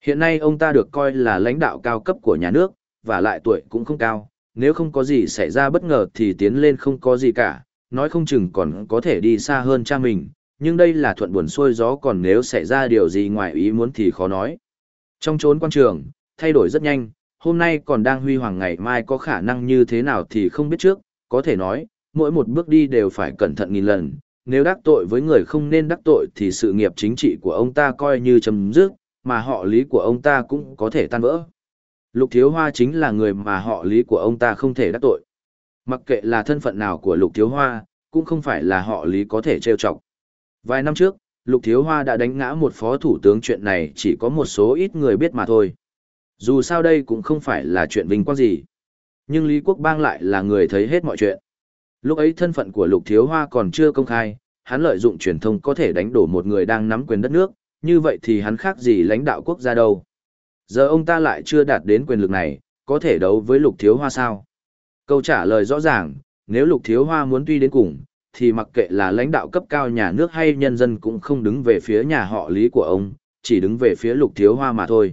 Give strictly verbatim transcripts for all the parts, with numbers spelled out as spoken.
Hiện nay ông ta được coi là lãnh đạo cao cấp của nhà nước, và lại tuổi cũng không cao, nếu không có gì xảy ra bất ngờ thì tiến lên không có gì cả, nói không chừng còn có thể đi xa hơn cha mình, nhưng đây là thuận buồm xuôi gió, còn nếu xảy ra điều gì ngoài ý muốn thì khó nói. Trong chốn quan trường, thay đổi rất nhanh, hôm nay còn đang huy hoàng, ngày mai có khả năng như thế nào thì không biết trước, có thể nói, mỗi một bước đi đều phải cẩn thận nghìn lần, nếu đắc tội với người không nên đắc tội thì sự nghiệp chính trị của ông ta coi như chấm dứt, mà họ Lý của ông ta cũng có thể tan vỡ. Lục Thiếu Hoa chính là người mà họ Lý của ông ta không thể đắc tội. Mặc kệ là thân phận nào của Lục Thiếu Hoa, cũng không phải là họ Lý có thể trêu chọc. Vài năm trước, Lục Thiếu Hoa đã đánh ngã một phó thủ tướng, chuyện này chỉ có một số ít người biết mà thôi. Dù sao đây cũng không phải là chuyện vinh quang gì. Nhưng Lý Quốc Bang lại là người thấy hết mọi chuyện. Lúc ấy thân phận của Lục Thiếu Hoa còn chưa công khai, hắn lợi dụng truyền thông có thể đánh đổ một người đang nắm quyền đất nước, như vậy thì hắn khác gì lãnh đạo quốc gia đâu. Giờ ông ta lại chưa đạt đến quyền lực này, có thể đấu với Lục Thiếu Hoa sao? Câu trả lời rõ ràng, nếu Lục Thiếu Hoa muốn tuy đến cùng, thì mặc kệ là lãnh đạo cấp cao nhà nước hay nhân dân cũng không đứng về phía nhà họ Lý của ông, chỉ đứng về phía Lục Thiếu Hoa mà thôi.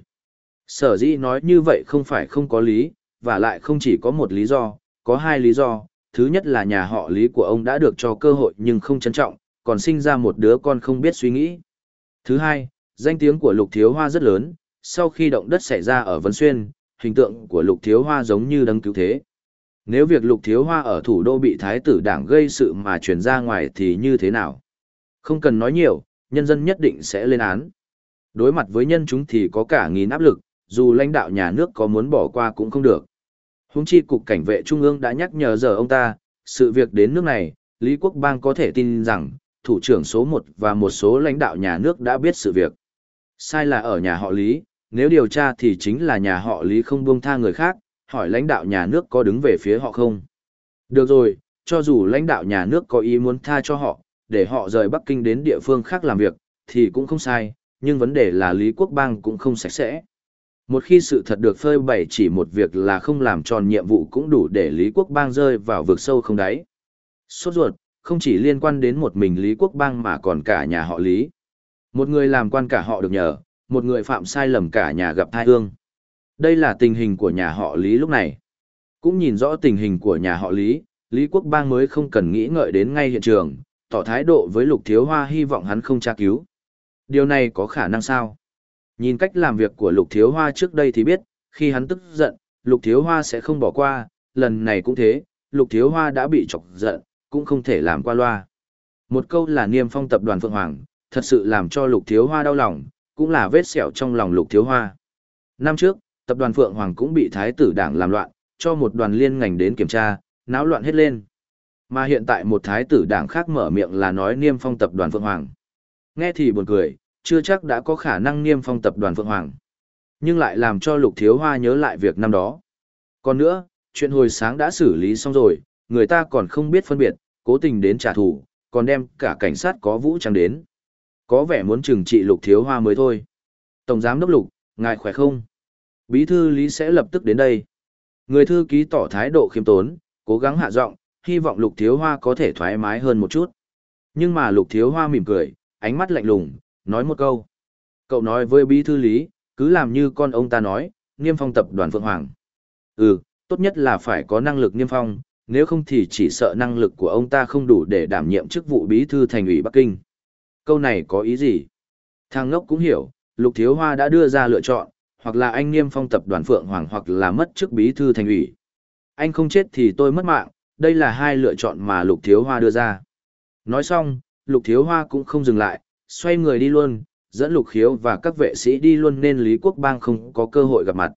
Sở dĩ nói như vậy không phải không có lý, và lại không chỉ có một lý do, có hai lý do. Thứ nhất là nhà họ Lý của ông đã được cho cơ hội nhưng không trân trọng, còn sinh ra một đứa con không biết suy nghĩ. Thứ hai, danh tiếng của Lục Thiếu Hoa rất lớn, sau khi động đất xảy ra ở Vân Xuyên, hình tượng của Lục Thiếu Hoa giống như đấng cứu thế. Nếu việc Lục Thiếu Hoa ở thủ đô bị Thái tử Đảng gây sự mà truyền ra ngoài thì như thế nào? Không cần nói nhiều, nhân dân nhất định sẽ lên án. Đối mặt với nhân chúng thì có cả nghìn áp lực, dù lãnh đạo nhà nước có muốn bỏ qua cũng không được. Huống chi Cục Cảnh vệ Trung ương đã nhắc nhở giờ ông ta, sự việc đến nước này, Lý Quốc Bang có thể tin rằng, thủ trưởng số một và một số lãnh đạo nhà nước đã biết sự việc. Sai là ở nhà họ Lý, nếu điều tra thì chính là nhà họ Lý không buông tha người khác, hỏi lãnh đạo nhà nước có đứng về phía họ không. Được rồi, cho dù lãnh đạo nhà nước có ý muốn tha cho họ, để họ rời Bắc Kinh đến địa phương khác làm việc, thì cũng không sai, nhưng vấn đề là Lý Quốc Bang cũng không sạch sẽ. Một khi sự thật được phơi bày, chỉ một việc là không làm tròn nhiệm vụ cũng đủ để Lý Quốc Bang rơi vào vực sâu không đáy. Sốt ruột, không chỉ liên quan đến một mình Lý Quốc Bang mà còn cả nhà họ Lý. Một người làm quan cả họ được nhờ, một người phạm sai lầm cả nhà gặp tai ương. Đây là tình hình của nhà họ Lý lúc này. Cũng nhìn rõ tình hình của nhà họ Lý, Lý Quốc Bang mới không cần nghĩ ngợi đến ngay hiện trường, tỏ thái độ với Lục Thiếu Hoa hy vọng hắn không tra cứu. Điều này có khả năng sao? Nhìn cách làm việc của Lục Thiếu Hoa trước đây thì biết, khi hắn tức giận, Lục Thiếu Hoa sẽ không bỏ qua, lần này cũng thế, Lục Thiếu Hoa đã bị chọc giận, cũng không thể làm qua loa. Một câu là niêm phong tập đoàn Phượng Hoàng, thật sự làm cho Lục Thiếu Hoa đau lòng, cũng là vết sẹo trong lòng Lục Thiếu Hoa. Năm trước, tập đoàn Phượng Hoàng cũng bị Thái tử Đảng làm loạn, cho một đoàn liên ngành đến kiểm tra, náo loạn hết lên. Mà hiện tại một Thái tử Đảng khác mở miệng là nói niêm phong tập đoàn Phượng Hoàng. Nghe thì buồn cười, chưa chắc đã có khả năng niêm phong tập đoàn Phượng Hoàng. Nhưng lại làm cho Lục Thiếu Hoa nhớ lại việc năm đó. Còn nữa, chuyện hồi sáng đã xử lý xong rồi, người ta còn không biết phân biệt, cố tình đến trả thù, còn đem cả cảnh sát có vũ trang đến. Có vẻ muốn trừng trị Lục Thiếu Hoa mới thôi. Tổng giám đốc Lục, ngài khỏe không? Bí thư Lý sẽ lập tức đến đây. Người thư ký tỏ thái độ khiêm tốn, cố gắng hạ giọng, hy vọng Lục Thiếu Hoa có thể thoải mái hơn một chút. Nhưng mà Lục Thiếu Hoa mỉm cười, ánh mắt lạnh lùng, nói một câu. Cậu nói với bí thư Lý, cứ làm như con ông ta nói, niêm phong tập đoàn Phượng Hoàng. Ừ, tốt nhất là phải có năng lực niêm phong, nếu không thì chỉ sợ năng lực của ông ta không đủ để đảm nhiệm chức vụ bí thư thành ủy Bắc Kinh. Câu này có ý gì? Thằng ngốc cũng hiểu, Lục Thiếu Hoa đã đưa ra lựa chọn, hoặc là anh niêm phong tập đoàn Phượng Hoàng hoặc là mất chức bí thư thành ủy. Anh không chết thì tôi mất mạng, đây là hai lựa chọn mà Lục Thiếu Hoa đưa ra. Nói xong, Lục Thiếu Hoa cũng không dừng lại, xoay người đi luôn, dẫn Lục Khiếu và các vệ sĩ đi luôn nên Lý Quốc Bang không có cơ hội gặp mặt.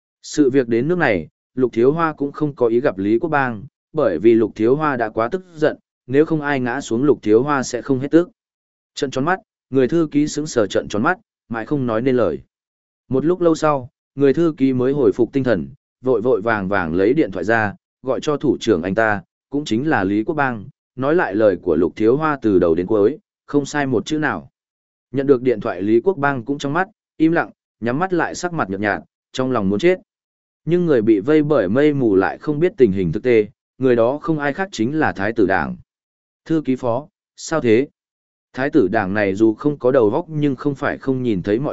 Sự việc đến nước này, Lục Thiếu Hoa cũng không có ý gặp Lý Quốc Bang, bởi vì Lục Thiếu Hoa đã quá tức giận, nếu không ai ngã xuống Lục Thiếu Hoa sẽ không hết tức. Trận tròn mắt, người thư ký sững sờ trận tròn mắt, mãi không nói nên lời. Một lúc lâu sau, người thư ký mới hồi phục tinh thần, vội vội vàng vàng lấy điện thoại ra, gọi cho thủ trưởng anh ta, cũng chính là Lý Quốc Bang, nói lại lời của Lục Thiếu Hoa từ đầu đến cuối, không sai một chữ nào. Nhận được điện thoại Lý Quốc Bang cũng trong mắt, im lặng, nhắm mắt lại sắc mặt nhợt nhạt, trong lòng muốn chết. Nhưng người bị vây bởi mây mù lại không biết tình hình thực tế, người đó không ai khác chính là Thái tử Đảng. Thư ký phó, sao thế? Thái tử Đảng này dù không có đầu óc nhưng không phải không nhìn thấy mọi việc,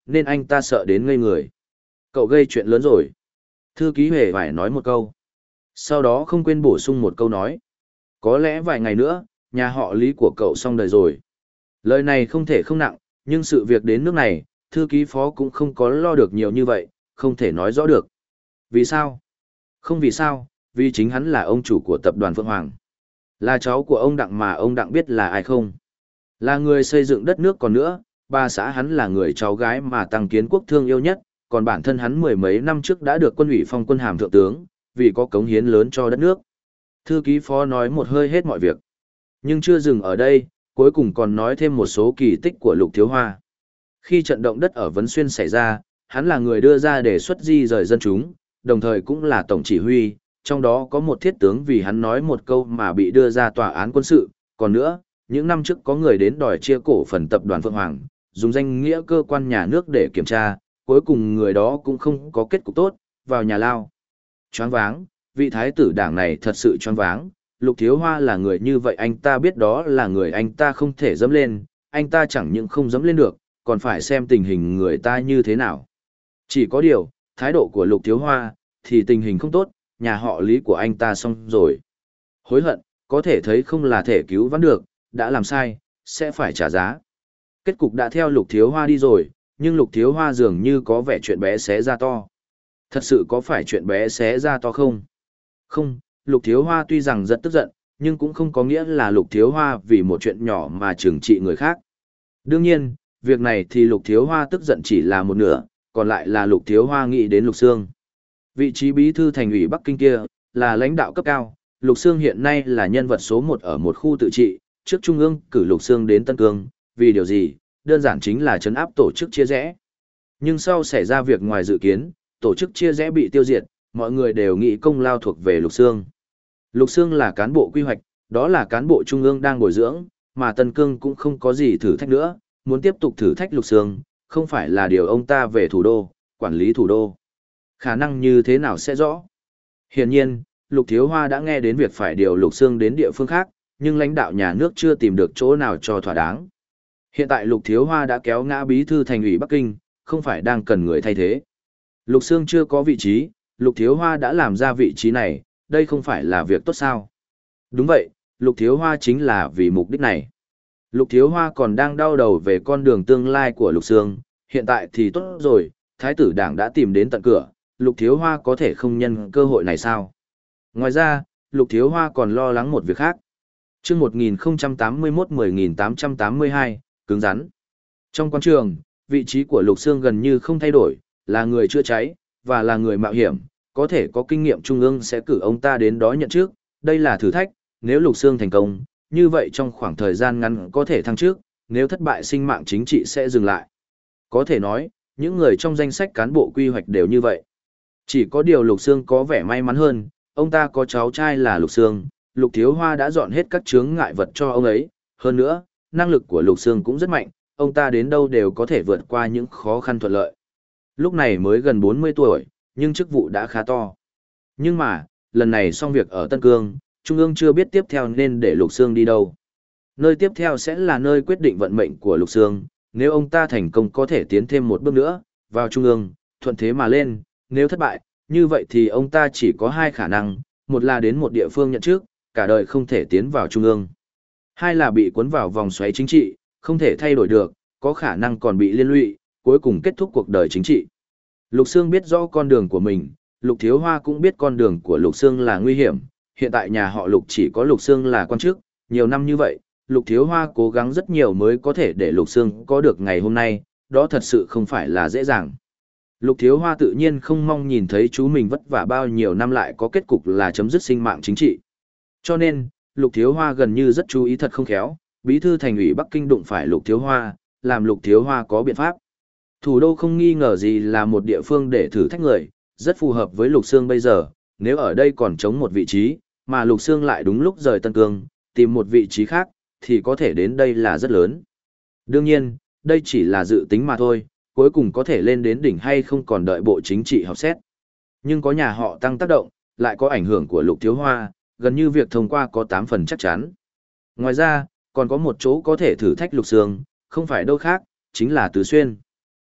nên anh ta sợ đến ngây người. Cậu gây chuyện lớn rồi. Thư ký hề phải nói một câu. Sau đó không quên bổ sung một câu nói. Có lẽ vài ngày nữa, nhà họ Lý của cậu xong đời rồi. Lời này không thể không nặng, nhưng sự việc đến nước này, thư ký phó cũng không có lo được nhiều như vậy, không thể nói rõ được. Vì sao? Không vì sao, vì chính hắn là ông chủ của tập đoàn Phượng Hoàng. Là cháu của ông Đặng mà ông Đặng biết là ai không? Là người xây dựng đất nước còn nữa, ba xã hắn là người cháu gái mà Tăng Kiến Quốc thương yêu nhất, còn bản thân hắn mười mấy năm trước đã được quân ủy phong quân hàm thượng tướng, vì có cống hiến lớn cho đất nước. Thư ký phó nói một hơi hết mọi việc. Nhưng chưa dừng ở đây, cuối cùng còn nói thêm một số kỳ tích của Lục Thiếu Hoa. Khi trận động đất ở Vấn Xuyên xảy ra, hắn là người đưa ra đề xuất di rời dân chúng, đồng thời cũng là tổng chỉ huy, trong đó có một thiết tướng vì hắn nói một câu mà bị đưa ra tòa án quân sự. Còn nữa, những năm trước có người đến đòi chia cổ phần tập đoàn Phượng Hoàng, dùng danh nghĩa cơ quan nhà nước để kiểm tra, cuối cùng người đó cũng không có kết cục tốt, vào nhà lao. Choáng váng, vị thái tử đảng này thật sự choáng váng, Lục Thiếu Hoa là người như vậy, anh ta biết đó là người anh ta không thể dẫm lên, anh ta chẳng những không dẫm lên được, còn phải xem tình hình người ta như thế nào. Chỉ có điều, thái độ của Lục Thiếu Hoa, thì tình hình không tốt, nhà họ Lý của anh ta xong rồi. Hối hận, có thể thấy không là thể cứu vãn được, đã làm sai, sẽ phải trả giá. Kết cục đã theo Lục Thiếu Hoa đi rồi, nhưng Lục Thiếu Hoa dường như có vẻ chuyện bé xé ra to. Thật sự có phải chuyện bé xé ra to không? Không, Lục Thiếu Hoa tuy rằng rất tức giận, nhưng cũng không có nghĩa là Lục Thiếu Hoa vì một chuyện nhỏ mà trừng trị người khác. Đương nhiên, việc này thì Lục Thiếu Hoa tức giận chỉ là một nửa, còn lại là Lục Thiếu Hoa nghĩ đến Lục Sương. Vị trí bí thư thành ủy Bắc Kinh kia, là lãnh đạo cấp cao, Lục Sương hiện nay là nhân vật số một ở một khu tự trị, trước Trung ương cử Lục Sương đến Tân Cương, vì điều gì, đơn giản chính là trấn áp tổ chức chia rẽ. Nhưng sau xảy ra việc ngoài dự kiến, tổ chức chia rẽ bị tiêu diệt, mọi người đều nghĩ công lao thuộc về Lục Sương. Lục Sương là cán bộ quy hoạch, đó là cán bộ trung ương đang bồi dưỡng, mà Tân Cương cũng không có gì thử thách nữa, muốn tiếp tục thử thách Lục Sương, không phải là điều ông ta về thủ đô, quản lý thủ đô. Khả năng như thế nào sẽ rõ. Hiển nhiên, Lục Thiếu Hoa đã nghe đến việc phải điều Lục Sương đến địa phương khác, nhưng lãnh đạo nhà nước chưa tìm được chỗ nào cho thỏa đáng. Hiện tại Lục Thiếu Hoa đã kéo ngã bí thư thành ủy Bắc Kinh, không phải đang cần người thay thế. Lục Sương chưa có vị trí, Lục Thiếu Hoa đã làm ra vị trí này, đây không phải là việc tốt sao? Đúng vậy, Lục Thiếu Hoa chính là vì mục đích này. Lục Thiếu Hoa còn đang đau đầu về con đường tương lai của Lục Sương, hiện tại thì tốt rồi, Thái tử Đảng đã tìm đến tận cửa, Lục Thiếu Hoa có thể không nhân cơ hội này sao? Ngoài ra, Lục Thiếu Hoa còn lo lắng một việc khác. Trước một nghìn không trăm tám mươi mốt mười nghìn tám trăm tám mươi hai, cứng rắn. Trong quan trường, vị trí của Lục Sương gần như không thay đổi, là người chữa cháy, và là người mạo hiểm, có thể có kinh nghiệm trung ương sẽ cử ông ta đến đó nhận trước, đây là thử thách, nếu Lục Sương thành công, như vậy trong khoảng thời gian ngắn có thể thăng trước, nếu thất bại sinh mạng chính trị sẽ dừng lại. Có thể nói, những người trong danh sách cán bộ quy hoạch đều như vậy. Chỉ có điều Lục Sương có vẻ may mắn hơn, ông ta có cháu trai là Lục Sương, Lục Thiếu Hoa đã dọn hết các chướng ngại vật cho ông ấy, hơn nữa, năng lực của Lục Sương cũng rất mạnh, ông ta đến đâu đều có thể vượt qua những khó khăn thuận lợi. Lúc này mới gần bốn mươi tuổi, nhưng chức vụ đã khá to. Nhưng mà, lần này xong việc ở Tân Cương, Trung ương chưa biết tiếp theo nên để Lục Sương đi đâu. Nơi tiếp theo sẽ là nơi quyết định vận mệnh của Lục Sương, nếu ông ta thành công có thể tiến thêm một bước nữa, vào Trung ương, thuận thế mà lên, nếu thất bại, như vậy thì ông ta chỉ có hai khả năng, một là đến một địa phương nhận trước, cả đời không thể tiến vào Trung ương. Hai là bị cuốn vào vòng xoáy chính trị, không thể thay đổi được, có khả năng còn bị liên lụy, cuối cùng kết thúc cuộc đời chính trị. Lục Sương biết rõ con đường của mình, Lục Thiếu Hoa cũng biết con đường của Lục Sương là nguy hiểm, hiện tại nhà họ Lục chỉ có Lục Sương là quan chức, nhiều năm như vậy, Lục Thiếu Hoa cố gắng rất nhiều mới có thể để Lục Sương có được ngày hôm nay, đó thật sự không phải là dễ dàng. Lục Thiếu Hoa tự nhiên không mong nhìn thấy chú mình vất vả bao nhiêu năm lại có kết cục là chấm dứt sinh mạng chính trị. Cho nên, Lục Thiếu Hoa gần như rất chú ý thật không khéo, bí thư thành ủy Bắc Kinh đụng phải Lục Thiếu Hoa, làm Lục Thiếu Hoa có biện pháp. Thủ đô không nghi ngờ gì là một địa phương để thử thách người, rất phù hợp với Lục Sương bây giờ, nếu ở đây còn trống một vị trí, mà Lục Sương lại đúng lúc rời Tân Cương, tìm một vị trí khác, thì có thể đến đây là rất lớn. Đương nhiên, đây chỉ là dự tính mà thôi, cuối cùng có thể lên đến đỉnh hay không còn đợi bộ chính trị học xét. Nhưng có nhà họ Tăng tác động, lại có ảnh hưởng của Lục Thiếu Hoa, gần như việc thông qua có tám phần chắc chắn. Ngoài ra, còn có một chỗ có thể thử thách Lục Sương, không phải đâu khác, chính là Tứ Xuyên.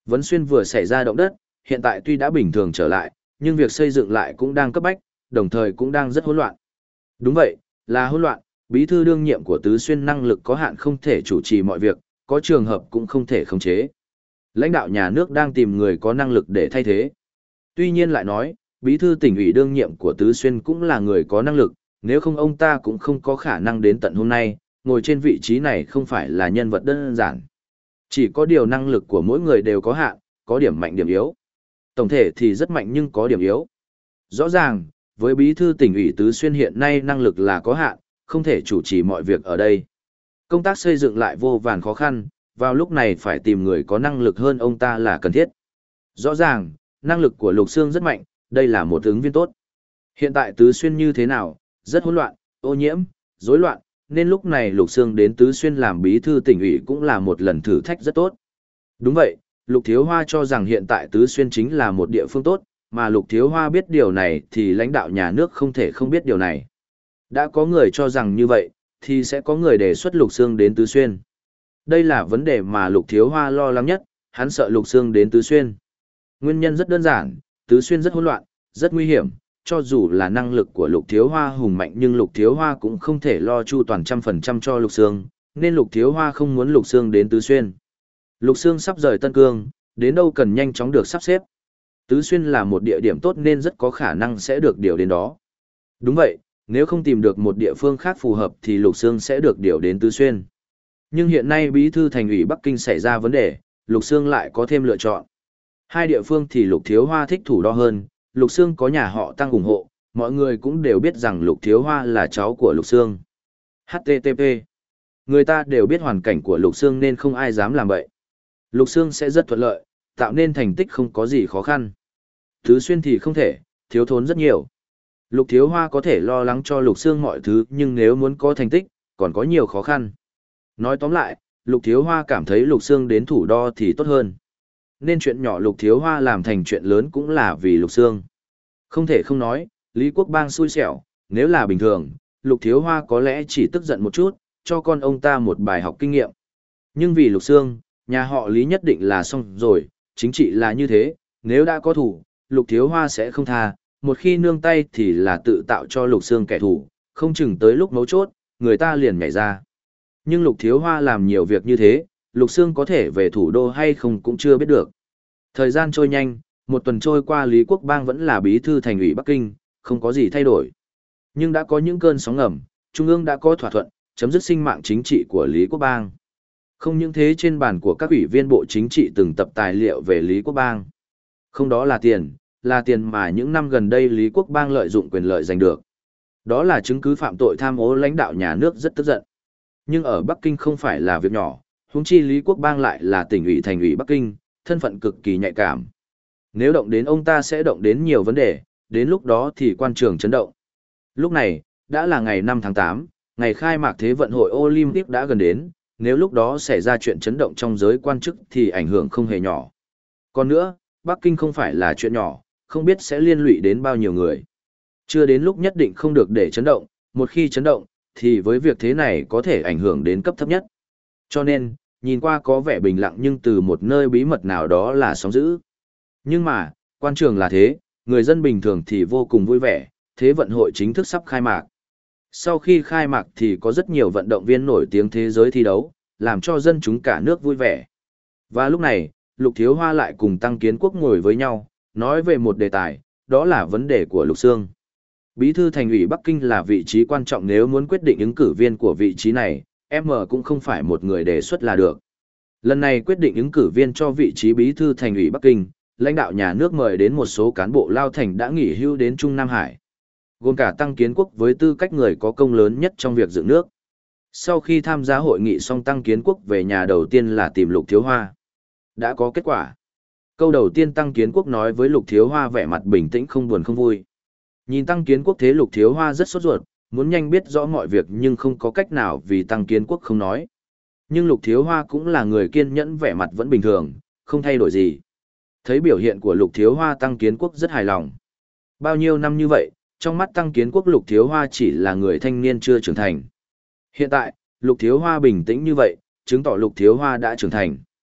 Vấn Xuyên vừa xảy ra động đất, hiện tại tuy đã bình thường trở lại, nhưng việc xây dựng lại cũng đang cấp bách, đồng thời cũng đang rất hỗn loạn. Đúng vậy, là hỗn loạn, bí thư đương nhiệm của Tứ Xuyên năng lực có hạn không thể chủ trì mọi việc, có trường hợp cũng không thể khống chế. Lãnh đạo nhà nước đang tìm người có năng lực để thay thế. Tuy nhiên lại nói, bí thư tỉnh ủy đương nhiệm của Tứ Xuyên cũng là người có năng lực, nếu không ông ta cũng không có khả năng đến tận hôm nay, ngồi trên vị trí này không phải là nhân vật đơn giản. Chỉ có điều năng lực của mỗi người đều có hạn, có điểm mạnh điểm yếu. Tổng thể thì rất mạnh nhưng có điểm yếu. Rõ ràng, với bí thư tỉnh ủy Tứ Xuyên hiện nay năng lực là có hạn, không thể chủ trì mọi việc ở đây. Công tác xây dựng lại vô vàn khó khăn, vào lúc này phải tìm người có năng lực hơn ông ta là cần thiết. Rõ ràng, năng lực của Lục Xương rất mạnh, đây là một ứng viên tốt. Hiện tại Tứ Xuyên như thế nào, rất hỗn loạn, ô nhiễm, rối loạn, nên lúc này Lục Xương đến Tứ Xuyên làm bí thư tỉnh ủy cũng là một lần thử thách rất tốt. Đúng vậy, Lục Thiếu Hoa cho rằng hiện tại Tứ Xuyên chính là một địa phương tốt, mà Lục Thiếu Hoa biết điều này thì lãnh đạo nhà nước không thể không biết điều này. Đã có người cho rằng như vậy, thì sẽ có người đề xuất Lục Xương đến Tứ Xuyên. Đây là vấn đề mà Lục Thiếu Hoa lo lắng nhất, hắn sợ Lục Xương đến Tứ Xuyên. Nguyên nhân rất đơn giản, Tứ Xuyên rất hỗn loạn, rất nguy hiểm, cho dù là năng lực của Lục Thiếu Hoa hùng mạnh nhưng Lục Thiếu Hoa cũng không thể lo chu toàn trăm phần trăm cho Lục Xương, nên Lục Thiếu Hoa không muốn Lục Xương đến Tứ Xuyên. Lục Xương sắp rời Tân Cương, đến đâu cần nhanh chóng được sắp xếp. Tứ Xuyên là một địa điểm tốt nên rất có khả năng sẽ được điều đến đó. Đúng vậy, nếu không tìm được một địa phương khác phù hợp thì Lục Xương sẽ được điều đến Tứ Xuyên. Nhưng hiện nay bí thư thành ủy Bắc Kinh xảy ra vấn đề, Lục Xương lại có thêm lựa chọn. Hai địa phương thì Lục Thiếu Hoa thích thủ đo hơn, Lục Xương có nhà họ Tăng ủng hộ, mọi người cũng đều biết rằng Lục Thiếu Hoa là cháu của Lục Xương. hát tê tê pê Người ta đều biết hoàn cảnh của Lục Xương nên không ai dám làm vậy. Lục Xương sẽ rất thuận lợi, tạo nên thành tích không có gì khó khăn. Tứ Xuyên thì không thể, thiếu thốn rất nhiều. Lục Thiếu Hoa có thể lo lắng cho Lục Xương mọi thứ nhưng nếu muốn có thành tích, còn có nhiều khó khăn. Nói tóm lại, Lục Thiếu Hoa cảm thấy Lục Xương đến thủ đo thì tốt hơn. Nên chuyện nhỏ Lục Thiếu Hoa làm thành chuyện lớn cũng là vì Lục Xương. Không thể không nói, Lý Quốc Bang xui xẻo, nếu là bình thường, Lục Thiếu Hoa có lẽ chỉ tức giận một chút, cho con ông ta một bài học kinh nghiệm. Nhưng vì Lục Xương, nhà họ Lý nhất định là xong rồi, chính trị là như thế, nếu đã có thủ, Lục Thiếu Hoa sẽ không tha, một khi nương tay thì là tự tạo cho Lục Xương kẻ thù, không chừng tới lúc mấu chốt, người ta liền nhảy ra. Nhưng Lục Thiếu Hoa làm nhiều việc như thế, Lục Xương có thể về thủ đô hay không cũng chưa biết được. Thời gian trôi nhanh, một tuần trôi qua Lý Quốc Bang vẫn là bí thư thành ủy Bắc Kinh, không có gì thay đổi. Nhưng đã có những cơn sóng ngầm, Trung ương đã có thỏa thuận, chấm dứt sinh mạng chính trị của Lý Quốc Bang. Không những thế trên bàn của các ủy viên bộ chính trị từng tập tài liệu về Lý Quốc Bang. Không đó là tiền, là tiền mà những năm gần đây Lý Quốc Bang lợi dụng quyền lợi giành được. Đó là chứng cứ phạm tội tham ô lãnh đạo nhà nước rất tức giận. Nhưng ở Bắc Kinh không phải là việc nhỏ, huống chi Lý Quốc Bang lại là tỉnh ủy thành ủy Bắc Kinh, thân phận cực kỳ nhạy cảm. Nếu động đến ông ta sẽ động đến nhiều vấn đề, đến lúc đó thì quan trường chấn động. Lúc này, đã là ngày năm tháng tám, ngày khai mạc Thế vận hội Olympic đã gần đến, nếu lúc đó xảy ra chuyện chấn động trong giới quan chức thì ảnh hưởng không hề nhỏ. Còn nữa, Bắc Kinh không phải là chuyện nhỏ, không biết sẽ liên lụy đến bao nhiêu người. Chưa đến lúc nhất định không được để chấn động, một khi chấn động, thì với việc thế này có thể ảnh hưởng đến cấp thấp nhất. Cho nên, nhìn qua có vẻ bình lặng nhưng từ một nơi bí mật nào đó là sóng dữ. Nhưng mà, quan trường là thế, người dân bình thường thì vô cùng vui vẻ, Thế vận hội chính thức sắp khai mạc. Sau khi khai mạc thì có rất nhiều vận động viên nổi tiếng thế giới thi đấu, làm cho dân chúng cả nước vui vẻ. Và lúc này, Lục Thiếu Hoa lại cùng Tăng Kiến Quốc ngồi với nhau, nói về một đề tài, đó là vấn đề của Lục Xương. Bí thư thành ủy Bắc Kinh là vị trí quan trọng nếu muốn quyết định ứng cử viên của vị trí này, em cũng không phải một người đề xuất là được. Lần này quyết định ứng cử viên cho vị trí bí thư thành ủy Bắc Kinh, lãnh đạo nhà nước mời đến một số cán bộ lao thành đã nghỉ hưu đến Trung Nam Hải. Gồm cả Tăng Kiến Quốc với tư cách người có công lớn nhất trong việc dựng nước. Sau khi tham gia hội nghị xong Tăng Kiến Quốc về nhà đầu tiên là tìm Lục Thiếu Hoa. Đã có kết quả. Câu đầu tiên Tăng Kiến Quốc nói với Lục Thiếu Hoa vẻ mặt bình tĩnh không buồn không vui. Nhìn Tăng Kiến Quốc thế Lục Thiếu Hoa rất sốt ruột, muốn nhanh biết rõ mọi việc nhưng không có cách nào vì Tăng Kiến Quốc không nói. Nhưng Lục Thiếu Hoa cũng là người kiên nhẫn vẻ mặt vẫn bình thường, không thay đổi gì. Thấy biểu hiện của Lục Thiếu Hoa Tăng Kiến Quốc rất hài lòng. Bao nhiêu năm như vậy, trong mắt Tăng Kiến Quốc Lục Thiếu Hoa chỉ là người thanh niên chưa trưởng thành. Hiện tại, Lục Thiếu Hoa bình tĩnh như vậy, chứng tỏ Lục Thiếu Hoa đã trưởng thành.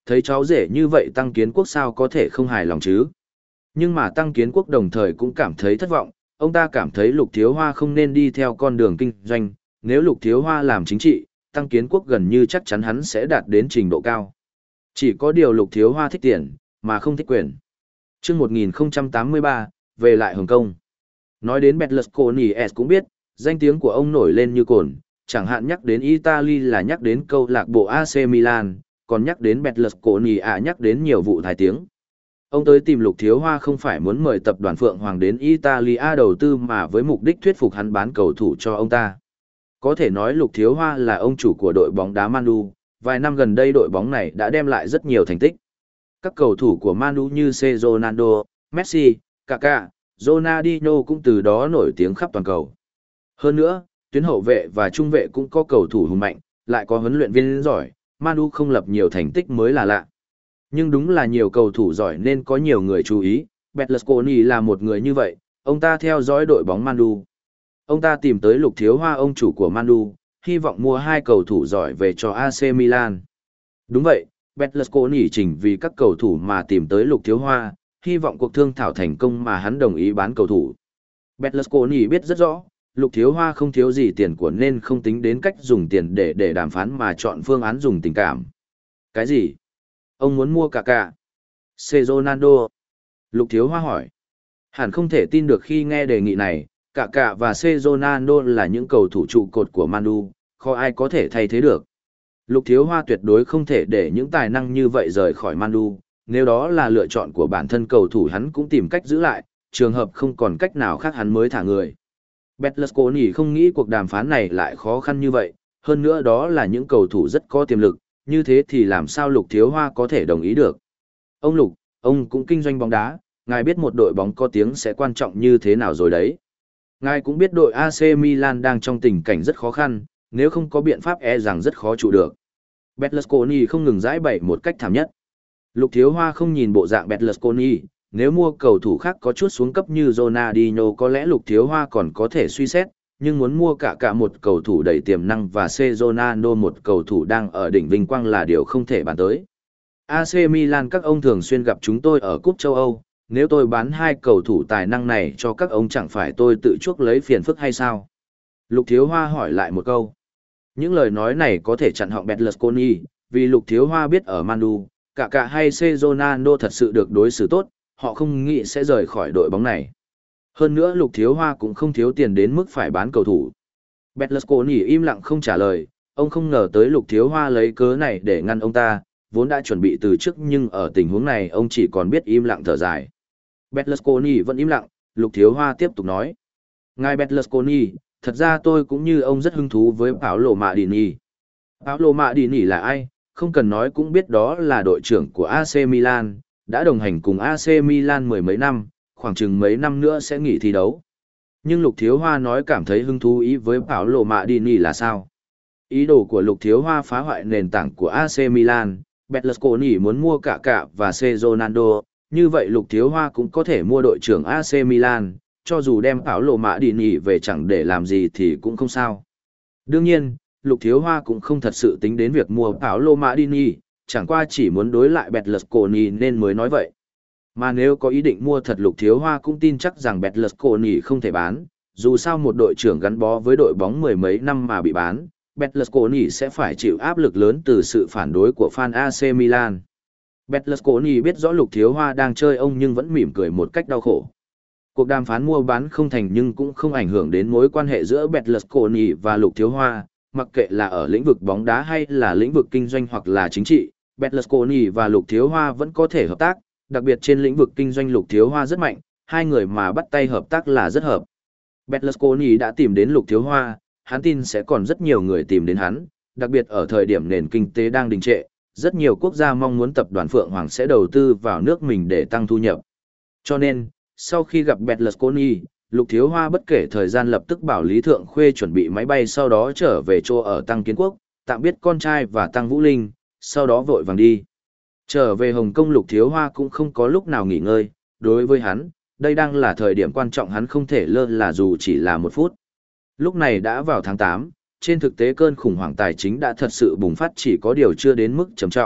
Thấy cháu rể như vậy Tăng Kiến Quốc sao có thể không hài lòng chứ? Nhưng mà Tăng Kiến Quốc đồng thời cũng cảm thấy thất vọng, ông ta cảm thấy Lục Thiếu Hoa không nên đi theo con đường kinh doanh, nếu Lục Thiếu Hoa làm chính trị, Tăng Kiến Quốc gần như chắc chắn hắn sẽ đạt đến trình độ cao. Chỉ có điều Lục Thiếu Hoa thích tiền, mà không thích quyền. Trước một nghìn không trăm tám mươi ba, về lại Hồng Kông. Nói đến Berlusconi S cũng biết, danh tiếng của ông nổi lên như cồn, chẳng hạn nhắc đến Italy là nhắc đến câu lạc bộ a xê Milan, còn nhắc đến Berlusconi à nhắc đến nhiều vụ thái tiếng. Ông tới tìm Lục Thiếu Hoa không phải muốn mời tập đoàn Phượng Hoàng đến Italia đầu tư mà với mục đích thuyết phục hắn bán cầu thủ cho ông ta. Có thể nói Lục Thiếu Hoa là ông chủ của đội bóng đá Man U, vài năm gần đây đội bóng này đã đem lại rất nhiều thành tích. Các cầu thủ của Man U như C. Ronaldo, Messi, Kaká, Ronaldinho cũng từ đó nổi tiếng khắp toàn cầu. Hơn nữa, tuyến hậu vệ và trung vệ cũng có cầu thủ hùng mạnh, lại có huấn luyện viên giỏi, Man U không lập nhiều thành tích mới là lạ. Nhưng đúng là nhiều cầu thủ giỏi nên có nhiều người chú ý, Berlusconi là một người như vậy, ông ta theo dõi đội bóng Man U. Ông ta tìm tới Lục Thiếu Hoa ông chủ của Man U, hy vọng mua hai cầu thủ giỏi về cho a xê Milan. Đúng vậy, Berlusconi chỉnh vì các cầu thủ mà tìm tới Lục Thiếu Hoa, hy vọng cuộc thương thảo thành công mà hắn đồng ý bán cầu thủ. Berlusconi biết rất rõ, Lục Thiếu Hoa không thiếu gì tiền của nên không tính đến cách dùng tiền để để đàm phán mà chọn phương án dùng tình cảm. Cái gì? Ông muốn mua cả cả? C. Ronaldo. Lục Thiếu Hoa hỏi. Hẳn không thể tin được khi nghe đề nghị này, cả cả và C. Ronaldo là những cầu thủ trụ cột của Man U, khó ai có thể thay thế được. Lục Thiếu Hoa tuyệt đối không thể để những tài năng như vậy rời khỏi Man U, nếu đó là lựa chọn của bản thân cầu thủ hắn cũng tìm cách giữ lại, trường hợp không còn cách nào khác hắn mới thả người. Berlusconi không nghĩ cuộc đàm phán này lại khó khăn như vậy, hơn nữa đó là những cầu thủ rất có tiềm lực, như thế thì làm sao Lục Thiếu Hoa có thể đồng ý được. Ông Lục, ông cũng kinh doanh bóng đá, ngài biết một đội bóng có tiếng sẽ quan trọng như thế nào rồi đấy. Ngài cũng biết đội a xê Milan đang trong tình cảnh rất khó khăn, nếu không có biện pháp e rằng rất khó trụ được. Berlusconi không ngừng giải bày một cách thảm nhất. Lục Thiếu Hoa không nhìn bộ dạng Berlusconi, nếu mua cầu thủ khác có chút xuống cấp như Ronaldinho có lẽ Lục Thiếu Hoa còn có thể suy xét, nhưng muốn mua cả cả một cầu thủ đầy tiềm năng và C. Ronaldo một cầu thủ đang ở đỉnh vinh quang là điều không thể bàn tới. a xê Milan các ông thường xuyên gặp chúng tôi ở Cúp châu Âu, nếu tôi bán hai cầu thủ tài năng này cho các ông chẳng phải tôi tự chuốc lấy phiền phức hay sao? Lục Thiếu Hoa hỏi lại một câu. Những lời nói này có thể chặn họng Berlusconi, vì Lục Thiếu Hoa biết ở Man U, cả cả hay C. Ronaldo thật sự được đối xử tốt, họ không nghĩ sẽ rời khỏi đội bóng này. Hơn nữa Lục Thiếu Hoa cũng không thiếu tiền đến mức phải bán cầu thủ. Berlusconi im lặng không trả lời, ông không ngờ tới Lục Thiếu Hoa lấy cớ này để ngăn ông ta, vốn đã chuẩn bị từ trước nhưng ở tình huống này ông chỉ còn biết im lặng thở dài. Berlusconi vẫn im lặng, Lục Thiếu Hoa tiếp tục nói. Ngài Berlusconi, thật ra tôi cũng như ông rất hứng thú với Paolo Maldini. Paolo Maldini là ai? Không cần nói cũng biết đó là đội trưởng của a xê Milan, đã đồng hành cùng a xê Milan mười mấy năm, khoảng chừng mấy năm nữa sẽ nghỉ thi đấu. Nhưng Lục Thiếu Hoa nói cảm thấy hứng thú ý với Paolo Maldini là sao? Ý đồ của Lục Thiếu Hoa phá hoại nền tảng của a xê Milan, Berlusconi muốn mua cả cả và C. Ronaldo, như vậy Lục Thiếu Hoa cũng có thể mua đội trưởng a xê Milan, cho dù đem Paolo Maldini về chẳng để làm gì thì cũng không sao. Đương nhiên, Lục Thiếu Hoa cũng không thật sự tính đến việc mua Paolo Maldini, chẳng qua chỉ muốn đối lại Berlusconi nên mới nói vậy. Mà nếu có ý định mua thật Lục Thiếu Hoa cũng tin chắc rằng Berlusconi không thể bán, dù sao một đội trưởng gắn bó với đội bóng mười mấy năm mà bị bán, Berlusconi sẽ phải chịu áp lực lớn từ sự phản đối của fan a xê Milan. Berlusconi biết rõ Lục Thiếu Hoa đang chơi ông nhưng vẫn mỉm cười một cách đau khổ. Cuộc đàm phán mua bán không thành nhưng cũng không ảnh hưởng đến mối quan hệ giữa Berlusconi và Lục Thiếu Hoa, mặc kệ là ở lĩnh vực bóng đá hay là lĩnh vực kinh doanh hoặc là chính trị, Berlusconi và Lục Thiếu Hoa vẫn có thể hợp tác, đặc biệt trên lĩnh vực kinh doanh Lục Thiếu Hoa rất mạnh, hai người mà bắt tay hợp tác là rất hợp. Berlusconi đã tìm đến Lục Thiếu Hoa, hắn tin sẽ còn rất nhiều người tìm đến hắn, đặc biệt ở thời điểm nền kinh tế đang đình trệ, rất nhiều quốc gia mong muốn tập đoàn Phượng Hoàng sẽ đầu tư vào nước mình để tăng thu nhập. Cho nên, sau khi gặp Berlusconi, Lục Thiếu Hoa bất kể thời gian lập tức bảo Lý Thượng Khuê chuẩn bị máy bay sau đó trở về chỗ ở Tăng Kiến Quốc, tạm biệt con trai và Tăng Vũ Linh, sau đó vội vàng đi. Trở về Hồng Kông Lục Thiếu Hoa cũng không có lúc nào nghỉ ngơi, đối với hắn, đây đang là thời điểm quan trọng hắn không thể lơ là dù chỉ là một phút. Lúc này đã vào tháng tám, trên thực tế cơn khủng hoảng tài chính đã thật sự bùng phát chỉ có điều chưa đến mức trầm trọng,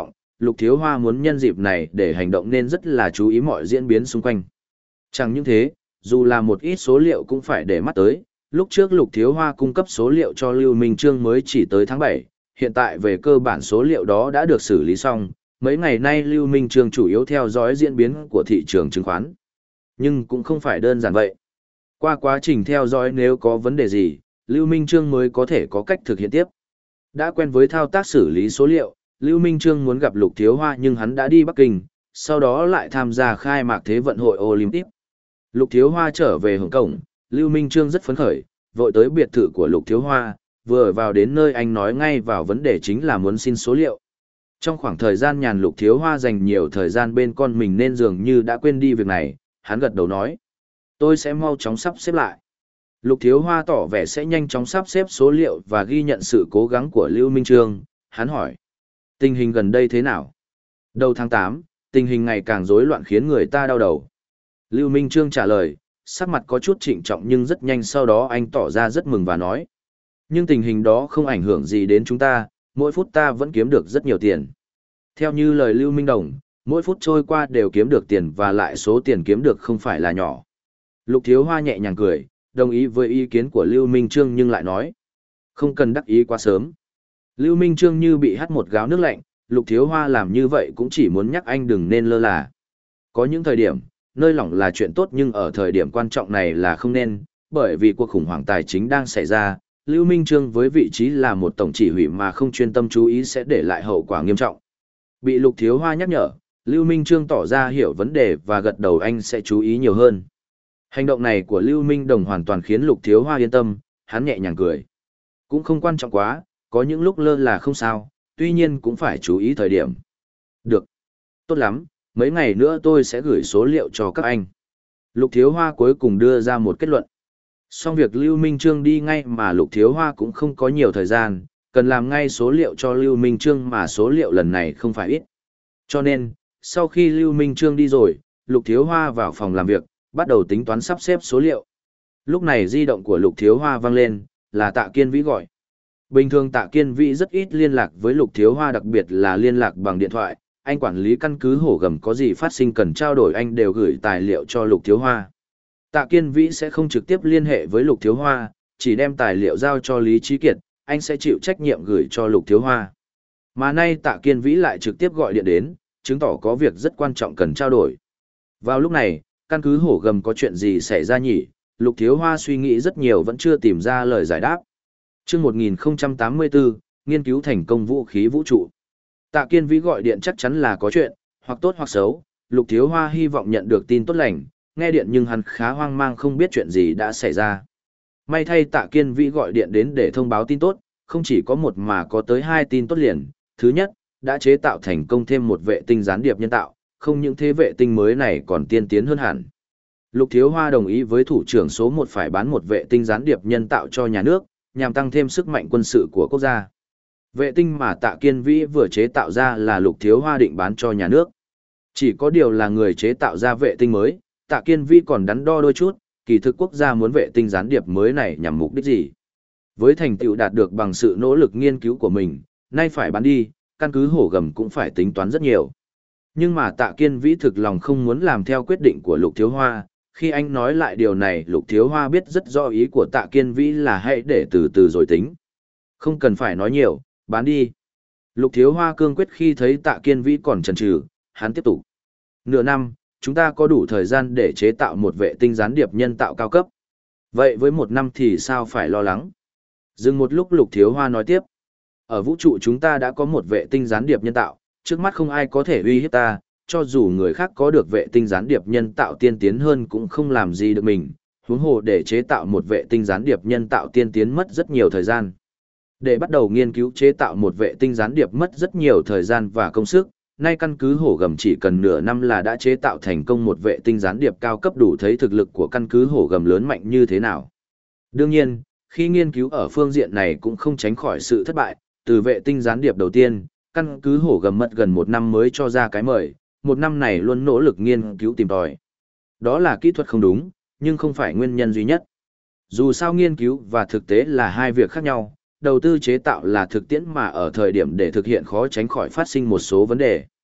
Lục Thiếu Hoa muốn nhân dịp này để hành động nên rất là chú ý mọi diễn biến xung quanh. Chẳng những thế, dù là một ít số liệu cũng phải để mắt tới, lúc trước Lục Thiếu Hoa cung cấp số liệu cho Lưu Minh Trương mới chỉ tới tháng bảy, hiện tại về cơ bản số liệu đó đã được xử lý xong, mấy ngày nay Lưu Minh Trương chủ yếu theo dõi diễn biến của thị trường chứng khoán. Nhưng cũng không phải đơn giản vậy. Qua quá trình theo dõi nếu có vấn đề gì, Lưu Minh Trương mới có thể có cách thực hiện tiếp. Đã quen với thao tác xử lý số liệu, Lưu Minh Trương muốn gặp Lục Thiếu Hoa nhưng hắn đã đi Bắc Kinh, sau đó lại tham gia khai mạc Thế vận hội Olympic. Lục Thiếu Hoa trở về Hồng Kông, Lưu Minh Trương rất phấn khởi, vội tới biệt thự của Lục Thiếu Hoa, vừa vào đến nơi anh nói ngay vào vấn đề chính là muốn xin số liệu. Trong khoảng thời gian nhàn Lục Thiếu Hoa dành nhiều thời gian bên con mình nên dường như đã quên đi việc này, hắn gật đầu nói. Tôi sẽ mau chóng sắp xếp lại. Lục Thiếu Hoa tỏ vẻ sẽ nhanh chóng sắp xếp số liệu và ghi nhận sự cố gắng của Lưu Minh Trương, hắn hỏi. Tình hình gần đây thế nào? Đầu tháng tám, tình hình ngày càng rối loạn khiến người ta đau đầu. Lưu Minh Trương trả lời, sắc mặt có chút trịnh trọng nhưng rất nhanh sau đó anh tỏ ra rất mừng và nói. Nhưng tình hình đó không ảnh hưởng gì đến chúng ta, mỗi phút ta vẫn kiếm được rất nhiều tiền. Theo như lời Lưu Minh Đồng, mỗi phút trôi qua đều kiếm được tiền và lại số tiền kiếm được không phải là nhỏ. Lục Thiếu Hoa nhẹ nhàng cười, đồng ý với ý kiến của Lưu Minh Trương nhưng lại nói. Không cần đắc ý quá sớm. Lưu Minh Trương như bị hắt một gáo nước lạnh, Lục Thiếu Hoa làm như vậy cũng chỉ muốn nhắc anh đừng nên lơ là. Có những thời điểm, nơi lỏng là chuyện tốt nhưng ở thời điểm quan trọng này là không nên, bởi vì cuộc khủng hoảng tài chính đang xảy ra, Lưu Minh Trương với vị trí là một tổng chỉ huy mà không chuyên tâm chú ý sẽ để lại hậu quả nghiêm trọng. Bị Lục Thiếu Hoa nhắc nhở, Lưu Minh Trương tỏ ra hiểu vấn đề và gật đầu anh sẽ chú ý nhiều hơn. Hành động này của Lưu Minh Đồng hoàn toàn khiến Lục Thiếu Hoa yên tâm, hắn nhẹ nhàng cười. Cũng không quan trọng quá, có những lúc lơ là không sao, tuy nhiên cũng phải chú ý thời điểm. Được. Tốt lắm, mấy ngày nữa tôi sẽ gửi số liệu cho các anh. Lục Thiếu Hoa cuối cùng đưa ra một kết luận. Xong việc Lưu Minh Trương đi ngay mà Lục Thiếu Hoa cũng không có nhiều thời gian, cần làm ngay số liệu cho Lưu Minh Trương mà số liệu lần này không phải ít. Cho nên, sau khi Lưu Minh Trương đi rồi, Lục Thiếu Hoa vào phòng làm việc, bắt đầu tính toán sắp xếp số liệu. Lúc này di động của Lục Thiếu Hoa vang lên, là Tạ Kiên Vĩ gọi. Bình thường Tạ Kiên Vĩ rất ít liên lạc với Lục Thiếu Hoa, đặc biệt là liên lạc bằng điện thoại, anh quản lý căn cứ Hổ Gầm có gì phát sinh cần trao đổi anh đều gửi tài liệu cho Lục Thiếu Hoa. Tạ Kiên Vĩ sẽ không trực tiếp liên hệ với Lục Thiếu Hoa, chỉ đem tài liệu giao cho Lý Trí Kiệt, anh sẽ chịu trách nhiệm gửi cho Lục Thiếu Hoa. Mà nay Tạ Kiên Vĩ lại trực tiếp gọi điện đến, chứng tỏ có việc rất quan trọng cần trao đổi. Vào lúc này, căn cứ Hổ Gầm có chuyện gì xảy ra nhỉ? Lục Thiếu Hoa suy nghĩ rất nhiều vẫn chưa tìm ra lời giải đáp. Chương một nghìn không trăm tám mươi tư, nghiên cứu thành công vũ khí vũ trụ. Tạ Kiên Vĩ gọi điện chắc chắn là có chuyện, hoặc tốt hoặc xấu, Lục Thiếu Hoa hy vọng nhận được tin tốt lành, nghe điện nhưng hắn khá hoang mang không biết chuyện gì đã xảy ra. May thay Tạ Kiên Vĩ gọi điện đến để thông báo tin tốt, không chỉ có một mà có tới hai tin tốt liền. Thứ nhất, đã chế tạo thành công thêm một vệ tinh gián điệp nhân tạo, không những thế vệ tinh mới này còn tiên tiến hơn hẳn. Lục Thiếu Hoa đồng ý với thủ trưởng số một phải bán một vệ tinh gián điệp nhân tạo cho nhà nước, nhằm tăng thêm sức mạnh quân sự của quốc gia. Vệ tinh mà Tạ Kiên Vĩ vừa chế tạo ra là Lục Thiếu Hoa định bán cho nhà nước. Chỉ có điều là người chế tạo ra vệ tinh mới, Tạ Kiên Vĩ còn đắn đo đôi chút, kỳ thực quốc gia muốn vệ tinh gián điệp mới này nhằm mục đích gì. Với thành tựu đạt được bằng sự nỗ lực nghiên cứu của mình, nay phải bán đi, căn cứ Hổ Gầm cũng phải tính toán rất nhiều. Nhưng mà Tạ Kiên Vĩ thực lòng không muốn làm theo quyết định của Lục Thiếu Hoa, khi anh nói lại điều này Lục Thiếu Hoa biết rất rõ ý của Tạ Kiên Vĩ là hãy để từ từ rồi tính. Không cần phải nói nhiều, bán đi. Lục Thiếu Hoa cương quyết khi thấy Tạ Kiên Vĩ còn chần chừ, hắn tiếp tục. Nửa năm, chúng ta có đủ thời gian để chế tạo một vệ tinh gián điệp nhân tạo cao cấp. Vậy với một năm thì sao phải lo lắng? Dừng một lúc Lục Thiếu Hoa nói tiếp. Ở vũ trụ chúng ta đã có một vệ tinh gián điệp nhân tạo, trước mắt không ai có thể uy hiếp ta, cho dù người khác có được vệ tinh gián điệp nhân tạo tiên tiến hơn cũng không làm gì được mình, huống hồ để chế tạo một vệ tinh gián điệp nhân tạo tiên tiến mất rất nhiều thời gian. Để bắt đầu nghiên cứu chế tạo một vệ tinh gián điệp mất rất nhiều thời gian và công sức, nay căn cứ Hổ Gầm chỉ cần nửa năm là đã chế tạo thành công một vệ tinh gián điệp cao cấp đủ thấy thực lực của căn cứ Hổ Gầm lớn mạnh như thế nào. Đương nhiên, khi nghiên cứu ở phương diện này cũng không tránh khỏi sự thất bại, từ vệ tinh gián điệp đầu tiên, căn cứ Hổ Gầm mất gần một năm mới cho ra cái mời, một năm này luôn nỗ lực nghiên cứu tìm tòi. Đó là kỹ thuật không đúng, nhưng không phải nguyên nhân duy nhất. Dù sao nghiên cứu và thực tế là hai việc khác nhau, đầu tư chế tạo là thực tiễn mà ở thời điểm để thực hiện khó tránh khỏi phát sinh một số vấn đề.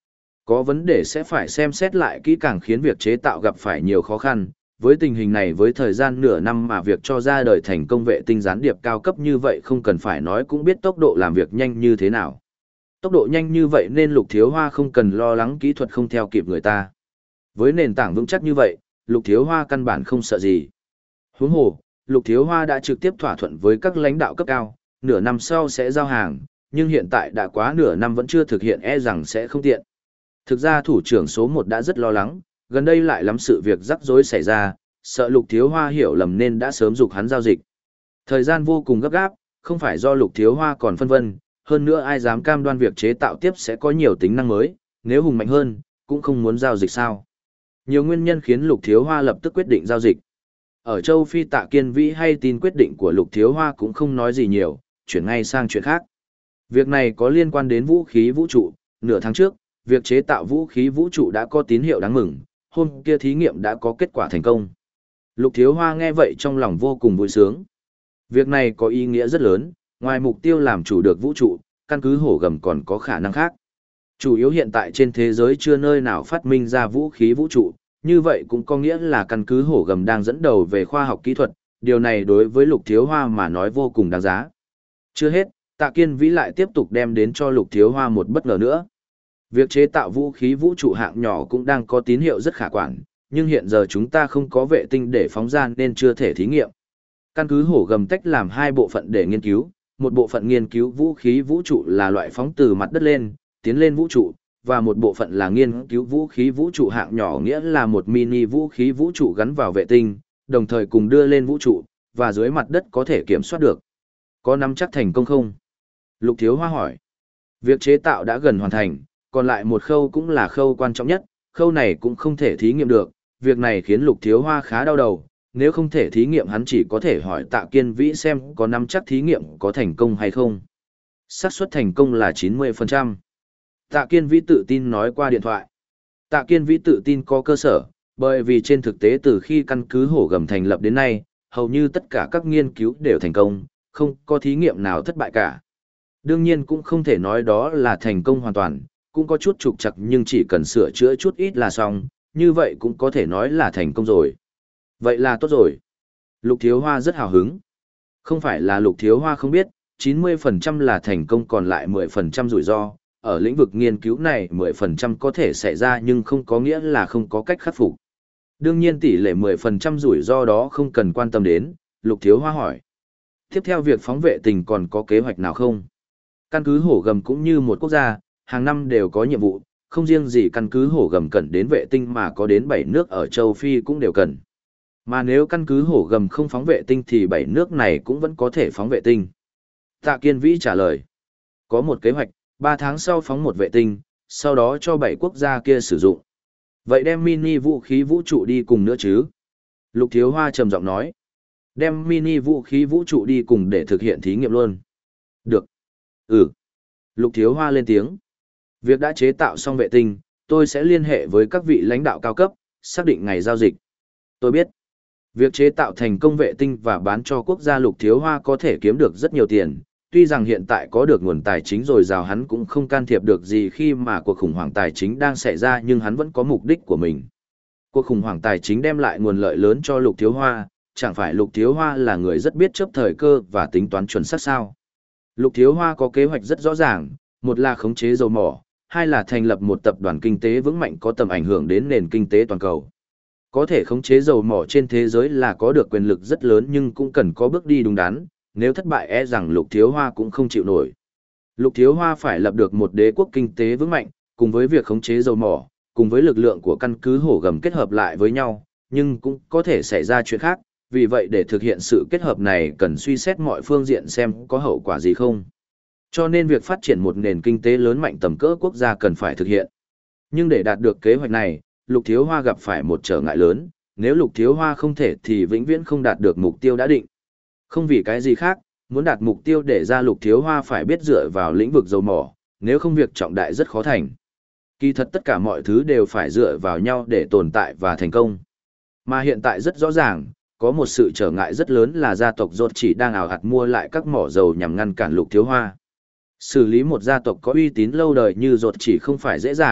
Có vấn đề sẽ phải xem xét lại kỹ càng khiến việc chế tạo gặp phải nhiều khó khăn. Với tình hình này với thời gian nửa năm mà việc cho ra đời thành công vệ tinh gián điệp cao cấp như vậy không cần phải nói cũng biết tốc độ làm việc nhanh như thế nào. Tốc độ nhanh như vậy nên Lục Thiếu Hoa không cần lo lắng kỹ thuật không theo kịp người ta. Với nền tảng vững chắc như vậy, Lục Thiếu Hoa căn bản không sợ gì. Huống hồ, Lục Thiếu Hoa đã trực tiếp thỏa thuận với các lãnh đạo cấp cao, nửa năm sau sẽ giao hàng, nhưng hiện tại đã quá nửa năm vẫn chưa thực hiện e rằng sẽ không tiện. Thực ra thủ trưởng số một đã rất lo lắng, gần đây lại lắm sự việc rắc rối xảy ra, sợ Lục Thiếu Hoa hiểu lầm nên đã sớm giục hắn giao dịch. Thời gian vô cùng gấp gáp, không phải do Lục Thiếu Hoa còn phân vân, hơn nữa ai dám cam đoan việc chế tạo tiếp sẽ có nhiều tính năng mới, nếu hùng mạnh hơn, cũng không muốn giao dịch sao. Nhiều nguyên nhân khiến Lục Thiếu Hoa lập tức quyết định giao dịch. Ở châu Phi Tạ Kiên Vĩ hay tin quyết định của Lục Thiếu Hoa cũng không nói gì nhiều, chuyển ngay sang chuyện khác. Việc này có liên quan đến vũ khí vũ trụ, nửa tháng trước, việc chế tạo vũ khí vũ trụ đã có tín hiệu đáng mừng, hôm kia thí nghiệm đã có kết quả thành công. Lục Thiếu Hoa nghe vậy trong lòng vô cùng vui sướng. Việc này có ý nghĩa rất lớn, ngoài mục tiêu làm chủ được vũ trụ, căn cứ hổ gầm còn có khả năng khác. Chủ yếu hiện tại trên thế giới chưa nơi nào phát minh ra vũ khí vũ trụ, như vậy cũng có nghĩa là căn cứ hổ gầm đang dẫn đầu về khoa học kỹ thuật, điều này đối với Lục Thiếu Hoa mà nói vô cùng đáng giá. Chưa hết, Tạ Kiên Vĩ lại tiếp tục đem đến cho Lục Thiếu Hoa một bất ngờ nữa. Việc chế tạo vũ khí vũ trụ hạng nhỏ cũng đang có tín hiệu rất khả quan, nhưng hiện giờ chúng ta không có vệ tinh để phóng ra nên chưa thể thí nghiệm. Căn cứ hổ gầm tách làm hai bộ phận để nghiên cứu, một bộ phận nghiên cứu vũ khí vũ trụ là loại phóng từ mặt đất lên, tiến lên vũ trụ, và một bộ phận là nghiên cứu vũ khí vũ trụ hạng nhỏ nghĩa là một mini vũ khí vũ trụ gắn vào vệ tinh, đồng thời cùng đưa lên vũ trụ, và dưới mặt đất có thể kiểm soát được. Có nắm chắc thành công không? Lục Thiếu Hoa hỏi. Việc chế tạo đã gần hoàn thành, còn lại một khâu cũng là khâu quan trọng nhất, khâu này cũng không thể thí nghiệm được, việc này khiến Lục Thiếu Hoa khá đau đầu, nếu không thể thí nghiệm hắn chỉ có thể hỏi Tạ Kiên Vĩ xem có nắm chắc thí nghiệm có thành công hay không. Xác suất thành công là chín mươi phần trăm. Tạ Kiên Vĩ tự tin nói qua điện thoại. Tạ Kiên Vĩ tự tin có cơ sở, bởi vì trên thực tế từ khi căn cứ hổ gầm thành lập đến nay, hầu như tất cả các nghiên cứu đều thành công, không có thí nghiệm nào thất bại cả. Đương nhiên cũng không thể nói đó là thành công hoàn toàn, cũng có chút trục trặc nhưng chỉ cần sửa chữa chút ít là xong, như vậy cũng có thể nói là thành công rồi. Vậy là tốt rồi. Lục Thiếu Hoa rất hào hứng. Không phải là Lục Thiếu Hoa không biết, chín mươi phần trăm là thành công còn lại mười phần trăm rủi ro. Ở lĩnh vực nghiên cứu này mười phần trăm có thể xảy ra nhưng không có nghĩa là không có cách khắc phục. Đương nhiên tỷ lệ mười phần trăm rủi ro đó không cần quan tâm đến, Lục Thiếu Hoa hỏi. Tiếp theo việc phóng vệ tinh còn có kế hoạch nào không? Căn cứ hổ gầm cũng như một quốc gia, hàng năm đều có nhiệm vụ, không riêng gì căn cứ hổ gầm cần đến vệ tinh mà có đến bảy nước ở châu Phi cũng đều cần. Mà nếu căn cứ hổ gầm không phóng vệ tinh thì bảy nước này cũng vẫn có thể phóng vệ tinh. Tạ Kiên Vĩ trả lời. Có một kế hoạch, ba tháng sau phóng một vệ tinh, sau đó cho bảy quốc gia kia sử dụng. Vậy đem mini vũ khí vũ trụ đi cùng nữa chứ? Lục Thiếu Hoa trầm giọng nói. Đem mini vũ khí vũ trụ đi cùng để thực hiện thí nghiệm luôn. Được. Ừ. Lục Thiếu Hoa lên tiếng. Việc đã chế tạo xong vệ tinh, tôi sẽ liên hệ với các vị lãnh đạo cao cấp, xác định ngày giao dịch. Tôi biết. Việc chế tạo thành công vệ tinh và bán cho quốc gia Lục Thiếu Hoa có thể kiếm được rất nhiều tiền. Tuy rằng hiện tại có được nguồn tài chính dồi dào hắn cũng không can thiệp được gì khi mà cuộc khủng hoảng tài chính đang xảy ra nhưng hắn vẫn có mục đích của mình. Cuộc khủng hoảng tài chính đem lại nguồn lợi lớn cho Lục Thiếu Hoa, chẳng phải Lục Thiếu Hoa là người rất biết chấp thời cơ và tính toán chuẩn xác sao. Lục Thiếu Hoa có kế hoạch rất rõ ràng, một là khống chế dầu mỏ, hai là thành lập một tập đoàn kinh tế vững mạnh có tầm ảnh hưởng đến nền kinh tế toàn cầu. Có thể khống chế dầu mỏ trên thế giới là có được quyền lực rất lớn nhưng cũng cần có bước đi đúng đắn, nếu thất bại e rằng Lục Thiếu Hoa cũng không chịu nổi. Lục Thiếu Hoa phải lập được một đế quốc kinh tế vững mạnh, cùng với việc khống chế dầu mỏ, cùng với lực lượng của căn cứ hổ gầm kết hợp lại với nhau, nhưng cũng có thể xảy ra chuyện khác, vì vậy để thực hiện sự kết hợp này cần suy xét mọi phương diện xem có hậu quả gì không. Cho nên việc phát triển một nền kinh tế lớn mạnh tầm cỡ quốc gia cần phải thực hiện. Nhưng để đạt được kế hoạch này, Lục Thiếu Hoa gặp phải một trở ngại lớn, nếu Lục Thiếu Hoa không thể thì vĩnh viễn không đạt được mục tiêu đã định. Không vì cái gì khác, muốn đạt mục tiêu để ra Lục Thiếu Hoa phải biết dựa vào lĩnh vực dầu mỏ, nếu không việc trọng đại rất khó thành. Kỳ thật tất cả mọi thứ đều phải dựa vào nhau để tồn tại và thành công. Mà hiện tại rất rõ ràng, có một sự trở ngại rất lớn là gia tộc Rốt chỉ đang ảo ạt mua lại các mỏ dầu nhằm ngăn cản Lục Thiếu Hoa. Xử lý một gia tộc có uy tín lâu đời như Rốt chỉ không phải dễ dàng,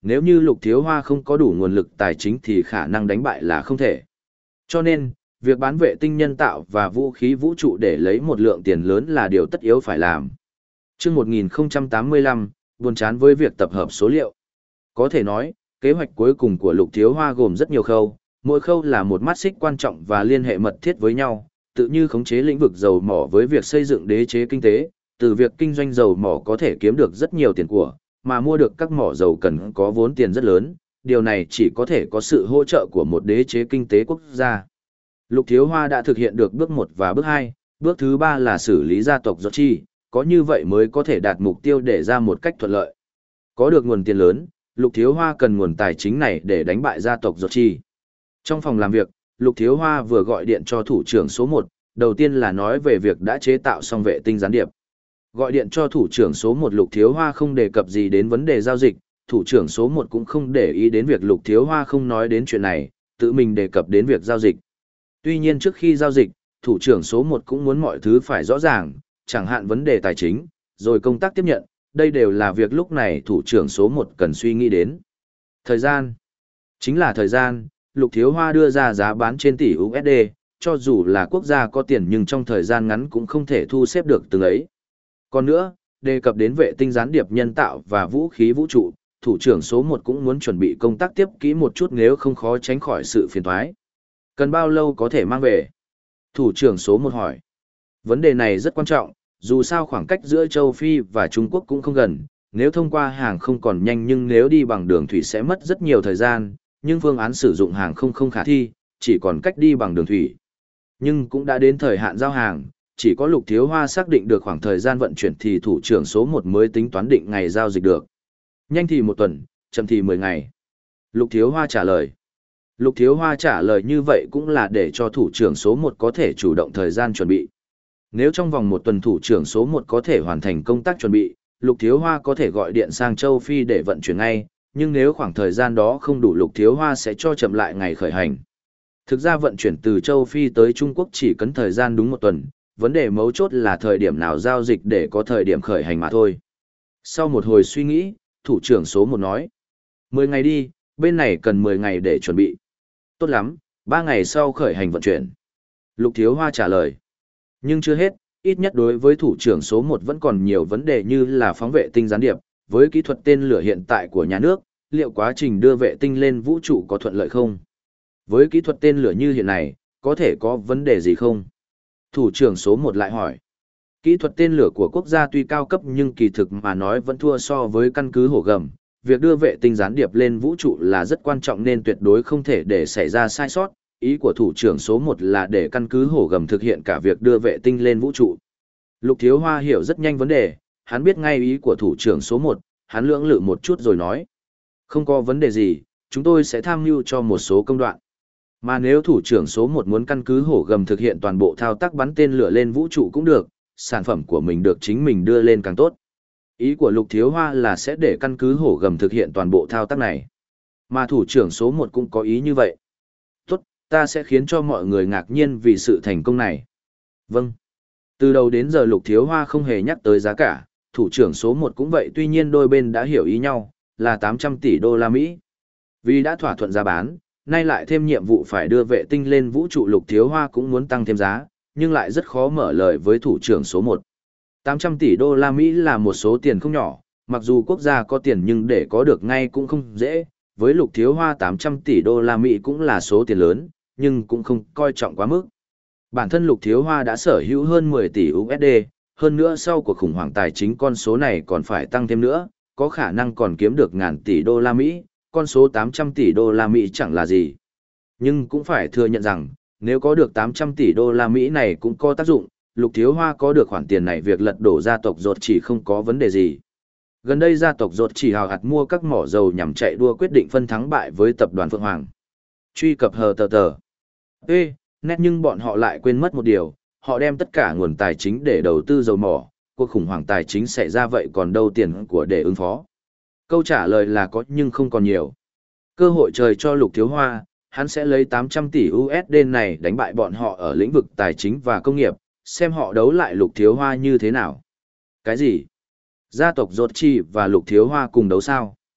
nếu như Lục Thiếu Hoa không có đủ nguồn lực tài chính thì khả năng đánh bại là không thể. Cho nên, việc bán vệ tinh nhân tạo và vũ khí vũ trụ để lấy một lượng tiền lớn là điều tất yếu phải làm. Trước một nghìn không trăm tám mươi lăm, buồn chán với việc tập hợp số liệu. Có thể nói, kế hoạch cuối cùng của Lục Thiếu Hoa gồm rất nhiều khâu, mỗi khâu là một mắt xích quan trọng và liên hệ mật thiết với nhau, tự như khống chế lĩnh vực dầu mỏ với việc xây dựng đế chế kinh tế, từ việc kinh doanh dầu mỏ có thể kiếm được rất nhiều tiền của, mà mua được các mỏ dầu cần có vốn tiền rất lớn, điều này chỉ có thể có sự hỗ trợ của một đế chế kinh tế quốc gia. Lục Thiếu Hoa đã thực hiện được bước một và bước hai, bước thứ ba là xử lý gia tộc Giọt Chi, có như vậy mới có thể đạt mục tiêu để ra một cách thuận lợi. Có được nguồn tiền lớn, Lục Thiếu Hoa cần nguồn tài chính này để đánh bại gia tộc Giọt Chi. Trong phòng làm việc, Lục Thiếu Hoa vừa gọi điện cho thủ trưởng số một, đầu tiên là nói về việc đã chế tạo xong vệ tinh gián điệp. Gọi điện cho thủ trưởng số một, Lục Thiếu Hoa không đề cập gì đến vấn đề giao dịch, thủ trưởng số một cũng không để ý đến việc Lục Thiếu Hoa không nói đến chuyện này, tự mình đề cập đến việc giao dịch. Tuy nhiên trước khi giao dịch, thủ trưởng số một cũng muốn mọi thứ phải rõ ràng, chẳng hạn vấn đề tài chính, rồi công tác tiếp nhận, đây đều là việc lúc này thủ trưởng số một cần suy nghĩ đến. Thời gian. Chính là thời gian, Lục Thiếu Hoa đưa ra giá bán trên tỷ u ét đê, cho dù là quốc gia có tiền nhưng trong thời gian ngắn cũng không thể thu xếp được từng ấy. Còn nữa, đề cập đến vệ tinh gián điệp nhân tạo và vũ khí vũ trụ, thủ trưởng số một cũng muốn chuẩn bị công tác tiếp kỹ một chút nếu không khó tránh khỏi sự phiền toái. Cần bao lâu có thể mang về? Thủ trưởng số một hỏi. Vấn đề này rất quan trọng, dù sao khoảng cách giữa châu Phi và Trung Quốc cũng không gần, nếu thông qua hàng không còn nhanh nhưng nếu đi bằng đường thủy sẽ mất rất nhiều thời gian, nhưng phương án sử dụng hàng không không khả thi, chỉ còn cách đi bằng đường thủy. Nhưng cũng đã đến thời hạn giao hàng, chỉ có Lục Thiếu Hoa xác định được khoảng thời gian vận chuyển thì thủ trưởng số một mới tính toán định ngày giao dịch được. Nhanh thì một tuần, chậm thì mười ngày. Lục Thiếu Hoa trả lời. Lục Thiếu Hoa trả lời như vậy cũng là để cho thủ trưởng số một có thể chủ động thời gian chuẩn bị. Nếu trong vòng một tuần thủ trưởng số một có thể hoàn thành công tác chuẩn bị, Lục Thiếu Hoa có thể gọi điện sang châu Phi để vận chuyển ngay, nhưng nếu khoảng thời gian đó không đủ Lục Thiếu Hoa sẽ cho chậm lại ngày khởi hành. Thực ra vận chuyển từ châu Phi tới Trung Quốc chỉ cần thời gian đúng một tuần, vấn đề mấu chốt là thời điểm nào giao dịch để có thời điểm khởi hành mà thôi. Sau một hồi suy nghĩ, thủ trưởng số một nói. mười ngày đi, bên này cần mười ngày để chuẩn bị. Tốt lắm, ba ngày sau khởi hành vận chuyển. Lục Thiếu Hoa trả lời. Nhưng chưa hết, ít nhất đối với thủ trưởng số một vẫn còn nhiều vấn đề như là phóng vệ tinh gián điệp, với kỹ thuật tên lửa hiện tại của nhà nước, liệu quá trình đưa vệ tinh lên vũ trụ có thuận lợi không? Với kỹ thuật tên lửa như hiện nay, có thể có vấn đề gì không? Thủ trưởng số một lại hỏi. Kỹ thuật tên lửa của quốc gia tuy cao cấp nhưng kỳ thực mà nói vẫn thua so với căn cứ hổ gầm. Việc đưa vệ tinh gián điệp lên vũ trụ là rất quan trọng nên tuyệt đối không thể để xảy ra sai sót. Ý của thủ trưởng số một là để căn cứ hổ gầm thực hiện cả việc đưa vệ tinh lên vũ trụ. Lục Thiếu Hoa hiểu rất nhanh vấn đề, hắn biết ngay ý của thủ trưởng số một, hắn lưỡng lự một chút rồi nói. Không có vấn đề gì, chúng tôi sẽ tham mưu cho một số công đoạn. Mà nếu thủ trưởng số một muốn căn cứ hổ gầm thực hiện toàn bộ thao tác bắn tên lửa lên vũ trụ cũng được, sản phẩm của mình được chính mình đưa lên càng tốt. Ý của Lục Thiếu Hoa là sẽ để căn cứ hổ gầm thực hiện toàn bộ thao tác này. Mà thủ trưởng số một cũng có ý như vậy. Tốt, ta sẽ khiến cho mọi người ngạc nhiên vì sự thành công này. Vâng. Từ đầu đến giờ Lục Thiếu Hoa không hề nhắc tới giá cả, thủ trưởng số một cũng vậy, tuy nhiên đôi bên đã hiểu ý nhau, là tám trăm tỷ đô la Mỹ. Vì đã thỏa thuận giá bán, nay lại thêm nhiệm vụ phải đưa vệ tinh lên vũ trụ, Lục Thiếu Hoa cũng muốn tăng thêm giá, nhưng lại rất khó mở lời với thủ trưởng số một. tám trăm tỷ đô la Mỹ là một số tiền không nhỏ, mặc dù quốc gia có tiền nhưng để có được ngay cũng không dễ, với Lục Thiếu Hoa tám trăm tỷ đô la Mỹ cũng là số tiền lớn, nhưng cũng không coi trọng quá mức. Bản thân Lục Thiếu Hoa đã sở hữu hơn mười tỷ u ét đê, hơn nữa sau cuộc khủng hoảng tài chính con số này còn phải tăng thêm nữa, có khả năng còn kiếm được ngàn tỷ đô la Mỹ, con số tám trăm tỷ đô la Mỹ chẳng là gì. Nhưng cũng phải thừa nhận rằng, nếu có được tám trăm tỷ đô la Mỹ này cũng có tác dụng, Lục Thiếu Hoa có được khoản tiền này việc lật đổ gia tộc Giọt Chỉ không có vấn đề gì. Gần đây gia tộc Giọt Chỉ hào hạt mua các mỏ dầu nhằm chạy đua quyết định phân thắng bại với tập đoàn Phượng Hoàng. Truy cập hờ tờ tờ. Ê, nét nhưng bọn họ lại quên mất một điều, họ đem tất cả nguồn tài chính để đầu tư dầu mỏ, cuộc khủng hoảng tài chính xảy ra vậy còn đâu tiền của để ứng phó. Câu trả lời là có nhưng không còn nhiều. Cơ hội trời cho Lục Thiếu Hoa, hắn sẽ lấy tám trăm tỷ u ét đê này đánh bại bọn họ ở lĩnh vực tài chính và công nghiệp, xem họ đấu lại Lục Thiếu Hoa như thế nào. Cái gì? Gia tộc Giọt Chi và Lục Thiếu Hoa cùng đấu sao?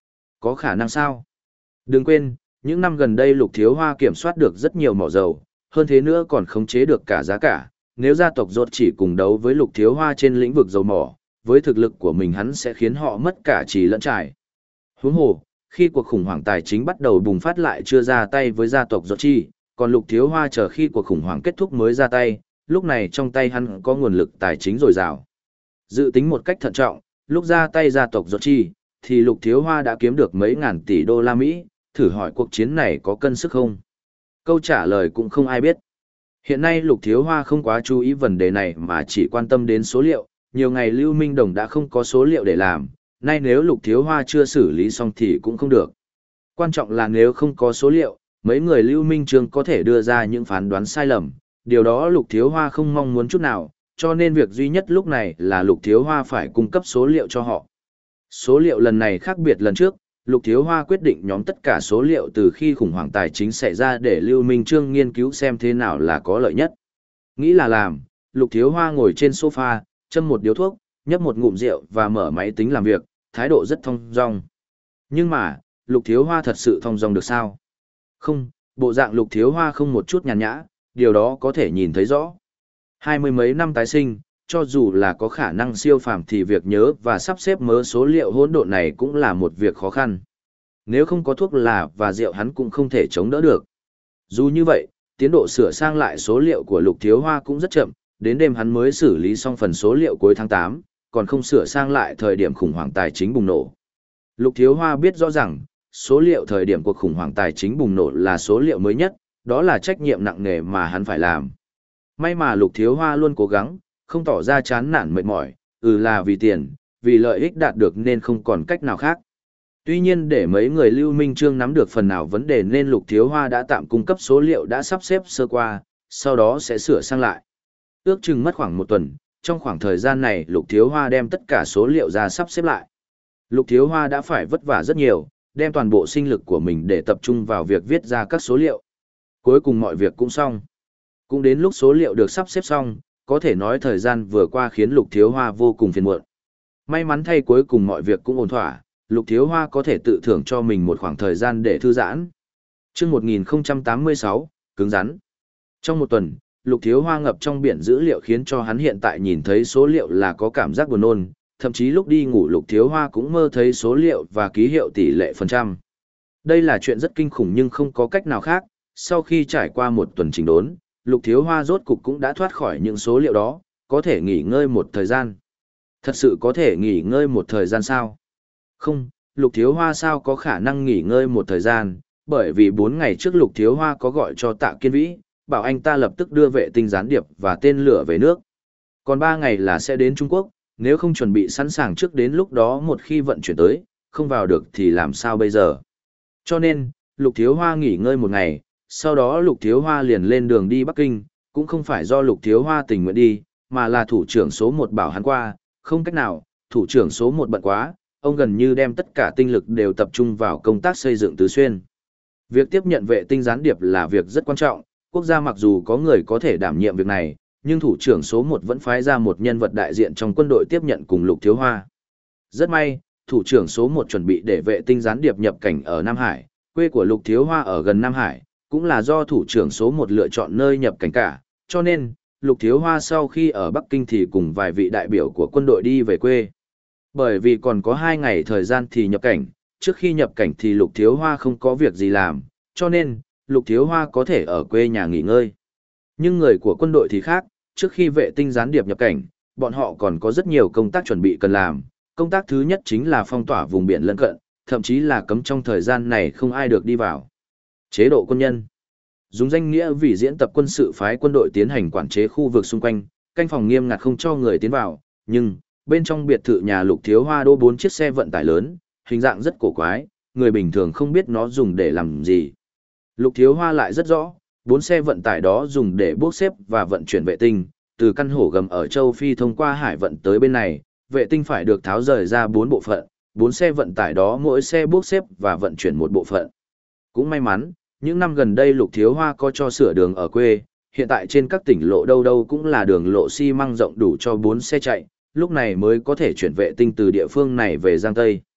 Có khả năng sao? Đừng quên, những năm gần đây Lục Thiếu Hoa kiểm soát được rất nhiều mỏ dầu, hơn thế nữa còn khống chế được cả giá cả. Nếu gia tộc rốt chỉ cùng đấu với Lục Thiếu Hoa trên lĩnh vực dầu mỏ, với thực lực của mình hắn sẽ khiến họ mất cả trì lẫn trải. Huống hồ, khi cuộc khủng hoảng tài chính bắt đầu bùng phát lại chưa ra tay với gia tộc rốt chi, còn Lục Thiếu Hoa chờ khi cuộc khủng hoảng kết thúc mới ra tay, lúc này trong tay hắn có nguồn lực tài chính dồi dào. Dự tính một cách thận trọng, lúc ra tay gia tộc rốt chi, thì Lục Thiếu Hoa đã kiếm được mấy ngàn tỷ đô la Mỹ, thử hỏi cuộc chiến này có cân sức không? Câu trả lời cũng không ai biết. Hiện nay Lục Thiếu Hoa không quá chú ý vấn đề này mà chỉ quan tâm đến số liệu, nhiều ngày Lưu Minh Đồng đã không có số liệu để làm, nay nếu Lục Thiếu Hoa chưa xử lý xong thì cũng không được. Quan trọng là nếu không có số liệu, mấy người Lưu Minh Trương có thể đưa ra những phán đoán sai lầm, điều đó Lục Thiếu Hoa không mong muốn chút nào, cho nên việc duy nhất lúc này là Lục Thiếu Hoa phải cung cấp số liệu cho họ. Số liệu lần này khác biệt lần trước, Lục Thiếu Hoa quyết định nhóm tất cả số liệu từ khi khủng hoảng tài chính xảy ra để Lưu Minh Trương nghiên cứu xem thế nào là có lợi nhất. Nghĩ là làm, Lục Thiếu Hoa ngồi trên sofa, châm một điếu thuốc, nhấp một ngụm rượu và mở máy tính làm việc, thái độ rất thong dong. Nhưng mà, Lục Thiếu Hoa thật sự thong dong được sao? Không, bộ dạng Lục Thiếu Hoa không một chút nhàn nhã, điều đó có thể nhìn thấy rõ. Hai mươi mấy năm tái sinh, cho dù là có khả năng siêu phàm thì việc nhớ và sắp xếp mớ số liệu hỗn độn này cũng là một việc khó khăn. Nếu không có thuốc là và rượu hắn cũng không thể chống đỡ được. Dù như vậy, tiến độ sửa sang lại số liệu của Lục Thiếu Hoa cũng rất chậm, đến đêm hắn mới xử lý xong phần số liệu cuối tháng tám, còn không sửa sang lại thời điểm khủng hoảng tài chính bùng nổ. Lục Thiếu Hoa biết rõ rằng, số liệu thời điểm cuộc khủng hoảng tài chính bùng nổ là số liệu mới nhất, đó là trách nhiệm nặng nề mà hắn phải làm. May mà Lục Thiếu Hoa luôn cố gắng, không tỏ ra chán nản mệt mỏi, ừ là vì tiền, vì lợi ích đạt được nên không còn cách nào khác. Tuy nhiên để mấy người Lưu Minh Trương nắm được phần nào vấn đề nên Lục Thiếu Hoa đã tạm cung cấp số liệu đã sắp xếp sơ qua, sau đó sẽ sửa sang lại. Ước chừng mất khoảng một tuần, trong khoảng thời gian này Lục Thiếu Hoa đem tất cả số liệu ra sắp xếp lại. Lục Thiếu Hoa đã phải vất vả rất nhiều, đem toàn bộ sinh lực của mình để tập trung vào việc viết ra các số liệu. Cuối cùng mọi việc cũng xong. Cũng đến lúc số liệu được sắp xếp xong, có thể nói thời gian vừa qua khiến Lục Thiếu Hoa vô cùng phiền muộn. May mắn thay cuối cùng mọi việc cũng ổn thỏa, Lục Thiếu Hoa có thể tự thưởng cho mình một khoảng thời gian để thư giãn. Chương một nghìn không trăm tám mươi sáu, cứng rắn. Trong một tuần, Lục Thiếu Hoa ngập trong biển dữ liệu khiến cho hắn hiện tại nhìn thấy số liệu là có cảm giác buồn nôn, thậm chí lúc đi ngủ Lục Thiếu Hoa cũng mơ thấy số liệu và ký hiệu tỷ lệ phần trăm. Đây là chuyện rất kinh khủng nhưng không có cách nào khác, sau khi trải qua một tuần chỉnh đốn, Lục Thiếu Hoa rốt cục cũng đã thoát khỏi những số liệu đó, có thể nghỉ ngơi một thời gian. Thật sự có thể nghỉ ngơi một thời gian sao? Không, Lục Thiếu Hoa sao có khả năng nghỉ ngơi một thời gian, bởi vì bốn ngày trước Lục Thiếu Hoa có gọi cho Tạ Kiên Vĩ, bảo anh ta lập tức đưa vệ tinh gián điệp và tên lửa về nước. Còn ba ngày là sẽ đến Trung Quốc, nếu không chuẩn bị sẵn sàng trước đến lúc đó một khi vận chuyển tới, không vào được thì làm sao bây giờ? Cho nên, Lục Thiếu Hoa nghỉ ngơi một ngày, sau đó Lục Thiếu Hoa liền lên đường đi Bắc Kinh, cũng không phải do Lục Thiếu Hoa tình nguyện đi, mà là thủ trưởng số một bảo hắn qua, không cách nào, thủ trưởng số một bận quá, ông gần như đem tất cả tinh lực đều tập trung vào công tác xây dựng Tứ Xuyên. Việc tiếp nhận vệ tinh gián điệp là việc rất quan trọng, quốc gia mặc dù có người có thể đảm nhiệm việc này, nhưng thủ trưởng số một vẫn phái ra một nhân vật đại diện trong quân đội tiếp nhận cùng Lục Thiếu Hoa. Rất may, thủ trưởng số một chuẩn bị để vệ tinh gián điệp nhập cảnh ở Nam Hải, quê của Lục Thiếu Hoa ở gần Nam Hải, cũng là do thủ trưởng số một lựa chọn nơi nhập cảnh cả, cho nên, Lục Thiếu Hoa sau khi ở Bắc Kinh thì cùng vài vị đại biểu của quân đội đi về quê. Bởi vì còn có hai ngày thời gian thì nhập cảnh, trước khi nhập cảnh thì Lục Thiếu Hoa không có việc gì làm, cho nên, Lục Thiếu Hoa có thể ở quê nhà nghỉ ngơi. Nhưng người của quân đội thì khác, trước khi vệ tinh gián điệp nhập cảnh, bọn họ còn có rất nhiều công tác chuẩn bị cần làm. Công tác thứ nhất chính là phong tỏa vùng biển lân cận, thậm chí là cấm trong thời gian này không ai được đi vào. Chế độ quân nhân. Dùng danh nghĩa vì diễn tập quân sự phái quân đội tiến hành quản chế khu vực xung quanh, canh phòng nghiêm ngặt không cho người tiến vào, nhưng bên trong biệt thự nhà Lục Thiếu Hoa đỗ bốn chiếc xe vận tải lớn, hình dạng rất cổ quái, người bình thường không biết nó dùng để làm gì. Lục Thiếu Hoa lại rất rõ, bốn xe vận tải đó dùng để bốc xếp và vận chuyển vệ tinh, từ căn hổ gầm ở châu Phi thông qua hải vận tới bên này, vệ tinh phải được tháo rời ra bốn bộ phận, bốn xe vận tải đó mỗi xe bốc xếp và vận chuyển một bộ phận. Cũng may mắn, những năm gần đây Lục Thiếu Hoa có cho sửa đường ở quê, hiện tại trên các tỉnh lộ đâu đâu cũng là đường lộ xi măng rộng đủ cho bốn xe chạy, lúc này mới có thể chuyển vệ tinh từ địa phương này về Giang Tây.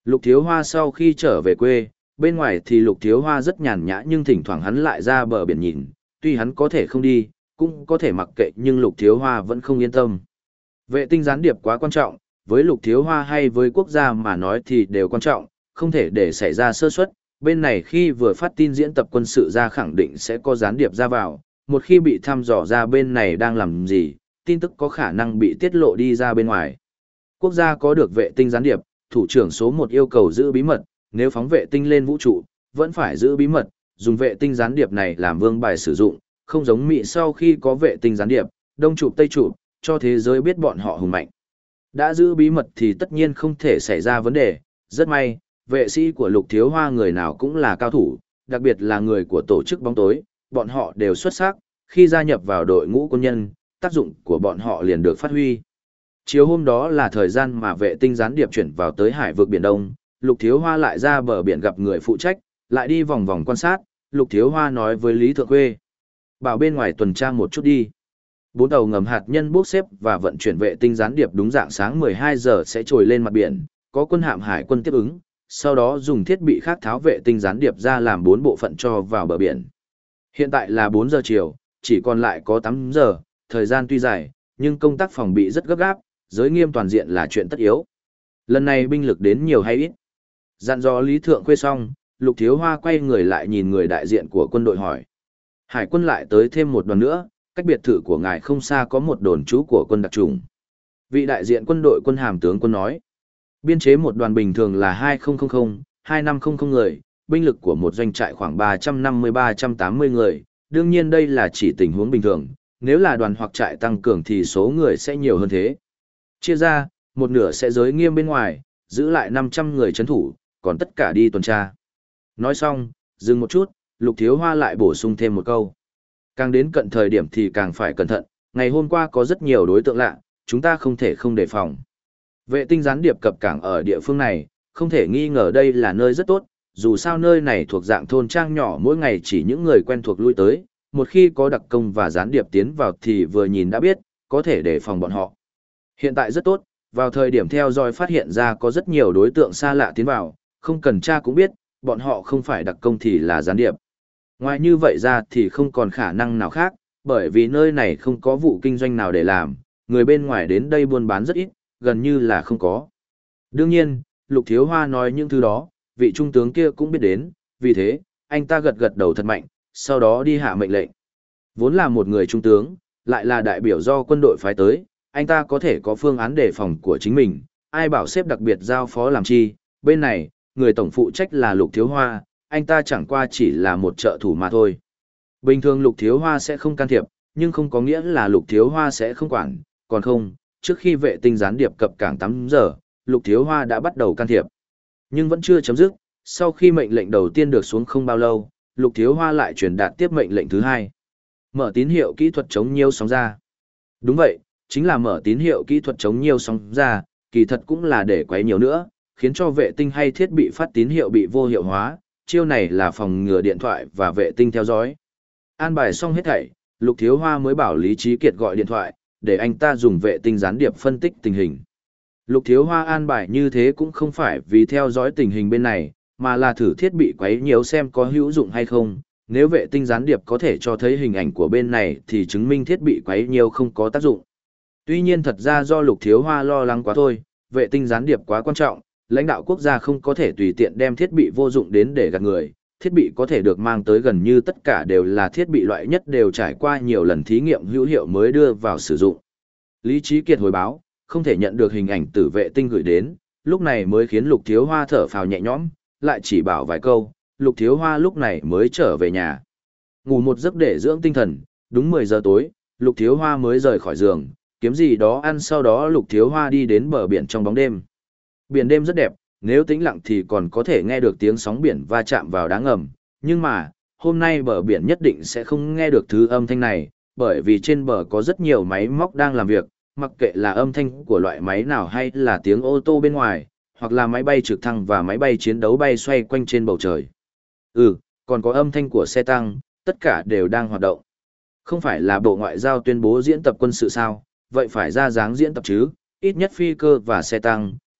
Lục Thiếu Hoa sau khi trở về quê, bên ngoài thì Lục Thiếu Hoa rất nhàn nhã nhưng thỉnh thoảng hắn lại ra bờ biển nhìn, tuy hắn có thể không đi, cũng có thể mặc kệ nhưng Lục Thiếu Hoa vẫn không yên tâm. Vệ tinh gián điệp quá quan trọng, với Lục Thiếu Hoa hay với quốc gia mà nói thì đều quan trọng, không thể để xảy ra sơ suất. Bên này khi vừa phát tin diễn tập quân sự ra khẳng định sẽ có gián điệp ra vào, một khi bị thăm dò ra bên này đang làm gì, tin tức có khả năng bị tiết lộ đi ra bên ngoài. Quốc gia có được vệ tinh gián điệp, thủ trưởng số một yêu cầu giữ bí mật, nếu phóng vệ tinh lên vũ trụ, vẫn phải giữ bí mật, dùng vệ tinh gián điệp này làm vương bài sử dụng, không giống Mỹ sau khi có vệ tinh gián điệp, đông chụp tây chụp, cho thế giới biết bọn họ hùng mạnh. Đã giữ bí mật thì tất nhiên không thể xảy ra vấn đề, rất may, vệ sĩ của Lục Thiếu Hoa người nào cũng là cao thủ, đặc biệt là người của tổ chức bóng tối, bọn họ đều xuất sắc, khi gia nhập vào đội ngũ quân nhân, tác dụng của bọn họ liền được phát huy. Chiều hôm đó là thời gian mà vệ tinh gián điệp chuyển vào tới hải vực Biển Đông, Lục Thiếu Hoa lại ra bờ biển gặp người phụ trách, lại đi vòng vòng quan sát, Lục Thiếu Hoa nói với Lý Thượng Khuê. Bảo bên ngoài tuần tra một chút đi. Bốn tàu ngầm hạt nhân bốc xếp và vận chuyển vệ tinh gián điệp đúng dạng sáng mười hai giờ sẽ trồi lên mặt biển, có quân hạm hải quân tiếp ứng, sau đó dùng thiết bị khác tháo vệ tinh gián điệp ra làm bốn bộ phận cho vào bờ biển. Hiện tại là bốn giờ chiều, chỉ còn lại có tám giờ, thời gian tuy dài, nhưng công tác phòng bị rất gấp gáp, giới nghiêm toàn diện là chuyện tất yếu. Lần này binh lực đến nhiều hay ít? Dặn dò Lý Thượng Khuê xong, Lục Thiếu Hoa quay người lại nhìn người đại diện của quân đội hỏi. Hải quân lại tới thêm một đoàn nữa, cách biệt thự của ngài không xa có một đồn trú của quân đặc trùng. Vị đại diện quân đội quân hàm tướng quân nói. Biên chế một đoàn bình thường là hai nghìn, hai nghìn năm trăm người, binh lực của một doanh trại khoảng ba trăm năm mươi đến ba trăm tám mươi người, đương nhiên đây là chỉ tình huống bình thường, nếu là đoàn hoặc trại tăng cường thì số người sẽ nhiều hơn thế. Chia ra, một nửa sẽ giới nghiêm bên ngoài, giữ lại năm trăm người trấn thủ, còn tất cả đi tuần tra. Nói xong, dừng một chút, Lục Thiếu Hoa lại bổ sung thêm một câu. Càng đến cận thời điểm thì càng phải cẩn thận, ngày hôm qua có rất nhiều đối tượng lạ, chúng ta không thể không đề phòng. Vệ tinh gián điệp cập cảng ở địa phương này, không thể nghi ngờ đây là nơi rất tốt, dù sao nơi này thuộc dạng thôn trang nhỏ mỗi ngày chỉ những người quen thuộc lui tới, một khi có đặc công và gián điệp tiến vào thì vừa nhìn đã biết, có thể đề phòng bọn họ. Hiện tại rất tốt, vào thời điểm theo dõi phát hiện ra có rất nhiều đối tượng xa lạ tiến vào, không cần tra cũng biết, bọn họ không phải đặc công thì là gián điệp. Ngoài như vậy ra thì không còn khả năng nào khác, bởi vì nơi này không có vụ kinh doanh nào để làm, người bên ngoài đến đây buôn bán rất ít, gần như là không có. Đương nhiên, Lục Thiếu Hoa nói những thứ đó, vị trung tướng kia cũng biết đến, vì thế, anh ta gật gật đầu thật mạnh, sau đó đi hạ mệnh lệnh. Vốn là một người trung tướng, lại là đại biểu do quân đội phái tới, anh ta có thể có phương án đề phòng của chính mình, ai bảo xếp đặc biệt giao phó làm chi, bên này, người tổng phụ trách là Lục Thiếu Hoa, anh ta chẳng qua chỉ là một trợ thủ mà thôi. Bình thường Lục Thiếu Hoa sẽ không can thiệp, nhưng không có nghĩa là Lục Thiếu Hoa sẽ không quản, còn không, trước khi vệ tinh gián điệp cập cảng tám giờ, Lục Thiếu Hoa đã bắt đầu can thiệp. Nhưng vẫn chưa chấm dứt, sau khi mệnh lệnh đầu tiên được xuống không bao lâu, Lục Thiếu Hoa lại truyền đạt tiếp mệnh lệnh thứ hai. Mở tín hiệu kỹ thuật chống nhiêu sóng ra. Đúng vậy, chính là mở tín hiệu kỹ thuật chống nhiêu sóng ra, kỳ thật cũng là để quấy nhiều nữa, khiến cho vệ tinh hay thiết bị phát tín hiệu bị vô hiệu hóa, chiêu này là phòng ngừa điện thoại và vệ tinh theo dõi. An bài xong hết thảy, Lục Thiếu Hoa mới bảo Lý Trí Kiệt gọi điện thoại, để anh ta dùng vệ tinh gián điệp phân tích tình hình. Lục Thiếu Hoa an bài như thế cũng không phải vì theo dõi tình hình bên này, mà là thử thiết bị quấy nhiễu xem có hữu dụng hay không. Nếu vệ tinh gián điệp có thể cho thấy hình ảnh của bên này thì chứng minh thiết bị quấy nhiễu không có tác dụng. Tuy nhiên thật ra do Lục Thiếu Hoa lo lắng quá thôi, vệ tinh gián điệp quá quan trọng, lãnh đạo quốc gia không có thể tùy tiện đem thiết bị vô dụng đến để gạt người. Thiết bị có thể được mang tới gần như tất cả đều là thiết bị loại nhất đều trải qua nhiều lần thí nghiệm hữu hiệu mới đưa vào sử dụng. Lý Trí Kiệt hồi báo, không thể nhận được hình ảnh từ vệ tinh gửi đến, lúc này mới khiến Lục Thiếu Hoa thở phào nhẹ nhõm, lại chỉ bảo vài câu, Lục Thiếu Hoa lúc này mới trở về nhà. Ngủ một giấc để dưỡng tinh thần, đúng mười giờ tối, Lục Thiếu Hoa mới rời khỏi giường, kiếm gì đó ăn sau đó Lục Thiếu Hoa đi đến bờ biển trong bóng đêm. Biển đêm rất đẹp, nếu tĩnh lặng thì còn có thể nghe được tiếng sóng biển va chạm vào đá ngầm, nhưng mà, hôm nay bờ biển nhất định sẽ không nghe được thứ âm thanh này, bởi vì trên bờ có rất nhiều máy móc đang làm việc, mặc kệ là âm thanh của loại máy nào hay là tiếng ô tô bên ngoài, hoặc là máy bay trực thăng và máy bay chiến đấu bay xoay quanh trên bầu trời. Ừ, còn có âm thanh của xe tăng, tất cả đều đang hoạt động. Không phải là Bộ Ngoại giao tuyên bố diễn tập quân sự sao, vậy phải ra dáng diễn tập chứ, ít nhất phi cơ và xe tăng,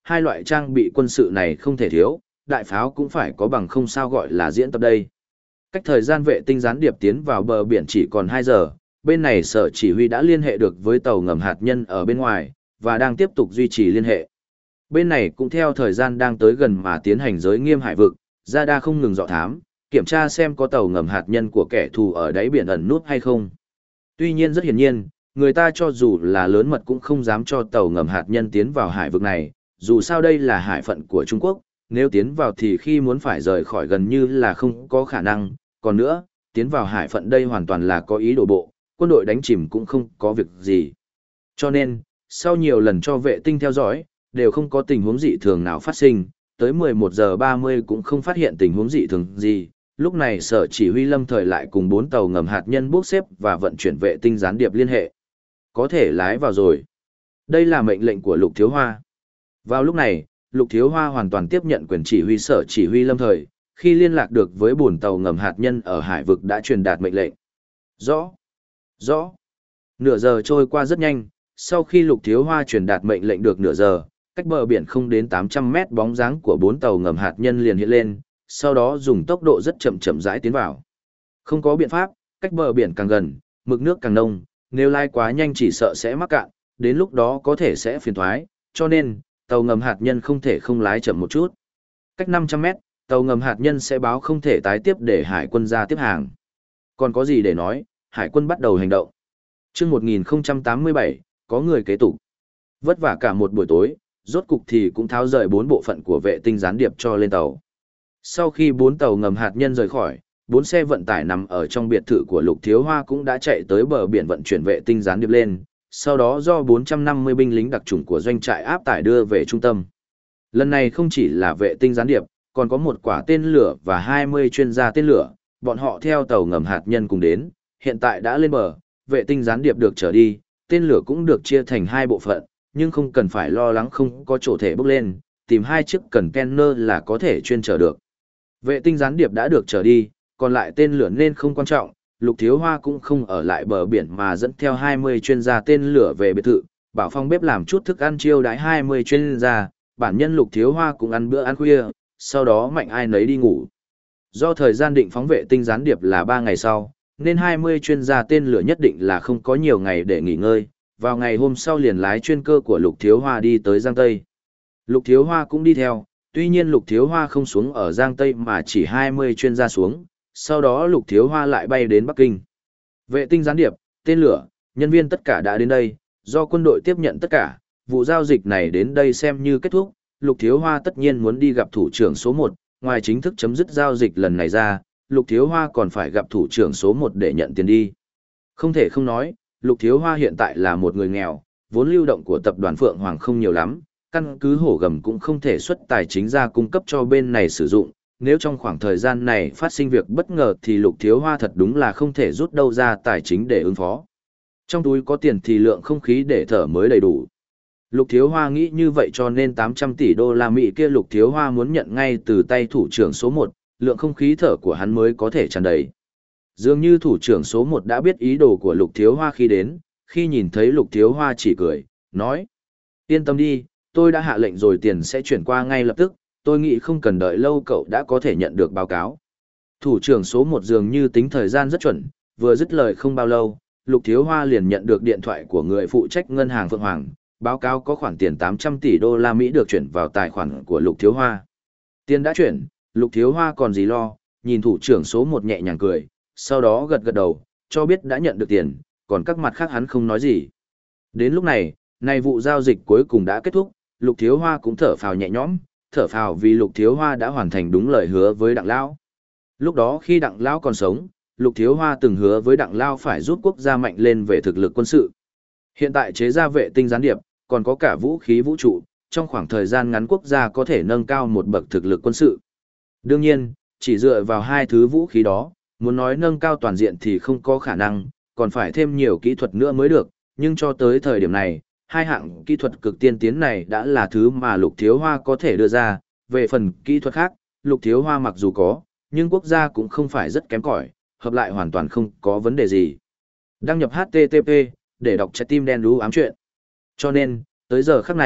hai loại trang bị quân sự này không thể thiếu, đại pháo cũng phải có bằng không sao gọi là diễn tập đây. Cách thời gian vệ tinh gián điệp tiến vào bờ biển chỉ còn hai giờ, bên này sở chỉ huy đã liên hệ được với tàu ngầm hạt nhân ở bên ngoài, và đang tiếp tục duy trì liên hệ. Bên này cũng theo thời gian đang tới gần mà tiến hành giới nghiêm hải vực, radar không ngừng dò thám, kiểm tra xem có tàu ngầm hạt nhân của kẻ thù ở đáy biển ẩn nút hay không. Tuy nhiên rất hiển nhiên, người ta cho dù là lớn mật cũng không dám cho tàu ngầm hạt nhân tiến vào hải vực này, dù sao đây là hải phận của Trung Quốc, nếu tiến vào thì khi muốn phải rời khỏi gần như là không có khả năng, còn nữa, tiến vào hải phận đây hoàn toàn là có ý đổ bộ, quân đội đánh chìm cũng không có việc gì. Cho nên, sau nhiều lần cho vệ tinh theo dõi, đều không có tình huống dị thường nào phát sinh, tới mười một giờ ba mươi cũng không phát hiện tình huống dị thường gì. Lúc này sở chỉ huy lâm thời lại cùng bốn tàu ngầm hạt nhân bốc xếp và vận chuyển vệ tinh gián điệp liên hệ. Có thể lái vào rồi. Đây là mệnh lệnh của Lục Thiếu Hoa. Vào lúc này, Lục Thiếu Hoa hoàn toàn tiếp nhận quyền chỉ huy sở chỉ huy lâm thời, khi liên lạc được với bốn tàu ngầm hạt nhân ở hải vực đã truyền đạt mệnh lệnh. Rõ. Rõ. Nửa giờ trôi qua rất nhanh, sau khi Lục Thiếu Hoa truyền đạt mệnh lệnh được nửa giờ, cách bờ biển không đến tám trăm mét bóng dáng của bốn tàu ngầm hạt nhân liền hiện lên, sau đó dùng tốc độ rất chậm chậm rãi tiến vào. Không có biện pháp, cách bờ biển càng gần, mực nước càng nông, nếu lai quá nhanh chỉ sợ sẽ mắc cạn, đến lúc đó có thể sẽ phiền thoái, cho nên, tàu ngầm hạt nhân không thể không lái chậm một chút. Cách năm trăm mét, tàu ngầm hạt nhân sẽ báo không thể tái tiếp để hải quân ra tiếp hàng. Còn có gì để nói, hải quân bắt đầu hành động. Trước một nghìn không trăm tám mươi bảy, có người kế tục. Vất vả cả một buổi tối, rốt cục thì cũng tháo rời bốn bộ phận của vệ tinh gián điệp cho lên tàu. Sau khi bốn tàu ngầm hạt nhân rời khỏi, bốn xe vận tải nằm ở trong biệt thự của Lục Thiếu Hoa cũng đã chạy tới bờ biển vận chuyển vệ tinh gián điệp lên, sau đó do bốn trăm năm mươi binh lính đặc chủng của doanh trại áp tải đưa về trung tâm. Lần này không chỉ là vệ tinh gián điệp, còn có một quả tên lửa và hai mươi chuyên gia tên lửa, bọn họ theo tàu ngầm hạt nhân cùng đến, hiện tại đã lên bờ, vệ tinh gián điệp được trở đi, tên lửa cũng được chia thành hai bộ phận, nhưng không cần phải lo lắng không có chỗ thể bốc lên, tìm hai chiếc cần container là có thể chuyên trở được. Vệ tinh gián điệp đã được trở đi, còn lại tên lửa nên không quan trọng, Lục Thiếu Hoa cũng không ở lại bờ biển mà dẫn theo hai mươi chuyên gia tên lửa về biệt thự, bảo phòng bếp làm chút thức ăn chiêu đãi hai mươi chuyên gia, bản nhân Lục Thiếu Hoa cũng ăn bữa ăn khuya, sau đó mạnh ai nấy đi ngủ. Do thời gian định phóng vệ tinh gián điệp là ba ngày sau, nên hai mươi chuyên gia tên lửa nhất định là không có nhiều ngày để nghỉ ngơi, vào ngày hôm sau liền lái chuyên cơ của Lục Thiếu Hoa đi tới Giang Tây. Lục Thiếu Hoa cũng đi theo, tuy nhiên Lục Thiếu Hoa không xuống ở Giang Tây mà chỉ hai mươi chuyên gia xuống, sau đó Lục Thiếu Hoa lại bay đến Bắc Kinh. Vệ tinh gián điệp, tên lửa, nhân viên tất cả đã đến đây, do quân đội tiếp nhận tất cả, vụ giao dịch này đến đây xem như kết thúc, Lục Thiếu Hoa tất nhiên muốn đi gặp thủ trưởng số một, ngoài chính thức chấm dứt giao dịch lần này ra, Lục Thiếu Hoa còn phải gặp thủ trưởng số một để nhận tiền đi. Không thể không nói, Lục Thiếu Hoa hiện tại là một người nghèo, vốn lưu động của tập đoàn Phượng Hoàng không nhiều lắm, căn cứ hổ gầm cũng không thể xuất tài chính ra cung cấp cho bên này sử dụng, nếu trong khoảng thời gian này phát sinh việc bất ngờ thì Lục Thiếu Hoa thật đúng là không thể rút đâu ra tài chính để ứng phó. Trong túi có tiền thì lượng không khí để thở mới đầy đủ. Lục Thiếu Hoa nghĩ như vậy cho nên tám trăm tỷ đô la Mỹ kia Lục Thiếu Hoa muốn nhận ngay từ tay thủ trưởng số một, lượng không khí thở của hắn mới có thể tràn đầy. Dường như thủ trưởng số một đã biết ý đồ của Lục Thiếu Hoa khi đến, khi nhìn thấy Lục Thiếu Hoa chỉ cười, nói: Yên tâm đi, tôi đã hạ lệnh rồi, tiền sẽ chuyển qua ngay lập tức, tôi nghĩ không cần đợi lâu cậu đã có thể nhận được báo cáo. Thủ trưởng số một dường như tính thời gian rất chuẩn, vừa dứt lời không bao lâu, Lục Thiếu Hoa liền nhận được điện thoại của người phụ trách ngân hàng Phượng Hoàng, báo cáo có khoản tiền tám trăm tỷ đô la Mỹ được chuyển vào tài khoản của Lục Thiếu Hoa. Tiền đã chuyển, Lục Thiếu Hoa còn gì lo, nhìn thủ trưởng số một nhẹ nhàng cười, sau đó gật gật đầu, cho biết đã nhận được tiền, còn các mặt khác hắn không nói gì. Đến lúc này, này vụ giao dịch cuối cùng đã kết thúc, Lục Thiếu Hoa cũng thở phào nhẹ nhõm, thở phào vì Lục Thiếu Hoa đã hoàn thành đúng lời hứa với Đặng Lão. Lúc đó khi Đặng Lão còn sống, Lục Thiếu Hoa từng hứa với Đặng Lão phải giúp quốc gia mạnh lên về thực lực quân sự. Hiện tại chế ra vệ tinh gián điệp, còn có cả vũ khí vũ trụ, trong khoảng thời gian ngắn quốc gia có thể nâng cao một bậc thực lực quân sự. Đương nhiên, chỉ dựa vào hai thứ vũ khí đó, muốn nói nâng cao toàn diện thì không có khả năng, còn phải thêm nhiều kỹ thuật nữa mới được, nhưng cho tới thời điểm này, hai hạng kỹ thuật cực tiên tiến này đã là thứ mà Lục Thiếu Hoa có thể đưa ra, về phần kỹ thuật khác, Lục Thiếu Hoa mặc dù có, nhưng quốc gia cũng không phải rất kém cỏi, hợp lại hoàn toàn không có vấn đề gì. Đăng nhập hát tê tê pê để đọc trái tim đen đú ám chuyện. Cho nên, tới giờ khắc này,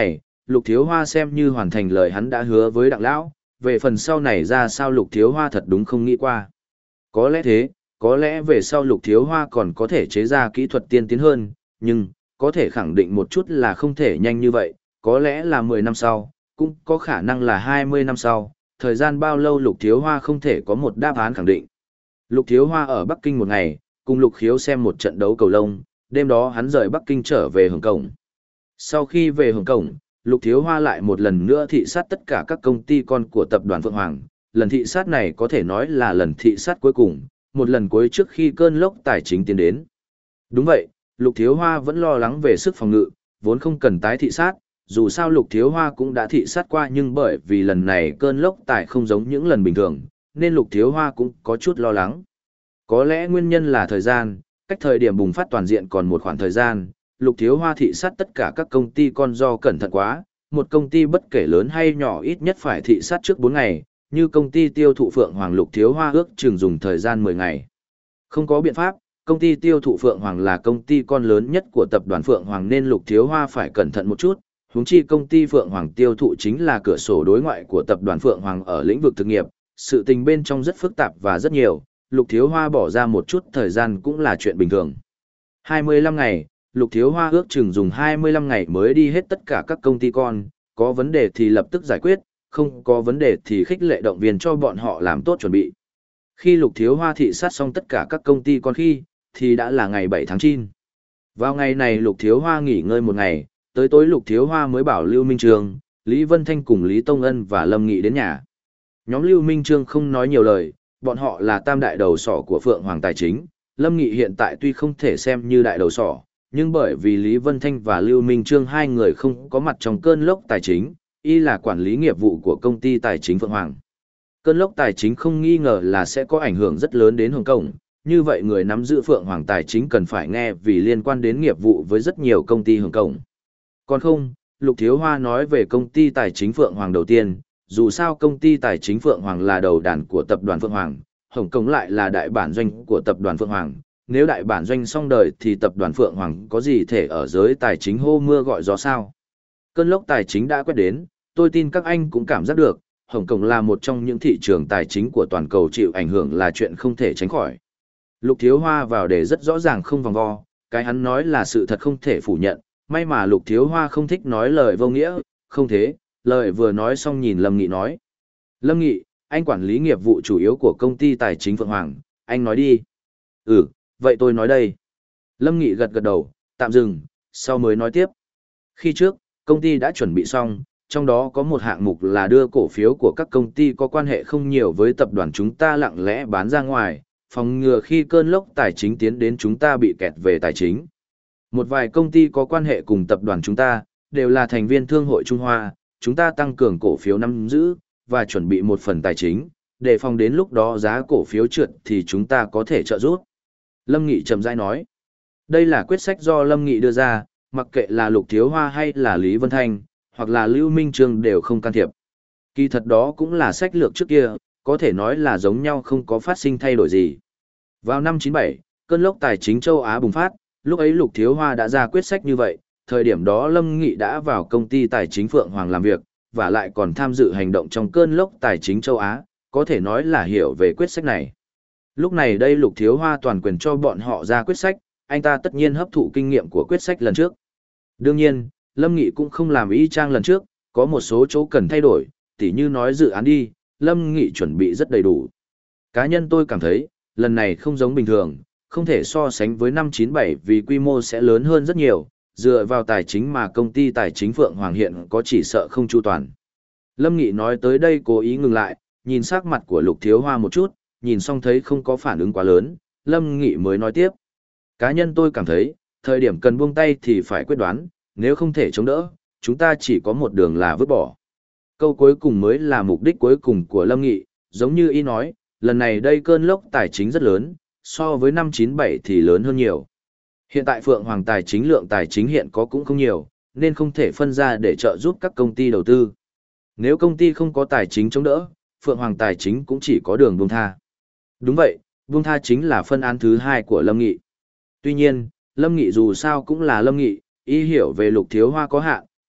Lục Thiếu Hoa xem như hoàn thành lời hắn đã hứa với Đặng Lão, về phần sau này ra sao Lục Thiếu Hoa thật đúng không nghĩ qua. Có lẽ thế, có lẽ về sau Lục Thiếu Hoa còn có thể chế ra kỹ thuật tiên tiến hơn, nhưng, có thể khẳng định một chút là không thể nhanh như vậy, có lẽ là mười năm sau, cũng có khả năng là hai mươi năm sau, thời gian bao lâu Lục Thiếu Hoa không thể có một đáp án khẳng định. Lục Thiếu Hoa ở Bắc Kinh một ngày, cùng Lục Khiếu xem một trận đấu cầu lông, đêm đó hắn rời Bắc Kinh trở về Hồng Kông. Sau khi về Hồng Kông, Lục Thiếu Hoa lại một lần nữa thị sát tất cả các công ty con của tập đoàn Phượng Hoàng. Lần thị sát này có thể nói là lần thị sát cuối cùng, một lần cuối trước khi cơn lốc tài chính tiến đến. Đúng vậy, Lục Thiếu Hoa vẫn lo lắng về sức phòng ngự, vốn không cần tái thị sát, dù sao Lục Thiếu Hoa cũng đã thị sát qua nhưng bởi vì lần này cơn lốc tài không giống những lần bình thường, nên Lục Thiếu Hoa cũng có chút lo lắng. Có lẽ nguyên nhân là thời gian, cách thời điểm bùng phát toàn diện còn một khoảng thời gian, Lục Thiếu Hoa thị sát tất cả các công ty con do cẩn thận quá, một công ty bất kể lớn hay nhỏ ít nhất phải thị sát trước bốn ngày, như công ty tiêu thụ Phượng Hoàng Lục Thiếu Hoa ước chừng dùng thời gian mười ngày. Không có biện pháp, công ty tiêu thụ Phượng Hoàng là công ty con lớn nhất của tập đoàn Phượng Hoàng nên Lục Thiếu Hoa phải cẩn thận một chút, huống chi công ty Phượng Hoàng tiêu thụ chính là cửa sổ đối ngoại của tập đoàn Phượng Hoàng ở lĩnh vực thực nghiệp, sự tình bên trong rất phức tạp và rất nhiều, Lục Thiếu Hoa bỏ ra một chút thời gian cũng là chuyện bình thường. hai mươi lăm ngày, Lục Thiếu Hoa ước chừng dùng hai mươi lăm ngày mới đi hết tất cả các công ty con, có vấn đề thì lập tức giải quyết, không có vấn đề thì khích lệ động viên cho bọn họ làm tốt chuẩn bị. Khi Lục Thiếu Hoa thị sát xong tất cả các công ty con khi, thì đã là ngày bảy tháng chín. Vào ngày này Lục Thiếu Hoa nghỉ ngơi một ngày, tới tối Lục Thiếu Hoa mới bảo Lưu Minh Trương, Lý Vân Thanh cùng Lý Tông Ân và Lâm Nghị đến nhà. Nhóm Lưu Minh Trương không nói nhiều lời, bọn họ là tam đại đầu sỏ của Phượng Hoàng Tài Chính. Lâm Nghị hiện tại tuy không thể xem như đại đầu sỏ, nhưng bởi vì Lý Vân Thanh và Lưu Minh Trương hai người không có mặt trong cơn lốc tài chính, y là quản lý nghiệp vụ của công ty tài chính Phượng Hoàng. Cơn lốc tài chính không nghi ngờ là sẽ có ảnh hưởng rất lớn đến Hồng Kông, như vậy người nắm giữ Phượng Hoàng Tài chính cần phải nghe vì liên quan đến nghiệp vụ với rất nhiều công ty Hồng Kông. Còn không, Lục Thiếu Hoa nói về công ty tài chính Phượng Hoàng đầu tiên, dù sao công ty tài chính Phượng Hoàng là đầu đàn của tập đoàn Phượng Hoàng, Hồng Kông lại là đại bản doanh của tập đoàn Phượng Hoàng. Nếu đại bản doanh xong đời thì tập đoàn Phượng Hoàng có gì thể ở giới tài chính hô mưa gọi gió sao? Cơn lốc tài chính đã quét đến, tôi tin các anh cũng cảm giác được, Hồng Kông là một trong những thị trường tài chính của toàn cầu chịu ảnh hưởng là chuyện không thể tránh khỏi. Lục Thiếu Hoa vào để rất rõ ràng không vòng vo, cái hắn nói là sự thật không thể phủ nhận, may mà Lục Thiếu Hoa không thích nói lời vô nghĩa, không thế, lời vừa nói xong nhìn Lâm Nghị nói. Lâm Nghị, anh quản lý nghiệp vụ chủ yếu của công ty tài chính Phượng Hoàng, anh nói đi. Ừ, vậy tôi nói đây. Lâm Nghị gật gật đầu, tạm dừng, sau mới nói tiếp. Khi trước, công ty đã chuẩn bị xong, trong đó có một hạng mục là đưa cổ phiếu của các công ty có quan hệ không nhiều với tập đoàn chúng ta lặng lẽ bán ra ngoài, phòng ngừa khi cơn lốc tài chính tiến đến chúng ta bị kẹt về tài chính. Một vài công ty có quan hệ cùng tập đoàn chúng ta, đều là thành viên Thương hội Trung Hoa, chúng ta tăng cường cổ phiếu nắm giữ, và chuẩn bị một phần tài chính, để phòng đến lúc đó giá cổ phiếu trượt thì chúng ta có thể trợ giúp. Lâm Nghị chậm rãi nói, đây là quyết sách do Lâm Nghị đưa ra, mặc kệ là Lục Thiếu Hoa hay là Lý Vân Thanh, hoặc là Lưu Minh Trương đều không can thiệp. Kỳ thật đó cũng là sách lược trước kia, có thể nói là giống nhau không có phát sinh thay đổi gì. Vào năm chín bảy, cơn lốc tài chính châu Á bùng phát, lúc ấy Lục Thiếu Hoa đã ra quyết sách như vậy, thời điểm đó Lâm Nghị đã vào công ty tài chính Phượng Hoàng làm việc, và lại còn tham dự hành động trong cơn lốc tài chính châu Á, có thể nói là hiểu về quyết sách này. Lúc này đây Lục Thiếu Hoa toàn quyền cho bọn họ ra quyết sách, anh ta tất nhiên hấp thụ kinh nghiệm của quyết sách lần trước. Đương nhiên, Lâm Nghị cũng không làm y chang lần trước, có một số chỗ cần thay đổi, tỉ như nói dự án đi, Lâm Nghị chuẩn bị rất đầy đủ. Cá nhân tôi cảm thấy, lần này không giống bình thường, không thể so sánh với năm chín bảy vì quy mô sẽ lớn hơn rất nhiều, dựa vào tài chính mà công ty tài chính Phượng Hoàng hiện có chỉ sợ không chu toàn. Lâm Nghị nói tới đây cố ý ngừng lại, nhìn sắc mặt của Lục Thiếu Hoa một chút, nhìn xong thấy không có phản ứng quá lớn, Lâm Nghị mới nói tiếp. Cá nhân tôi cảm thấy, thời điểm cần buông tay thì phải quyết đoán, nếu không thể chống đỡ, chúng ta chỉ có một đường là vứt bỏ. Câu cuối cùng mới là mục đích cuối cùng của Lâm Nghị, giống như y nói, lần này đây cơn lốc tài chính rất lớn, so với năm chín bảy thì lớn hơn nhiều. Hiện tại Phượng Hoàng tài chính lượng tài chính hiện có cũng không nhiều, nên không thể phân ra để trợ giúp các công ty đầu tư. Nếu công ty không có tài chính chống đỡ, Phượng Hoàng tài chính cũng chỉ có đường buông tha. Đúng vậy, buông tha chính là phân án thứ hai của Lâm Nghị. Tuy nhiên, Lâm Nghị dù sao cũng là Lâm Nghị, y hiểu về Lục Thiếu Hoa có hạn,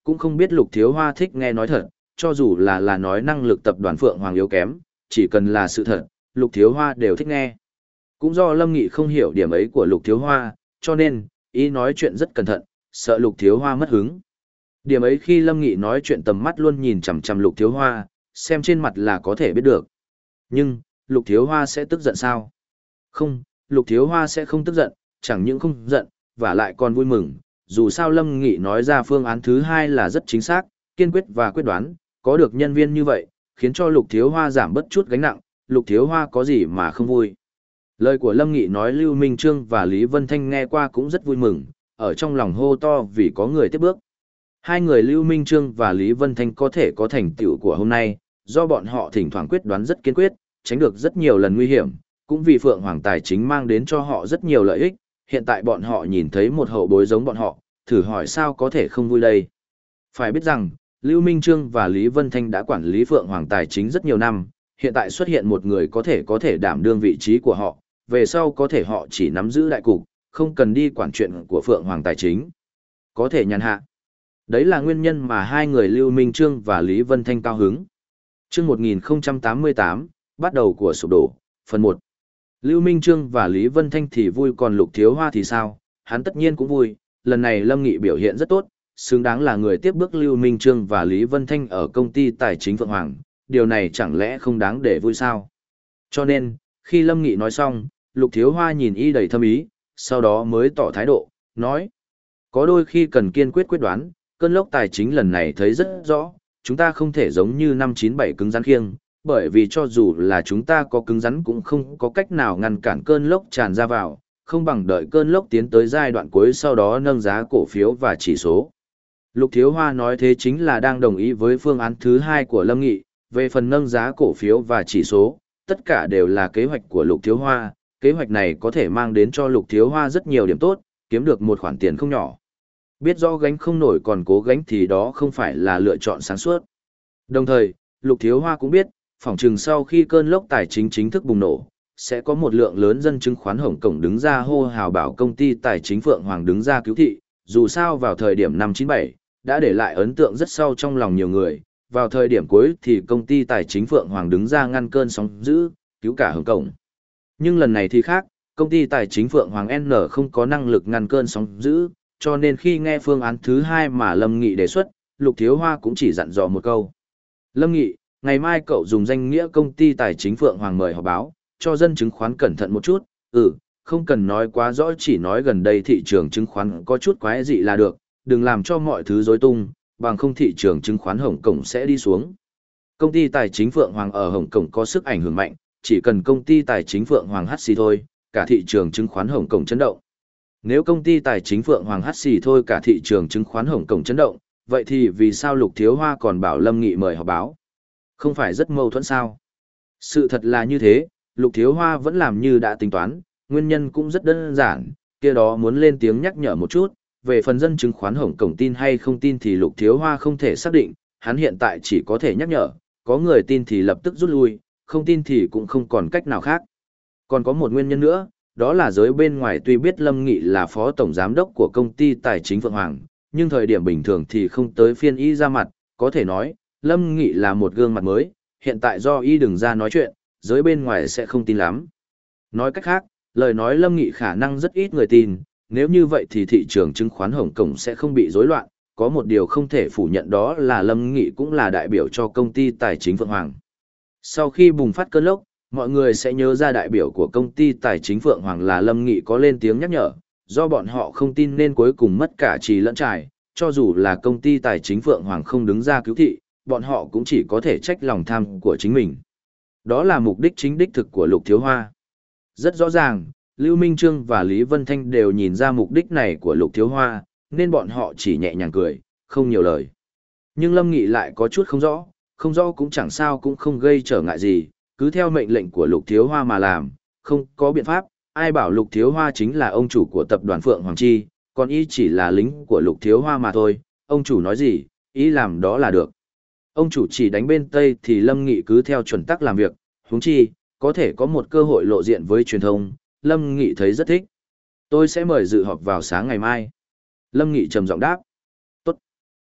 cũng không biết Lục Thiếu Hoa thích nghe nói thật, cho dù là là nói năng lực tập đoàn Phượng Hoàng yếu kém, chỉ cần là sự thật, Lục Thiếu Hoa đều thích nghe. Cũng do Lâm Nghị không hiểu điểm ấy của Lục Thiếu Hoa, cho nên, ý nói chuyện rất cẩn thận, sợ Lục Thiếu Hoa mất hứng. Điểm ấy khi Lâm Nghị nói chuyện tầm mắt luôn nhìn chằm chằm Lục Thiếu Hoa, xem trên mặt là có thể biết được. Nhưng, Lục Thiếu Hoa sẽ tức giận sao? Không, Lục Thiếu Hoa sẽ không tức giận, chẳng những không giận, và lại còn vui mừng. Dù sao Lâm Nghị nói ra phương án thứ hai là rất chính xác, kiên quyết và quyết đoán, có được nhân viên như vậy, khiến cho Lục Thiếu Hoa giảm bớt chút gánh nặng, Lục Thiếu Hoa có gì mà không vui. Lời của Lâm Nghị nói Lưu Minh Trương và Lý Vân Thanh nghe qua cũng rất vui mừng, ở trong lòng hô to vì có người tiếp bước. Hai người Lưu Minh Trương và Lý Vân Thanh có thể có thành tựu của hôm nay, do bọn họ thỉnh thoảng quyết đoán rất kiên quyết, tránh được rất nhiều lần nguy hiểm, cũng vì Phượng Hoàng Tài Chính mang đến cho họ rất nhiều lợi ích, hiện tại bọn họ nhìn thấy một hậu bối giống bọn họ, thử hỏi sao có thể không vui đây. Phải biết rằng, Lưu Minh Trương và Lý Vân Thanh đã quản lý Phượng Hoàng Tài Chính rất nhiều năm, hiện tại xuất hiện một người có thể có thể đảm đương vị trí của họ, về sau có thể họ chỉ nắm giữ đại cục, không cần đi quản chuyện của Phượng Hoàng Tài Chính. Có thể nhàn hạ. Đấy là nguyên nhân mà hai người Lưu Minh Trương và Lý Vân Thanh cao hứng. Chương một nghìn không trăm tám mươi tám, bắt đầu của sụp đổ, phần một. Lưu Minh Trương và Lý Vân Thanh thì vui còn Lục Thiếu Hoa thì sao? Hắn tất nhiên cũng vui, lần này Lâm Nghị biểu hiện rất tốt, xứng đáng là người tiếp bước Lưu Minh Trương và Lý Vân Thanh ở công ty tài chính Phượng Hoàng, điều này chẳng lẽ không đáng để vui sao? Cho nên, khi Lâm Nghị nói xong, Lục Thiếu Hoa nhìn y đầy thâm ý, sau đó mới tỏ thái độ, nói: có đôi khi cần kiên quyết quyết đoán, cơn lốc tài chính lần này thấy rất rõ, chúng ta không thể giống như năm chín bảy cứng rắn khiêng, bởi vì cho dù là chúng ta có cứng rắn cũng không có cách nào ngăn cản cơn lốc tràn ra vào, không bằng đợi cơn lốc tiến tới giai đoạn cuối sau đó nâng giá cổ phiếu và chỉ số. Lục Thiếu Hoa nói thế chính là đang đồng ý với phương án thứ hai của Lâm Nghị, về phần nâng giá cổ phiếu và chỉ số, tất cả đều là kế hoạch của Lục Thiếu Hoa, kế hoạch này có thể mang đến cho Lục Thiếu Hoa rất nhiều điểm tốt, kiếm được một khoản tiền không nhỏ. Biết rõ gánh không nổi còn cố gánh thì đó không phải là lựa chọn sáng suốt. Đồng thời, Lục Thiếu Hoa cũng biết, phỏng chừng sau khi cơn lốc tài chính chính thức bùng nổ, sẽ có một lượng lớn dân chứng khoán Hồng Kông đứng ra hô hào bảo công ty tài chính Phượng Hoàng đứng ra cứu thị, dù sao vào thời điểm năm chín bảy, đã để lại ấn tượng rất sâu trong lòng nhiều người, vào thời điểm cuối thì công ty tài chính Phượng Hoàng đứng ra ngăn cơn sóng dữ, cứu cả Hồng Kông. Nhưng lần này thì khác, công ty tài chính Phượng Hoàng N không có năng lực ngăn cơn sóng dữ, cho nên khi nghe phương án thứ hai mà Lâm Nghị đề xuất, Lục Thiếu Hoa cũng chỉ dặn dò một câu. Lâm Nghị, ngày mai cậu dùng danh nghĩa công ty tài chính Phượng Hoàng mời họp báo, cho dân chứng khoán cẩn thận một chút, ừ, không cần nói quá rõ, chỉ nói gần đây thị trường chứng khoán có chút quái dị là được, đừng làm cho mọi thứ rối tung, bằng không thị trường chứng khoán Hồng Kông sẽ đi xuống. Công ty tài chính Phượng Hoàng ở Hồng Kông có sức ảnh hưởng mạnh, chỉ cần công ty tài chính Phượng Hoàng hát xê thôi, cả thị trường chứng khoán Hồng Kông chấn động. Nếu công ty tài chính Phượng Hoàng hát xê thôi cả thị trường chứng khoán Hồng Kông chấn động, vậy thì vì sao Lục Thiếu Hoa còn bảo Lâm Nghị mời họp báo? Không phải rất mâu thuẫn sao? Sự thật là như thế, Lục Thiếu Hoa vẫn làm như đã tính toán, nguyên nhân cũng rất đơn giản, kia đó muốn lên tiếng nhắc nhở một chút, về phần dân chứng khoán Hồng Kông tin hay không tin thì Lục Thiếu Hoa không thể xác định, hắn hiện tại chỉ có thể nhắc nhở, có người tin thì lập tức rút lui, không tin thì cũng không còn cách nào khác. Còn có một nguyên nhân nữa, đó là giới bên ngoài tuy biết Lâm Nghị là phó tổng giám đốc của công ty tài chính Phượng Hoàng, nhưng thời điểm bình thường thì không tới phiên y ra mặt, có thể nói, Lâm Nghị là một gương mặt mới, hiện tại do y đừng ra nói chuyện, giới bên ngoài sẽ không tin lắm. Nói cách khác, lời nói Lâm Nghị khả năng rất ít người tin, nếu như vậy thì thị trường chứng khoán Hồng Kông sẽ không bị rối loạn, có một điều không thể phủ nhận đó là Lâm Nghị cũng là đại biểu cho công ty tài chính Phượng Hoàng. Sau khi bùng phát cơn lốc, mọi người sẽ nhớ ra đại biểu của công ty tài chính Phượng Hoàng là Lâm Nghị có lên tiếng nhắc nhở, do bọn họ không tin nên cuối cùng mất cả trì lẫn trải, cho dù là công ty tài chính Phượng Hoàng không đứng ra cứu thị, bọn họ cũng chỉ có thể trách lòng tham của chính mình. Đó là mục đích chính đích thực của Lục Thiếu Hoa. Rất rõ ràng, Lưu Minh Trương và Lý Vân Thanh đều nhìn ra mục đích này của Lục Thiếu Hoa, nên bọn họ chỉ nhẹ nhàng cười, không nhiều lời. Nhưng Lâm Nghị lại có chút không rõ, không rõ cũng chẳng sao cũng không gây trở ngại gì, cứ theo mệnh lệnh của Lục Thiếu Hoa mà làm, không có biện pháp, ai bảo Lục Thiếu Hoa chính là ông chủ của tập đoàn Phượng Hoàng Chi, còn y chỉ là lính của Lục Thiếu Hoa mà thôi, ông chủ nói gì, ý làm đó là được. Ông chủ chỉ đánh bên Tây thì Lâm Nghị cứ theo chuẩn tắc làm việc, huống chi, có thể có một cơ hội lộ diện với truyền thông, Lâm Nghị thấy rất thích. Tôi sẽ mời dự họp vào sáng ngày mai. Lâm Nghị trầm giọng đáp. Tốt.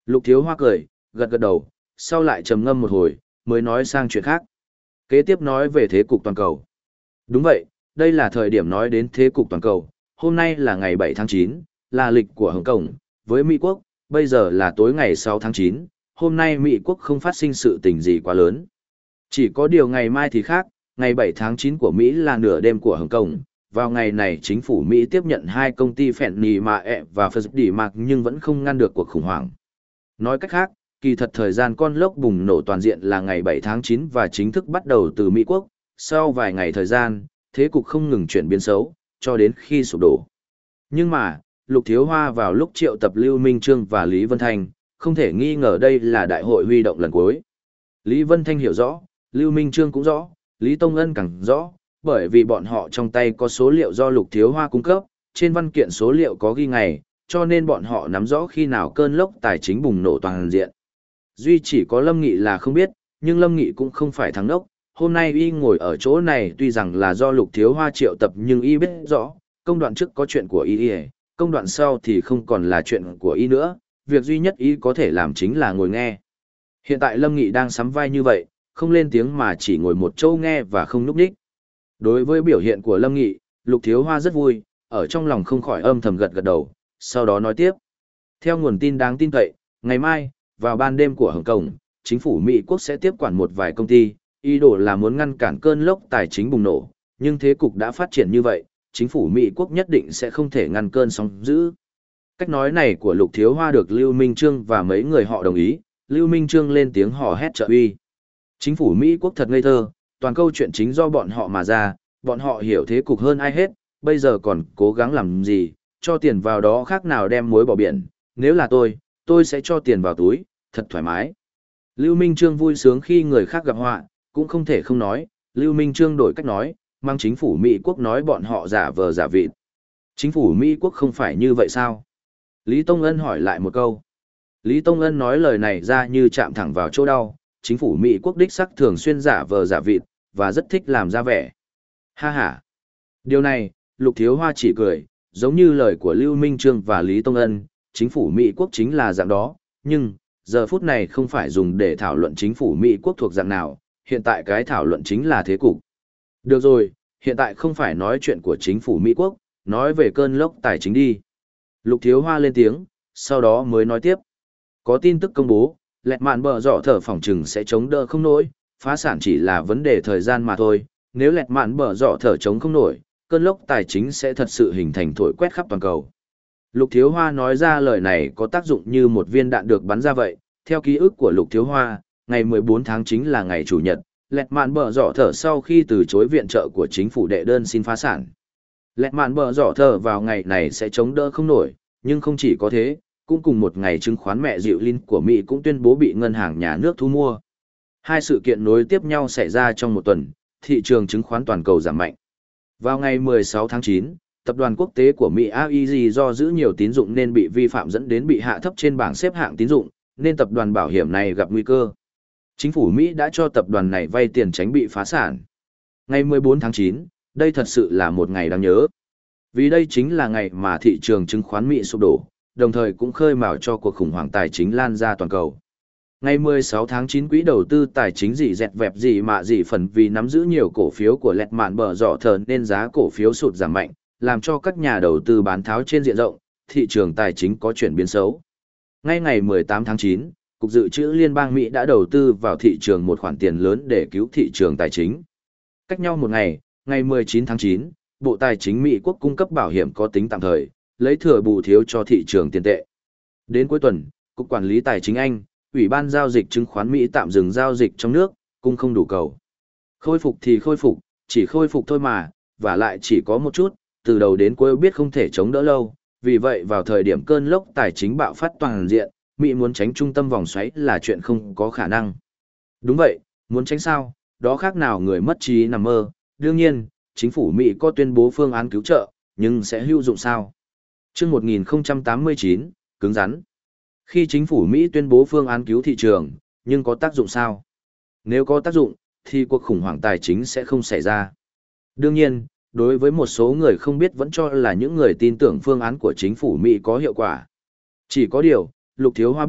Lục Thiếu Hoa cười, gật gật đầu, sau lại trầm ngâm một hồi, mới nói sang chuyện khác. Kế tiếp nói về thế cục toàn cầu. Đúng vậy, đây là thời điểm nói đến thế cục toàn cầu. Hôm nay là ngày bảy tháng chín, là lịch của Hồng Kông, với Mỹ Quốc, bây giờ là tối ngày sáu tháng chín, hôm nay Mỹ Quốc không phát sinh sự tình gì quá lớn. Chỉ có điều ngày mai thì khác, ngày bảy tháng chín của Mỹ là nửa đêm của Hồng Kông. Vào ngày này chính phủ Mỹ tiếp nhận hai công ty phèn nì mà ẹ và phật đi mạc nhưng vẫn không ngăn được cuộc khủng hoảng. Nói cách khác, kỳ thật thời gian con lốc bùng nổ toàn diện là ngày bảy tháng chín và chính thức bắt đầu từ Mỹ Quốc, sau vài ngày thời gian, thế cục không ngừng chuyển biến xấu, cho đến khi sụp đổ. Nhưng mà, Lục Thiếu Hoa vào lúc triệu tập Lưu Minh Trương và Lý Vân Thanh, không thể nghi ngờ đây là đại hội huy động lần cuối. Lý Vân Thanh hiểu rõ, Lưu Minh Trương cũng rõ, Lý Tông Ân càng rõ, bởi vì bọn họ trong tay có số liệu do Lục Thiếu Hoa cung cấp, trên văn kiện số liệu có ghi ngày, cho nên bọn họ nắm rõ khi nào cơn lốc tài chính bùng nổ toàn diện. Duy chỉ có Lâm Nghị là không biết, nhưng Lâm Nghị cũng không phải thằng đốc. Hôm nay y ngồi ở chỗ này tuy rằng là do Lục Thiếu Hoa triệu tập nhưng y biết rõ, công đoạn trước có chuyện của y, công đoạn sau thì không còn là chuyện của y nữa, việc duy nhất y có thể làm chính là ngồi nghe. Hiện tại Lâm Nghị đang sắm vai như vậy, không lên tiếng mà chỉ ngồi một chỗ nghe và không núp đích. Đối với biểu hiện của Lâm Nghị, Lục Thiếu Hoa rất vui, ở trong lòng không khỏi âm thầm gật gật đầu, sau đó nói tiếp. Theo nguồn tin đáng tin cậy, ngày mai, vào ban đêm của Hồng Kông, chính phủ Mỹ Quốc sẽ tiếp quản một vài công ty, ý đồ là muốn ngăn cản cơn lốc tài chính bùng nổ, nhưng thế cục đã phát triển như vậy, chính phủ Mỹ Quốc nhất định sẽ không thể ngăn cơn sóng dữ. Cách nói này của Lục Thiếu Hoa được Lưu Minh Trương và mấy người họ đồng ý, Lưu Minh Trương lên tiếng hò hét trợ uy. Chính phủ Mỹ Quốc thật ngây thơ, toàn câu chuyện chính do bọn họ mà ra, bọn họ hiểu thế cục hơn ai hết, bây giờ còn cố gắng làm gì, cho tiền vào đó khác nào đem muối bỏ biển, nếu là tôi, tôi sẽ cho tiền vào túi, thật thoải mái. Lưu Minh Trương vui sướng khi người khác gặp họa, cũng không thể không nói, Lưu Minh Trương đổi cách nói, mang chính phủ Mỹ Quốc nói bọn họ giả vờ giả vịt. Chính phủ Mỹ Quốc không phải như vậy sao? Lý Tông Ân hỏi lại một câu. Lý Tông Ân nói lời này ra như chạm thẳng vào chỗ đau, chính phủ Mỹ Quốc đích sắc thường xuyên giả vờ giả vịt, và rất thích làm ra vẻ. Ha ha. Điều này, Lục Thiếu Hoa chỉ cười, giống như lời của Lưu Minh Trương và Lý Tông Ân, chính phủ Mỹ Quốc chính là dạng đó, nhưng, giờ phút này không phải dùng để thảo luận chính phủ Mỹ Quốc thuộc dạng nào, hiện tại cái thảo luận chính là thế cục. Được rồi, hiện tại không phải nói chuyện của chính phủ Mỹ Quốc, nói về cơn lốc tài chính đi. Lục Thiếu Hoa lên tiếng, sau đó mới nói tiếp. Có tin tức công bố, lẹt mạn bờ dọ thở phòng trừng sẽ chống đỡ không nổi, phá sản chỉ là vấn đề thời gian mà thôi, nếu lẹt mạn bờ dọ thở chống không nổi, cơn lốc tài chính sẽ thật sự hình thành thổi quét khắp toàn cầu. Lục Thiếu Hoa nói ra lời này có tác dụng như một viên đạn được bắn ra vậy, theo ký ức của Lục Thiếu Hoa, ngày mười bốn tháng chính là ngày Chủ nhật, lẹt mạn bờ dọ thở sau khi từ chối viện trợ của chính phủ đệ đơn xin phá sản. Lẹt mạn bờ dọ thở vào ngày này sẽ chống đỡ không nổi, nhưng không chỉ có thế, cũng cùng một ngày chứng khoán mẹ dịu Linh của Mỹ cũng tuyên bố bị ngân hàng nhà nước thu mua. Hai sự kiện nối tiếp nhau xảy ra trong một tuần, thị trường chứng khoán toàn cầu giảm mạnh. Vào ngày mười sáu tháng chín, tập đoàn quốc tế của Mỹ a i giê do giữ nhiều tín dụng nên bị vi phạm dẫn đến bị hạ thấp trên bảng xếp hạng tín dụng, nên tập đoàn bảo hiểm này gặp nguy cơ. Chính phủ Mỹ đã cho tập đoàn này vay tiền tránh bị phá sản. Ngày mười bốn tháng chín, đây thật sự là một ngày đáng nhớ. Vì đây chính là ngày mà thị trường chứng khoán Mỹ sụp đổ, đồng thời cũng khơi mào cho cuộc khủng hoảng tài chính lan ra toàn cầu. Ngày mười sáu tháng chín, quỹ đầu tư tài chính gì dẹt vẹp gì mà gì phần vì nắm giữ nhiều cổ phiếu của lẹt mạn bờ dọ thờ nên giá cổ phiếu sụt giảm mạnh, làm cho các nhà đầu tư bán tháo trên diện rộng, thị trường tài chính có chuyển biến xấu. Ngay ngày mười tám tháng chín, Cục Dự trữ Liên bang Mỹ đã đầu tư vào thị trường một khoản tiền lớn để cứu thị trường tài chính. Cách nhau một ngày, ngày mười chín tháng chín, Bộ Tài chính Mỹ quốc cung cấp bảo hiểm có tính tạm thời, lấy thừa bù thiếu cho thị trường tiền tệ. Đến cuối tuần, Cục Quản lý Tài chính Anh, Ủy ban giao dịch chứng khoán Mỹ tạm dừng giao dịch trong nước, cung không đủ cầu. Khôi phục thì khôi phục, chỉ khôi phục thôi mà, và lại chỉ có một chút, từ đầu đến cuối biết không thể chống đỡ lâu, vì vậy vào thời điểm cơn lốc tài chính bạo phát toàn diện, Mỹ muốn tránh trung tâm vòng xoáy là chuyện không có khả năng. Đúng vậy, muốn tránh sao, đó khác nào người mất trí nằm mơ, đương nhiên, chính phủ Mỹ có tuyên bố phương án cứu trợ, nhưng sẽ hữu dụng sao? Trước một nghìn không trăm tám mươi chín, cứng rắn. Khi chính phủ Mỹ tuyên bố phương án cứu thị trường, nhưng có tác dụng sao? Nếu có tác dụng, thì cuộc khủng hoảng tài chính sẽ không xảy ra. Đương nhiên, đối với một số người không biết vẫn cho là những người tin tưởng phương án của chính phủ Mỹ có hiệu quả. Chỉ có điều, Lục Thiếu Hoa biết,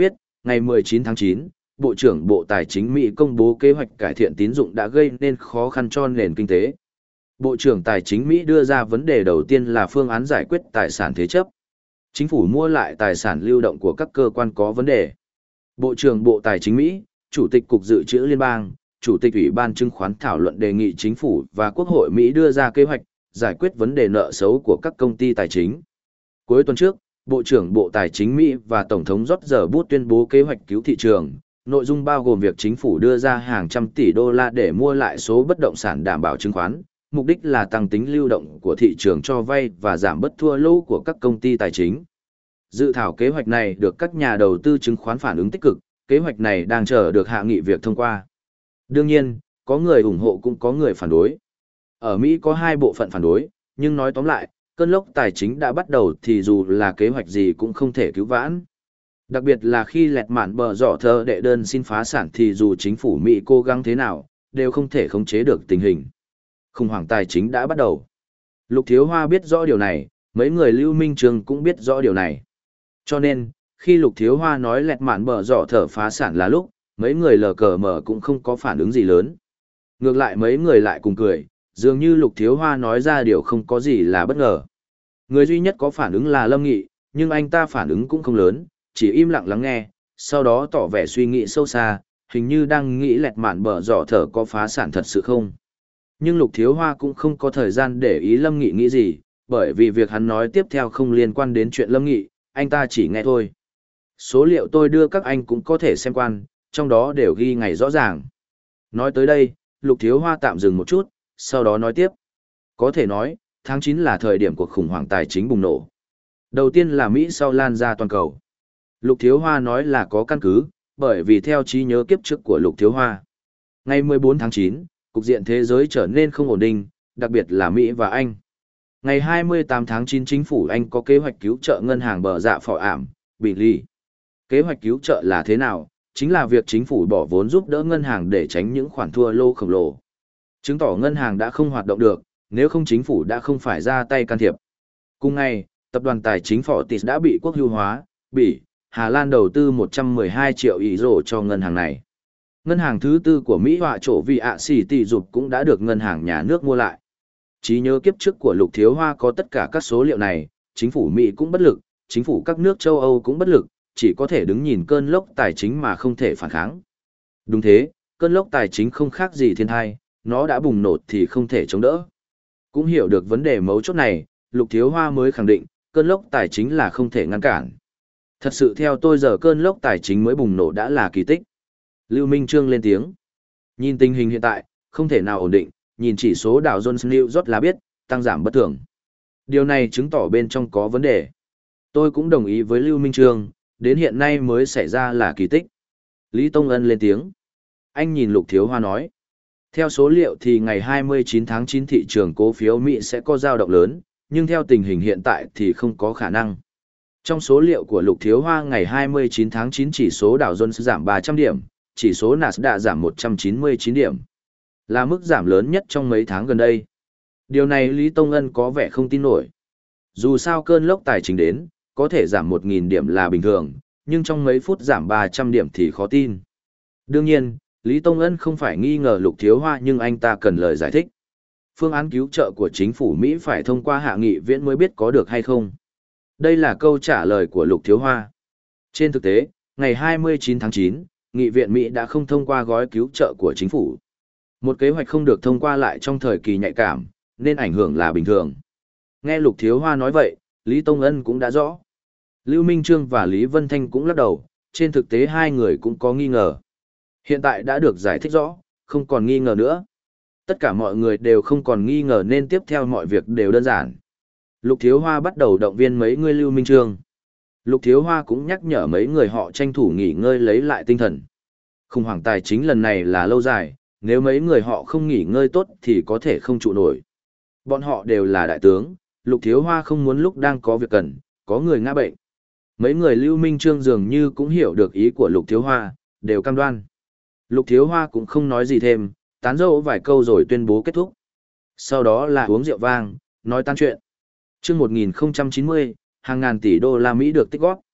Ngày mười chín tháng chín, Bộ trưởng Bộ Tài chính Mỹ công bố kế hoạch cải thiện tín dụng đã gây nên khó khăn cho nền kinh tế. Bộ trưởng Tài chính Mỹ đưa ra vấn đề đầu tiên là phương án giải quyết tài sản thế chấp. Chính phủ mua lại tài sản lưu động của các cơ quan có vấn đề. Bộ trưởng Bộ Tài chính Mỹ, Chủ tịch Cục Dự trữ Liên bang, Chủ tịch Ủy ban Chứng khoán thảo luận đề nghị chính phủ và Quốc hội Mỹ đưa ra kế hoạch giải quyết vấn đề nợ xấu của các công ty tài chính. Cuối tuần trước, Bộ trưởng Bộ Tài chính Mỹ và Tổng thống George Bush tuyên bố kế hoạch cứu thị trường, nội dung bao gồm việc chính phủ đưa ra hàng trăm tỷ đô la để mua lại số bất động sản đảm bảo chứng khoán, mục đích là tăng tính lưu động của thị trường cho vay và giảm bất thua lỗ của các công ty tài chính. Dự thảo kế hoạch này được các nhà đầu tư chứng khoán phản ứng tích cực, kế hoạch này đang chờ được hạ nghị việc thông qua. Đương nhiên, có người ủng hộ cũng có người phản đối. Ở Mỹ có hai bộ phận phản đối, nhưng nói tóm lại, cơn lốc tài chính đã bắt đầu thì dù là kế hoạch gì cũng không thể cứu vãn. Đặc biệt là khi lẹt mạn bờ dọ thơ đệ đơn xin phá sản thì dù chính phủ Mỹ cố gắng thế nào, đều không thể khống chế được tình hình. Khủng hoảng tài chính đã bắt đầu. Lục Thiếu Hoa biết rõ điều này, mấy người Lưu Minh Trương cũng biết rõ điều này. Cho nên, khi Lục Thiếu Hoa nói lẹt mạn bờ dọ thở phá sản là lúc, mấy người lờ cờ mờ cũng không có phản ứng gì lớn. Ngược lại mấy người lại cùng cười, dường như Lục Thiếu Hoa nói ra điều không có gì là bất ngờ. Người duy nhất có phản ứng là Lâm Nghị, nhưng anh ta phản ứng cũng không lớn, chỉ im lặng lắng nghe, sau đó tỏ vẻ suy nghĩ sâu xa, hình như đang nghĩ lẹt mạn bờ dọ thở có phá sản thật sự không. Nhưng Lục Thiếu Hoa cũng không có thời gian để ý Lâm Nghị nghĩ gì, bởi vì việc hắn nói tiếp theo không liên quan đến chuyện Lâm Nghị, anh ta chỉ nghe thôi. Số liệu tôi đưa các anh cũng có thể xem quan, trong đó đều ghi ngày rõ ràng. Nói tới đây, Lục Thiếu Hoa tạm dừng một chút, sau đó nói tiếp. Có thể nói, tháng chín là thời điểm cuộc khủng hoảng tài chính bùng nổ. Đầu tiên là Mỹ sau lan ra toàn cầu. Lục Thiếu Hoa nói là có căn cứ, bởi vì theo trí nhớ kiếp trước của Lục Thiếu Hoa. Ngày mười bốn tháng chín, cục diện thế giới trở nên không ổn định, đặc biệt là Mỹ và Anh. Ngày hai mươi tám tháng chín chính phủ Anh có kế hoạch cứu trợ ngân hàng bờ dạ phỏ ảm, bị ly. Kế hoạch cứu trợ là thế nào? Chính là việc chính phủ bỏ vốn giúp đỡ ngân hàng để tránh những khoản thua lỗ khổng lồ. Chứng tỏ ngân hàng đã không hoạt động được, nếu không chính phủ đã không phải ra tay can thiệp. Cùng ngày, tập đoàn tài chính Fortis đã bị quốc hữu hóa, Bỉ, Hà Lan đầu tư một trăm mười hai triệu euro cho ngân hàng này. Ngân hàng thứ tư của Mỹ họa trổ vì ạ xì tỷ dục cũng đã được ngân hàng nhà nước mua lại. Trí nhớ kiếp trước của Lục Thiếu Hoa có tất cả các số liệu này, chính phủ Mỹ cũng bất lực, chính phủ các nước châu Âu cũng bất lực, chỉ có thể đứng nhìn cơn lốc tài chính mà không thể phản kháng. Đúng thế, cơn lốc tài chính không khác gì thiên thai, nó đã bùng nổ thì không thể chống đỡ. Cũng hiểu được vấn đề mấu chốt này, Lục Thiếu Hoa mới khẳng định, cơn lốc tài chính là không thể ngăn cản. Thật sự theo tôi giờ cơn lốc tài chính mới bùng nổ đã là kỳ tích. Lưu Minh Trương lên tiếng. Nhìn tình hình hiện tại, không thể nào ổn định, nhìn chỉ số Dow Jones New York là biết, tăng giảm bất thường. Điều này chứng tỏ bên trong có vấn đề. Tôi cũng đồng ý với Lưu Minh Trương, đến hiện nay mới xảy ra là kỳ tích. Lý Tông Ân lên tiếng. Anh nhìn Lục Thiếu Hoa nói. Theo số liệu thì ngày hai mươi chín tháng chín thị trường cổ phiếu Mỹ sẽ có dao động lớn, nhưng theo tình hình hiện tại thì không có khả năng. Trong số liệu của Lục Thiếu Hoa ngày hai mươi chín tháng chín chỉ số Dow Jones giảm ba trăm điểm, chỉ số Nasdaq giảm một trăm chín mươi chín điểm. Là mức giảm lớn nhất trong mấy tháng gần đây. Điều này Lý Tông Ân có vẻ không tin nổi. Dù sao cơn lốc tài chính đến, có thể giảm một nghìn điểm là bình thường, nhưng trong mấy phút giảm ba trăm điểm thì khó tin. Đương nhiên, Lý Tông Ân không phải nghi ngờ Lục Thiếu Hoa nhưng anh ta cần lời giải thích. Phương án cứu trợ của chính phủ Mỹ phải thông qua hạ nghị viện mới biết có được hay không. Đây là câu trả lời của Lục Thiếu Hoa. Trên thực tế, ngày hai mươi chín tháng chín, Nghị viện Mỹ đã không thông qua gói cứu trợ của chính phủ. Một kế hoạch không được thông qua lại trong thời kỳ nhạy cảm, nên ảnh hưởng là bình thường. Nghe Lục Thiếu Hoa nói vậy, Lý Tông Ân cũng đã rõ. Lưu Minh Trương và Lý Vân Thanh cũng lắc đầu, trên thực tế hai người cũng có nghi ngờ. Hiện tại đã được giải thích rõ, không còn nghi ngờ nữa. Tất cả mọi người đều không còn nghi ngờ nên tiếp theo mọi việc đều đơn giản. Lục Thiếu Hoa bắt đầu động viên mấy người Lưu Minh Trương. Lục Thiếu Hoa cũng nhắc nhở mấy người họ tranh thủ nghỉ ngơi lấy lại tinh thần. Khủng hoảng tài chính lần này là lâu dài, nếu mấy người họ không nghỉ ngơi tốt thì có thể không trụ nổi. Bọn họ đều là đại tướng, Lục Thiếu Hoa không muốn lúc đang có việc cần, có người ngã bệnh. Mấy người Lưu Minh Trương dường như cũng hiểu được ý của Lục Thiếu Hoa, đều cam đoan. Lục Thiếu Hoa cũng không nói gì thêm, tán dỗ vài câu rồi tuyên bố kết thúc. Sau đó là uống rượu vang, nói tan chuyện. Chương một nghìn không trăm chín mươi, hàng ngàn tỷ đô la Mỹ được tích góp.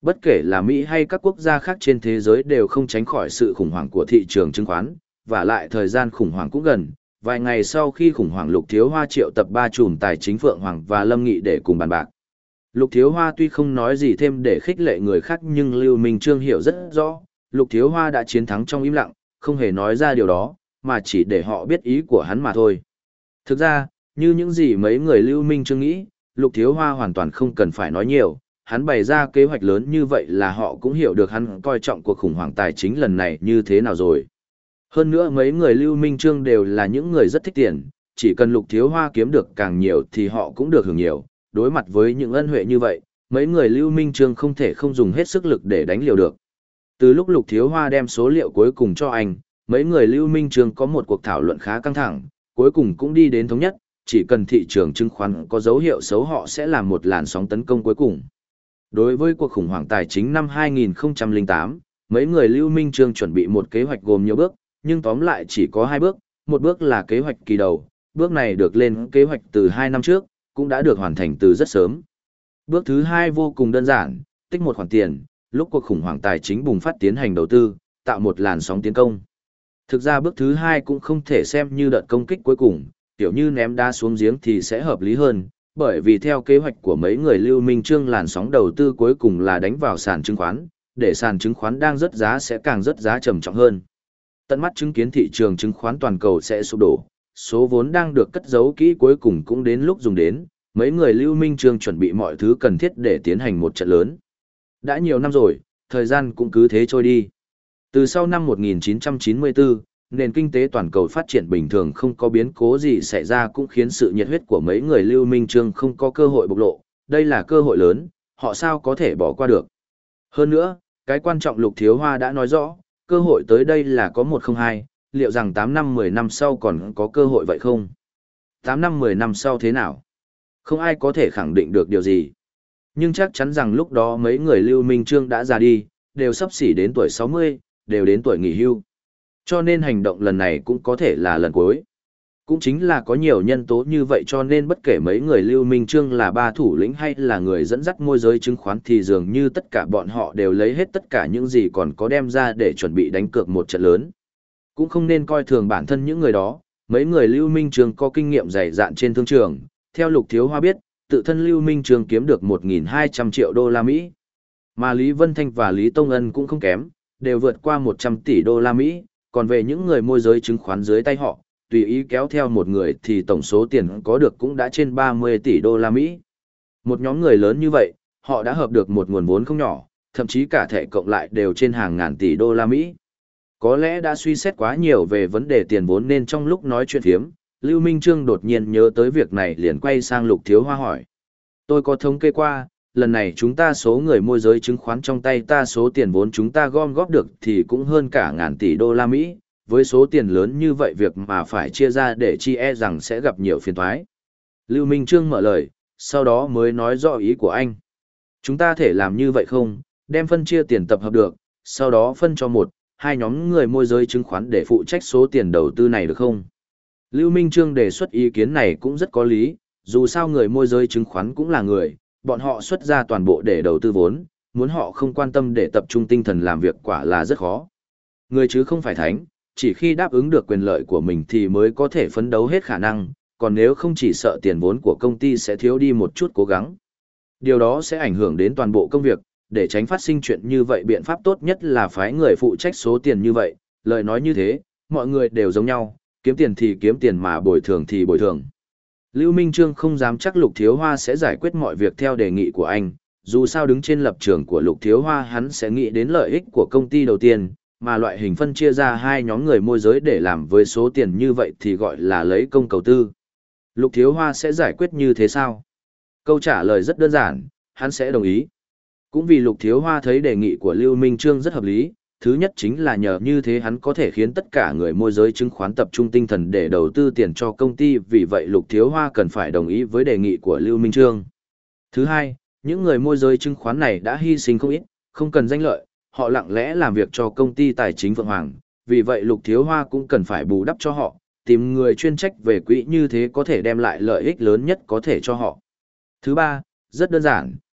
Bất kể là Mỹ hay các quốc gia khác trên thế giới đều không tránh khỏi sự khủng hoảng của thị trường chứng khoán, và lại thời gian khủng hoảng cũng gần. Vài ngày sau khi khủng hoảng, Lục Thiếu Hoa triệu tập ba trùm tài chính Phượng Hoàng và Lâm Nghị để cùng bàn bạc. Lục Thiếu Hoa tuy không nói gì thêm để khích lệ người khác, nhưng Lưu Minh Trương hiểu rất rõ, Lục Thiếu Hoa đã chiến thắng trong im lặng, không hề nói ra điều đó, mà chỉ để họ biết ý của hắn mà thôi. Thực ra, như những gì mấy người Lưu Minh Trương nghĩ, Lục Thiếu Hoa hoàn toàn không cần phải nói nhiều, hắn bày ra kế hoạch lớn như vậy là họ cũng hiểu được hắn coi trọng cuộc khủng hoảng tài chính lần này như thế nào rồi. Hơn nữa mấy người Lưu Minh Trương đều là những người rất thích tiền, chỉ cần Lục Thiếu Hoa kiếm được càng nhiều thì họ cũng được hưởng nhiều. Đối mặt với những ân huệ như vậy, mấy người Lưu Minh Trương không thể không dùng hết sức lực để đánh liều được. Từ lúc Lục Thiếu Hoa đem số liệu cuối cùng cho anh, mấy người Lưu Minh Trương có một cuộc thảo luận khá căng thẳng, cuối cùng cũng đi đến thống nhất, chỉ cần thị trường chứng khoán có dấu hiệu xấu họ sẽ làm một làn sóng tấn công cuối cùng. Đối với cuộc khủng hoảng tài chính năm hai nghìn không trăm lẻ tám, mấy người Lưu Minh Trương chuẩn bị một kế hoạch gồm nhiều bước, nhưng tóm lại chỉ có hai bước, một bước là kế hoạch kỳ đầu, bước này được lên kế hoạch từ hai năm trước, cũng đã được hoàn thành từ rất sớm. Bước thứ hai vô cùng đơn giản, tích một khoản tiền, lúc cuộc khủng hoảng tài chính bùng phát tiến hành đầu tư, tạo một làn sóng tiến công. Thực ra bước thứ hai cũng không thể xem như đợt công kích cuối cùng, kiểu như ném đá xuống giếng thì sẽ hợp lý hơn, bởi vì theo kế hoạch của mấy người Lưu Minh Trương, làn sóng đầu tư cuối cùng là đánh vào sàn chứng khoán, để sàn chứng khoán đang rớt giá sẽ càng rớt giá trầm trọng hơn. Tận mắt chứng kiến thị trường chứng khoán toàn cầu sẽ sụp đổ, số vốn đang được cất giấu kỹ cuối cùng cũng đến lúc dùng đến, mấy người Lưu Minh Trương chuẩn bị mọi thứ cần thiết để tiến hành một trận lớn. Đã nhiều năm rồi, thời gian cũng cứ thế trôi đi. Từ sau năm một nghìn chín trăm chín mươi tư, nền kinh tế toàn cầu phát triển bình thường, không có biến cố gì xảy ra cũng khiến sự nhiệt huyết của mấy người Lưu Minh Trương không có cơ hội bộc lộ, đây là cơ hội lớn, họ sao có thể bỏ qua được. Hơn nữa, cái quan trọng Lục Thiếu Hoa đã nói rõ, cơ hội tới đây là có một không hai, liệu rằng tám năm mười năm sau còn có cơ hội vậy không? tám năm mười năm sau thế nào? Không ai có thể khẳng định được điều gì. Nhưng chắc chắn rằng lúc đó mấy người Lưu Minh Trương đã già đi, đều sắp xỉ đến tuổi sáu mươi, đều đến tuổi nghỉ hưu. Cho nên hành động lần này cũng có thể là lần cuối. Cũng chính là có nhiều nhân tố như vậy cho nên bất kể mấy người Lưu Minh Trương là ba thủ lĩnh hay là người dẫn dắt môi giới chứng khoán thì dường như tất cả bọn họ đều lấy hết tất cả những gì còn có đem ra để chuẩn bị đánh cược một trận lớn. Cũng không nên coi thường bản thân những người đó, mấy người Lưu Minh Trương có kinh nghiệm dày dạn trên thương trường. Theo Lục Thiếu Hoa biết, tự thân Lưu Minh Trương kiếm được một nghìn hai trăm triệu đô la Mỹ. Mà Lý Vân Thanh và Lý Tông Ân cũng không kém, đều vượt qua một trăm tỷ đô la Mỹ, còn về những người môi giới chứng khoán dưới tay họ, tùy ý kéo theo một người thì tổng số tiền có được cũng đã trên ba mươi tỷ đô la Mỹ. Một nhóm người lớn như vậy, họ đã hợp được một nguồn vốn không nhỏ, thậm chí cả thẻ cộng lại đều trên hàng ngàn tỷ đô la Mỹ. Có lẽ đã suy xét quá nhiều về vấn đề tiền vốn nên trong lúc nói chuyện phiếm, Lưu Minh Trương đột nhiên nhớ tới việc này liền quay sang Lục Thiếu Hoa hỏi. Tôi có thống kê qua, lần này chúng ta số người môi giới chứng khoán trong tay ta số tiền vốn chúng ta gom góp được thì cũng hơn cả ngàn tỷ đô la Mỹ, với số tiền lớn như vậy việc mà phải chia ra để chi e rằng sẽ gặp nhiều phiền toái. Lưu Minh Trương mở lời, sau đó mới nói rõ ý của anh. Chúng ta thể làm như vậy không, đem phân chia tiền tập hợp được, sau đó phân cho một, hai nhóm người môi giới chứng khoán để phụ trách số tiền đầu tư này được không? Lưu Minh Trương đề xuất ý kiến này cũng rất có lý, dù sao người môi giới chứng khoán cũng là người, bọn họ xuất ra toàn bộ để đầu tư vốn, muốn họ không quan tâm để tập trung tinh thần làm việc quả là rất khó. Người chứ không phải thánh, chỉ khi đáp ứng được quyền lợi của mình thì mới có thể phấn đấu hết khả năng, còn nếu không chỉ sợ tiền vốn của công ty sẽ thiếu đi một chút cố gắng. Điều đó sẽ ảnh hưởng đến toàn bộ công việc, để tránh phát sinh chuyện như vậy biện pháp tốt nhất là phái người phụ trách số tiền như vậy, lời nói như thế, mọi người đều giống nhau, kiếm tiền thì kiếm tiền mà bồi thường thì bồi thường. Lưu Minh Trương không dám chắc Lục Thiếu Hoa sẽ giải quyết mọi việc theo đề nghị của anh, dù sao đứng trên lập trường của Lục Thiếu Hoa hắn sẽ nghĩ đến lợi ích của công ty đầu tiên, mà loại hình phân chia ra hai nhóm người môi giới để làm với số tiền như vậy thì gọi là lấy công cầu tư. Lục Thiếu Hoa sẽ giải quyết như thế sao? Câu trả lời rất đơn giản, hắn sẽ đồng ý. Cũng vì Lục Thiếu Hoa thấy đề nghị của Lưu Minh Trương rất hợp lý, thứ nhất chính là nhờ như thế hắn có thể khiến tất cả người môi giới chứng khoán tập trung tinh thần để đầu tư tiền cho công ty, vì vậy Lục Thiếu Hoa cần phải đồng ý với đề nghị của Lưu Minh Trương. Thứ hai, những người môi giới chứng khoán này đã hy sinh không ít, không cần danh lợi, họ lặng lẽ làm việc cho công ty tài chính Phượng Hoàng, vì vậy Lục Thiếu Hoa cũng cần phải bù đắp cho họ, tìm người chuyên trách về quỹ như thế có thể đem lại lợi ích lớn nhất có thể cho họ. Thứ ba, rất đơn giản,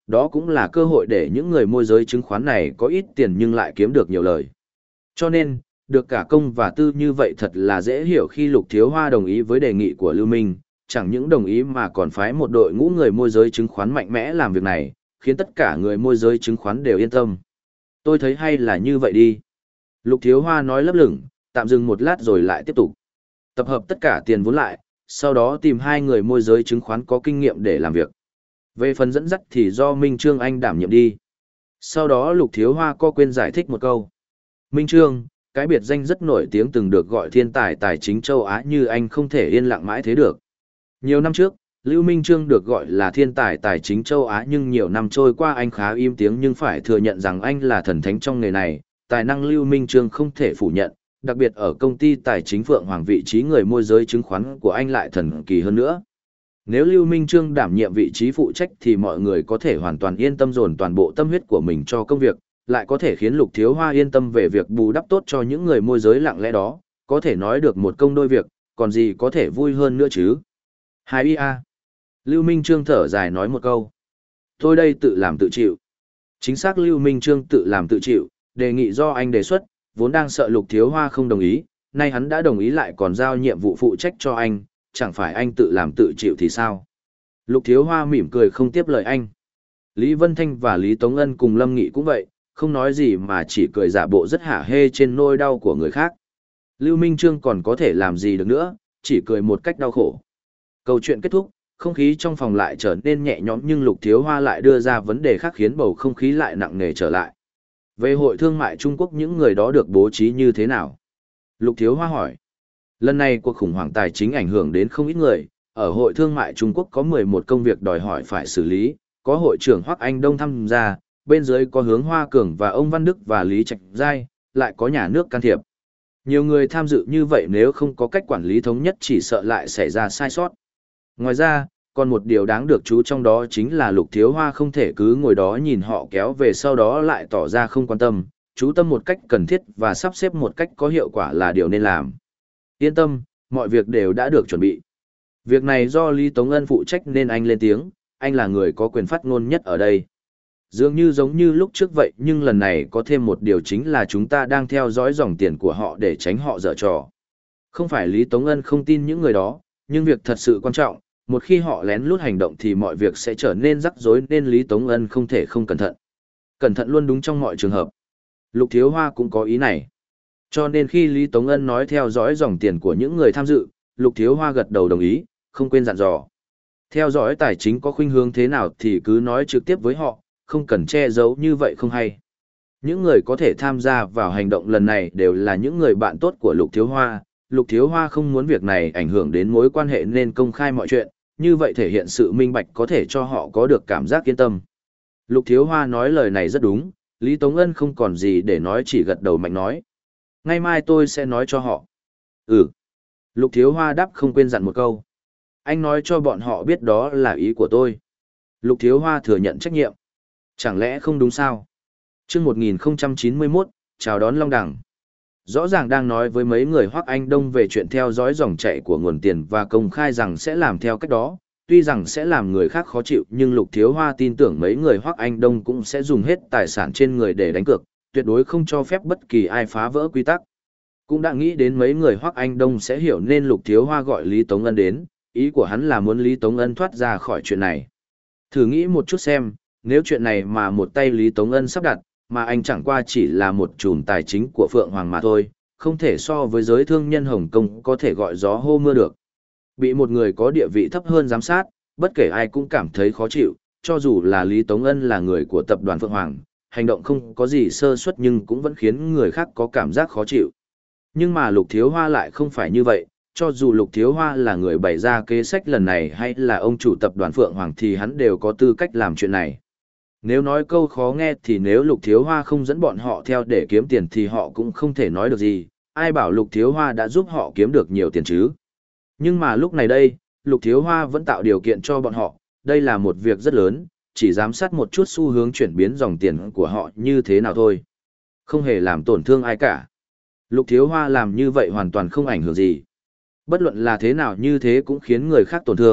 đó cũng là cơ hội để những người môi giới chứng khoán này có ít tiền nhưng lại kiếm được nhiều lời. Cho nên, được cả công và tư như vậy thật là dễ hiểu khi Lục Thiếu Hoa đồng ý với đề nghị của Lưu Minh, chẳng những đồng ý mà còn phái một đội ngũ người môi giới chứng khoán mạnh mẽ làm việc này, khiến tất cả người môi giới chứng khoán đều yên tâm. Tôi thấy hay là như vậy đi. Lục Thiếu Hoa nói lấp lửng, tạm dừng một lát rồi lại tiếp tục. Tập hợp tất cả tiền vốn lại, sau đó tìm hai người môi giới chứng khoán có kinh nghiệm để làm việc. Về phần dẫn dắt thì do Minh Trương anh đảm nhiệm đi. Sau đó Lục Thiếu Hoa có quên giải thích một câu. Minh Trương, cái biệt danh rất nổi tiếng từng được gọi thiên tài tài chính châu Á như anh không thể yên lặng mãi thế được. Nhiều năm trước, Lưu Minh Trương được gọi là thiên tài tài chính châu Á nhưng nhiều năm trôi qua anh khá im tiếng nhưng phải thừa nhận rằng anh là thần thánh trong nghề này, tài năng Lưu Minh Trương không thể phủ nhận, đặc biệt ở công ty tài chính Phượng Hoàng vị trí người môi giới chứng khoán của anh lại thần kỳ hơn nữa. Nếu Lưu Minh Trương đảm nhiệm vị trí phụ trách thì mọi người có thể hoàn toàn yên tâm dồn toàn bộ tâm huyết của mình cho công việc, lại có thể khiến Lục Thiếu Hoa yên tâm về việc bù đắp tốt cho những người môi giới lặng lẽ đó, có thể nói được một công đôi việc, còn gì có thể vui hơn nữa chứ. Hai ia. Lưu Minh Trương thở dài nói một câu. Tôi đây tự làm tự chịu. Chính xác Lưu Minh Trương tự làm tự chịu, đề nghị do anh đề xuất, vốn đang sợ Lục Thiếu Hoa không đồng ý, nay hắn đã đồng ý lại còn giao nhiệm vụ phụ trách cho anh, chẳng phải anh tự làm tự chịu thì sao? Lục Thiếu Hoa mỉm cười không tiếp lời anh. Lý Vân Thanh và Lý Tống Ân cùng Lâm Nghị cũng vậy, không nói gì mà chỉ cười giả bộ rất hả hê trên nỗi đau của người khác. Lưu Minh Trương còn có thể làm gì được nữa, chỉ cười một cách đau khổ. Câu chuyện kết thúc, không khí trong phòng lại trở nên nhẹ nhõm nhưng Lục Thiếu Hoa lại đưa ra vấn đề khác khiến bầu không khí lại nặng nề trở lại. Về hội thương mại Trung Quốc những người đó được bố trí như thế nào? Lục Thiếu Hoa hỏi. Lần này cuộc khủng hoảng tài chính ảnh hưởng đến không ít người, ở hội thương mại Trung Quốc có mười một công việc đòi hỏi phải xử lý, có hội trưởng Hoắc Anh Đông tham gia, bên dưới có Hướng Hoa Cường và ông Văn Đức và Lý Trạch Giai, lại có nhà nước can thiệp. Nhiều người tham dự như vậy nếu không có cách quản lý thống nhất chỉ sợ lại xảy ra sai sót. Ngoài ra, còn một điều đáng được chú trong đó chính là Lục Thiếu Hoa không thể cứ ngồi đó nhìn họ kéo về sau đó lại tỏ ra không quan tâm, chú tâm một cách cần thiết và sắp xếp một cách có hiệu quả là điều nên làm. Yên tâm, mọi việc đều đã được chuẩn bị. Việc này do Lý Tống Ân phụ trách nên anh lên tiếng, anh là người có quyền phát ngôn nhất ở đây. Dường như giống như lúc trước vậy nhưng lần này có thêm một điều chính là chúng ta đang theo dõi dòng tiền của họ để tránh họ dở trò. Không phải Lý Tống Ân không tin những người đó, nhưng việc thật sự quan trọng, một khi họ lén lút hành động thì mọi việc sẽ trở nên rắc rối nên Lý Tống Ân không thể không cẩn thận. Cẩn thận luôn đúng trong mọi trường hợp. Lục Thiếu Hoa cũng có ý này. Cho nên khi Lý Tống Ân nói theo dõi dòng tiền của những người tham dự, Lục Thiếu Hoa gật đầu đồng ý, không quên dặn dò. Theo dõi tài chính có khuynh hướng thế nào thì cứ nói trực tiếp với họ, không cần che giấu như vậy không hay. Những người có thể tham gia vào hành động lần này đều là những người bạn tốt của Lục Thiếu Hoa. Lục Thiếu Hoa không muốn việc này ảnh hưởng đến mối quan hệ nên công khai mọi chuyện, như vậy thể hiện sự minh bạch có thể cho họ có được cảm giác yên tâm. Lục Thiếu Hoa nói lời này rất đúng, Lý Tống Ân không còn gì để nói chỉ gật đầu mạnh nói. Ngày mai tôi sẽ nói cho họ. Ừ. Lục Thiếu Hoa đáp không quên dặn một câu. Anh nói cho bọn họ biết đó là ý của tôi. Lục Thiếu Hoa thừa nhận trách nhiệm. Chẳng lẽ không đúng sao? Chương một nghìn không trăm chín mươi mốt, chào đón Long Đẳng. Rõ ràng đang nói với mấy người Hoắc Anh Đông về chuyện theo dõi dòng chảy của nguồn tiền và công khai rằng sẽ làm theo cách đó, tuy rằng sẽ làm người khác khó chịu nhưng Lục Thiếu Hoa tin tưởng mấy người Hoắc Anh Đông cũng sẽ dùng hết tài sản trên người để đánh cược, tuyệt đối không cho phép bất kỳ ai phá vỡ quy tắc. Cũng đã nghĩ đến mấy người Hoắc Anh Đông sẽ hiểu nên Lục Thiếu Hoa gọi Lý Tống Ân đến, ý của hắn là muốn Lý Tống Ân thoát ra khỏi chuyện này. Thử nghĩ một chút xem, nếu chuyện này mà một tay Lý Tống Ân sắp đặt, mà anh chẳng qua chỉ là một chùm tài chính của Phượng Hoàng mà thôi, không thể so với giới thương nhân Hồng Kông có thể gọi gió hô mưa được. Bị một người có địa vị thấp hơn giám sát, bất kể ai cũng cảm thấy khó chịu, cho dù là Lý Tống Ân là người của tập đoàn Phượng Hoàng, hành động không có gì sơ suất nhưng cũng vẫn khiến người khác có cảm giác khó chịu. Nhưng mà Lục Thiếu Hoa lại không phải như vậy, cho dù Lục Thiếu Hoa là người bày ra kế sách lần này hay là ông chủ tập đoàn Phượng Hoàng thì hắn đều có tư cách làm chuyện này. Nếu nói câu khó nghe thì nếu Lục Thiếu Hoa không dẫn bọn họ theo để kiếm tiền thì họ cũng không thể nói được gì, ai bảo Lục Thiếu Hoa đã giúp họ kiếm được nhiều tiền chứ. Nhưng mà lúc này đây, Lục Thiếu Hoa vẫn tạo điều kiện cho bọn họ, đây là một việc rất lớn, chỉ giám sát một chút xu hướng chuyển biến dòng tiền của họ như thế nào thôi. Không hề làm tổn thương ai cả. Lục Thiếu Hoa làm như vậy hoàn toàn không ảnh hưởng gì. Bất luận là thế nào như thế cũng khiến người khác tổn thương,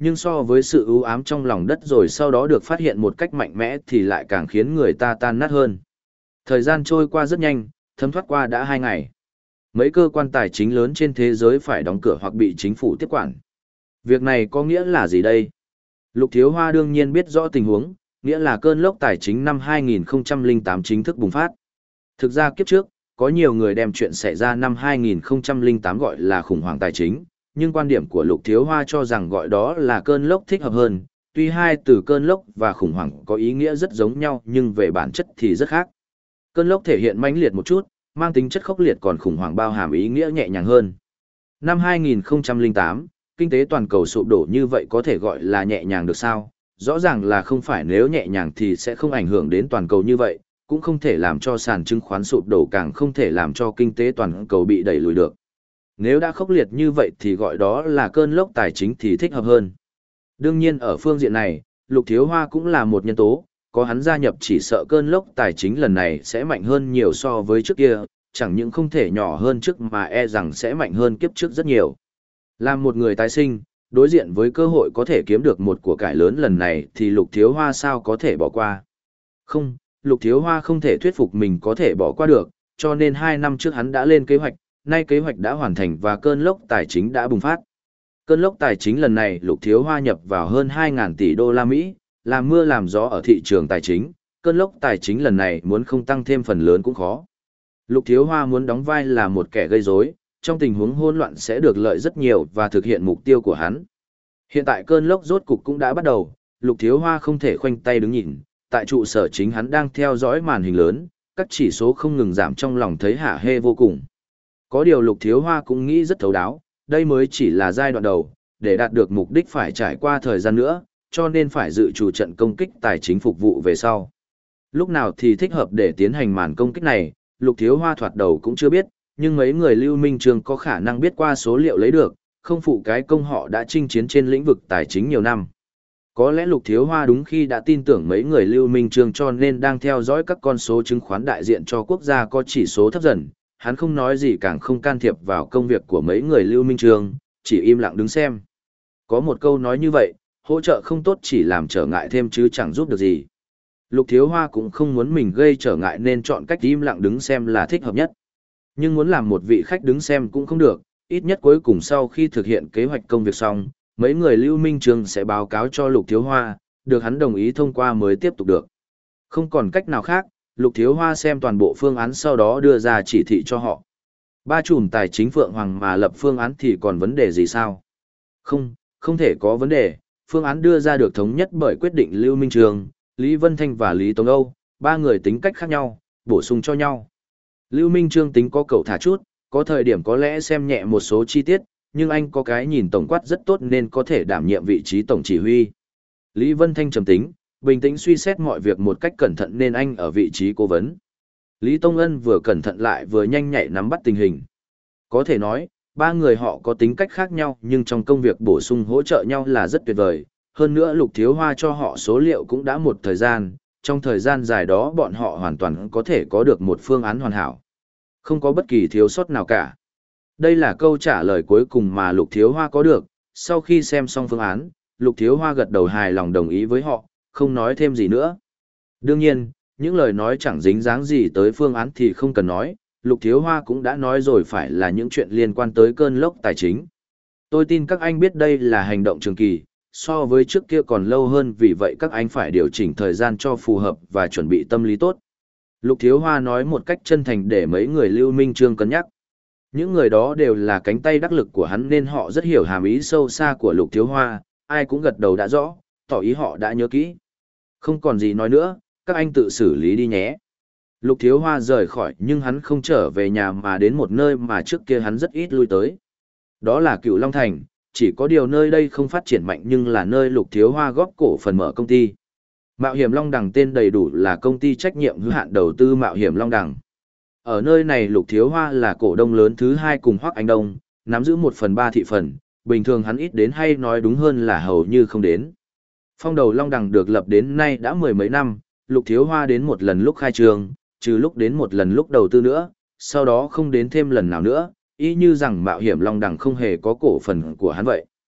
nhưng so với sự ưu ám trong lòng đất rồi sau đó được phát hiện một cách mạnh mẽ thì lại càng khiến người ta tan nát hơn. Thời gian trôi qua rất nhanh, thấm thoát qua đã hai ngày. Mấy cơ quan tài chính lớn trên thế giới phải đóng cửa hoặc bị chính phủ tiếp quản. Việc này có nghĩa là gì đây? Lục Thiếu Hoa đương nhiên biết rõ tình huống, nghĩa là cơn lốc tài chính năm hai nghìn không trăm lẻ tám chính thức bùng phát. Thực ra kiếp trước, có nhiều người đem chuyện xảy ra năm hai nghìn không trăm lẻ tám gọi là khủng hoảng tài chính, nhưng quan điểm của Lục Thiếu Hoa cho rằng gọi đó là cơn lốc thích hợp hơn, tuy hai từ cơn lốc và khủng hoảng có ý nghĩa rất giống nhau nhưng về bản chất thì rất khác. Cơn lốc thể hiện mãnh liệt một chút, mang tính chất khốc liệt, còn khủng hoảng bao hàm ý nghĩa nhẹ nhàng hơn. Năm hai nghìn không trăm lẻ tám, kinh tế toàn cầu sụp đổ như vậy có thể gọi là nhẹ nhàng được sao? Rõ ràng là không phải, nếu nhẹ nhàng thì sẽ không ảnh hưởng đến toàn cầu như vậy, cũng không thể làm cho sàn chứng khoán sụp đổ, càng không thể làm cho kinh tế toàn cầu bị đẩy lùi được. Nếu đã khốc liệt như vậy thì gọi đó là cơn lốc tài chính thì thích hợp hơn. Đương nhiên ở phương diện này, Lục Thiếu Hoa cũng là một nhân tố, có hắn gia nhập chỉ sợ cơn lốc tài chính lần này sẽ mạnh hơn nhiều so với trước kia, chẳng những không thể nhỏ hơn trước mà e rằng sẽ mạnh hơn kiếp trước rất nhiều. Làm một người tái sinh, đối diện với cơ hội có thể kiếm được một của cải lớn lần này thì Lục Thiếu Hoa sao có thể bỏ qua. Không, Lục Thiếu Hoa không thể thuyết phục mình có thể bỏ qua được, cho nên hai năm trước hắn đã lên kế hoạch, nay kế hoạch đã hoàn thành và cơn lốc tài chính đã bùng phát. Cơn lốc tài chính lần này Lục Thiếu Hoa nhập vào hơn hai nghìn tỷ đô la Mỹ, làm mưa làm gió ở thị trường tài chính, cơn lốc tài chính lần này muốn không tăng thêm phần lớn cũng khó. Lục Thiếu Hoa muốn đóng vai là một kẻ gây rối, trong tình huống hỗn loạn sẽ được lợi rất nhiều và thực hiện mục tiêu của hắn. Hiện tại cơn lốc rốt cục cũng đã bắt đầu, Lục Thiếu Hoa không thể khoanh tay đứng nhìn, tại trụ sở chính hắn đang theo dõi màn hình lớn, các chỉ số không ngừng giảm, trong lòng thấy hả hê vô cùng. Có điều Lục Thiếu Hoa cũng nghĩ rất thấu đáo, đây mới chỉ là giai đoạn đầu, để đạt được mục đích phải trải qua thời gian nữa, cho nên phải dự trù trận công kích tài chính phục vụ về sau. Lúc nào thì thích hợp để tiến hành màn công kích này, Lục Thiếu Hoa thoạt đầu cũng chưa biết, nhưng mấy người Lưu Minh Trương có khả năng biết qua số liệu lấy được, không phụ cái công họ đã chinh chiến trên lĩnh vực tài chính nhiều năm. Có lẽ Lục Thiếu Hoa đúng khi đã tin tưởng mấy người Lưu Minh Trương cho nên đang theo dõi các con số chứng khoán đại diện cho quốc gia có chỉ số thấp dần, hắn không nói gì càng không can thiệp vào công việc của mấy người Lưu Minh Trương, chỉ im lặng đứng xem. Có một câu nói như vậy, hỗ trợ không tốt chỉ làm trở ngại thêm chứ chẳng giúp được gì. Lục Thiếu Hoa cũng không muốn mình gây trở ngại nên chọn cách im lặng đứng xem là thích hợp nhất. Nhưng muốn làm một vị khách đứng xem cũng không được, ít nhất cuối cùng sau khi thực hiện kế hoạch công việc xong, mấy người Lưu Minh Trương sẽ báo cáo cho Lục Thiếu Hoa, được hắn đồng ý thông qua mới tiếp tục được. Không còn cách nào khác, Lục Thiếu Hoa xem toàn bộ phương án sau đó đưa ra chỉ thị cho họ. Ba chùm tài chính Phượng Hoàng mà lập phương án thì còn vấn đề gì sao? Không, không thể có vấn đề, phương án đưa ra được thống nhất bởi quyết định Lưu Minh Trương, Lý Vân Thanh và Lý Tống Âu, ba người tính cách khác nhau, bổ sung cho nhau. Lưu Minh Trương tính có cẩu thả chút, có thời điểm có lẽ xem nhẹ một số chi tiết, nhưng anh có cái nhìn tổng quát rất tốt nên có thể đảm nhiệm vị trí tổng chỉ huy. Lý Vân Thanh trầm tính, bình tĩnh suy xét mọi việc một cách cẩn thận nên anh ở vị trí cố vấn. Lý Tông Ân vừa cẩn thận lại vừa nhanh nhạy nắm bắt tình hình. Có thể nói, ba người họ có tính cách khác nhau nhưng trong công việc bổ sung hỗ trợ nhau là rất tuyệt vời. Hơn nữa Lục Thiếu Hoa cho họ số liệu cũng đã một thời gian, trong thời gian dài đó bọn họ hoàn toàn có thể có được một phương án hoàn hảo. Không có bất kỳ thiếu sót nào cả. Đây là câu trả lời cuối cùng mà Lục Thiếu Hoa có được. Sau khi xem xong phương án, Lục Thiếu Hoa gật đầu hài lòng đồng ý với họ, không nói thêm gì nữa. Đương nhiên, những lời nói chẳng dính dáng gì tới phương án thì không cần nói, Lục Thiếu Hoa cũng đã nói rồi, phải là những chuyện liên quan tới cơn lốc tài chính. Tôi tin các anh biết đây là hành động trường kỳ, so với trước kia còn lâu hơn, vì vậy các anh phải điều chỉnh thời gian cho phù hợp và chuẩn bị tâm lý tốt. Lục Thiếu Hoa nói một cách chân thành để mấy người Lưu Minh Trương cân nhắc. Những người đó đều là cánh tay đắc lực của hắn nên họ rất hiểu hàm ý sâu xa của Lục Thiếu Hoa, ai cũng gật đầu đã rõ, tỏ ý họ đã nhớ kỹ. Không còn gì nói nữa, các anh tự xử lý đi nhé. Lục Thiếu Hoa rời khỏi nhưng hắn không trở về nhà mà đến một nơi mà trước kia hắn rất ít lui tới. Đó là Cửu Long Thành, chỉ có điều nơi đây không phát triển mạnh nhưng là nơi Lục Thiếu Hoa góp cổ phần mở công ty. Mạo hiểm Long Đằng tên đầy đủ là công ty trách nhiệm hữu hạn đầu tư Mạo hiểm Long Đằng. Ở nơi này Lục Thiếu Hoa là cổ đông lớn thứ hai cùng Hoắc Anh Đông, nắm giữ một phần ba thị phần, bình thường hắn ít đến hay nói đúng hơn là hầu như không đến. Phong đầu Long Đằng được lập đến nay đã mười mấy năm, Lục Thiếu Hoa đến một lần lúc khai trường, trừ lúc đến một lần lúc đầu tư nữa, sau đó không đến thêm lần nào nữa, ý như rằng Mạo hiểm Long Đằng không hề có cổ phần của hắn vậy.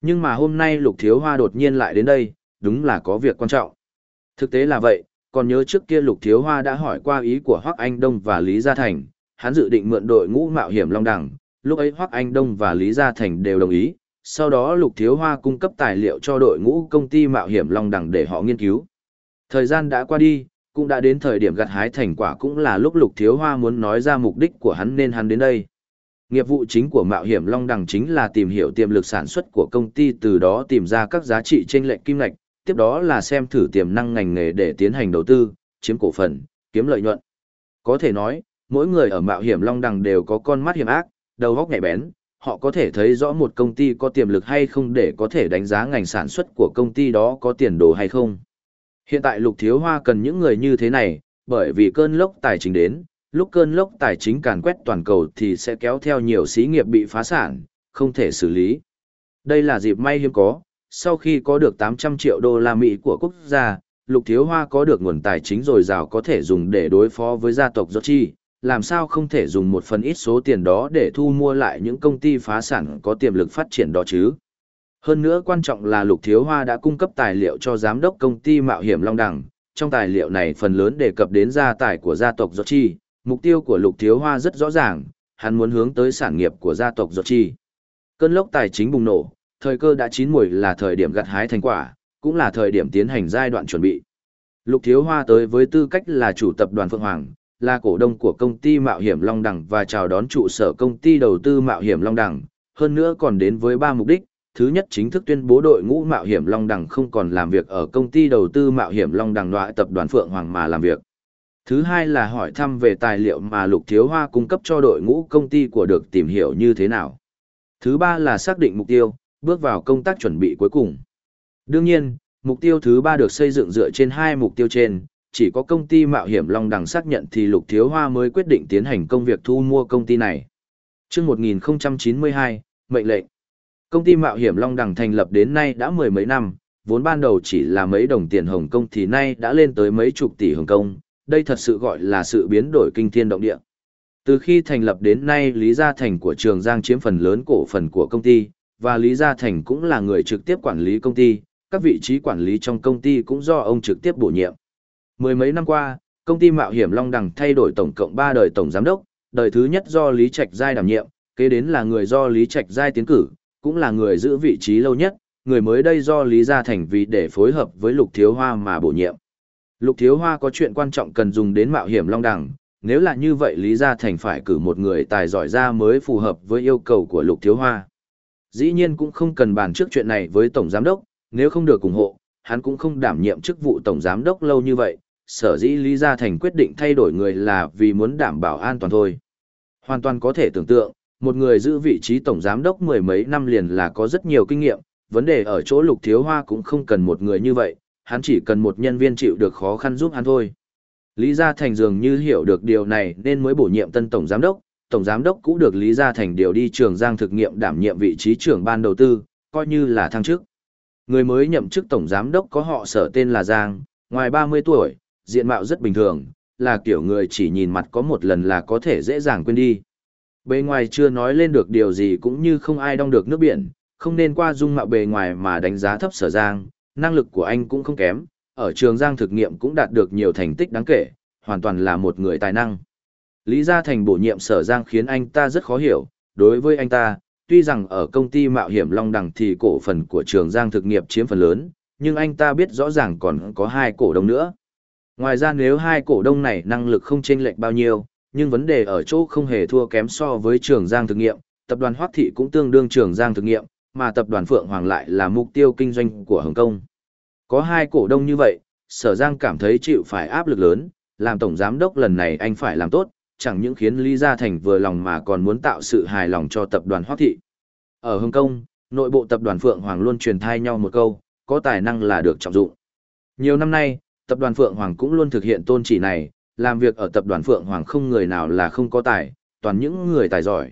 Nhưng mà hôm nay Lục Thiếu Hoa đột nhiên lại đến đây, đúng là có việc quan trọng. Thực tế là vậy, còn nhớ trước kia Lục Thiếu Hoa đã hỏi qua ý của Hoắc Anh Đông và Lý Gia Thành, hắn dự định mượn đội ngũ mạo hiểm Long Đẳng, lúc ấy Hoắc Anh Đông và Lý Gia Thành đều đồng ý, sau đó Lục Thiếu Hoa cung cấp tài liệu cho đội ngũ công ty mạo hiểm Long Đẳng để họ nghiên cứu. Thời gian đã qua đi, cũng đã đến thời điểm gặt hái thành quả, cũng là lúc Lục Thiếu Hoa muốn nói ra mục đích của hắn nên hắn đến đây. Nghiệp vụ chính của mạo hiểm Long Đẳng chính là tìm hiểu tiềm lực sản xuất của công ty, từ đó tìm ra các giá trị chênh lệch kim ngạch, tiếp đó là xem thử tiềm năng ngành nghề để tiến hành đầu tư, chiếm cổ phần, kiếm lợi nhuận. Có thể nói, mỗi người ở mạo hiểm Long Đẳng đều có con mắt hiểm ác, đầu óc nhạy bén, họ có thể thấy rõ một công ty có tiềm lực hay không để có thể đánh giá ngành sản xuất của công ty đó có tiền đồ hay không. Hiện tại Lục Thiếu Hoa cần những người như thế này, bởi vì cơn lốc tài chính đến, lúc cơn lốc tài chính càn quét toàn cầu thì sẽ kéo theo nhiều xí nghiệp bị phá sản, không thể xử lý. Đây là dịp may hiếm có, sau khi có được tám trăm triệu đô la Mỹ của quốc gia, Lục Thiếu Hoa có được nguồn tài chính dồi dào có thể dùng để đối phó với gia tộc Rothschild, làm sao không thể dùng một phần ít số tiền đó để thu mua lại những công ty phá sản có tiềm lực phát triển đó chứ. Hơn nữa quan trọng là Lục Thiếu Hoa đã cung cấp tài liệu cho giám đốc công ty mạo hiểm Long Đẳng, trong tài liệu này phần lớn đề cập đến gia tài của gia tộc Rothschild, mục tiêu của Lục Thiếu Hoa rất rõ ràng, hắn muốn hướng tới sản nghiệp của gia tộc Rothschild. Cơn lốc tài chính bùng nổ, thời cơ đã chín muồi, là thời điểm gặt hái thành quả, cũng là thời điểm tiến hành giai đoạn chuẩn bị. Lục Thiếu Hoa tới với tư cách là chủ tập đoàn Phượng Hoàng, là cổ đông của công ty mạo hiểm Long Đẳng và chào đón trụ sở công ty đầu tư mạo hiểm Long Đẳng, hơn nữa còn đến với ba mục đích. Thứ nhất, chính thức tuyên bố đội ngũ mạo hiểm Long Đẳng không còn làm việc ở công ty đầu tư mạo hiểm Long Đẳng loại tập đoàn Phượng Hoàng mà làm việc. Thứ hai là hỏi thăm về tài liệu mà Lục Thiếu Hoa cung cấp cho đội ngũ công ty của được tìm hiểu như thế nào. Thứ ba là xác định mục tiêu, bước vào công tác chuẩn bị cuối cùng. Đương nhiên, mục tiêu thứ ba được xây dựng dựa trên hai mục tiêu trên, chỉ có công ty mạo hiểm Long Đẳng xác nhận thì Lục Thiếu Hoa mới quyết định tiến hành công việc thu mua công ty này. Chương một nghìn không trăm chín mươi hai, mệnh lệnh. Công ty mạo hiểm Long Đẳng thành lập đến nay đã mười mấy năm, vốn ban đầu chỉ là mấy đồng tiền Hồng Kông thì nay đã lên tới mấy chục tỷ Hồng Kông, đây thật sự gọi là sự biến đổi kinh thiên động địa. Từ khi thành lập đến nay, Lý Gia Thành của Trường Giang chiếm phần lớn cổ phần của công ty, và Lý Gia Thành cũng là người trực tiếp quản lý công ty, các vị trí quản lý trong công ty cũng do ông trực tiếp bổ nhiệm. Mười mấy năm qua, công ty mạo hiểm Long Đẳng thay đổi tổng cộng ba đời tổng giám đốc, đời thứ nhất do Lý Trạch Giai đảm nhiệm, kế đến là người do Lý Trạch Giai tiến cử, cũng là người giữ vị trí lâu nhất, người mới đây do Lý Gia Thành vì để phối hợp với Lục Thiếu Hoa mà bổ nhiệm. Lục Thiếu Hoa có chuyện quan trọng cần dùng đến mạo hiểm Long Đẳng, nếu là như vậy Lý Gia Thành phải cử một người tài giỏi ra mới phù hợp với yêu cầu của Lục Thiếu Hoa. Dĩ nhiên cũng không cần bàn trước chuyện này với Tổng Giám đốc, nếu không được ủng hộ, hắn cũng không đảm nhiệm chức vụ Tổng Giám đốc lâu như vậy, sở dĩ Lý Gia Thành quyết định thay đổi người là vì muốn đảm bảo an toàn thôi. Hoàn toàn có thể tưởng tượng, một người giữ vị trí Tổng Giám đốc mười mấy năm liền là có rất nhiều kinh nghiệm, vấn đề ở chỗ Lục Thiếu Hoa cũng không cần một người như vậy, hắn chỉ cần một nhân viên chịu được khó khăn giúp hắn thôi. Lý Gia Thành dường như hiểu được điều này nên mới bổ nhiệm tân Tổng Giám đốc, Tổng Giám đốc cũng được Lý Gia Thành điều đi Trường Giang thực nghiệm đảm nhiệm vị trí trưởng ban đầu tư, coi như là thăng chức. Người mới nhậm chức Tổng Giám đốc có họ Sở tên là Giang, ngoài ba mươi tuổi, diện mạo rất bình thường, là kiểu người chỉ nhìn mặt có một lần là có thể dễ dàng quên đi. Bề ngoài chưa nói lên được điều gì cũng như không ai đong được nước biển, không nên qua dung mạo bề ngoài mà đánh giá thấp Sở Giang, năng lực của anh cũng không kém, ở Trường Giang thực nghiệm cũng đạt được nhiều thành tích đáng kể, hoàn toàn là một người tài năng. Lý Gia Thành bổ nhiệm Sở Giang khiến anh ta rất khó hiểu, đối với anh ta, tuy rằng ở công ty mạo hiểm Long Đẳng thì cổ phần của Trường Giang thực nghiệp chiếm phần lớn, nhưng anh ta biết rõ ràng còn có hai cổ đông nữa. Ngoài ra nếu hai cổ đông này năng lực không chênh lệch bao nhiêu, nhưng vấn đề ở chỗ không hề thua kém so với Trường Giang thực nghiệm, tập đoàn Hoắc Thị cũng tương đương Trường Giang thực nghiệm, mà tập đoàn Phượng Hoàng lại là mục tiêu kinh doanh của Hồng Kông. Có hai cổ đông như vậy, Sở Giang cảm thấy chịu phải áp lực lớn, làm tổng giám đốc lần này anh phải làm tốt, chẳng những khiến Lý Gia Thành vừa lòng mà còn muốn tạo sự hài lòng cho tập đoàn Hoắc Thị. Ở Hồng Kông, nội bộ tập đoàn Phượng Hoàng luôn truyền thai nhau một câu, có tài năng là được trọng dụng. Nhiều năm nay, tập đoàn Phượng Hoàng cũng luôn thực hiện tôn chỉ này, làm việc ở tập đoàn Phượng Hoàng không người nào là không có tài, toàn những người tài giỏi.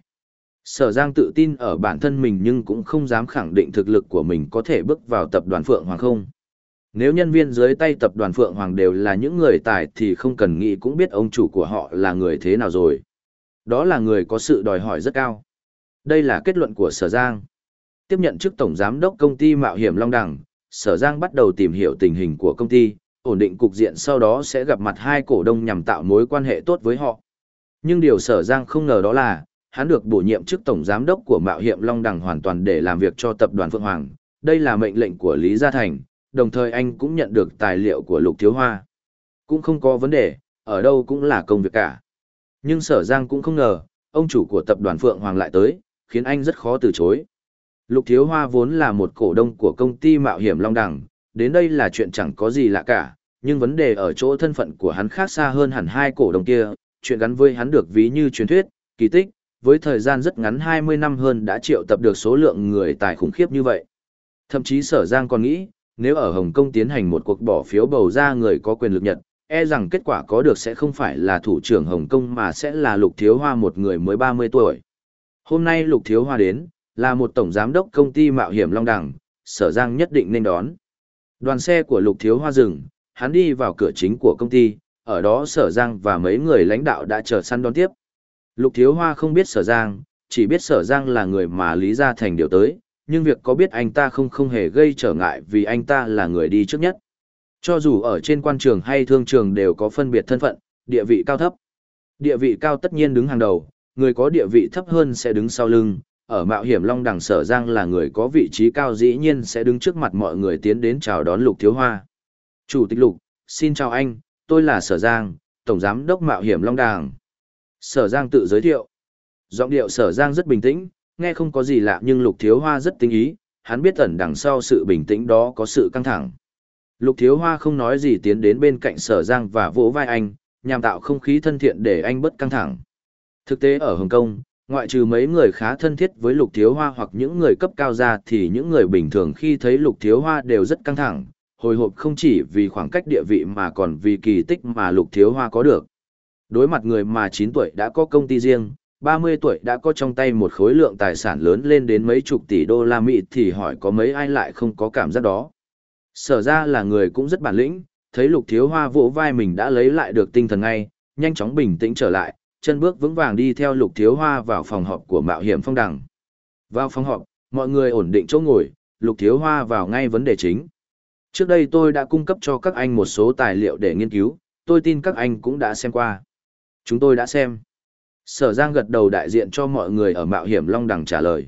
Sở Giang tự tin ở bản thân mình nhưng cũng không dám khẳng định thực lực của mình có thể bước vào tập đoàn Phượng Hoàng không. Nếu nhân viên dưới tay tập đoàn Phượng Hoàng đều là những người tài thì không cần nghĩ cũng biết ông chủ của họ là người thế nào rồi. Đó là người có sự đòi hỏi rất cao. Đây là kết luận của Sở Giang. Tiếp nhận chức tổng giám đốc công ty mạo hiểm Long Đằng, Sở Giang bắt đầu tìm hiểu tình hình của công ty, ổn định cục diện, sau đó sẽ gặp mặt hai cổ đông nhằm tạo mối quan hệ tốt với họ. Nhưng điều Sở Giang không ngờ đó là, hắn được bổ nhiệm chức tổng giám đốc của mạo hiểm Long Đằng hoàn toàn để làm việc cho tập đoàn Phượng Hoàng. Đây là mệnh lệnh của Lý Gia Thành, đồng thời anh cũng nhận được tài liệu của Lục Thiếu Hoa. Cũng không có vấn đề, ở đâu cũng là công việc cả. Nhưng Sở Giang cũng không ngờ, ông chủ của tập đoàn Phượng Hoàng lại tới, khiến anh rất khó từ chối. Lục Thiếu Hoa vốn là một cổ đông của công ty mạo hiểm Long Đằng, đến đây là chuyện chẳng có gì lạ cả, nhưng vấn đề ở chỗ thân phận của hắn khác xa hơn hẳn hai cổ đông kia, chuyện gắn với hắn được ví như truyền thuyết, kỳ tích, với thời gian rất ngắn hai mươi năm hơn đã triệu tập được số lượng người tài khủng khiếp như vậy. Thậm chí Sở Giang còn nghĩ, nếu ở Hồng Kông tiến hành một cuộc bỏ phiếu bầu ra người có quyền lực Nhật, e rằng kết quả có được sẽ không phải là thủ trưởng Hồng Kông mà sẽ là Lục Thiếu Hoa, một người mới ba mươi tuổi. Hôm nay Lục Thiếu Hoa đến, là một tổng giám đốc công ty mạo hiểm Long Đằng, Sở Giang nhất định nên đón. Đoàn xe của Lục Thiếu Hoa dừng, hắn đi vào cửa chính của công ty, ở đó Sở Giang và mấy người lãnh đạo đã chờ sẵn đón tiếp. Lục Thiếu Hoa không biết Sở Giang, chỉ biết Sở Giang là người mà Lý Gia Thành điều tới, nhưng việc có biết anh ta không không hề gây trở ngại vì anh ta là người đi trước nhất. Cho dù ở trên quan trường hay thương trường đều có phân biệt thân phận, địa vị cao thấp. Địa vị cao tất nhiên đứng hàng đầu, người có địa vị thấp hơn sẽ đứng sau lưng. Ở mạo hiểm Long Đằng, Sở Giang là người có vị trí cao, dĩ nhiên sẽ đứng trước mặt mọi người tiến đến chào đón Lục Thiếu Hoa. Chủ tịch Lục, xin chào anh, tôi là Sở Giang, tổng giám đốc mạo hiểm Long Đằng. Sở Giang tự giới thiệu. Giọng điệu Sở Giang rất bình tĩnh, nghe không có gì lạ, nhưng Lục Thiếu Hoa rất tinh ý, hắn biết ẩn đằng sau sự bình tĩnh đó có sự căng thẳng. Lục Thiếu Hoa không nói gì tiến đến bên cạnh Sở Giang và vỗ vai anh, nhằm tạo không khí thân thiện để anh bớt căng thẳng. Thực tế ở Hồng Kông, ngoại trừ mấy người khá thân thiết với Lục Thiếu Hoa hoặc những người cấp cao ra thì những người bình thường khi thấy Lục Thiếu Hoa đều rất căng thẳng, hồi hộp, không chỉ vì khoảng cách địa vị mà còn vì kỳ tích mà Lục Thiếu Hoa có được. Đối mặt người mà chín tuổi đã có công ty riêng, ba mươi tuổi đã có trong tay một khối lượng tài sản lớn lên đến mấy chục tỷ đô la Mỹ thì hỏi có mấy ai lại không có cảm giác đó. Sở ra là người cũng rất bản lĩnh, thấy Lục Thiếu Hoa vỗ vai mình đã lấy lại được tinh thần ngay, nhanh chóng bình tĩnh trở lại, chân bước vững vàng đi theo Lục Thiếu Hoa vào phòng họp của mạo hiểm Phong Đằng. Vào phòng họp, mọi người ổn định chỗ ngồi, Lục Thiếu Hoa vào ngay vấn đề chính. Trước đây tôi đã cung cấp cho các anh một số tài liệu để nghiên cứu, tôi tin các anh cũng đã xem qua. Chúng tôi đã xem. Sở Giang gật đầu, đại diện cho mọi người ở mạo hiểm Long Đằng trả lời.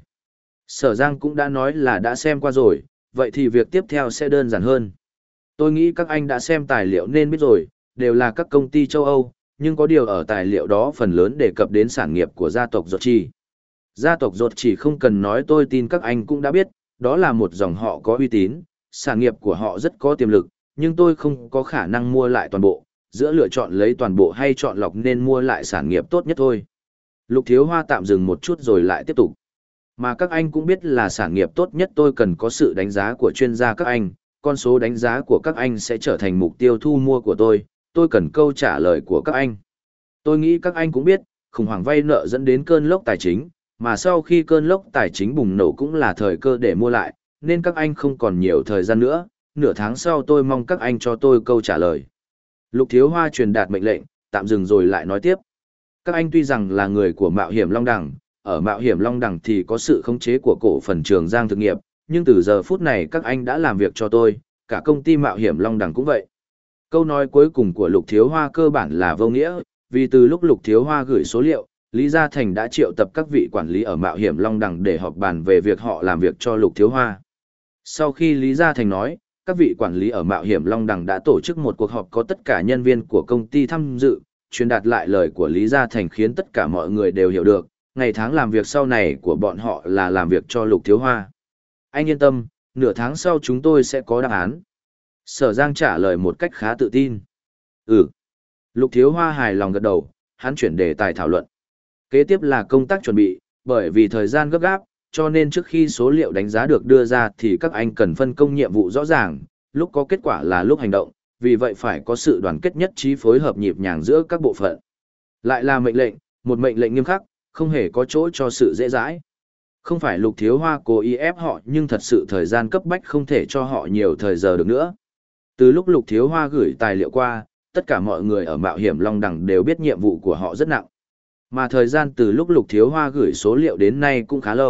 Sở Giang cũng đã nói là đã xem qua rồi, vậy thì việc tiếp theo sẽ đơn giản hơn. Tôi nghĩ các anh đã xem tài liệu nên biết rồi, đều là các công ty châu Âu, nhưng có điều ở tài liệu đó phần lớn đề cập đến sản nghiệp của gia tộc Ruột Chỉ. Gia tộc Ruột Chỉ không cần nói, tôi tin các anh cũng đã biết, đó là một dòng họ có uy tín, sản nghiệp của họ rất có tiềm lực, nhưng tôi không có khả năng mua lại toàn bộ, giữa lựa chọn lấy toàn bộ hay chọn lọc nên mua lại sản nghiệp tốt nhất thôi. Lục Thiếu Hoa tạm dừng một chút rồi lại tiếp tục. Mà các anh cũng biết là sản nghiệp tốt nhất tôi cần có sự đánh giá của chuyên gia các anh, con số đánh giá của các anh sẽ trở thành mục tiêu thu mua của tôi, tôi cần câu trả lời của các anh. Tôi nghĩ các anh cũng biết, khủng hoảng vay nợ dẫn đến cơn lốc tài chính, mà sau khi cơn lốc tài chính bùng nổ cũng là thời cơ để mua lại, nên các anh không còn nhiều thời gian nữa, nửa tháng sau tôi mong các anh cho tôi câu trả lời. Lục Thiếu Hoa truyền đạt mệnh lệnh, tạm dừng rồi lại nói tiếp. Các anh tuy rằng là người của mạo hiểm Long Đằng, ở mạo hiểm Long Đằng thì có sự khống chế của cổ phần Trường Giang thực nghiệp, nhưng từ giờ phút này các anh đã làm việc cho tôi, cả công ty mạo hiểm Long Đằng cũng vậy. Câu nói cuối cùng của Lục Thiếu Hoa cơ bản là vô nghĩa, vì từ lúc Lục Thiếu Hoa gửi số liệu, Lý Gia Thành đã triệu tập các vị quản lý ở mạo hiểm Long Đằng để họp bàn về việc họ làm việc cho Lục Thiếu Hoa. Sau khi Lý Gia Thành nói, các vị quản lý ở mạo hiểm Long Đằng đã tổ chức một cuộc họp có tất cả nhân viên của công ty tham dự, truyền đạt lại lời của Lý Gia Thành khiến tất cả mọi người đều hiểu được, ngày tháng làm việc sau này của bọn họ là làm việc cho Lục Thiếu Hoa. Anh yên tâm, nửa tháng sau chúng tôi sẽ có đáp án. Sở Giang trả lời một cách khá tự tin. Ừ. Lục Thiếu Hoa hài lòng gật đầu, hắn chuyển đề tài thảo luận. Kế tiếp là công tác chuẩn bị, bởi vì thời gian gấp gáp, cho nên trước khi số liệu đánh giá được đưa ra thì các anh cần phân công nhiệm vụ rõ ràng, lúc có kết quả là lúc hành động, vì vậy phải có sự đoàn kết nhất trí, phối hợp nhịp nhàng giữa các bộ phận. Lại là mệnh lệnh, một mệnh lệnh nghiêm khắc, không hề có chỗ cho sự dễ dãi. Không phải Lục Thiếu Hoa cố ý ép họ, nhưng thật sự thời gian cấp bách không thể cho họ nhiều thời giờ được nữa. Từ lúc Lục Thiếu Hoa gửi tài liệu qua, tất cả mọi người ở mạo hiểm Long Đằng đều biết nhiệm vụ của họ rất nặng. Mà thời gian từ lúc Lục Thiếu Hoa gửi số liệu đến nay cũng khá lâu,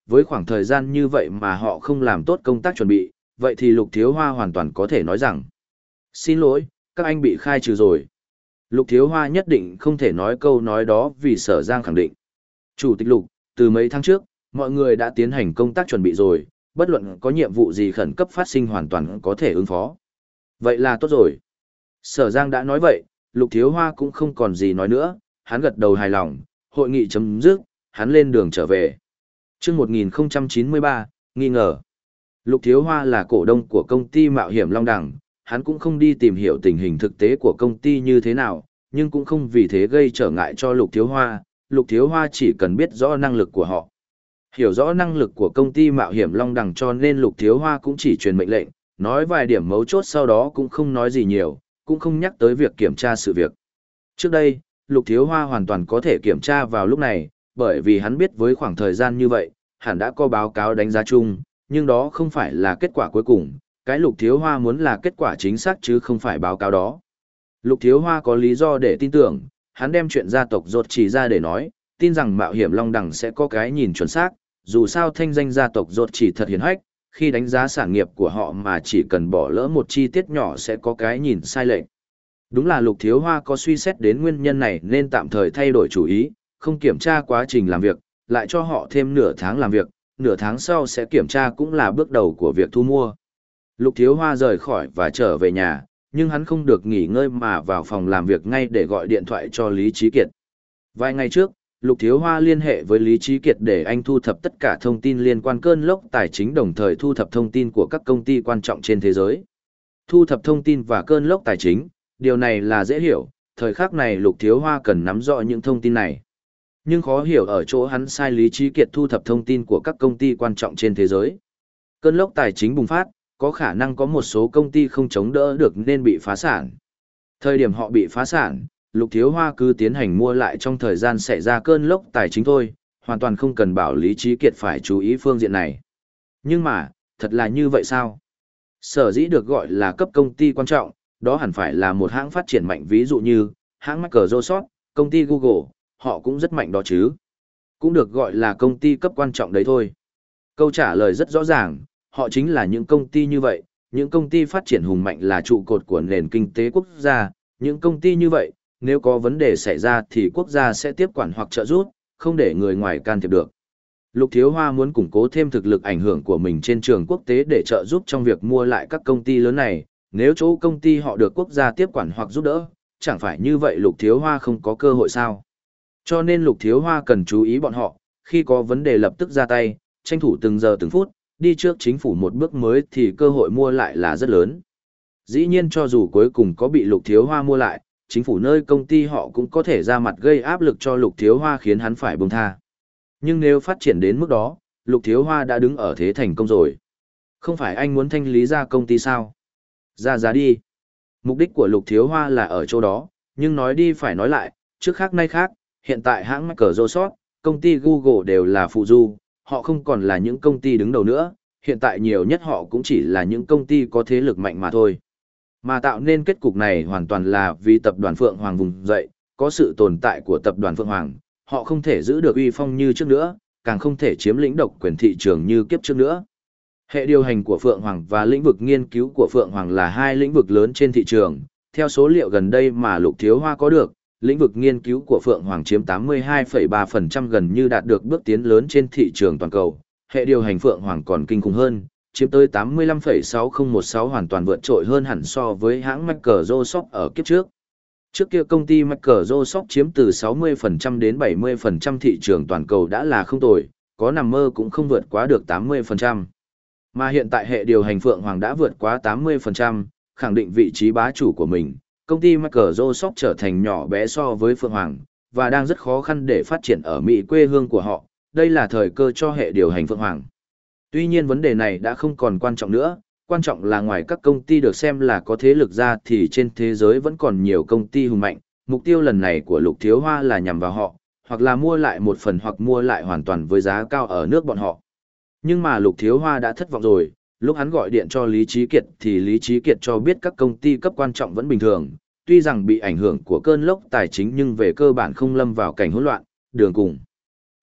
với khoảng thời gian như vậy mà họ không làm tốt công tác chuẩn bị, vậy thì Lục Thiếu Hoa hoàn toàn có thể nói rằng: xin lỗi, các anh bị khai trừ rồi. Lục Thiếu Hoa nhất định không thể nói câu nói đó vì Sở Giang khẳng định: Chủ tịch Lục, từ mấy tháng trước, mọi người đã tiến hành công tác chuẩn bị rồi, bất luận có nhiệm vụ gì khẩn cấp phát sinh hoàn toàn có thể ứng phó. Vậy là tốt rồi. Sở Giang đã nói vậy, Lục Thiếu Hoa cũng không còn gì nói nữa, hắn gật đầu hài lòng, hội nghị chấm dứt, hắn lên đường trở về. Chương một nghìn không trăm chín mươi ba, nghi ngờ. Lục Thiếu Hoa là cổ đông của công ty mạo hiểm Long Đằng, hắn cũng không đi tìm hiểu tình hình thực tế của công ty như thế nào, nhưng cũng không vì thế gây trở ngại cho Lục Thiếu Hoa, Lục Thiếu Hoa chỉ cần biết rõ năng lực của họ. Hiểu rõ năng lực của công ty mạo hiểm Long Đằng cho nên Lục Thiếu Hoa cũng chỉ truyền mệnh lệnh, nói vài điểm mấu chốt sau đó cũng không nói gì nhiều, cũng không nhắc tới việc kiểm tra sự việc. Trước đây, Lục Thiếu Hoa hoàn toàn có thể kiểm tra vào lúc này, bởi vì hắn biết với khoảng thời gian như vậy, hẳn đã có báo cáo đánh giá chung, nhưng đó không phải là kết quả cuối cùng, cái Lục Thiếu Hoa muốn là kết quả chính xác chứ không phải báo cáo đó. Lục Thiếu Hoa có lý do để tin tưởng, hắn đem chuyện gia tộc Rốt Chỉ ra để nói, tin rằng mạo hiểm Long Đằng sẽ có cái nhìn chuẩn xác, dù sao thanh danh gia tộc Rốt Chỉ thật hiển hách, khi đánh giá sản nghiệp của họ mà chỉ cần bỏ lỡ một chi tiết nhỏ sẽ có cái nhìn sai lệch. Đúng là Lục Thiếu Hoa có suy xét đến nguyên nhân này nên tạm thời thay đổi chủ ý, không kiểm tra quá trình làm việc, lại cho họ thêm nửa tháng làm việc, nửa tháng sau sẽ kiểm tra cũng là bước đầu của việc thu mua. Lục Thiếu Hoa rời khỏi và trở về nhà, nhưng hắn không được nghỉ ngơi mà vào phòng làm việc ngay để gọi điện thoại cho Lý Chí Kiệt. Vài ngày trước, Lục Thiếu Hoa liên hệ với Lý Chí Kiệt để anh thu thập tất cả thông tin liên quan cơn lốc tài chính đồng thời thu thập thông tin của các công ty quan trọng trên thế giới. Thu thập thông tin và cơn lốc tài chính, điều này là dễ hiểu, thời khắc này Lục Thiếu Hoa cần nắm rõ những thông tin này. Nhưng khó hiểu ở chỗ hắn sai Lý Chí Kiệt thu thập thông tin của các công ty quan trọng trên thế giới. Cơn lốc tài chính bùng phát, có khả năng có một số công ty không chống đỡ được nên bị phá sản. Thời điểm họ bị phá sản, Lục Thiếu Hoa cứ tiến hành mua lại trong thời gian xảy ra cơn lốc tài chính thôi, hoàn toàn không cần bảo Lý Chí Kiệt phải chú ý phương diện này. Nhưng mà, thật là như vậy sao? Sở dĩ được gọi là cấp công ty quan trọng, đó hẳn phải là một hãng phát triển mạnh, ví dụ như hãng Microsoft, công ty Google, họ cũng rất mạnh đó chứ. Cũng được gọi là công ty cấp quan trọng đấy thôi. Câu trả lời rất rõ ràng, họ chính là những công ty như vậy, những công ty phát triển hùng mạnh là trụ cột của nền kinh tế quốc gia, những công ty như vậy, nếu có vấn đề xảy ra thì quốc gia sẽ tiếp quản hoặc trợ giúp, không để người ngoài can thiệp được. Lục Thiếu Hoa muốn củng cố thêm thực lực ảnh hưởng của mình trên trường quốc tế để trợ giúp trong việc mua lại các công ty lớn này, nếu chỗ công ty họ được quốc gia tiếp quản hoặc giúp đỡ, chẳng phải như vậy Lục Thiếu Hoa không có cơ hội sao? Cho nên Lục Thiếu Hoa cần chú ý bọn họ, khi có vấn đề lập tức ra tay, tranh thủ từng giờ từng phút, đi trước chính phủ một bước mới thì cơ hội mua lại là rất lớn. Dĩ nhiên cho dù cuối cùng có bị Lục Thiếu Hoa mua lại, chính phủ nơi công ty họ cũng có thể ra mặt gây áp lực cho Lục Thiếu Hoa khiến hắn phải buông tha. Nhưng nếu phát triển đến mức đó, Lục Thiếu Hoa đã đứng ở thế thành công rồi. Không phải anh muốn thanh lý ra công ty sao? Ra giá đi. Mục đích của Lục Thiếu Hoa là ở chỗ đó, nhưng nói đi phải nói lại, trước khác nay khác, hiện tại hãng Microsoft, công ty Google đều là phụ du, họ không còn là những công ty đứng đầu nữa, hiện tại nhiều nhất họ cũng chỉ là những công ty có thế lực mạnh mà thôi. Mà tạo nên kết cục này hoàn toàn là vì tập đoàn Phượng Hoàng vùng dậy, có sự tồn tại của tập đoàn Phượng Hoàng, họ không thể giữ được uy phong như trước nữa, càng không thể chiếm lĩnh độc quyền thị trường như kiếp trước nữa. Hệ điều hành của Phượng Hoàng và lĩnh vực nghiên cứu của Phượng Hoàng là hai lĩnh vực lớn trên thị trường, theo số liệu gần đây mà Lục Thiếu Hoa có được, lĩnh vực nghiên cứu của Phượng Hoàng chiếm tám mươi hai phẩy ba phần trăm, gần như đạt được bước tiến lớn trên thị trường toàn cầu. Hệ điều hành Phượng Hoàng còn kinh khủng hơn, chiếm tới tám mươi lăm phẩy sáu không một sáu, hoàn toàn vượt trội hơn hẳn so với hãng Microsoft ở kiếp trước. Trước kia công ty Microsoft chiếm từ sáu mươi phần trăm đến bảy mươi phần trăm thị trường toàn cầu đã là không tồi, có nằm mơ cũng không vượt quá được tám mươi phần trăm. Mà hiện tại hệ điều hành Phượng Hoàng đã vượt quá tám mươi phần trăm, khẳng định vị trí bá chủ của mình. Công ty Microsoft trở thành nhỏ bé so với Phượng Hoàng, và đang rất khó khăn để phát triển ở Mỹ, quê hương của họ. Đây là thời cơ cho hệ điều hành Phượng Hoàng. Tuy nhiên vấn đề này đã không còn quan trọng nữa, quan trọng là ngoài các công ty được xem là có thế lực ra thì trên thế giới vẫn còn nhiều công ty hùng mạnh. Mục tiêu lần này của Lục Thiếu Hoa là nhằm vào họ, hoặc là mua lại một phần hoặc mua lại hoàn toàn với giá cao ở nước bọn họ. Nhưng mà Lục Thiếu Hoa đã thất vọng rồi, lúc hắn gọi điện cho Lý Chí Kiệt thì Lý Chí Kiệt cho biết các công ty cấp quan trọng vẫn bình thường, tuy rằng bị ảnh hưởng của cơn lốc tài chính nhưng về cơ bản không lâm vào cảnh hỗn loạn, đường cùng.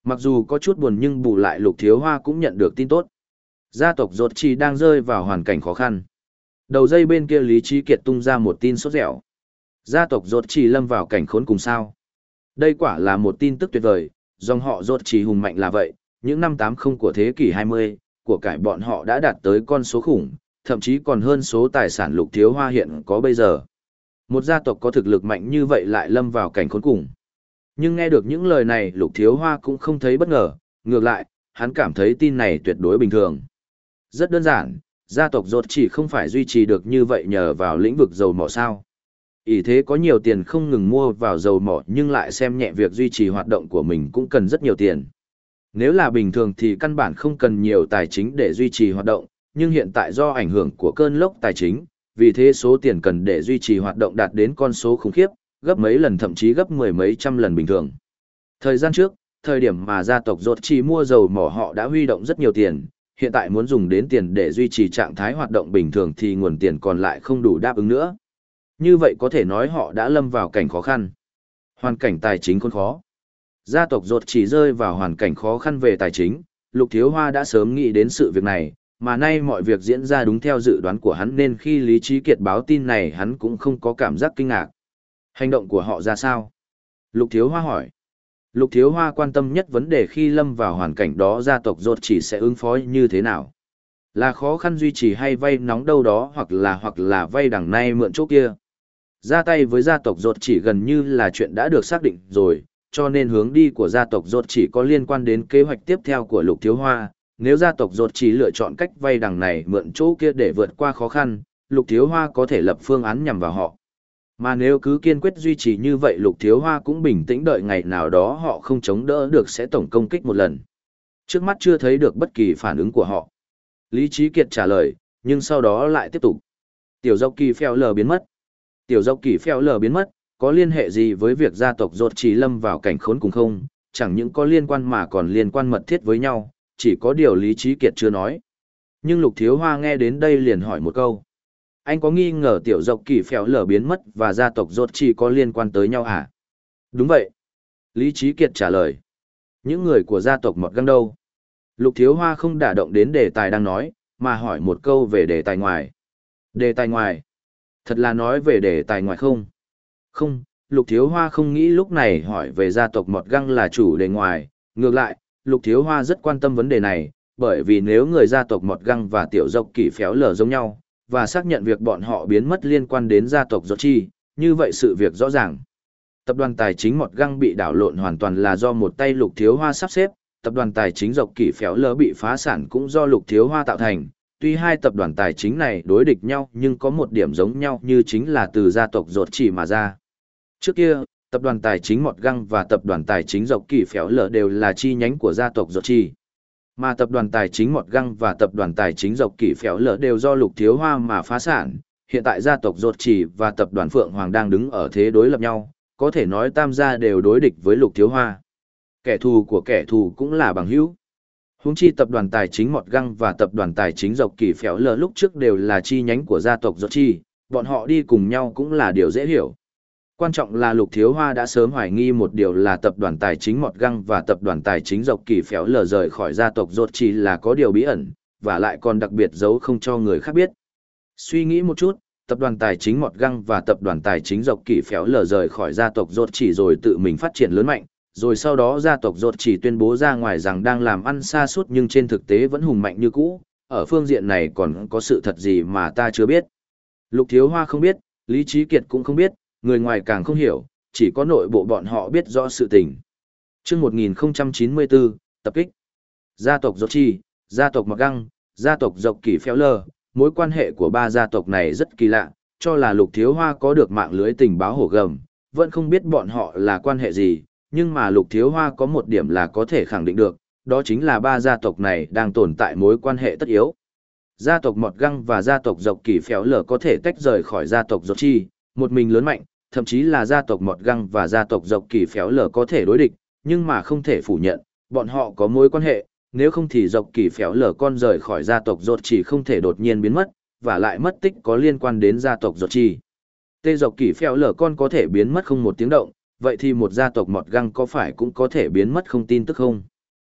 Mặc dù có chút buồn nhưng bù lại Lục Thiếu Hoa cũng nhận được tin tốt. Gia tộc Rốt Chỉ đang rơi vào hoàn cảnh khó khăn. Đầu dây bên kia Lý Trí Kiệt tung ra một tin sốt dẻo. Gia tộc Rốt Chỉ lâm vào cảnh khốn cùng sao. Đây quả là một tin tức tuyệt vời, dòng họ Rốt Chỉ hùng mạnh là vậy, những năm tám mươi của thế kỷ hai mươi, của cải bọn họ đã đạt tới con số khủng, thậm chí còn hơn số tài sản Lục Thiếu Hoa hiện có bây giờ. Một gia tộc có thực lực mạnh như vậy lại lâm vào cảnh khốn cùng. Nhưng nghe được những lời này Lục Thiếu Hoa cũng không thấy bất ngờ, ngược lại, hắn cảm thấy tin này tuyệt đối bình thường. Rất đơn giản, gia tộc Rốt Chỉ không phải duy trì được như vậy nhờ vào lĩnh vực dầu mỏ sao. Ý thế có nhiều tiền không ngừng mua vào dầu mỏ nhưng lại xem nhẹ việc duy trì hoạt động của mình cũng cần rất nhiều tiền. Nếu là bình thường thì căn bản không cần nhiều tài chính để duy trì hoạt động, nhưng hiện tại do ảnh hưởng của cơn lốc tài chính, vì thế số tiền cần để duy trì hoạt động đạt đến con số khủng khiếp, gấp mấy lần thậm chí gấp mười mấy trăm lần bình thường. Thời gian trước, thời điểm mà gia tộc Rốt Chỉ mua dầu mỏ họ đã huy động rất nhiều tiền, hiện tại muốn dùng đến tiền để duy trì trạng thái hoạt động bình thường thì nguồn tiền còn lại không đủ đáp ứng nữa. Như vậy có thể nói họ đã lâm vào cảnh khó khăn. Hoàn cảnh tài chính khốn khó. Gia tộc Rốt Chỉ rơi vào hoàn cảnh khó khăn về tài chính, Lục Thiếu Hoa đã sớm nghĩ đến sự việc này, mà nay mọi việc diễn ra đúng theo dự đoán của hắn nên khi Lý Trí Kiệt báo tin này hắn cũng không có cảm giác kinh ngạc. Hành động của họ ra sao? Lục Thiếu Hoa hỏi. Lục Thiếu Hoa quan tâm nhất vấn đề khi lâm vào hoàn cảnh đó gia tộc Rốt Chỉ sẽ ứng phó như thế nào? Là khó khăn duy trì hay vay nóng đâu đó hoặc là hoặc là vay đằng nay mượn chỗ kia. Ra tay với gia tộc Rốt Chỉ gần như là chuyện đã được xác định rồi, cho nên hướng đi của gia tộc Rốt Chỉ có liên quan đến kế hoạch tiếp theo của Lục Thiếu Hoa. Nếu gia tộc Rốt Chỉ lựa chọn cách vay đằng này mượn chỗ kia để vượt qua khó khăn, Lục Thiếu Hoa có thể lập phương án nhằm vào họ. Mà nếu cứ kiên quyết duy trì như vậy Lục Thiếu Hoa cũng bình tĩnh đợi ngày nào đó họ không chống đỡ được sẽ tổng công kích một lần. Trước mắt chưa thấy được bất kỳ phản ứng của họ. Lý Trí Kiệt trả lời, nhưng sau đó lại tiếp tục. Tiểu dọc kỳ phèo lờ biến mất. Tiểu dọc kỳ phèo lờ biến mất, có liên hệ gì với việc gia tộc Rốt Chỉ lâm vào cảnh khốn cùng không? Chẳng những có liên quan mà còn liên quan mật thiết với nhau, chỉ có điều Lý Trí Kiệt chưa nói. Nhưng Lục Thiếu Hoa nghe đến đây liền hỏi một câu. Anh có nghi ngờ tiểu dọc kỳ phèo lờ biến mất và gia tộc Rốt Chỉ có liên quan tới nhau à? Đúng vậy. Lý Trí Kiệt trả lời. Những người của gia tộc Mọt Găng đâu? Lục Thiếu Hoa không đả động đến đề tài đang nói, mà hỏi một câu về đề tài ngoài. Đề tài ngoài? Thật là nói về đề tài ngoài không? Không, Lục Thiếu Hoa không nghĩ lúc này hỏi về gia tộc Mọt Găng là chủ đề ngoài. Ngược lại, Lục Thiếu Hoa rất quan tâm vấn đề này, bởi vì nếu người gia tộc Mọt Găng và tiểu dọc kỳ phèo lờ giống nhau, và xác nhận việc bọn họ biến mất liên quan đến gia tộc Rốt Chỉ, như vậy sự việc rõ ràng. Tập đoàn tài chính Mọt Găng bị đảo lộn hoàn toàn là do một tay Lục Thiếu Hoa sắp xếp, tập đoàn tài chính dọc kỳ phèo lờ bị phá sản cũng do Lục Thiếu Hoa tạo thành. Tuy hai tập đoàn tài chính này đối địch nhau nhưng có một điểm giống nhau như chính là từ gia tộc Rốt Chỉ mà ra. Trước kia, tập đoàn tài chính Mọt Găng và tập đoàn tài chính dọc kỳ phèo lờ đều là chi nhánh của gia tộc Rốt Chỉ. Mà tập đoàn tài chính Mọt Găng và tập đoàn tài chính dọc kỳ phèo lờ đều do Lục Thiếu Hoa mà phá sản. Hiện tại gia tộc Rốt Chỉ và tập đoàn Phượng Hoàng đang đứng ở thế đối lập nhau, có thể nói tam gia đều đối địch với Lục Thiếu Hoa. Kẻ thù của kẻ thù cũng là bằng hữu. Huống chi tập đoàn tài chính Mọt Găng và tập đoàn tài chính dọc kỳ phèo lờ lúc trước đều là chi nhánh của gia tộc Rốt Chỉ, bọn họ đi cùng nhau cũng là điều dễ hiểu. Quan trọng là Lục Thiếu Hoa đã sớm hoài nghi một điều là tập đoàn tài chính Mọt Găng và tập đoàn tài chính dọc kỳ phèo lờ rời khỏi gia tộc Rốt Chỉ là có điều bí ẩn, và lại còn đặc biệt giấu không cho người khác biết. Suy nghĩ một chút, tập đoàn tài chính Mọt Găng và tập đoàn tài chính dọc kỳ phèo lờ rời khỏi gia tộc Rốt Chỉ rồi tự mình phát triển lớn mạnh, rồi sau đó gia tộc Rốt Chỉ tuyên bố ra ngoài rằng đang làm ăn xa suốt nhưng trên thực tế vẫn hùng mạnh như cũ, ở phương diện này còn có sự thật gì mà ta chưa biết. Lục Thiếu Hoa không biết, Lý Trí Kiệt cũng không biết, người ngoài càng không hiểu, chỉ có nội bộ bọn họ biết rõ sự tình. Trước một nghìn không trăm chín mươi tư, tập kích. Gia tộc Rốt Chỉ, gia tộc Mọt Găng, gia tộc dọc kỳ phèo lờ, mối quan hệ của ba gia tộc này rất kỳ lạ, cho là Lục Thiếu Hoa có được mạng lưới tình báo hổ gầm, vẫn không biết bọn họ là quan hệ gì, nhưng mà Lục Thiếu Hoa có một điểm là có thể khẳng định được, đó chính là ba gia tộc này đang tồn tại mối quan hệ tất yếu. Gia tộc Mọt Găng và gia tộc dọc kỳ phèo lờ có thể tách rời khỏi gia tộc Rốt Chỉ, một mình lớn mạnh, thậm chí là gia tộc Mọt Găng và gia tộc dọc kỳ phèo lờ có thể đối địch, nhưng mà không thể phủ nhận, bọn họ có mối quan hệ, nếu không thì dọc kỳ phèo lờ con rời khỏi gia tộc Rốt Chỉ không thể đột nhiên biến mất, và lại mất tích có liên quan đến gia tộc Rốt Chỉ. Tê dọc kỳ phèo lờ con có thể biến mất không một tiếng động, vậy thì một gia tộc Mọt Găng có phải cũng có thể biến mất không tin tức không?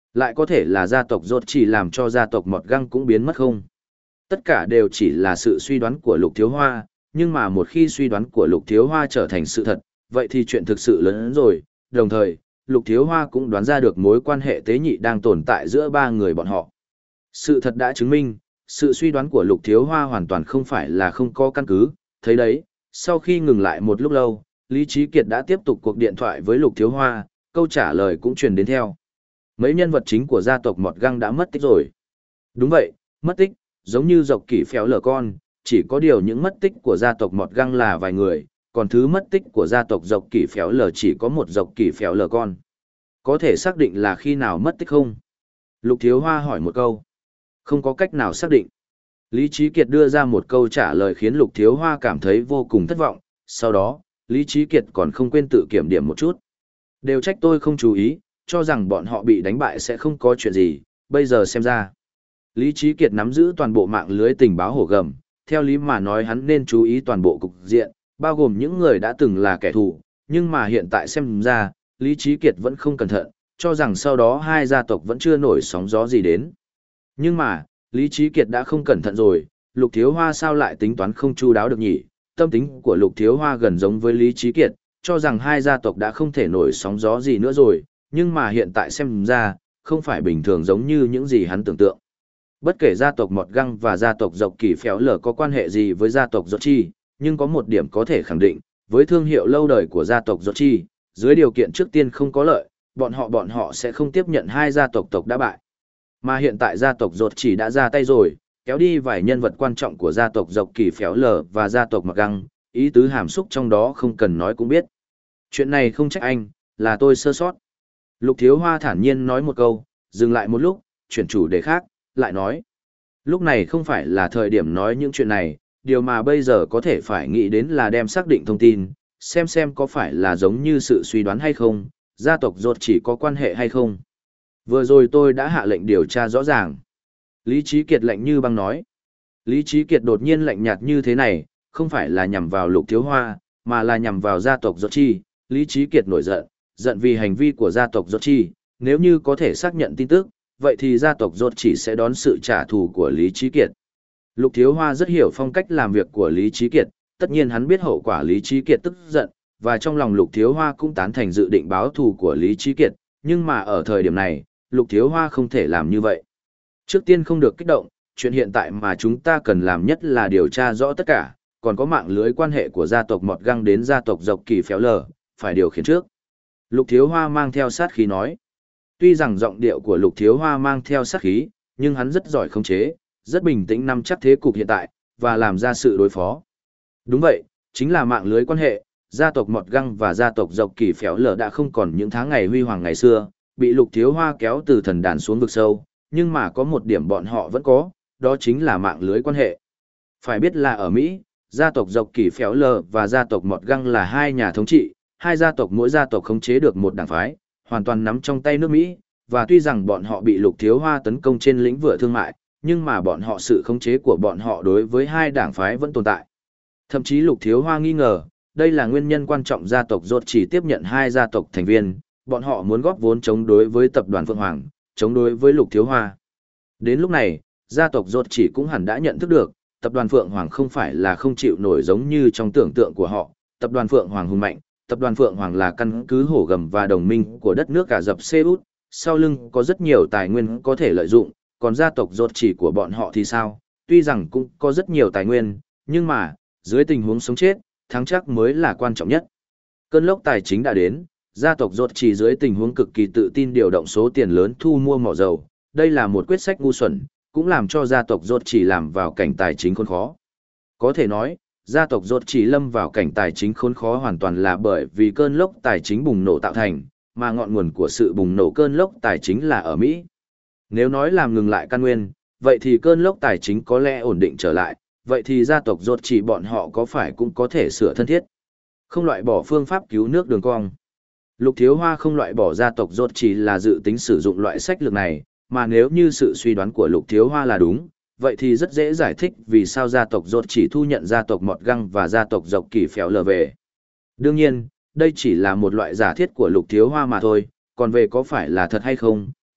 Lại có thể là gia tộc rốt chỉ làm cho gia tộc Mọt Găng cũng biến mất không? Tất cả đều chỉ là sự suy đoán của Lục Thiếu Hoa, nhưng mà một khi suy đoán của Lục Thiếu Hoa trở thành sự thật, vậy thì chuyện thực sự lớn hơn rồi, đồng thời, Lục Thiếu Hoa cũng đoán ra được mối quan hệ tế nhị đang tồn tại giữa ba người bọn họ. Sự thật đã chứng minh, sự suy đoán của Lục Thiếu Hoa hoàn toàn không phải là không có căn cứ, thấy đấy, sau khi ngừng lại một lúc lâu, Lý Trí Kiệt đã tiếp tục cuộc điện thoại với Lục Thiếu Hoa, câu trả lời cũng truyền đến theo. Mấy nhân vật chính của gia tộc Mọt Găng đã mất tích rồi. Đúng vậy, mất tích, giống như dọc kỷ phéo lở con, chỉ có điều những mất tích của gia tộc Mọt Găng là vài người, còn thứ mất tích của gia tộc dọc kỷ phéo lở chỉ có một dọc kỷ phéo lở con. Có thể xác định là khi nào mất tích không? Lục Thiếu Hoa hỏi một câu. Không có cách nào xác định. Lý Trí Kiệt đưa ra một câu trả lời khiến Lục Thiếu Hoa cảm thấy vô cùng thất vọng, sau đó, Lý Trí Kiệt còn không quên tự kiểm điểm một chút. Đều trách tôi không chú ý, cho rằng bọn họ bị đánh bại sẽ không có chuyện gì, bây giờ xem ra. Lý Trí Kiệt nắm giữ toàn bộ mạng lưới tình báo hổ gầm, theo lý mà nói hắn nên chú ý toàn bộ cục diện, bao gồm những người đã từng là kẻ thù, nhưng mà hiện tại xem ra, Lý Trí Kiệt vẫn không cẩn thận, cho rằng sau đó hai gia tộc vẫn chưa nổi sóng gió gì đến. Nhưng mà, Lý Trí Kiệt đã không cẩn thận rồi, Lục Thiếu Hoa sao lại tính toán không chu đáo được nhỉ? Tâm tính của Lục Thiếu Hoa gần giống với Lý Trí Kiệt, cho rằng hai gia tộc đã không thể nổi sóng gió gì nữa rồi, nhưng mà hiện tại xem ra, không phải bình thường giống như những gì hắn tưởng tượng. Bất kể gia tộc Mọt Găng và gia tộc Dọc Kỳ Phéo Lở có quan hệ gì với gia tộc Dột Chi, nhưng có một điểm có thể khẳng định, với thương hiệu lâu đời của gia tộc Dột Chi, dưới điều kiện trước tiên không có lợi, bọn họ bọn họ sẽ không tiếp nhận hai gia tộc tộc đã bại. Mà hiện tại gia tộc Dột Chỉ đã ra tay rồi, kéo đi vài nhân vật quan trọng của gia tộc Dọc Kỳ Phéo Lở và gia tộc Mọt Găng, ý tứ hàm xúc trong đó không cần nói cũng biết. Chuyện này không trách anh, là tôi sơ sót. Lục Thiếu Hoa thản nhiên nói một câu, dừng lại một lúc, chuyển chủ đề khác, lại nói. Lúc này không phải là thời điểm nói những chuyện này, điều mà bây giờ có thể phải nghĩ đến là đem xác định thông tin, xem xem có phải là giống như sự suy đoán hay không, gia tộc Dột chỉ có quan hệ hay không. Vừa rồi tôi đã hạ lệnh điều tra rõ ràng. Lý Trí Kiệt lạnh như băng nói. Lý Trí Kiệt đột nhiên lạnh nhạt như thế này, không phải là nhằm vào Lục Thiếu Hoa, mà là nhằm vào gia tộc Dột Chi. Lý Trí Kiệt nổi giận, giận vì hành vi của gia tộc Dột Chi, nếu như có thể xác nhận tin tức, vậy thì gia tộc Dột chỉ sẽ đón sự trả thù của Lý Trí Kiệt. Lục Thiếu Hoa rất hiểu phong cách làm việc của Lý Trí Kiệt, tất nhiên hắn biết hậu quả Lý Trí Kiệt tức giận, và trong lòng Lục Thiếu Hoa cũng tán thành dự định báo thù của Lý Trí Kiệt, nhưng mà ở thời điểm này, Lục Thiếu Hoa không thể làm như vậy. Trước tiên không được kích động, chuyện hiện tại mà chúng ta cần làm nhất là điều tra rõ tất cả, còn có mạng lưới quan hệ của gia tộc Mọt Găng đến gia tộc Dọc Kỳ Phéo Lở, phải điều khiển trước. Lục Thiếu Hoa mang theo sát khí nói. Tuy rằng giọng điệu của Lục Thiếu Hoa mang theo sát khí, nhưng hắn rất giỏi khống chế, rất bình tĩnh nắm chắc thế cục hiện tại, và làm ra sự đối phó. Đúng vậy, chính là mạng lưới quan hệ, gia tộc Mọt Găng và gia tộc Dọc Kỳ Phéo Lở đã không còn những tháng ngày huy hoàng ngày xưa, bị Lục Thiếu Hoa kéo từ thần đàn xuống vực sâu, nhưng mà có một điểm bọn họ vẫn có, đó chính là mạng lưới quan hệ. Phải biết là ở Mỹ, gia tộc Dọc Kỳ Phéo Lở và gia tộc Mọt Găng là hai nhà thống trị, hai gia tộc mỗi gia tộc khống chế được một đảng phái, hoàn toàn nắm trong tay nước Mỹ, và tuy rằng bọn họ bị Lục Thiếu Hoa tấn công trên lĩnh vực thương mại, nhưng mà bọn họ sự khống chế của bọn họ đối với hai đảng phái vẫn tồn tại. Thậm chí Lục Thiếu Hoa nghi ngờ, đây là nguyên nhân quan trọng gia tộc Dột chỉ tiếp nhận hai gia tộc thành viên, bọn họ muốn góp vốn chống đối với tập đoàn Phượng Hoàng, chống đối với Lục Thiếu Hoa. Đến lúc này, gia tộc Dột chỉ cũng hẳn đã nhận thức được, tập đoàn Phượng Hoàng không phải là không chịu nổi giống như trong tưởng tượng của họ, tập đoàn Phượng Hoàng hùng mạnh, tập đoàn Phượng Hoàng là căn cứ hổ gầm và đồng minh của đất nước Ả Rập Xê Út, sau lưng có rất nhiều tài nguyên có thể lợi dụng, còn gia tộc Dột chỉ của bọn họ thì sao, tuy rằng cũng có rất nhiều tài nguyên, nhưng mà, dưới tình huống sống chết, thắng chắc mới là quan trọng nhất. Cơn lốc tài chính đã đến, gia tộc Dột chỉ dưới tình huống cực kỳ tự tin điều động số tiền lớn thu mua mỏ dầu, đây là một quyết sách ngu xuẩn, cũng làm cho gia tộc Dột chỉ làm vào cảnh tài chính khốn khó. Có thể nói, gia tộc Dột chỉ lâm vào cảnh tài chính khốn khó hoàn toàn là bởi vì cơn lốc tài chính bùng nổ tạo thành, mà ngọn nguồn của sự bùng nổ cơn lốc tài chính là ở Mỹ. Nếu nói làm ngừng lại căn nguyên, vậy thì cơn lốc tài chính có lẽ ổn định trở lại, vậy thì gia tộc Dột chỉ bọn họ có phải cũng có thể sửa thân thiết. Không loại bỏ phương pháp cứu nước đường cong. Lục Thiếu Hoa không loại bỏ gia tộc Dột chỉ là dự tính sử dụng loại sách lược này, mà nếu như sự suy đoán của Lục Thiếu Hoa là đúng, vậy thì rất dễ giải thích vì sao gia tộc Dột chỉ thu nhận gia tộc Mọt Găng và gia tộc Dọc Kỳ Phéo Lở về. Đương nhiên, đây chỉ là một loại giả thiết của Lục Thiếu Hoa mà thôi, còn về có phải là thật hay không,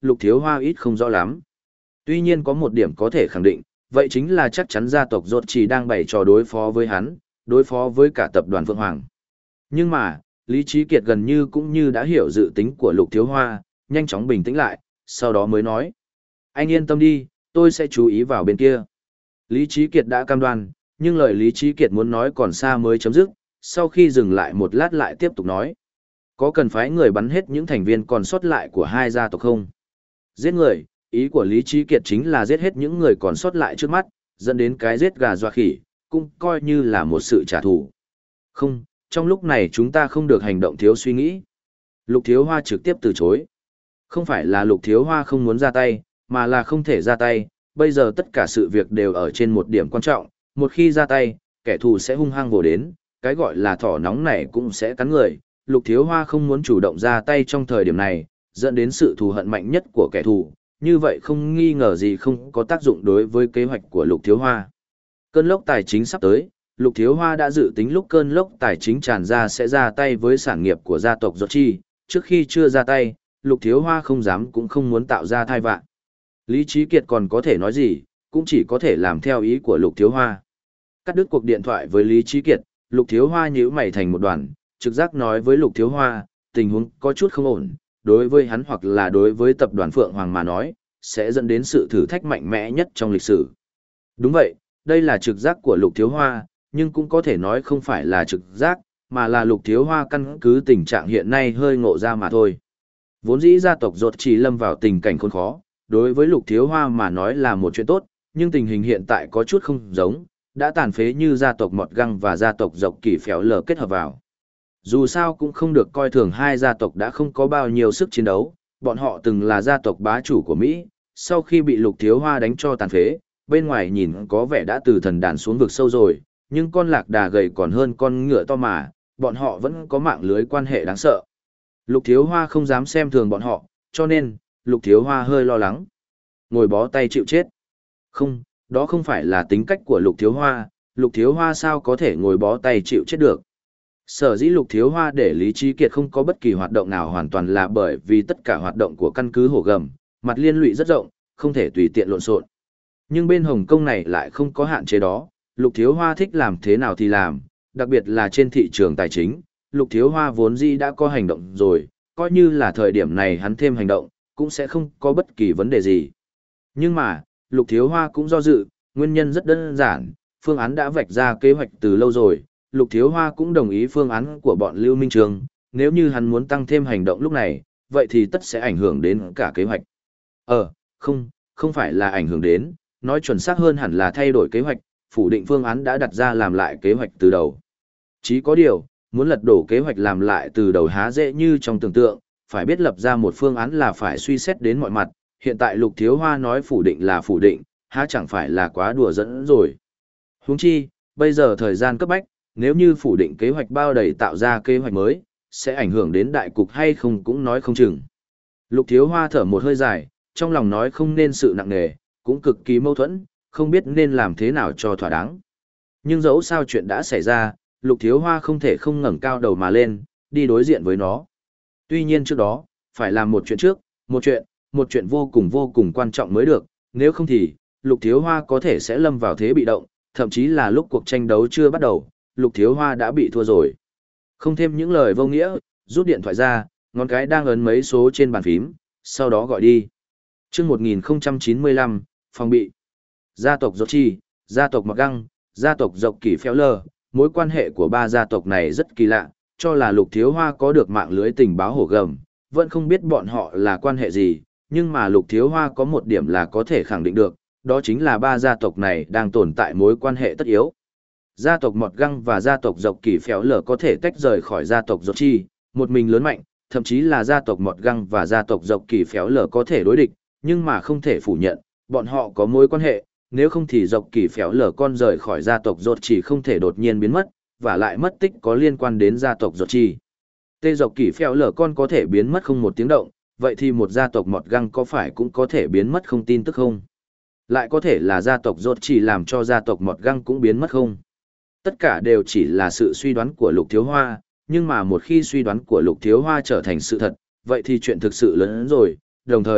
Lục Thiếu Hoa ít không rõ lắm. Tuy nhiên có một điểm có thể khẳng định, vậy chính là chắc chắn gia tộc Rốt chỉ đang bày trò đối phó với hắn, đối phó với cả tập đoàn Phượng Hoàng. Nhưng mà, Lý Trí Kiệt gần như cũng như đã hiểu dự tính của Lục Thiếu Hoa, nhanh chóng bình tĩnh lại, sau đó mới nói. Anh yên tâm đi, tôi sẽ chú ý vào bên kia. Lý Trí Kiệt đã cam đoan, nhưng lời Lý Trí Kiệt muốn nói còn xa mới chấm dứt, sau khi dừng lại một lát lại tiếp tục nói. Có cần phái người bắn hết những thành viên còn sót lại của hai gia tộc không? Giết người, ý của Lý Trí Kiệt chính là giết hết những người còn sót lại trước mắt, dẫn đến cái giết gà dọa khỉ, cũng coi như là một sự trả thù. Không, trong lúc này chúng ta không được hành động thiếu suy nghĩ. Lục Thiếu Hoa trực tiếp từ chối. Không phải là Lục Thiếu Hoa không muốn ra tay, mà là không thể ra tay, bây giờ tất cả sự việc đều ở trên một điểm quan trọng, một khi ra tay, kẻ thù sẽ hung hăng vồ đến, cái gọi là thỏ nóng này cũng sẽ cắn người. Lục Thiếu Hoa không muốn chủ động ra tay trong thời điểm này, dẫn đến sự thù hận mạnh nhất của kẻ thù, như vậy không nghi ngờ gì không có tác dụng đối với kế hoạch của Lục Thiếu Hoa. Cơn lốc tài chính sắp tới, Lục Thiếu Hoa đã dự tính lúc cơn lốc tài chính tràn ra sẽ ra tay với sản nghiệp của gia tộc Rốt Chi, trước khi chưa ra tay, Lục Thiếu Hoa không dám cũng không muốn tạo ra thai vạn. Lý Trí Kiệt còn có thể nói gì, cũng chỉ có thể làm theo ý của Lục Thiếu Hoa. Cắt đứt cuộc điện thoại với Lý Trí Kiệt, Lục Thiếu Hoa nhíu mày thành một đoàn, trực giác nói với Lục Thiếu Hoa, tình huống có chút không ổn, đối với hắn hoặc là đối với tập đoàn Phượng Hoàng mà nói, sẽ dẫn đến sự thử thách mạnh mẽ nhất trong lịch sử. Đúng vậy, đây là trực giác của Lục Thiếu Hoa, nhưng cũng có thể nói không phải là trực giác, mà là Lục Thiếu Hoa căn cứ tình trạng hiện nay hơi ngộ ra mà thôi. Vốn dĩ gia tộc Rốt chỉ lâm vào tình cảnh khốn khó, đối với Lục Thiếu Hoa mà nói là một chuyện tốt, nhưng tình hình hiện tại có chút không giống, đã tàn phế như gia tộc Mọt Găng và gia tộc Dọc Kỳ Phéo Lờ kết hợp vào. Dù sao cũng không được coi thường hai gia tộc đã không có bao nhiêu sức chiến đấu, bọn họ từng là gia tộc bá chủ của Mỹ, sau khi bị Lục Thiếu Hoa đánh cho tàn phế, bên ngoài nhìn có vẻ đã từ thần đàn xuống vực sâu rồi, nhưng con lạc đà gầy còn hơn con ngựa to mà, bọn họ vẫn có mạng lưới quan hệ đáng sợ. Lục Thiếu Hoa không dám xem thường bọn họ, cho nên, Lục Thiếu Hoa hơi lo lắng. Ngồi bó tay chịu chết. Không, đó không phải là tính cách của Lục Thiếu Hoa, Lục Thiếu Hoa sao có thể ngồi bó tay chịu chết được. Sở dĩ Lục Thiếu Hoa để Lý Trí Kiệt không có bất kỳ hoạt động nào hoàn toàn là bởi vì tất cả hoạt động của căn cứ Hổ Gầm, mặt liên lụy rất rộng, không thể tùy tiện lộn xộn. Nhưng bên Hồng Kông này lại không có hạn chế đó, Lục Thiếu Hoa thích làm thế nào thì làm, đặc biệt là trên thị trường tài chính, Lục Thiếu Hoa vốn dĩ đã có hành động rồi, coi như là thời điểm này hắn thêm hành động, cũng sẽ không có bất kỳ vấn đề gì. Nhưng mà, Lục Thiếu Hoa cũng do dự, nguyên nhân rất đơn giản, phương án đã vạch ra kế hoạch từ lâu rồi, Lục Thiếu Hoa cũng đồng ý phương án của bọn Lưu Minh Trường, nếu như hắn muốn tăng thêm hành động lúc này, vậy thì tất sẽ ảnh hưởng đến cả kế hoạch. Ờ, không, không phải là ảnh hưởng đến, nói chuẩn xác hơn hẳn là thay đổi kế hoạch, phủ định phương án đã đặt ra làm lại kế hoạch từ đầu. Chỉ có điều, muốn lật đổ kế hoạch làm lại từ đầu há dễ như trong tưởng tượng, phải biết lập ra một phương án là phải suy xét đến mọi mặt, hiện tại Lục Thiếu Hoa nói phủ định là phủ định, há chẳng phải là quá đùa dẫn rồi. Huống chi, bây giờ thời gian cấp bách, nếu như phủ định kế hoạch bao đầy tạo ra kế hoạch mới, sẽ ảnh hưởng đến đại cục hay không cũng nói không chừng. Lục Thiếu Hoa thở một hơi dài, trong lòng nói không nên sự nặng nề, cũng cực kỳ mâu thuẫn, không biết nên làm thế nào cho thỏa đáng. Nhưng dẫu sao chuyện đã xảy ra, Lục Thiếu Hoa không thể không ngẩng cao đầu mà lên, đi đối diện với nó. Tuy nhiên trước đó, phải làm một chuyện trước, một chuyện, một chuyện vô cùng vô cùng quan trọng mới được, nếu không thì, Lục Thiếu Hoa có thể sẽ lâm vào thế bị động, thậm chí là lúc cuộc tranh đấu chưa bắt đầu, Lục Thiếu Hoa đã bị thua rồi. Không thêm những lời vô nghĩa, rút điện thoại ra, ngón cái đang ấn mấy số trên bàn phím, sau đó gọi đi. Trước một nghìn không trăm chín mươi lăm, phòng bị. Gia tộc Rốt Chi, gia tộc Mặc Găng, gia tộc Dọc Kỳ Phéo Lờ, mối quan hệ của ba gia tộc này rất kỳ lạ, cho là Lục Thiếu Hoa có được mạng lưới tình báo Hổ Gầm, vẫn không biết bọn họ là quan hệ gì, nhưng mà Lục Thiếu Hoa có một điểm là có thể khẳng định được, đó chính là ba gia tộc này đang tồn tại mối quan hệ tất yếu. Gia tộc Mọt Găng và gia tộc Dọc Kỳ Phéo Lờ có thể tách rời khỏi gia tộc Rốt Chi, một mình lớn mạnh, thậm chí là gia tộc Mọt Găng và gia tộc Dọc Kỳ Phéo Lờ có thể đối địch, nhưng mà không thể phủ nhận, bọn họ có mối quan hệ, nếu không thì Dọc Kỳ Phéo Lờ con rời khỏi gia tộc Rốt Chi không thể đột nhiên biến mất, và lại mất tích có liên quan đến gia tộc Rốt Chi. Tê Dọc Kỳ Phéo Lờ con có thể biến mất không một tiếng động, vậy thì một gia tộc Mọt Găng có phải cũng có thể biến mất không tin tức không? Lại có thể là gia tộc Rốt Chi làm cho gia tộc Mọt Găng cũng biến mất không? Tất cả đều chỉ là sự suy đoán của Lục Thiếu Hoa, nhưng mà một khi suy đoán của Lục Thiếu Hoa trở thành sự thật, vậy thì chuyện thực sự lớn hơn rồi, đồng thời,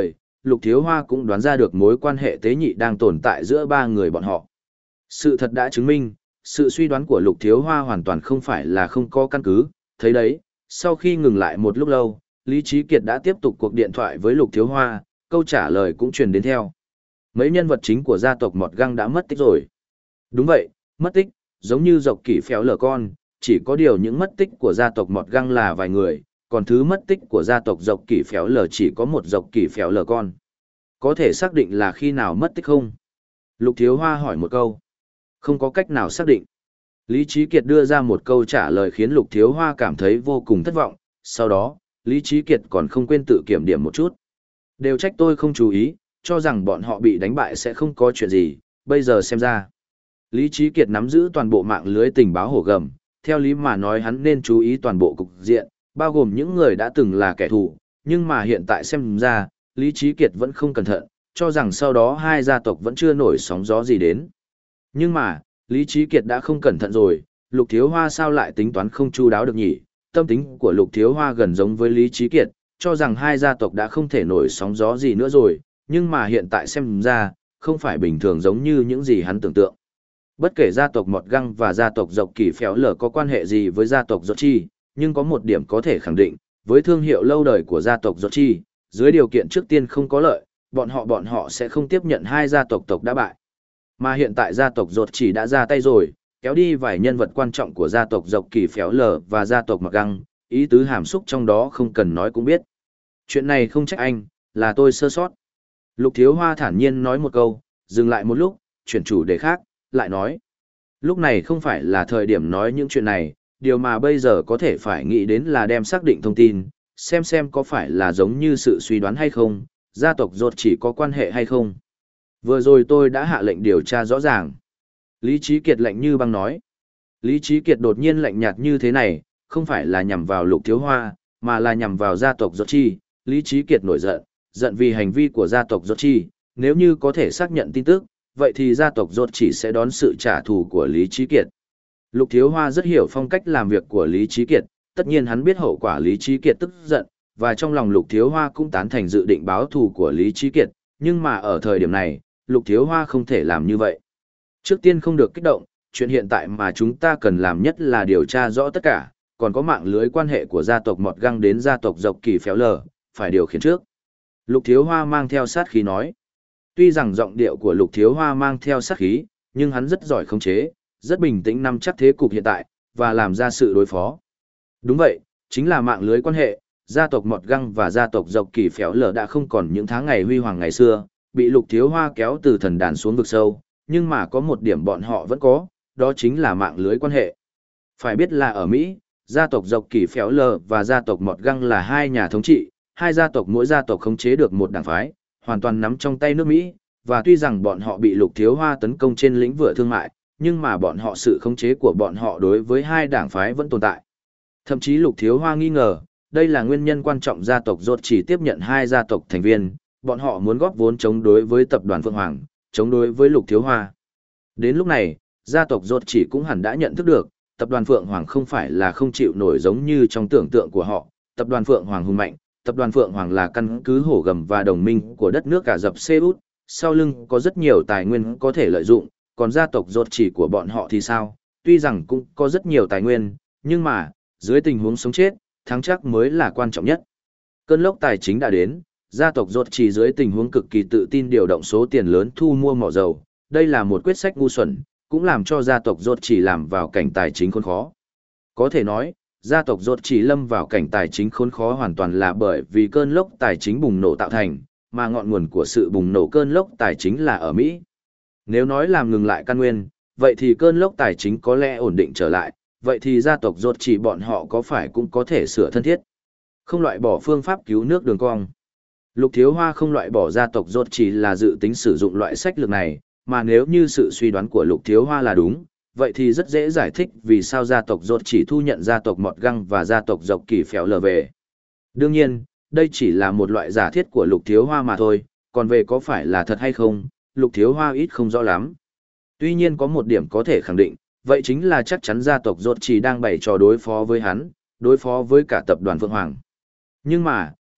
Lục Thiếu Hoa cũng đoán ra được mối quan hệ tế nhị đang tồn tại giữa ba người bọn họ. Sự thật đã chứng minh, sự suy đoán của Lục Thiếu Hoa hoàn toàn không phải là không có căn cứ, thấy đấy, sau khi ngừng lại một lúc lâu, Lý Trí Kiệt đã tiếp tục cuộc điện thoại với Lục Thiếu Hoa, câu trả lời cũng truyền đến theo. Mấy nhân vật chính của gia tộc Mọt Găng đã mất tích rồi. Đúng vậy, mất tích, giống như dọc kỷ phéo lờ con, chỉ có điều những mất tích của gia tộc Mọt Găng là vài người, còn thứ mất tích của gia tộc dọc kỷ phéo lờ chỉ có một dọc kỷ phéo lờ con. Có thể xác định là khi nào mất tích không? Lục Thiếu Hoa hỏi một câu. Không có cách nào xác định. Lý Trí Kiệt đưa ra một câu trả lời khiến Lục Thiếu Hoa cảm thấy vô cùng thất vọng, sau đó, Lý Trí Kiệt còn không quên tự kiểm điểm một chút. Đều trách tôi không chú ý, cho rằng bọn họ bị đánh bại sẽ không có chuyện gì, bây giờ xem ra. Lý Trí Kiệt nắm giữ toàn bộ mạng lưới tình báo hổ gầm, theo lý mà nói hắn nên chú ý toàn bộ cục diện, bao gồm những người đã từng là kẻ thù, nhưng mà hiện tại xem ra, Lý Trí Kiệt vẫn không cẩn thận, cho rằng sau đó hai gia tộc vẫn chưa nổi sóng gió gì đến. Nhưng mà, Lý Trí Kiệt đã không cẩn thận rồi, Lục Thiếu Hoa sao lại tính toán không chu đáo được nhỉ? Tâm tính của Lục Thiếu Hoa gần giống với Lý Trí Kiệt, cho rằng hai gia tộc đã không thể nổi sóng gió gì nữa rồi, nhưng mà hiện tại xem ra, không phải bình thường giống như những gì hắn tưởng tượng. Bất kể gia tộc Mọt Găng và gia tộc Dọc Kỳ Phéo Lở có quan hệ gì với gia tộc Dột Chi, nhưng có một điểm có thể khẳng định, với thương hiệu lâu đời của gia tộc Dột Chi, dưới điều kiện trước tiên không có lợi, bọn họ bọn họ sẽ không tiếp nhận hai gia tộc tộc đã bại. Mà hiện tại gia tộc Dột Chỉ đã ra tay rồi, kéo đi vài nhân vật quan trọng của gia tộc Dọc Kỳ Phéo Lở và gia tộc Mọt Găng, ý tứ hàm xúc trong đó không cần nói cũng biết. Chuyện này không trách anh, là tôi sơ sót. Lục Thiếu Hoa thản nhiên nói một câu, dừng lại một lúc, chuyển chủ đề khác, lại nói. Lúc này không phải là thời điểm nói những chuyện này, điều mà bây giờ có thể phải nghĩ đến là đem xác định thông tin, xem xem có phải là giống như sự suy đoán hay không, gia tộc Dột Chỉ có quan hệ hay không. Vừa rồi tôi đã hạ lệnh điều tra rõ ràng. Lý Trí Kiệt lạnh như băng nói. Lý Trí Kiệt đột nhiên lạnh nhạt như thế này, không phải là nhằm vào Lục Thiếu Hoa, mà là nhằm vào gia tộc Dột Chi. Lý Trí Kiệt nổi giận, giận vì hành vi của gia tộc Dột Chi, nếu như có thể xác nhận tin tức, vậy thì gia tộc Dột Chỉ sẽ đón sự trả thù của Lý Trí Kiệt. Lục Thiếu Hoa rất hiểu phong cách làm việc của Lý Trí Kiệt, tất nhiên hắn biết hậu quả Lý Trí Kiệt tức giận, và trong lòng Lục Thiếu Hoa cũng tán thành dự định báo thù của Lý Trí Kiệt, nhưng mà ở thời điểm này, Lục Thiếu Hoa không thể làm như vậy. Trước tiên không được kích động, chuyện hiện tại mà chúng ta cần làm nhất là điều tra rõ tất cả, còn có mạng lưới quan hệ của gia tộc Mọt Găng đến gia tộc Dọc Kỳ Phéo Lở, phải điều khiển trước. Lục Thiếu Hoa mang theo sát khí nói. Tuy rằng giọng điệu của Lục Thiếu Hoa mang theo sát khí, nhưng hắn rất giỏi khống chế, rất bình tĩnh nắm chắc thế cục hiện tại, và làm ra sự đối phó. Đúng vậy, chính là mạng lưới quan hệ, gia tộc Mọt Găng và gia tộc Dọc Kỳ Phéo Lở đã không còn những tháng ngày huy hoàng ngày xưa, bị Lục Thiếu Hoa kéo từ thần đàn xuống vực sâu, nhưng mà có một điểm bọn họ vẫn có, đó chính là mạng lưới quan hệ. Phải biết là ở Mỹ, gia tộc Dọc Kỳ Phéo Lở và gia tộc Mọt Găng là hai nhà thống trị, hai gia tộc mỗi gia tộc khống chế được một đảng phái, hoàn toàn nắm trong tay nước Mỹ, và tuy rằng bọn họ bị Lục Thiếu Hoa tấn công trên lĩnh vực thương mại, nhưng mà bọn họ sự khống chế của bọn họ đối với hai đảng phái vẫn tồn tại. Thậm chí Lục Thiếu Hoa nghi ngờ, đây là nguyên nhân quan trọng gia tộc Dột Chỉ tiếp nhận hai gia tộc thành viên, bọn họ muốn góp vốn chống đối với tập đoàn Phượng Hoàng, chống đối với Lục Thiếu Hoa. Đến lúc này, gia tộc Dột Chỉ cũng hẳn đã nhận thức được, tập đoàn Phượng Hoàng không phải là không chịu nổi giống như trong tưởng tượng của họ, tập đoàn Phượng Hoàng hùng mạnh, tập đoàn Phượng Hoàng là căn cứ hổ gầm và đồng minh của đất nước Ả Rập Xê Út, sau lưng có rất nhiều tài nguyên có thể lợi dụng, còn gia tộc Dột Chỉ của bọn họ thì sao, tuy rằng cũng có rất nhiều tài nguyên, nhưng mà, dưới tình huống sống chết, thắng chắc mới là quan trọng nhất. Cơn lốc tài chính đã đến, gia tộc Dột Chỉ dưới tình huống cực kỳ tự tin điều động số tiền lớn thu mua mỏ dầu, đây là một quyết sách ngu xuẩn, cũng làm cho gia tộc Dột Chỉ làm vào cảnh tài chính khốn khó. Có thể nói, gia tộc Dột Chỉ lâm vào cảnh tài chính khốn khó hoàn toàn là bởi vì cơn lốc tài chính bùng nổ tạo thành, mà ngọn nguồn của sự bùng nổ cơn lốc tài chính là ở Mỹ. Nếu nói làm ngừng lại căn nguyên, vậy thì cơn lốc tài chính có lẽ ổn định trở lại, vậy thì gia tộc Dột Chỉ bọn họ có phải cũng có thể sửa thân thiết. Không loại bỏ phương pháp cứu nước đường cong. Lục Thiếu Hoa không loại bỏ gia tộc Dột Chỉ là dự tính sử dụng loại sách lược này, mà nếu như sự suy đoán của Lục Thiếu Hoa là đúng, vậy thì rất dễ giải thích vì sao gia tộc Dột Chỉ thu nhận gia tộc Mọt Găng và gia tộc Dọc Kỳ Phéo Lở về. Đương nhiên, đây chỉ là một loại giả thiết của Lục Thiếu Hoa mà thôi, còn về có phải là thật hay không, Lục Thiếu Hoa ít không rõ lắm. Tuy nhiên có một điểm có thể khẳng định, vậy chính là chắc chắn gia tộc Dột Chỉ đang bày trò đối phó với hắn, đối phó với cả tập đoàn Phượng Hoàng. Nhưng mà,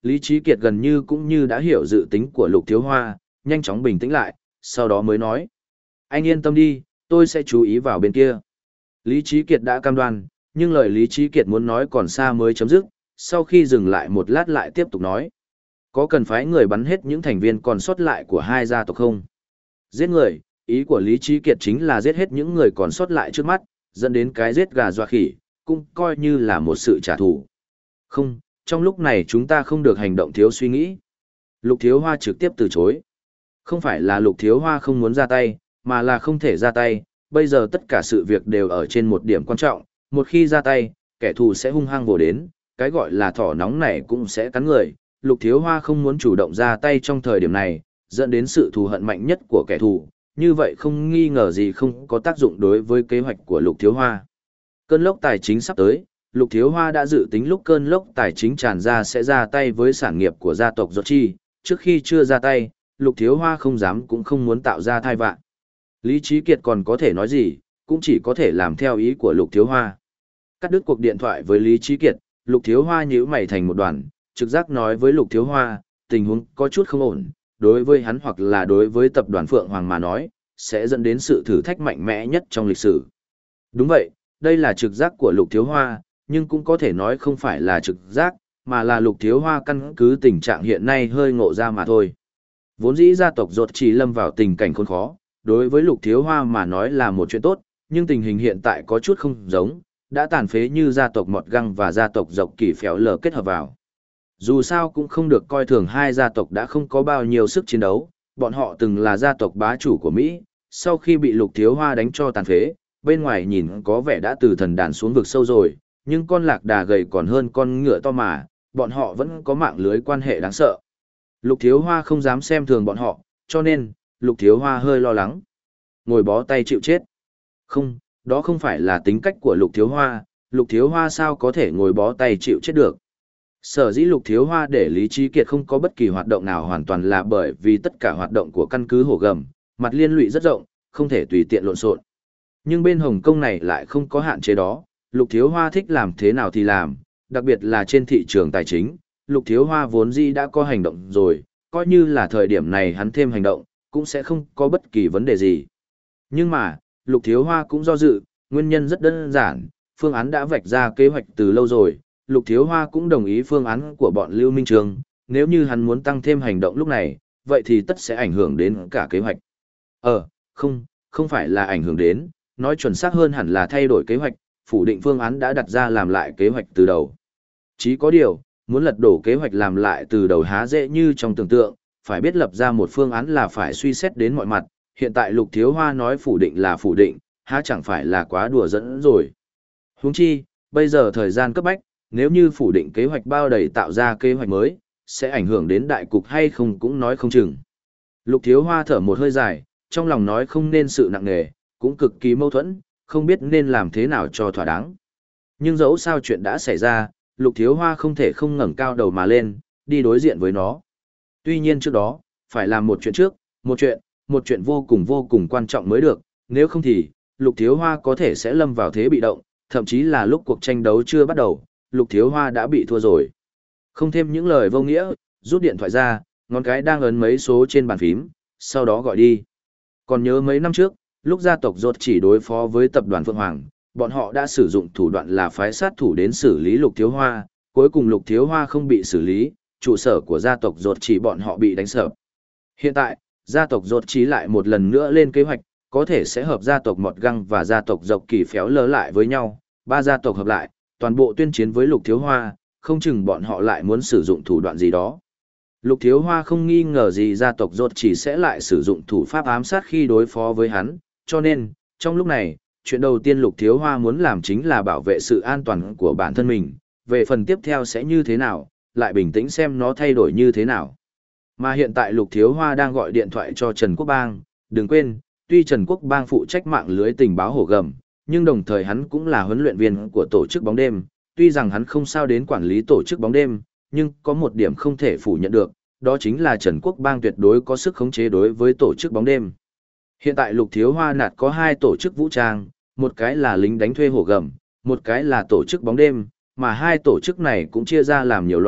Lý Trí Kiệt gần như cũng như đã hiểu dự tính của Lục Thiếu Hoa, nhanh chóng bình tĩnh lại, sau đó mới nói. Anh yên tâm đi, tôi sẽ chú ý vào bên kia. Lý Trí Kiệt đã cam đoan, nhưng lời Lý Trí Kiệt muốn nói còn xa mới chấm dứt, sau khi dừng lại một lát lại tiếp tục nói. Có cần phái người bắn hết những thành viên còn sót lại của hai gia tộc không? Giết người, ý của Lý Trí Kiệt chính là giết hết những người còn sót lại trước mắt, dẫn đến cái giết gà dọa khỉ, cũng coi như là một sự trả thù. Không, trong lúc này chúng ta không được hành động thiếu suy nghĩ. Lục Thiếu Hoa trực tiếp từ chối. Không phải là Lục Thiếu Hoa không muốn ra tay, mà là không thể ra tay, bây giờ tất cả sự việc đều ở trên một điểm quan trọng, một khi ra tay, kẻ thù sẽ hung hăng vồ đến, cái gọi là thỏ nóng này cũng sẽ cắn người. Lục Thiếu Hoa không muốn chủ động ra tay trong thời điểm này, dẫn đến sự thù hận mạnh nhất của kẻ thù, như vậy không nghi ngờ gì không có tác dụng đối với kế hoạch của Lục Thiếu Hoa. Cơn lốc tài chính sắp tới, Lục Thiếu Hoa đã dự tính lúc cơn lốc tài chính tràn ra sẽ ra tay với sản nghiệp của gia tộc Giọt Chi, trước khi chưa ra tay, Lục Thiếu Hoa không dám cũng không muốn tạo ra thai vạn. Lý Trí Kiệt còn có thể nói gì, cũng chỉ có thể làm theo ý của Lục Thiếu Hoa. Cắt đứt cuộc điện thoại với Lý Trí Kiệt, Lục Thiếu Hoa nhíu mày thành một đoàn, trực giác nói với Lục Thiếu Hoa, tình huống có chút không ổn, đối với hắn hoặc là đối với tập đoàn Phượng Hoàng mà nói, sẽ dẫn đến sự thử thách mạnh mẽ nhất trong lịch sử. Đúng vậy, đây là trực giác của Lục Thiếu Hoa, nhưng cũng có thể nói không phải là trực giác, mà là Lục Thiếu Hoa căn cứ tình trạng hiện nay hơi ngộ ra mà thôi. Vốn dĩ gia tộc Giọt Chỉ lâm vào tình cảnh khốn khó, đối với Lục Thiếu Hoa mà nói là một chuyện tốt, nhưng tình hình hiện tại có chút không giống, đã tàn phế như gia tộc Mọt Găng và gia tộc Dọc Kỳ Phéo Lờ kết hợp vào. Dù sao cũng không được coi thường hai gia tộc đã không có bao nhiêu sức chiến đấu, bọn họ từng là gia tộc bá chủ của Mỹ, sau khi bị Lục Thiếu Hoa đánh cho tàn phế, bên ngoài nhìn có vẻ đã từ thần đàn xuống vực sâu rồi, nhưng con lạc đà gầy còn hơn con ngựa to mà, bọn họ vẫn có mạng lưới quan hệ đáng sợ. Lục Thiếu Hoa không dám xem thường bọn họ, cho nên, Lục Thiếu Hoa hơi lo lắng. Ngồi bó tay chịu chết. Không, đó không phải là tính cách của Lục Thiếu Hoa, Lục Thiếu Hoa sao có thể ngồi bó tay chịu chết được. Sở dĩ Lục Thiếu Hoa để Lý Trí Kiệt không có bất kỳ hoạt động nào hoàn toàn là bởi vì tất cả hoạt động của căn cứ Hổ Gầm, mặt liên lụy rất rộng, không thể tùy tiện lộn xộn. Nhưng bên Hồng Kông này lại không có hạn chế đó, Lục Thiếu Hoa thích làm thế nào thì làm, đặc biệt là trên thị trường tài chính, Lục Thiếu Hoa vốn dĩ đã có hành động rồi, coi như là thời điểm này hắn thêm hành động, cũng sẽ không có bất kỳ vấn đề gì. Nhưng mà, Lục Thiếu Hoa cũng do dự, nguyên nhân rất đơn giản, phương án đã vạch ra kế hoạch từ lâu rồi, Lục Thiếu Hoa cũng đồng ý phương án của bọn Lưu Minh Trường, nếu như hắn muốn tăng thêm hành động lúc này, vậy thì tất sẽ ảnh hưởng đến cả kế hoạch. Ờ, không, không phải là ảnh hưởng đến, nói chuẩn xác hơn hẳn là thay đổi kế hoạch, phủ định phương án đã đặt ra làm lại kế hoạch từ đầu. Chỉ có điều, muốn lật đổ kế hoạch làm lại từ đầu há dễ như trong tưởng tượng, phải biết lập ra một phương án là phải suy xét đến mọi mặt, hiện tại Lục Thiếu Hoa nói phủ định là phủ định, há chẳng phải là quá đùa dẫn rồi. Huống chi, bây giờ thời gian cấp bách, nếu như phủ định kế hoạch bao đầy tạo ra kế hoạch mới, sẽ ảnh hưởng đến đại cục hay không cũng nói không chừng. Lục Thiếu Hoa thở một hơi dài, trong lòng nói không nên sự nặng nề, cũng cực kỳ mâu thuẫn, không biết nên làm thế nào cho thỏa đáng. Nhưng dẫu sao chuyện đã xảy ra, Lục Thiếu Hoa không thể không ngẩng cao đầu mà lên, đi đối diện với nó. Tuy nhiên trước đó, phải làm một chuyện trước, một chuyện, một chuyện vô cùng vô cùng quan trọng mới được, nếu không thì, Lục Thiếu Hoa có thể sẽ lâm vào thế bị động, thậm chí là lúc cuộc tranh đấu chưa bắt đầu, Lục Thiếu Hoa đã bị thua rồi. Không thêm những lời vô nghĩa, rút điện thoại ra, ngón cái đang ấn mấy số trên bàn phím, sau đó gọi đi. Còn nhớ mấy năm trước, lúc gia tộc Rốt chỉ đối phó với tập đoàn Phượng Hoàng, bọn họ đã sử dụng thủ đoạn là phái sát thủ đến xử lý Lục Thiếu Hoa, cuối cùng Lục Thiếu Hoa không bị xử lý, trụ sở của gia tộc Rốt chỉ bọn họ bị đánh sập. Hiện tại, gia tộc Rốt chỉ lại một lần nữa lên kế hoạch, có thể sẽ hợp gia tộc Mọt Găng và gia tộc Dọc Kỳ Phéo Lơ lại với nhau, ba gia tộc hợp lại, toàn bộ tuyên chiến với Lục Thiếu Hoa, không chừng bọn họ lại muốn sử dụng thủ đoạn gì đó. Lục Thiếu Hoa không nghi ngờ gì gia tộc Rốt chỉ sẽ lại sử dụng thủ pháp ám sát khi đối phó với hắn, cho nên, trong lúc này, chuyện đầu tiên Lục Thiếu Hoa muốn làm chính là bảo vệ sự an toàn của bản thân mình, về phần tiếp theo sẽ như thế nào, lại bình tĩnh xem nó thay đổi như thế nào. Mà hiện tại Lục Thiếu Hoa đang gọi điện thoại cho Trần Quốc Bang, đừng quên, tuy Trần Quốc Bang phụ trách mạng lưới tình báo Hổ Gầm, nhưng đồng thời hắn cũng là huấn luyện viên của tổ chức bóng đêm, tuy rằng hắn không sao đến quản lý tổ chức bóng đêm, nhưng có một điểm không thể phủ nhận được, đó chính là Trần Quốc Bang tuyệt đối có sức khống chế đối với tổ chức bóng đêm. Hiện tại Lục Thiếu Hoa nạt có hai tổ chức vũ trang, một cái là lính đánh thuê Hổ Gầm, một cái là tổ chức bóng đêm, mà hai tổ chức này cũng chia ra làm nhiều loại,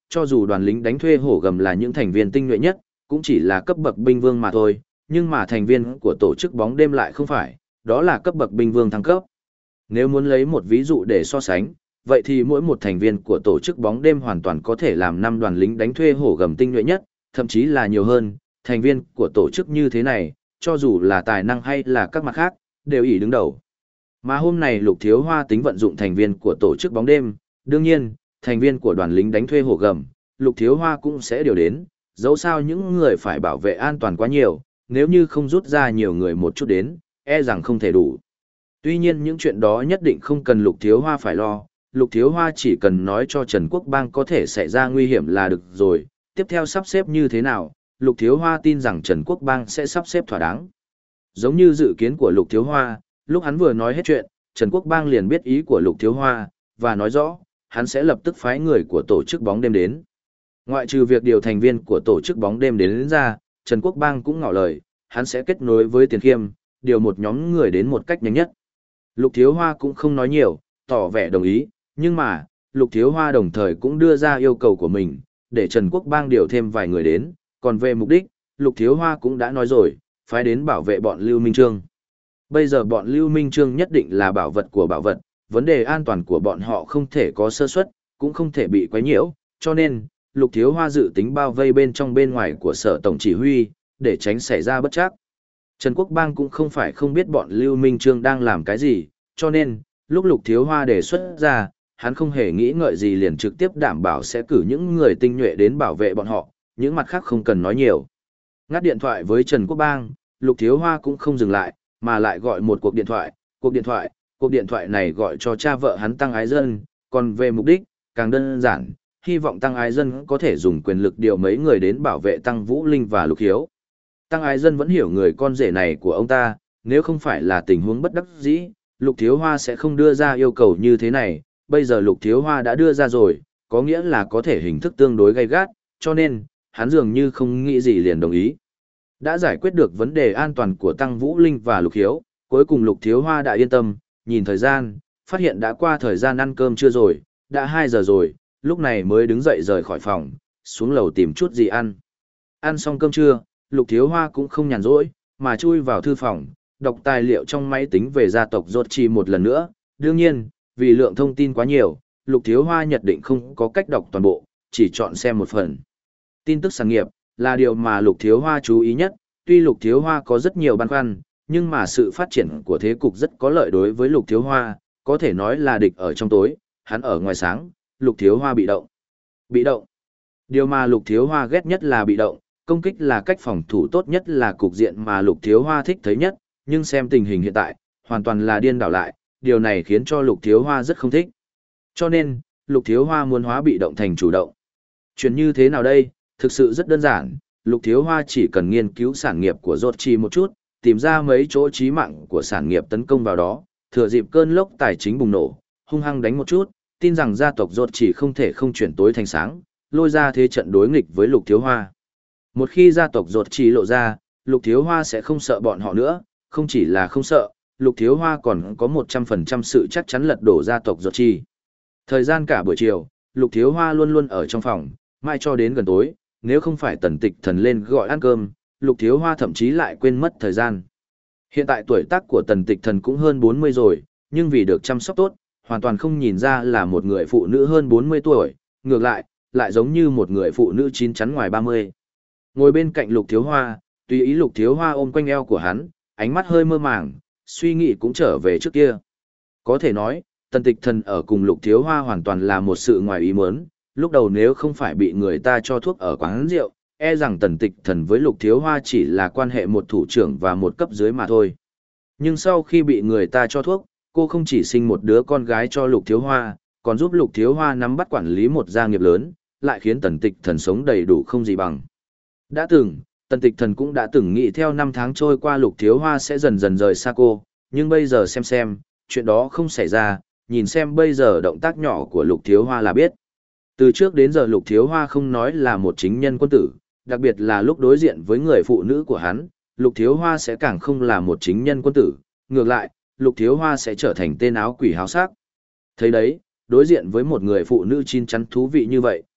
cho dù đoàn lính đánh thuê hổ gầm là những thành viên tinh nhuệ nhất, cũng chỉ là cấp bậc binh vương mà thôi, nhưng mà thành viên của tổ chức bóng đêm lại không phải, đó là cấp bậc binh vương thăng cấp. Nếu muốn lấy một ví dụ để so sánh, vậy thì mỗi một thành viên của tổ chức bóng đêm hoàn toàn có thể làm năm đoàn lính đánh thuê hổ gầm tinh nhuệ nhất, thậm chí là nhiều hơn, thành viên của tổ chức như thế này, cho dù là tài năng hay là các mặt khác, đều ỷ đứng đầu. Mà hôm nay Lục Thiếu Hoa tính vận dụng thành viên của tổ chức bóng đêm, đương nhiên, thành viên của đoàn lính đánh thuê hổ gầm, Lục Thiếu Hoa cũng sẽ điều đến, dẫu sao những người phải bảo vệ an toàn quá nhiều, nếu như không rút ra nhiều người một chút đến, e rằng không thể đủ. Tuy nhiên những chuyện đó nhất định không cần Lục Thiếu Hoa phải lo, Lục Thiếu Hoa chỉ cần nói cho Trần Quốc Bang có thể xảy ra nguy hiểm là được rồi, tiếp theo sắp xếp như thế nào, Lục Thiếu Hoa tin rằng Trần Quốc Bang sẽ sắp xếp thỏa đáng. Giống như dự kiến của Lục Thiếu Hoa, lúc hắn vừa nói hết chuyện, Trần Quốc Bang liền biết ý của Lục Thiếu Hoa, và nói rõ, hắn sẽ lập tức phái người của tổ chức bóng đêm đến. Ngoại trừ việc điều thành viên của tổ chức bóng đêm đến, đến ra, Trần Quốc Bang cũng ngỏ lời, hắn sẽ kết nối với Tiền Khiêm, điều một nhóm người đến một cách nhanh nhất. Lục Thiếu Hoa cũng không nói nhiều, tỏ vẻ đồng ý, nhưng mà, Lục Thiếu Hoa đồng thời cũng đưa ra yêu cầu của mình, để Trần Quốc Bang điều thêm vài người đến, còn về mục đích, Lục Thiếu Hoa cũng đã nói rồi, phái đến bảo vệ bọn Lưu Minh Trương. Bây giờ bọn Lưu Minh Trương nhất định là bảo vật của bảo vật, vấn đề an toàn của bọn họ không thể có sơ suất, cũng không thể bị quấy nhiễu, cho nên, Lục Thiếu Hoa dự tính bao vây bên trong bên ngoài của sở tổng chỉ huy, để tránh xảy ra bất trắc. Trần Quốc Bang cũng không phải không biết bọn Lưu Minh Trương đang làm cái gì, cho nên, lúc Lục Thiếu Hoa đề xuất ra, hắn không hề nghĩ ngợi gì liền trực tiếp đảm bảo sẽ cử những người tinh nhuệ đến bảo vệ bọn họ, những mặt khác không cần nói nhiều. Ngắt điện thoại với Trần Quốc Bang, Lục Thiếu Hoa cũng không dừng lại, mà lại gọi một cuộc điện thoại, cuộc điện thoại, cuộc điện thoại này gọi cho cha vợ hắn Tăng Ái Dân, còn về mục đích, càng đơn giản, hy vọng Tăng Ái Dân có thể dùng quyền lực điều mấy người đến bảo vệ Tăng Vũ Linh và Lục Hiếu. Tăng Ái Dân vẫn hiểu người con rể này của ông ta, nếu không phải là tình huống bất đắc dĩ, Lục Thiếu Hoa sẽ không đưa ra yêu cầu như thế này, bây giờ Lục Thiếu Hoa đã đưa ra rồi, có nghĩa là có thể hình thức tương đối gay gắt, cho nên, hắn dường như không nghĩ gì liền đồng ý. Đã giải quyết được vấn đề an toàn của Tăng Vũ Linh và Lục Hiếu, cuối cùng Lục Thiếu Hoa đã yên tâm, nhìn thời gian, phát hiện đã qua thời gian ăn cơm trưa rồi, đã hai giờ rồi, lúc này mới đứng dậy rời khỏi phòng, xuống lầu tìm chút gì ăn. Ăn xong cơm trưa, Lục Thiếu Hoa cũng không nhàn rỗi, mà chui vào thư phòng, đọc tài liệu trong máy tính về gia tộc Rốt Chi một lần nữa. Đương nhiên, vì lượng thông tin quá nhiều, Lục Thiếu Hoa nhận định không có cách đọc toàn bộ, chỉ chọn xem một phần. Tin tức sản nghiệp là điều mà Lục Thiếu Hoa chú ý nhất, tuy Lục Thiếu Hoa có rất nhiều băn khoăn, nhưng mà sự phát triển của thế cục rất có lợi đối với Lục Thiếu Hoa, có thể nói là địch ở trong tối, hắn ở ngoài sáng, Lục Thiếu Hoa bị động. Bị động. Điều mà Lục Thiếu Hoa ghét nhất là bị động, công kích là cách phòng thủ tốt nhất là cục diện mà Lục Thiếu Hoa thích thấy nhất, nhưng xem tình hình hiện tại, hoàn toàn là điên đảo lại, điều này khiến cho Lục Thiếu Hoa rất không thích. Cho nên, Lục Thiếu Hoa muốn hóa bị động thành chủ động. Chuyện như thế nào đây? Thực sự rất đơn giản, Lục Thiếu Hoa chỉ cần nghiên cứu sản nghiệp của Rốt Chi một chút, tìm ra mấy chỗ chí mạng của sản nghiệp tấn công vào đó, thừa dịp cơn lốc tài chính bùng nổ, hung hăng đánh một chút, tin rằng gia tộc Rốt Chi không thể không chuyển tối thành sáng, lôi ra thế trận đối nghịch với Lục Thiếu Hoa. Một khi gia tộc Rốt Chi lộ ra, Lục Thiếu Hoa sẽ không sợ bọn họ nữa, không chỉ là không sợ, Lục Thiếu Hoa còn có một trăm phần trăm sự chắc chắn lật đổ gia tộc Rốt Chi. Thời gian cả buổi chiều, Lục Thiếu Hoa luôn luôn ở trong phòng, mãi cho đến gần tối, nếu không phải Tần Tịch Thần lên gọi ăn cơm, Lục Thiếu Hoa thậm chí lại quên mất thời gian. Hiện tại tuổi tác của Tần Tịch Thần cũng hơn bốn mươi rồi, nhưng vì được chăm sóc tốt, hoàn toàn không nhìn ra là một người phụ nữ hơn bốn mươi tuổi, ngược lại, lại giống như một người phụ nữ chín chắn ngoài ba mươi. Ngồi bên cạnh Lục Thiếu Hoa, tùy ý Lục Thiếu Hoa ôm quanh eo của hắn, ánh mắt hơi mơ màng, suy nghĩ cũng trở về trước kia. Có thể nói, Tần Tịch Thần ở cùng Lục Thiếu Hoa hoàn toàn là một sự ngoài ý muốn, lúc đầu nếu không phải bị người ta cho thuốc ở quán rượu, e rằng Tần Tịch Thần với Lục Thiếu Hoa chỉ là quan hệ một thủ trưởng và một cấp dưới mà thôi. Nhưng sau khi bị người ta cho thuốc, cô không chỉ sinh một đứa con gái cho Lục Thiếu Hoa, còn giúp Lục Thiếu Hoa nắm bắt quản lý một gia nghiệp lớn, lại khiến Tần Tịch Thần sống đầy đủ không gì bằng. Đã từng, Tần Tịch Thần cũng đã từng nghĩ theo năm tháng trôi qua Lục Thiếu Hoa sẽ dần dần rời xa cô, nhưng bây giờ xem xem, chuyện đó không xảy ra, nhìn xem bây giờ động tác nhỏ của Lục Thiếu Hoa là biết. Từ trước đến giờ Lục Thiếu Hoa không nói là một chính nhân quân tử, đặc biệt là lúc đối diện với người phụ nữ của hắn, Lục Thiếu Hoa sẽ càng không là một chính nhân quân tử, ngược lại, Lục Thiếu Hoa sẽ trở thành tên áo quỷ háo sắc. Thấy đấy, đối diện với một người phụ nữ chín chắn thú vị như vậy,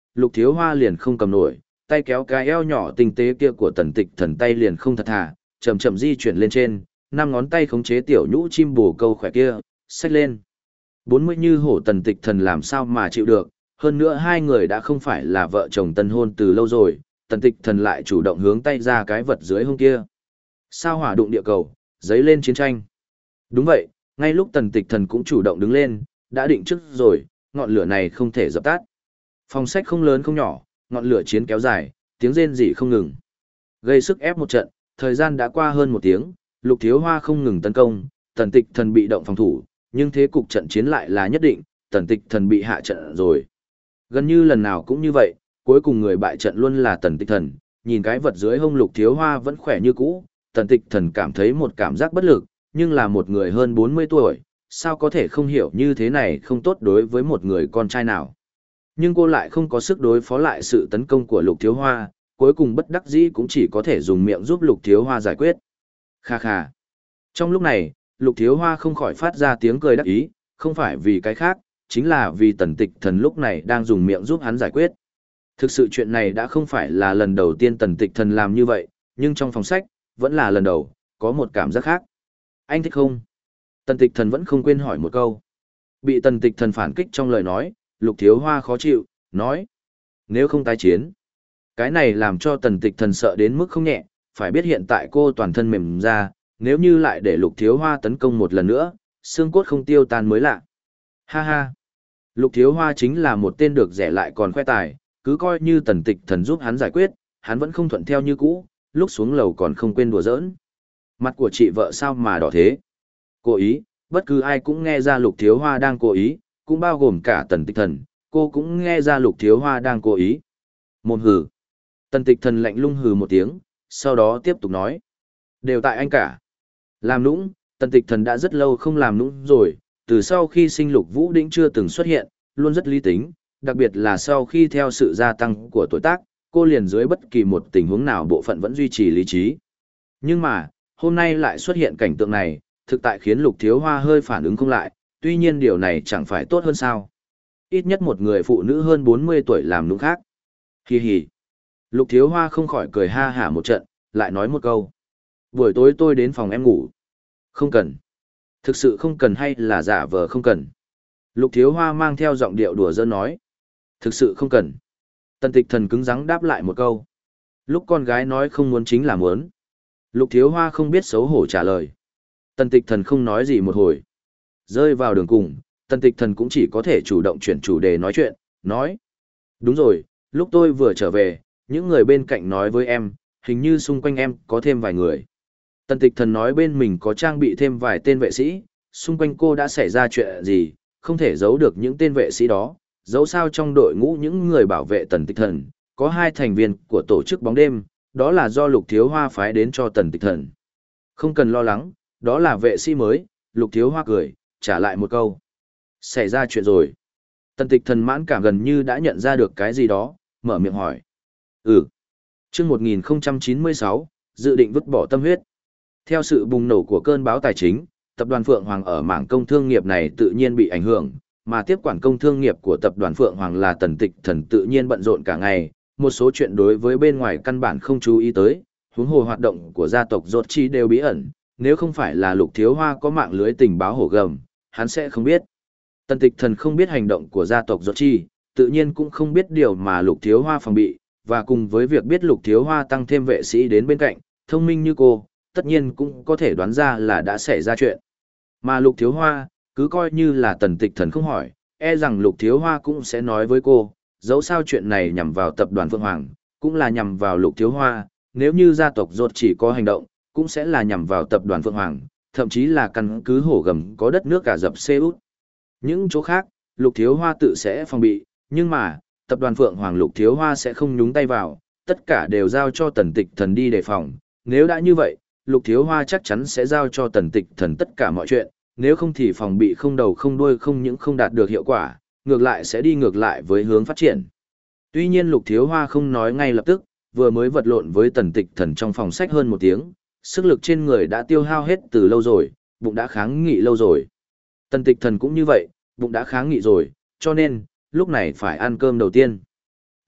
Lục Thiếu Hoa liền không cầm nổi, tay kéo cái eo nhỏ tinh tế kia của Tần Tịch Thần tay liền không thật thà, chậm chậm di chuyển lên trên, năm ngón tay khống chế tiểu nhũ chim bồ câu khỏe kia, xách lên. Bốn mươi như hổ Tần Tịch Thần làm sao mà chịu được, hơn nữa hai người đã không phải là vợ chồng tân hôn từ lâu rồi, Tần Tịch Thần lại chủ động hướng tay ra cái vật dưới hông kia. Sao hỏa đụng địa cầu, giấy lên chiến tranh. Đúng vậy, ngay lúc Tần Tịch Thần cũng chủ động đứng lên, đã định trước rồi, ngọn lửa này không thể dập tắt. Phòng sách không lớn không nhỏ, ngọn lửa chiến kéo dài, tiếng rên rỉ không ngừng. Gây sức ép một trận, thời gian đã qua hơn một tiếng, Lục Thiếu Hoa không ngừng tấn công, Tần Tịch Thần bị động phòng thủ, nhưng thế cục trận chiến lại là nhất định, Tần Tịch Thần bị hạ trận rồi. Gần như lần nào cũng như vậy, cuối cùng người bại trận luôn là Tần Tịch Thần, nhìn cái vật dưới hông Lục Thiếu Hoa vẫn khỏe như cũ, Tần Tịch Thần cảm thấy một cảm giác bất lực, nhưng là một người hơn bốn mươi tuổi, sao có thể không hiểu như thế này không tốt đối với một người con trai nào. Nhưng cô lại không có sức đối phó lại sự tấn công của Lục Thiếu Hoa, cuối cùng bất đắc dĩ cũng chỉ có thể dùng miệng giúp Lục Thiếu Hoa giải quyết. Kha kha. Trong lúc này, Lục Thiếu Hoa không khỏi phát ra tiếng cười đắc ý, không phải vì cái khác, chính là vì Tần Tịch Thần lúc này đang dùng miệng giúp hắn giải quyết. Thực sự chuyện này đã không phải là lần đầu tiên Tần Tịch Thần làm như vậy, nhưng trong phòng sách, vẫn là lần đầu, có một cảm giác khác. Anh thích không? Tần Tịch Thần vẫn không quên hỏi một câu. Bị Tần Tịch Thần phản kích trong lời nói, Lục Thiếu Hoa khó chịu, nói. Nếu không tái chiến. Cái này làm cho Tần Tịch Thần sợ đến mức không nhẹ, phải biết hiện tại cô toàn thân mềm ra, nếu như lại để Lục Thiếu Hoa tấn công một lần nữa, xương cốt không tiêu tan mới lạ. Ha ha. Lục Thiếu Hoa chính là một tên được rẻ lại còn khoe tài, cứ coi như Tần Tịch Thần giúp hắn giải quyết, hắn vẫn không thuận theo như cũ, lúc xuống lầu còn không quên đùa giỡn. Mặt của chị vợ sao mà đỏ thế? Cố ý, bất cứ ai cũng nghe ra Lục Thiếu Hoa đang cố ý, cũng bao gồm cả Tần Tịch Thần, cô cũng nghe ra Lục Thiếu Hoa đang cố ý. Mồm hừ. Tần Tịch Thần lạnh lùng hừ một tiếng, sau đó tiếp tục nói. Đều tại anh cả. Làm nũng, Tần Tịch Thần đã rất lâu không làm nũng rồi, từ sau khi sinh Lục Vũ Đĩnh chưa từng xuất hiện, luôn rất lý tính, đặc biệt là sau khi theo sự gia tăng của tuổi tác, cô liền dưới bất kỳ một tình huống nào bộ phận vẫn duy trì lý trí. Nhưng mà, hôm nay lại xuất hiện cảnh tượng này, thực tại khiến Lục Thiếu Hoa hơi phản ứng không lại, tuy nhiên điều này chẳng phải tốt hơn sao. Ít nhất một người phụ nữ hơn bốn mươi tuổi làm nũng khác. Hi hi. Lục Thiếu Hoa không khỏi cười ha hả một trận, lại nói một câu. Buổi tối tôi đến phòng em ngủ. Không cần. Thực sự không cần hay là giả vờ không cần. Lục Thiếu Hoa mang theo giọng điệu đùa giỡn nói. Thực sự không cần. Tần Tịch Thần cứng rắn đáp lại một câu. Lúc con gái nói không muốn chính là muốn. Lục Thiếu Hoa không biết xấu hổ trả lời. Tần Tịch Thần không nói gì một hồi. Rơi vào đường cùng, Tần Tịch Thần cũng chỉ có thể chủ động chuyển chủ đề nói chuyện, nói. Đúng rồi, lúc tôi vừa trở về, những người bên cạnh nói với em, hình như xung quanh em có thêm vài người. Tần Tịch Thần nói bên mình có trang bị thêm vài tên vệ sĩ, xung quanh cô đã xảy ra chuyện gì, không thể giấu được những tên vệ sĩ đó, dẫu sao trong đội ngũ những người bảo vệ Tần Tịch Thần, có hai thành viên của tổ chức bóng đêm, đó là do Lục Thiếu Hoa phái đến cho Tần Tịch Thần. Không cần lo lắng, đó là vệ sĩ mới, Lục Thiếu Hoa cười, trả lại một câu. Xảy ra chuyện rồi. Tần Tịch Thần mãn cảm gần như đã nhận ra được cái gì đó, mở miệng hỏi. Ừ. Trước một nghìn không trăm chín mươi sáu, dự định vứt bỏ tâm huyết. Theo sự bùng nổ của cơn bão tài chính, tập đoàn Phượng Hoàng ở mảng công thương nghiệp này tự nhiên bị ảnh hưởng, mà tiếp quản công thương nghiệp của tập đoàn Phượng Hoàng là Tần Tịch Thần tự nhiên bận rộn cả ngày, một số chuyện đối với bên ngoài căn bản không chú ý tới, huống hồ hoạt động của gia tộc Rốt Chi đều bí ẩn, nếu không phải là Lục Thiếu Hoa có mạng lưới tình báo hổ gầm, hắn sẽ không biết. Tần Tịch Thần không biết hành động của gia tộc Rốt Chi, tự nhiên cũng không biết điều mà Lục Thiếu Hoa phòng bị, và cùng với việc biết Lục Thiếu Hoa tăng thêm vệ sĩ đến bên cạnh, thông minh như cô, tất nhiên cũng có thể đoán ra là đã xảy ra chuyện. Mà Lục Thiếu Hoa, cứ coi như là Tần Tịch Thần không hỏi, e rằng Lục Thiếu Hoa cũng sẽ nói với cô, dẫu sao chuyện này nhằm vào tập đoàn Phượng Hoàng, cũng là nhằm vào Lục Thiếu Hoa, nếu như gia tộc Rốt chỉ có hành động, cũng sẽ là nhằm vào tập đoàn Phượng Hoàng, thậm chí là căn cứ hổ gầm có đất nước cả dập xê út. Những chỗ khác, Lục Thiếu Hoa tự sẽ phòng bị, nhưng mà, tập đoàn Phượng Hoàng Lục Thiếu Hoa sẽ không nhúng tay vào, tất cả đều giao cho Tần Tịch Thần đi đề phòng. Nếu đã như vậy, Lục Thiếu Hoa chắc chắn sẽ giao cho Tần Tịch Thần tất cả mọi chuyện, nếu không thì phòng bị không đầu không đuôi không những không đạt được hiệu quả, ngược lại sẽ đi ngược lại với hướng phát triển. Tuy nhiên Lục Thiếu Hoa không nói ngay lập tức, vừa mới vật lộn với Tần Tịch Thần trong phòng sách hơn một tiếng, sức lực trên người đã tiêu hao hết từ lâu rồi, bụng đã kháng nghị lâu rồi. Tần Tịch Thần cũng như vậy, bụng đã kháng nghị rồi, cho nên, lúc này phải ăn cơm đầu tiên.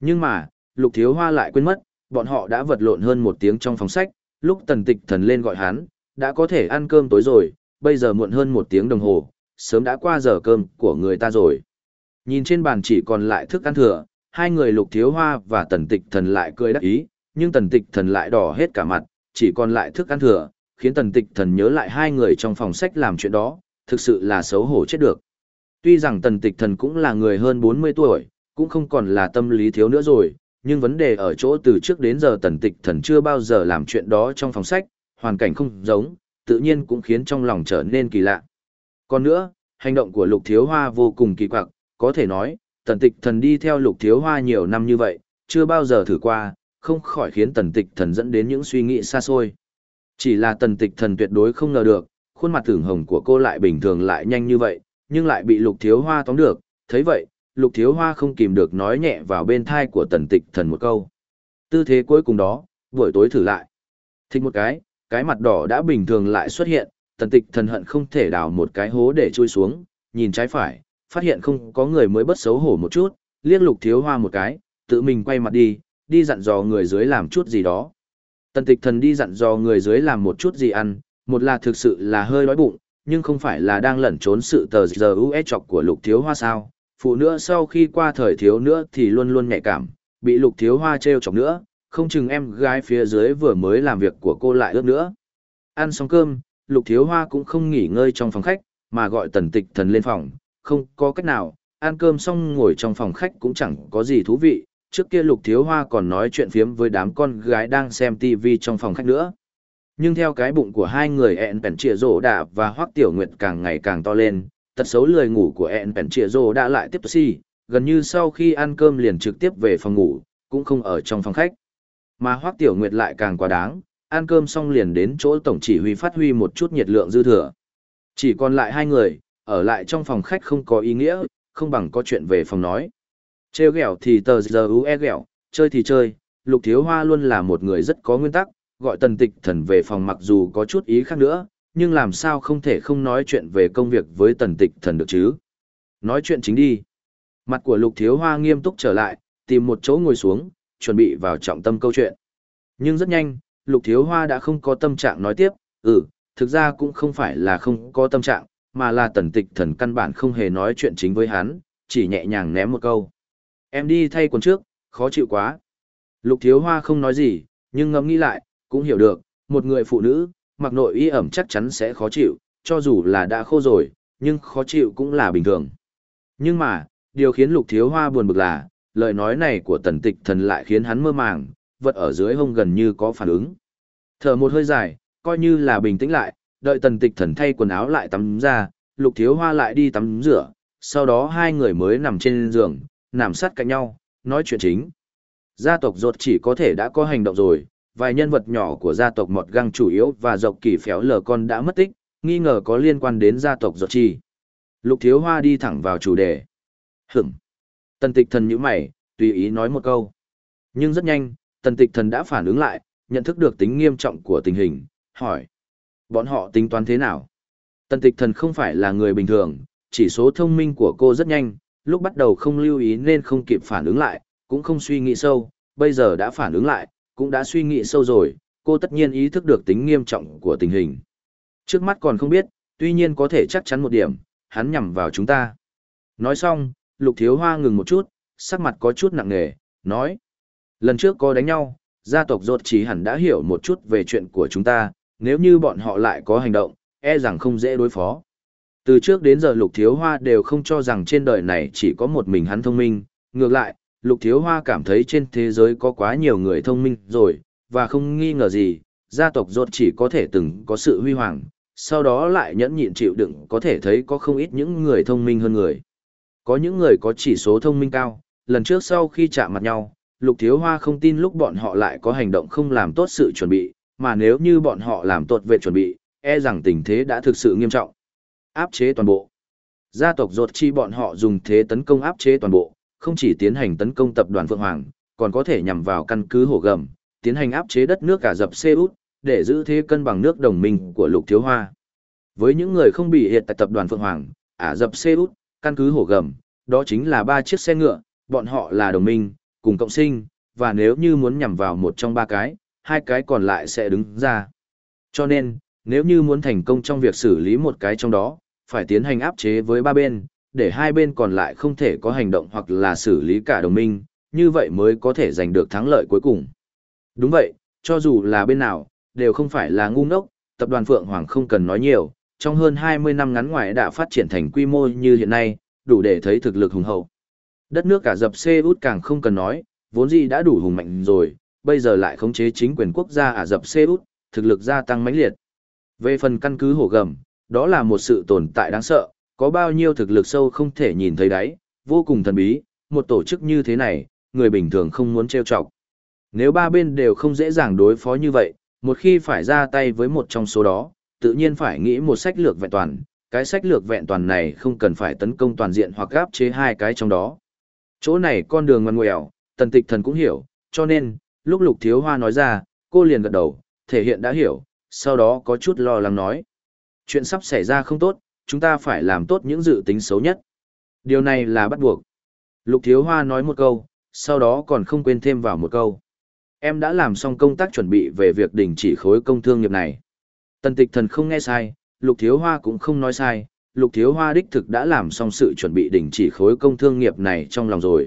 Nhưng mà, Lục Thiếu Hoa lại quên mất, bọn họ đã vật lộn hơn một tiếng trong phòng sách, lúc Tần Tịch Thần lên gọi hắn, đã có thể ăn cơm tối rồi, bây giờ muộn hơn một tiếng đồng hồ, sớm đã qua giờ cơm của người ta rồi. Nhìn trên bàn chỉ còn lại thức ăn thừa, hai người Lục Thiếu Hoa và Tần Tịch Thần lại cười đắc ý, nhưng Tần Tịch Thần lại đỏ hết cả mặt, chỉ còn lại thức ăn thừa, khiến Tần Tịch Thần nhớ lại hai người trong phòng sách làm chuyện đó, thực sự là xấu hổ chết được. Tuy rằng Tần Tịch Thần cũng là người hơn bốn mươi tuổi, cũng không còn là tâm lý thiếu nữa rồi, nhưng vấn đề ở chỗ từ trước đến giờ Tần Tịch Thần chưa bao giờ làm chuyện đó trong phòng sách, hoàn cảnh không giống, tự nhiên cũng khiến trong lòng trở nên kỳ lạ. Còn nữa, hành động của Lục Thiếu Hoa vô cùng kỳ quặc, có thể nói, Tần Tịch Thần đi theo Lục Thiếu Hoa nhiều năm như vậy, chưa bao giờ thử qua, không khỏi khiến Tần Tịch Thần dẫn đến những suy nghĩ xa xôi. Chỉ là Tần Tịch Thần tuyệt đối không ngờ được, khuôn mặt tưởng hồng của cô lại bình thường lại nhanh như vậy, nhưng lại bị Lục Thiếu Hoa tóm được, thấy vậy, Lục Thiếu Hoa không kìm được nói nhẹ vào bên thai của Tần Tịch Thần một câu. Tư thế cuối cùng đó, buổi tối thử lại. Thích một cái, cái mặt đỏ đã bình thường lại xuất hiện, Tần Tịch Thần hận không thể đào một cái hố để chui xuống, nhìn trái phải, phát hiện không có người mới bất xấu hổ một chút, liếc Lục Thiếu Hoa một cái, tự mình quay mặt đi, đi dặn dò người dưới làm chút gì đó. Tần Tịch Thần đi dặn dò người dưới làm một chút gì ăn, một là thực sự là hơi đói bụng, nhưng không phải là đang lẩn trốn sự tờ giờ u ét chọc của Lục Thiếu Hoa sao. Phụ nữa sau khi qua thời thiếu nữa thì luôn luôn nhạy cảm, bị Lục Thiếu Hoa trêu chọc nữa, không chừng em gái phía dưới vừa mới làm việc của cô lại ướt nữa. Ăn xong cơm, Lục Thiếu Hoa cũng không nghỉ ngơi trong phòng khách, mà gọi Tần Tịch Thần lên phòng, không có cách nào, ăn cơm xong ngồi trong phòng khách cũng chẳng có gì thú vị, trước kia Lục Thiếu Hoa còn nói chuyện phiếm với đám con gái đang xem tivi trong phòng khách nữa. Nhưng theo cái bụng của hai người ẹn bèn trịa rổ đạ và Hoắc Tiểu Nguyệt càng ngày càng to lên, tật xấu lười ngủ của ẹn bèn trịa rổ đã lại tiếp tục si, gần như sau khi ăn cơm liền trực tiếp về phòng ngủ, cũng không ở trong phòng khách. Mà Hoắc Tiểu Nguyệt lại càng quá đáng, ăn cơm xong liền đến chỗ tổng chỉ huy phát huy một chút nhiệt lượng dư thừa. Chỉ còn lại hai người, ở lại trong phòng khách không có ý nghĩa, không bằng có chuyện về phòng nói. Trêu ghẹo thì tờ giờ u e ghẹo, chơi thì chơi, Lục Thiếu Hoa luôn là một người rất có nguyên tắc, gọi Tần Tịch Thần về phòng mặc dù có chút ý khác nữa, nhưng làm sao không thể không nói chuyện về công việc với Tần Tịch Thần được chứ. Nói chuyện chính đi. Mặt của Lục Thiếu Hoa nghiêm túc trở lại, tìm một chỗ ngồi xuống, chuẩn bị vào trọng tâm câu chuyện. Nhưng rất nhanh, Lục Thiếu Hoa đã không có tâm trạng nói tiếp, ừ, thực ra cũng không phải là không có tâm trạng, mà là Tần Tịch Thần căn bản không hề nói chuyện chính với hắn, chỉ nhẹ nhàng ném một câu. Em đi thay quần trước, khó chịu quá. Lục Thiếu Hoa không nói gì, nhưng ngẫm nghĩ lại, cũng hiểu được, một người phụ nữ, mặc nội y ẩm chắc chắn sẽ khó chịu, cho dù là đã khô rồi, nhưng khó chịu cũng là bình thường. Nhưng mà, điều khiến Lục Thiếu Hoa buồn bực là, lời nói này của Tần Tịch Thần lại khiến hắn mơ màng, vật ở dưới hông gần như có phản ứng. Thở một hơi dài, coi như là bình tĩnh lại, đợi Tần Tịch Thần thay quần áo lại tắm ra, Lục Thiếu Hoa lại đi tắm rửa, sau đó hai người mới nằm trên giường, nằm sát cạnh nhau, nói chuyện chính. Gia tộc Rốt chỉ có thể đã có hành động rồi, vài nhân vật nhỏ của gia tộc Mọt Găng chủ yếu và dọc kỳ phéo lờ con đã mất tích, nghi ngờ có liên quan đến gia tộc Rốt chi. Lục Thiếu Hoa đi thẳng vào chủ đề. Hửm. Tần Tịch Thần nhíu mày, tùy ý nói một câu. Nhưng rất nhanh, Tần Tịch Thần đã phản ứng lại, nhận thức được tính nghiêm trọng của tình hình, hỏi. Bọn họ tính toán thế nào? Tần Tịch Thần không phải là người bình thường, chỉ số thông minh của cô rất nhanh, lúc bắt đầu không lưu ý nên không kịp phản ứng lại, cũng không suy nghĩ sâu, bây giờ đã phản ứng lại, cũng đã suy nghĩ sâu rồi, cô tất nhiên ý thức được tính nghiêm trọng của tình hình. Trước mắt còn không biết, tuy nhiên có thể chắc chắn một điểm, hắn nhằm vào chúng ta. Nói xong, Lục Thiếu Hoa ngừng một chút, sắc mặt có chút nặng nề, nói. Lần trước có đánh nhau, gia tộc Rốt chỉ hẳn đã hiểu một chút về chuyện của chúng ta, nếu như bọn họ lại có hành động, e rằng không dễ đối phó. Từ trước đến giờ Lục Thiếu Hoa đều không cho rằng trên đời này chỉ có một mình hắn thông minh, ngược lại, Lục Thiếu Hoa cảm thấy trên thế giới có quá nhiều người thông minh rồi, và không nghi ngờ gì, gia tộc Rốt chỉ có thể từng có sự huy hoàng, sau đó lại nhẫn nhịn chịu đựng có thể thấy có không ít những người thông minh hơn người. Có những người có chỉ số thông minh cao, lần trước sau khi chạm mặt nhau, Lục Thiếu Hoa không tin lúc bọn họ lại có hành động không làm tốt sự chuẩn bị, mà nếu như bọn họ làm tốt về chuẩn bị, e rằng tình thế đã thực sự nghiêm trọng. Áp chế toàn bộ. Gia tộc Rốt chi bọn họ dùng thế tấn công áp chế toàn bộ, không chỉ tiến hành tấn công tập đoàn Phượng Hoàng, còn có thể nhằm vào căn cứ Hổ Gầm, tiến hành áp chế đất nước Ả Rập Xê Út, để giữ thế cân bằng nước đồng minh của Lục Thiếu Hoa. Với những người không bị hiện tại tập đoàn Phượng Hoàng, Ả Rập Xê Út, căn cứ Hổ Gầm, đó chính là ba chiếc xe ngựa, bọn họ là đồng minh, cùng cộng sinh, và nếu như muốn nhằm vào một trong ba cái, hai cái còn lại sẽ đứng ra. Cho nên, nếu như muốn thành công trong việc xử lý một cái trong đó, phải tiến hành áp chế với ba bên, để hai bên còn lại không thể có hành động hoặc là xử lý cả đồng minh, như vậy mới có thể giành được thắng lợi cuối cùng. Đúng vậy, cho dù là bên nào, đều không phải là ngu ngốc, tập đoàn Phượng Hoàng không cần nói nhiều, trong hơn hai mươi năm ngắn ngoài đã phát triển thành quy mô như hiện nay, đủ để thấy thực lực hùng hậu. Đất nước Ả Rập Xê Út càng không cần nói, vốn dĩ đã đủ hùng mạnh rồi, bây giờ lại khống chế chính quyền quốc gia Ả Rập Xê Út, thực lực gia tăng mãnh liệt. Về phần căn cứ hổ gầm, đó là một sự tồn tại đáng sợ, có bao nhiêu thực lực sâu không thể nhìn thấy đáy, vô cùng thần bí, một tổ chức như thế này, người bình thường không muốn trêu chọc. Nếu ba bên đều không dễ dàng đối phó như vậy, một khi phải ra tay với một trong số đó, tự nhiên phải nghĩ một sách lược vẹn toàn, cái sách lược vẹn toàn này không cần phải tấn công toàn diện hoặc áp chế hai cái trong đó. Chỗ này con đường ngoằn ngoèo, Tần Tịch Thần cũng hiểu, cho nên, lúc Lục Thiếu Hoa nói ra, cô liền gật đầu, thể hiện đã hiểu, sau đó có chút lo lắng nói. Chuyện sắp xảy ra không tốt, chúng ta phải làm tốt những dự tính xấu nhất. Điều này là bắt buộc. Lục Thiếu Hoa nói một câu, sau đó còn không quên thêm vào một câu. Em đã làm xong công tác chuẩn bị về việc đình chỉ khối công thương nghiệp này. Tần Tịch Thần không nghe sai, Lục Thiếu Hoa cũng không nói sai, Lục Thiếu Hoa đích thực đã làm xong sự chuẩn bị đình chỉ khối công thương nghiệp này trong lòng rồi.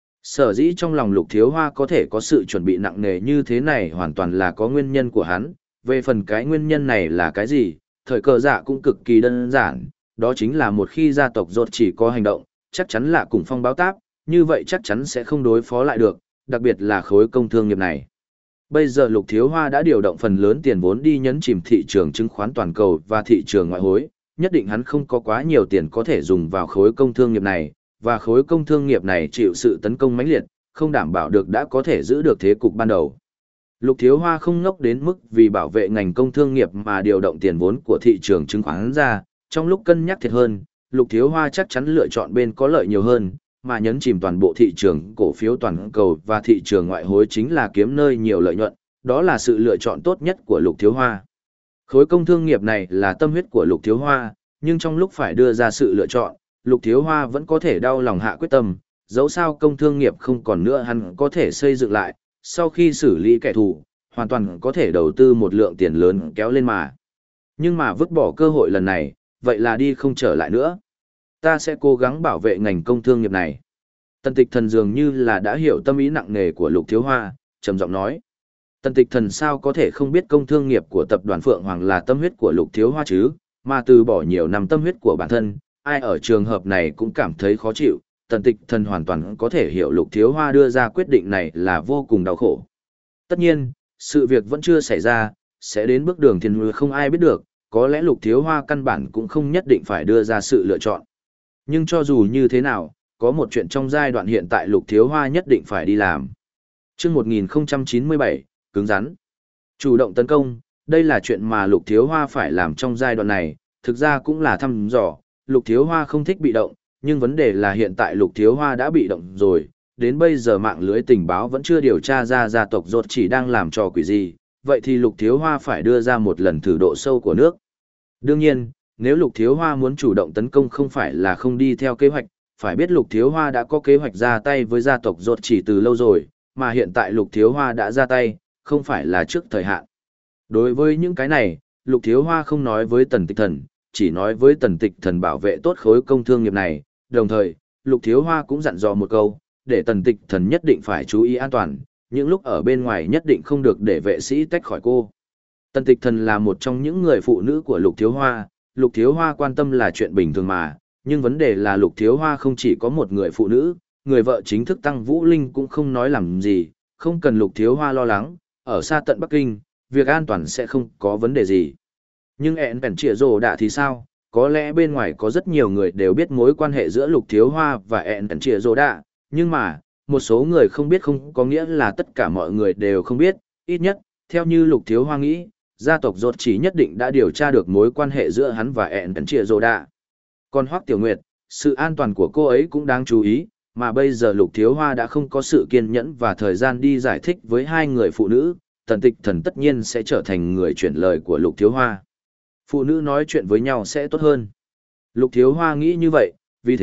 Sở dĩ trong lòng Lục Thiếu Hoa có thể có sự chuẩn bị nặng nề như thế này hoàn toàn là có nguyên nhân của hắn, về phần cái nguyên nhân này là cái gì, thời cơ dạ cũng cực kỳ đơn giản, đó chính là một khi gia tộc rốt chỉ có hành động, chắc chắn là cùng phong báo táp, như vậy chắc chắn sẽ không đối phó lại được, đặc biệt là khối công thương nghiệp này. Bây giờ Lục Thiếu Hoa đã điều động phần lớn tiền vốn đi nhấn chìm thị trường chứng khoán toàn cầu và thị trường ngoại hối, nhất định hắn không có quá nhiều tiền có thể dùng vào khối công thương nghiệp này, và khối công thương nghiệp này chịu sự tấn công mãnh liệt, không đảm bảo được đã có thể giữ được thế cục ban đầu. Lục Thiếu Hoa không ngốc đến mức vì bảo vệ ngành công thương nghiệp mà điều động tiền vốn của thị trường chứng khoán ra, trong lúc cân nhắc thiệt hơn, Lục Thiếu Hoa chắc chắn lựa chọn bên có lợi nhiều hơn, mà nhấn chìm toàn bộ thị trường cổ phiếu toàn cầu và thị trường ngoại hối chính là kiếm nơi nhiều lợi nhuận, đó là sự lựa chọn tốt nhất của Lục Thiếu Hoa. Khối công thương nghiệp này là tâm huyết của Lục Thiếu Hoa, nhưng trong lúc phải đưa ra sự lựa chọn, Lục Thiếu Hoa vẫn có thể đau lòng hạ quyết tâm, dẫu sao công thương nghiệp không còn nữa hắn có thể xây dựng lại, sau khi xử lý kẻ thù, hoàn toàn có thể đầu tư một lượng tiền lớn kéo lên mà. Nhưng mà vứt bỏ cơ hội lần này, vậy là đi không trở lại nữa. Ta sẽ cố gắng bảo vệ ngành công thương nghiệp này. Tần Tịch Thần dường như là đã hiểu tâm ý nặng nề của Lục Thiếu Hoa, trầm giọng nói. Tần Tịch Thần sao có thể không biết công thương nghiệp của tập đoàn Phượng Hoàng là tâm huyết của Lục Thiếu Hoa chứ, mà từ bỏ nhiều năm tâm huyết của bản thân, ai ở trường hợp này cũng cảm thấy khó chịu. Tần Tịch Thần hoàn toàn có thể hiểu Lục Thiếu Hoa đưa ra quyết định này là vô cùng đau khổ. Tất nhiên, sự việc vẫn chưa xảy ra, sẽ đến bước đường thiên lùi không ai biết được, có lẽ Lục Thiếu Hoa căn bản cũng không nhất định phải đưa ra sự lựa chọn. Nhưng cho dù như thế nào, có một chuyện trong giai đoạn hiện tại Lục Thiếu Hoa nhất định phải đi làm. Chương một nghìn không trăm chín mươi bảy, cứng rắn. Chủ động tấn công, đây là chuyện mà Lục Thiếu Hoa phải làm trong giai đoạn này, thực ra cũng là thăm dò, Lục Thiếu Hoa không thích bị động, nhưng vấn đề là hiện tại Lục Thiếu Hoa đã bị động rồi, đến bây giờ mạng lưới tình báo vẫn chưa điều tra ra gia tộc rốt chỉ đang làm trò quỷ gì, vậy thì Lục Thiếu Hoa phải đưa ra một lần thử độ sâu của nước. Đương nhiên, nếu Lục Thiếu Hoa muốn chủ động tấn công không phải là không đi theo kế hoạch, phải biết Lục Thiếu Hoa đã có kế hoạch ra tay với gia tộc rốt chỉ từ lâu rồi, mà hiện tại Lục Thiếu Hoa đã ra tay, không phải là trước thời hạn. Đối với những cái này, Lục Thiếu Hoa không nói với Tần Tịch Thần, chỉ nói với Tần Tịch Thần bảo vệ tốt khối công thương nghiệp này, đồng thời, Lục Thiếu Hoa cũng dặn dò một câu, để Tần Tịch Thần nhất định phải chú ý an toàn, những lúc ở bên ngoài nhất định không được để vệ sĩ tách khỏi cô. Tần Tịch Thần là một trong những người phụ nữ của Lục Thiếu Hoa, Lục Thiếu Hoa quan tâm là chuyện bình thường mà, nhưng vấn đề là Lục Thiếu Hoa không chỉ có một người phụ nữ, người vợ chính thức Tăng Vũ Linh cũng không nói làm gì, không cần Lục Thiếu Hoa lo lắng, ở xa tận Bắc Kinh, việc an toàn sẽ không có vấn đề gì. Nhưng ẹn bèn trịa rồ đạ thì sao? Có lẽ bên ngoài có rất nhiều người đều biết mối quan hệ giữa Lục Thiếu Hoa và ẹn bèn trịa rồ đạ, nhưng mà, một số người không biết không có nghĩa là tất cả mọi người đều không biết, ít nhất, theo như Lục Thiếu Hoa nghĩ, gia tộc rốt chỉ nhất định đã điều tra được mối quan hệ giữa hắn và ẹn bèn trịa rồ đạ. Còn Hoắc Tiểu Nguyệt, sự an toàn của cô ấy cũng đáng chú ý, mà bây giờ Lục Thiếu Hoa đã không có sự kiên nhẫn và thời gian đi giải thích với hai người phụ nữ, Tần Tịch Thần tất nhiên sẽ trở thành người chuyển lời của Lục Thiếu Hoa. Phụ nữ nói chuyện với nhau sẽ tốt hơn. Lục Thiếu Hoa nghĩ như vậy, vì thế,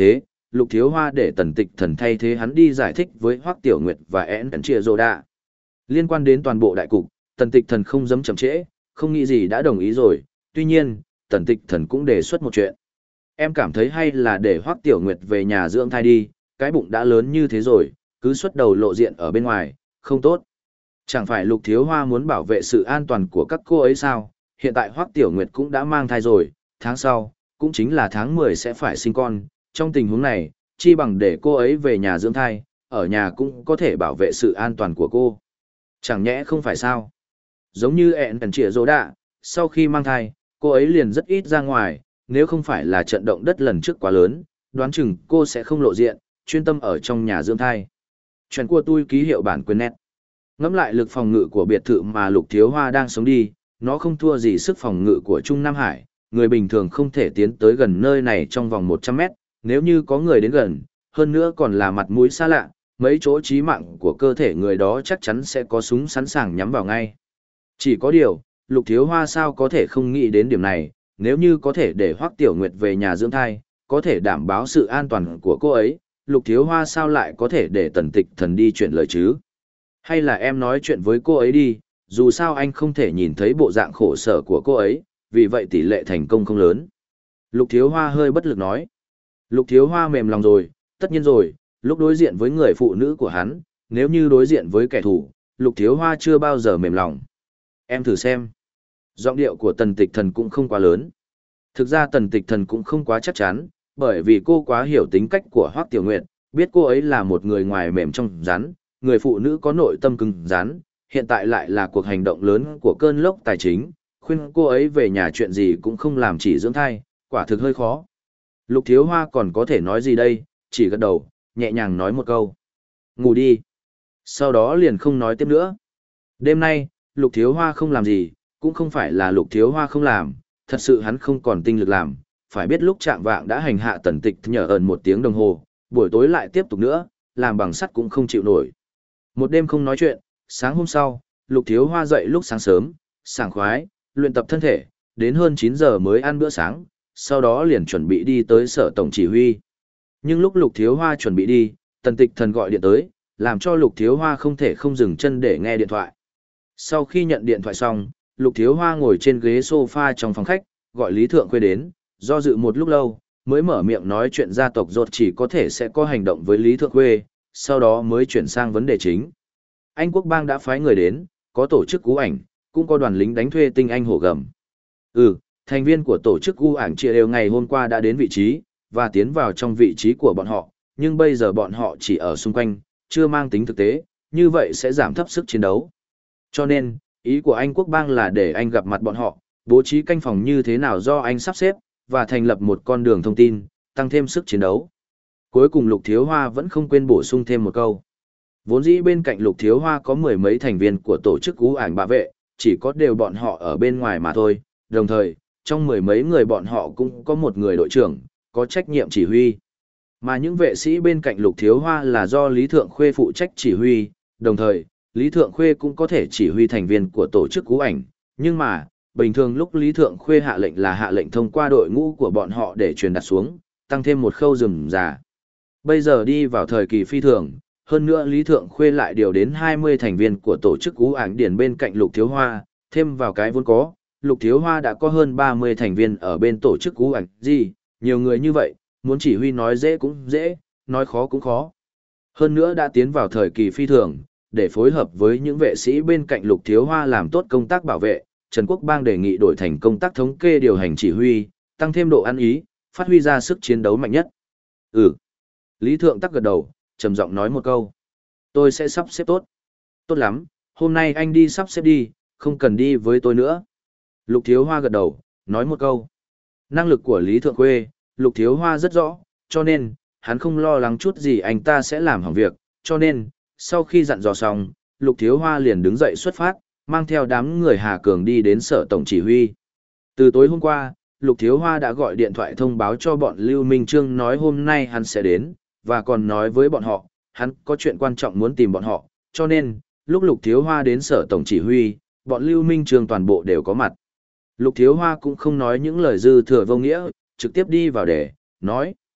Lục Thiếu Hoa để Tần Tịch Thần thay thế hắn đi giải thích với Hoắc Tiểu Nguyệt và En Chia Rô Đa. Liên quan đến toàn bộ đại cục, Tần Tịch Thần không dám chậm trễ, không nghĩ gì đã đồng ý rồi, tuy nhiên, Tần Tịch Thần cũng đề xuất một chuyện. Em cảm thấy hay là để Hoắc Tiểu Nguyệt về nhà dưỡng thai đi, cái bụng đã lớn như thế rồi, cứ xuất đầu lộ diện ở bên ngoài, không tốt. Chẳng phải Lục Thiếu Hoa muốn bảo vệ sự an toàn của các cô ấy sao, hiện tại Hoắc Tiểu Nguyệt cũng đã mang thai rồi, tháng sau, cũng chính là tháng mười sẽ phải sinh con, trong tình huống này, chi bằng để cô ấy về nhà dưỡng thai, ở nhà cũng có thể bảo vệ sự an toàn của cô. Chẳng nhẽ không phải sao? Giống như ẹn trịa rô đạ, sau khi mang thai, cô ấy liền rất ít ra ngoài, nếu không phải là trận động đất lần trước quá lớn, đoán chừng cô sẽ không lộ diện, chuyên tâm ở trong nhà dưỡng thai. Chuyện của tôi ký hiệu bản quyền nét. Ngẫm lại lực phòng ngự của biệt thự mà Lục Thiếu Hoa đang sống đi, nó không thua gì sức phòng ngự của Trung Nam Hải, người bình thường không thể tiến tới gần nơi này trong vòng một trăm mét, nếu như có người đến gần, hơn nữa còn là mặt mũi xa lạ, mấy chỗ chí mạng của cơ thể người đó chắc chắn sẽ có súng sẵn sàng nhắm vào ngay. Chỉ có điều, Lục Thiếu Hoa sao có thể không nghĩ đến điểm này, nếu như có thể để Hoắc Tiểu Nguyệt về nhà dưỡng thai, có thể đảm bảo sự an toàn của cô ấy, Lục Thiếu Hoa sao lại có thể để Tần Tịch Thần đi chuyện lời chứ? Hay là em nói chuyện với cô ấy đi, dù sao anh không thể nhìn thấy bộ dạng khổ sở của cô ấy, vì vậy tỷ lệ thành công không lớn. Lục Thiếu Hoa hơi bất lực nói. Lục Thiếu Hoa mềm lòng rồi, tất nhiên rồi, lúc đối diện với người phụ nữ của hắn, nếu như đối diện với kẻ thù, Lục Thiếu Hoa chưa bao giờ mềm lòng. Em thử xem. Giọng điệu của Tần Tịch Thần cũng không quá lớn. Thực ra Tần Tịch Thần cũng không quá chắc chắn, bởi vì cô quá hiểu tính cách của Hoắc Tiểu Nguyệt, biết cô ấy là một người ngoài mềm trong rắn, người phụ nữ có nội tâm cứng rắn, hiện tại lại là cuộc hành động lớn của cơn lốc tài chính, khuyên cô ấy về nhà chuyện gì cũng không làm chỉ dưỡng thai, quả thực hơi khó. Lục Thiếu Hoa còn có thể nói gì đây, chỉ gật đầu, nhẹ nhàng nói một câu. Ngủ đi. Sau đó liền không nói tiếp nữa. Đêm nay, Lục Thiếu Hoa không làm gì, cũng không phải là Lục Thiếu Hoa không làm, thật sự hắn không còn tinh lực làm, phải biết lúc trạng vạng đã hành hạ Tần Tịch nhờ ẩn một tiếng đồng hồ, buổi tối lại tiếp tục nữa, làm bằng sắt cũng không chịu nổi. Một đêm không nói chuyện, sáng hôm sau, Lục Thiếu Hoa dậy lúc sáng sớm, sảng khoái, luyện tập thân thể, đến hơn chín giờ mới ăn bữa sáng, sau đó liền chuẩn bị đi tới sở tổng chỉ huy. Nhưng lúc Lục Thiếu Hoa chuẩn bị đi, Tần Tịch Thần gọi điện tới, làm cho Lục Thiếu Hoa không thể không dừng chân để nghe điện thoại. Sau khi nhận điện thoại xong, Lục Thiếu Hoa ngồi trên ghế sofa trong phòng khách, gọi Lý Thượng Khuê đến, do dự một lúc lâu, mới mở miệng nói chuyện gia tộc rột chỉ có thể sẽ có hành động với Lý Thượng Khuê, sau đó mới chuyển sang vấn đề chính. Anh Quốc Bang đã phái người đến, có tổ chức cú ảnh, cũng có đoàn lính đánh thuê tinh anh hổ gầm. Ừ, thành viên của tổ chức cú ảnh chia đều ngày hôm qua đã đến vị trí, và tiến vào trong vị trí của bọn họ, nhưng bây giờ bọn họ chỉ ở xung quanh, chưa mang tính thực tế, như vậy sẽ giảm thấp sức chiến đấu. Cho nên, ý của anh Quốc Bang là để anh gặp mặt bọn họ, bố trí canh phòng như thế nào do anh sắp xếp, và thành lập một con đường thông tin, tăng thêm sức chiến đấu. Cuối cùng Lục Thiếu Hoa vẫn không quên bổ sung thêm một câu. Vốn dĩ bên cạnh Lục Thiếu Hoa có mười mấy thành viên của tổ chức cú ảnh bảo vệ, chỉ có đều bọn họ ở bên ngoài mà thôi, đồng thời, trong mười mấy người bọn họ cũng có một người đội trưởng, có trách nhiệm chỉ huy. Mà những vệ sĩ bên cạnh Lục Thiếu Hoa là do Lý Thượng Khuê phụ trách chỉ huy, đồng thời, Lý Thượng Khuê cũng có thể chỉ huy thành viên của tổ chức cú ảnh, nhưng mà, bình thường lúc Lý Thượng Khuê hạ lệnh là hạ lệnh thông qua đội ngũ của bọn họ để truyền đạt xuống, tăng thêm một khâu rườm rà. Bây giờ đi vào thời kỳ phi thường, hơn nữa Lý Thượng Khuê lại điều đến hai mươi thành viên của tổ chức cú ảnh điển bên cạnh Lục Thiếu Hoa, thêm vào cái vốn có, Lục Thiếu Hoa đã có hơn ba mươi thành viên ở bên tổ chức cú ảnh gì, nhiều người như vậy, muốn chỉ huy nói dễ cũng dễ, nói khó cũng khó. Hơn nữa đã tiến vào thời kỳ phi thường, để phối hợp với những vệ sĩ bên cạnh Lục Thiếu Hoa làm tốt công tác bảo vệ, Trần Quốc Bang đề nghị đổi thành công tác thống kê điều hành chỉ huy, tăng thêm độ ăn ý, phát huy ra sức chiến đấu mạnh nhất. Ừ. Lý Thượng Tắc gật đầu, trầm giọng nói một câu. Tôi sẽ sắp xếp tốt. Tốt lắm, hôm nay anh đi sắp xếp đi, không cần đi với tôi nữa. Lục Thiếu Hoa gật đầu, nói một câu. Năng lực của Lý Thượng Khuê, Lục Thiếu Hoa rất rõ, cho nên, hắn không lo lắng chút gì anh ta sẽ làm hỏng việc, cho nên, sau khi dặn dò xong, Lục Thiếu Hoa liền đứng dậy xuất phát, mang theo đám người Hà Cường đi đến sở tổng chỉ huy. Từ tối hôm qua, Lục Thiếu Hoa đã gọi điện thoại thông báo cho bọn Lưu Minh Trương nói hôm nay hắn sẽ đến, và còn nói với bọn họ, hắn có chuyện quan trọng muốn tìm bọn họ, cho nên, lúc Lục Thiếu Hoa đến sở tổng chỉ huy, bọn Lưu Minh Trương toàn bộ đều có mặt. Lục Thiếu Hoa cũng không nói những lời dư thừa vô nghĩa, trực tiếp đi vào để, nói.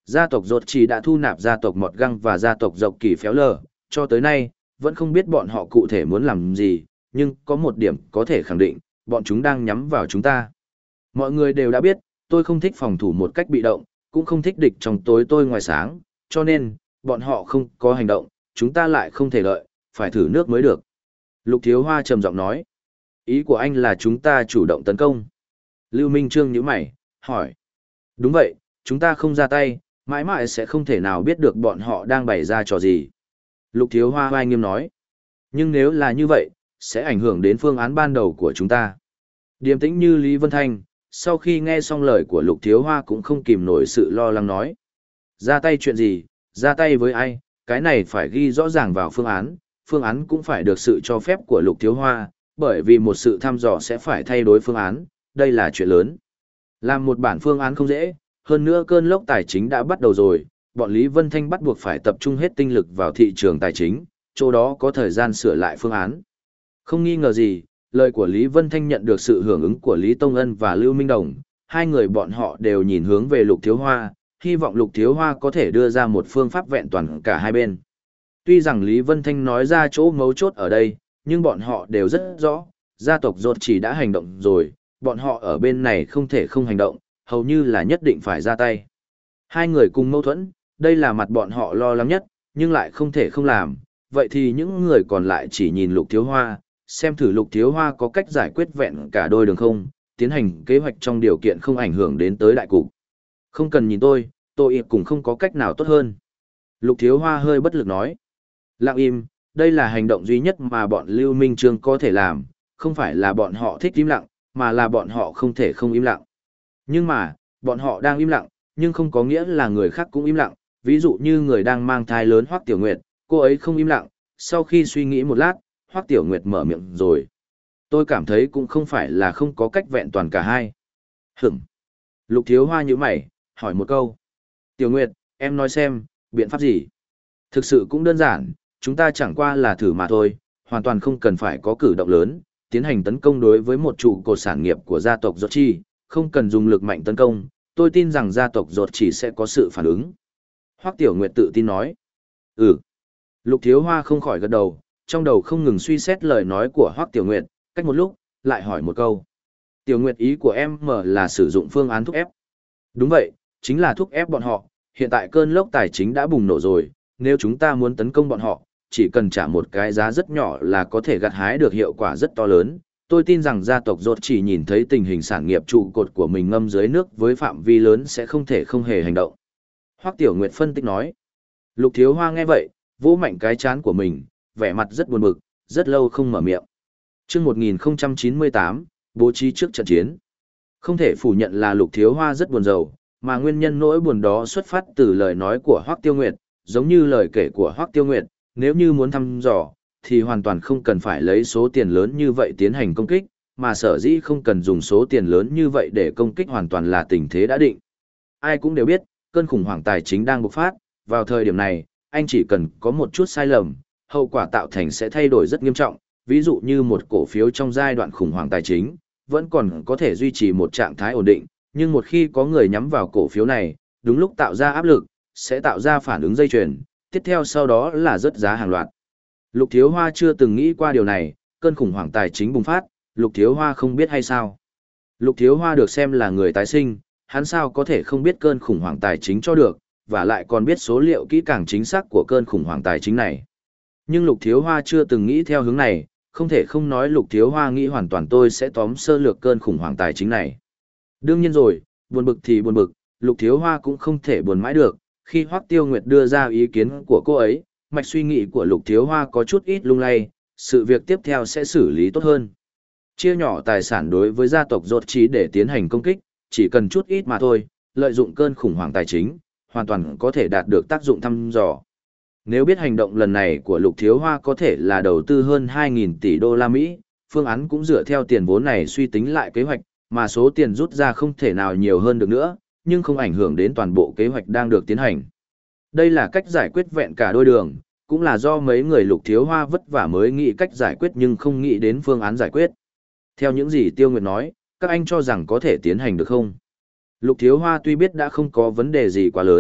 Gia tộc Rốt chỉ đã thu nạp gia tộc Mọt Găng và gia tộc Dọc Kỳ Phéo Lờ, cho tới nay, vẫn không biết bọn họ cụ thể muốn làm gì, nhưng có một điểm có thể khẳng định, bọn chúng đang nhắm vào chúng ta. Mọi người đều đã biết, tôi không thích phòng thủ một cách bị động, cũng không thích địch trong tối tôi ngoài sáng, cho nên, bọn họ không có hành động, chúng ta lại không thể đợi, phải thử nước mới được. Lục Thiếu Hoa trầm giọng nói, ý của anh là chúng ta chủ động tấn công. Lưu Minh Trương nhíu mày, hỏi. Đúng vậy, chúng ta không ra tay, mãi mãi sẽ không thể nào biết được bọn họ đang bày ra trò gì. Lục Thiếu Hoa vai nghiêm nói. Nhưng nếu là như vậy, sẽ ảnh hưởng đến phương án ban đầu của chúng ta. Điềm tĩnh như Lý Vân Thanh, sau khi nghe xong lời của Lục Thiếu Hoa cũng không kìm nổi sự lo lắng nói. Ra tay chuyện gì, ra tay với ai, cái này phải ghi rõ ràng vào phương án, phương án cũng phải được sự cho phép của Lục Thiếu Hoa, bởi vì một sự thăm dò sẽ phải thay đổi phương án, đây là chuyện lớn. Làm một bản phương án không dễ, hơn nữa cơn lốc tài chính đã bắt đầu rồi, bọn Lý Vân Thanh bắt buộc phải tập trung hết tinh lực vào thị trường tài chính, chỗ đó có thời gian sửa lại phương án. Không nghi ngờ gì, lời của Lý Vân Thanh nhận được sự hưởng ứng của Lý Tông Ân và Lưu Minh Đồng, hai người bọn họ đều nhìn hướng về Lục Thiếu Hoa, hy vọng Lục Thiếu Hoa có thể đưa ra một phương pháp vẹn toàn cả hai bên. Tuy rằng Lý Vân Thanh nói ra chỗ mấu chốt ở đây, nhưng bọn họ đều rất rõ, gia tộc Rốt chỉ đã hành động rồi, bọn họ ở bên này không thể không hành động, hầu như là nhất định phải ra tay. Hai người cùng mâu thuẫn, đây là mặt bọn họ lo lắng nhất, nhưng lại không thể không làm, vậy thì những người còn lại chỉ nhìn Lục Thiếu Hoa, xem thử Lục Thiếu Hoa có cách giải quyết vẹn cả đôi đường không, tiến hành kế hoạch trong điều kiện không ảnh hưởng đến tới đại cục. Không cần nhìn tôi, tôi cũng không có cách nào tốt hơn. Lục Thiếu Hoa hơi bất lực nói. Lặng im, đây là hành động duy nhất mà bọn Lưu Minh Trương có thể làm, không phải là bọn họ thích im lặng, mà là bọn họ không thể không im lặng. Nhưng mà, bọn họ đang im lặng, nhưng không có nghĩa là người khác cũng im lặng, ví dụ như người đang mang thai lớn Hoắc Tiểu Nguyệt, cô ấy không im lặng, sau khi suy nghĩ một lát, Hoắc Tiểu Nguyệt mở miệng rồi. Tôi cảm thấy cũng không phải là không có cách vẹn toàn cả hai. Hửm. Lục Thiếu Hoa nhíu mày, hỏi một câu. Tiểu Nguyệt, em nói xem, biện pháp gì? Thực sự cũng đơn giản, chúng ta chẳng qua là thử mà thôi, hoàn toàn không cần phải có cử động lớn, tiến hành tấn công đối với một trụ cột sản nghiệp của gia tộc Rốt Chi, không cần dùng lực mạnh tấn công, tôi tin rằng gia tộc Rốt Chi sẽ có sự phản ứng. Hoắc Tiểu Nguyệt tự tin nói. Ừ. Lục Thiếu Hoa không khỏi gật đầu, trong đầu không ngừng suy xét lời nói của Hoắc Tiểu Nguyệt, cách một lúc, lại hỏi một câu. Tiểu Nguyệt, ý của em mở là sử dụng phương án thúc ép. Đúng vậy, chính là thúc ép bọn họ, hiện tại cơn lốc tài chính đã bùng nổ rồi, nếu chúng ta muốn tấn công bọn họ, chỉ cần trả một cái giá rất nhỏ là có thể gặt hái được hiệu quả rất to lớn. Tôi tin rằng gia tộc Rốt chỉ nhìn thấy tình hình sản nghiệp trụ cột của mình ngâm dưới nước với phạm vi lớn sẽ không thể không hề hành động. Hoắc Tiểu Nguyệt phân tích nói. Lục Thiếu Hoa nghe vậy, vỗ mạnh cái chán của mình, vẻ mặt rất buồn bực, rất lâu không mở miệng. Chương một nghìn không trăm chín mươi tám, bố trí trước trận chiến. Không thể phủ nhận là Lục Thiếu Hoa rất buồn rầu, mà nguyên nhân nỗi buồn đó xuất phát từ lời nói của Hoắc Tiêu Nguyệt, giống như lời kể của Hoắc Tiêu Nguyệt, nếu như muốn thăm dò, thì hoàn toàn không cần phải lấy số tiền lớn như vậy tiến hành công kích, mà sở dĩ không cần dùng số tiền lớn như vậy để công kích hoàn toàn là tình thế đã định. Ai cũng đều biết, cơn khủng hoảng tài chính đang bộc phát, vào thời điểm này, anh chỉ cần có một chút sai lầm, hậu quả tạo thành sẽ thay đổi rất nghiêm trọng, ví dụ như một cổ phiếu trong giai đoạn khủng hoảng tài chính, vẫn còn có thể duy trì một trạng thái ổn định, nhưng một khi có người nhắm vào cổ phiếu này, đúng lúc tạo ra áp lực, sẽ tạo ra phản ứng dây chuyền, tiếp theo sau đó là rớt giá hàng loạt. Lục Thiếu Hoa chưa từng nghĩ qua điều này, cơn khủng hoảng tài chính bùng phát, Lục Thiếu Hoa không biết hay sao? Lục Thiếu Hoa được xem là người tái sinh, hắn sao có thể không biết cơn khủng hoảng tài chính cho được, và lại còn biết số liệu kỹ càng chính xác của cơn khủng hoảng tài chính này. Nhưng Lục Thiếu Hoa chưa từng nghĩ theo hướng này, không thể không nói Lục Thiếu Hoa nghĩ hoàn toàn tôi sẽ tóm sơ lược cơn khủng hoảng tài chính này. Đương nhiên rồi, buồn bực thì buồn bực, Lục Thiếu Hoa cũng không thể buồn mãi được, khi Hoắc Tiêu Nguyệt đưa ra ý kiến của cô ấy, mạch suy nghĩ của Lục Thiếu Hoa có chút ít lung lay, sự việc tiếp theo sẽ xử lý tốt hơn. Chia nhỏ tài sản đối với gia tộc Rốt Chỉ để tiến hành công kích, chỉ cần chút ít mà thôi, lợi dụng cơn khủng hoảng tài chính, hoàn toàn có thể đạt được tác dụng thăm dò. Nếu biết hành động lần này của Lục Thiếu Hoa có thể là đầu tư hơn hai nghìn tỷ đô la Mỹ, phương án cũng dựa theo tiền vốn này suy tính lại kế hoạch, mà số tiền rút ra không thể nào nhiều hơn được nữa, nhưng không ảnh hưởng đến toàn bộ kế hoạch đang được tiến hành. Đây là cách giải quyết vẹn cả đôi đường, cũng là do mấy người Lục Thiếu Hoa vất vả mới nghĩ cách giải quyết nhưng không nghĩ đến phương án giải quyết. Theo những gì Tiêu Nguyệt nói, các anh cho rằng có thể tiến hành được không? Lục Thiếu Hoa tuy biết đã không có vấn đề gì quá lớn,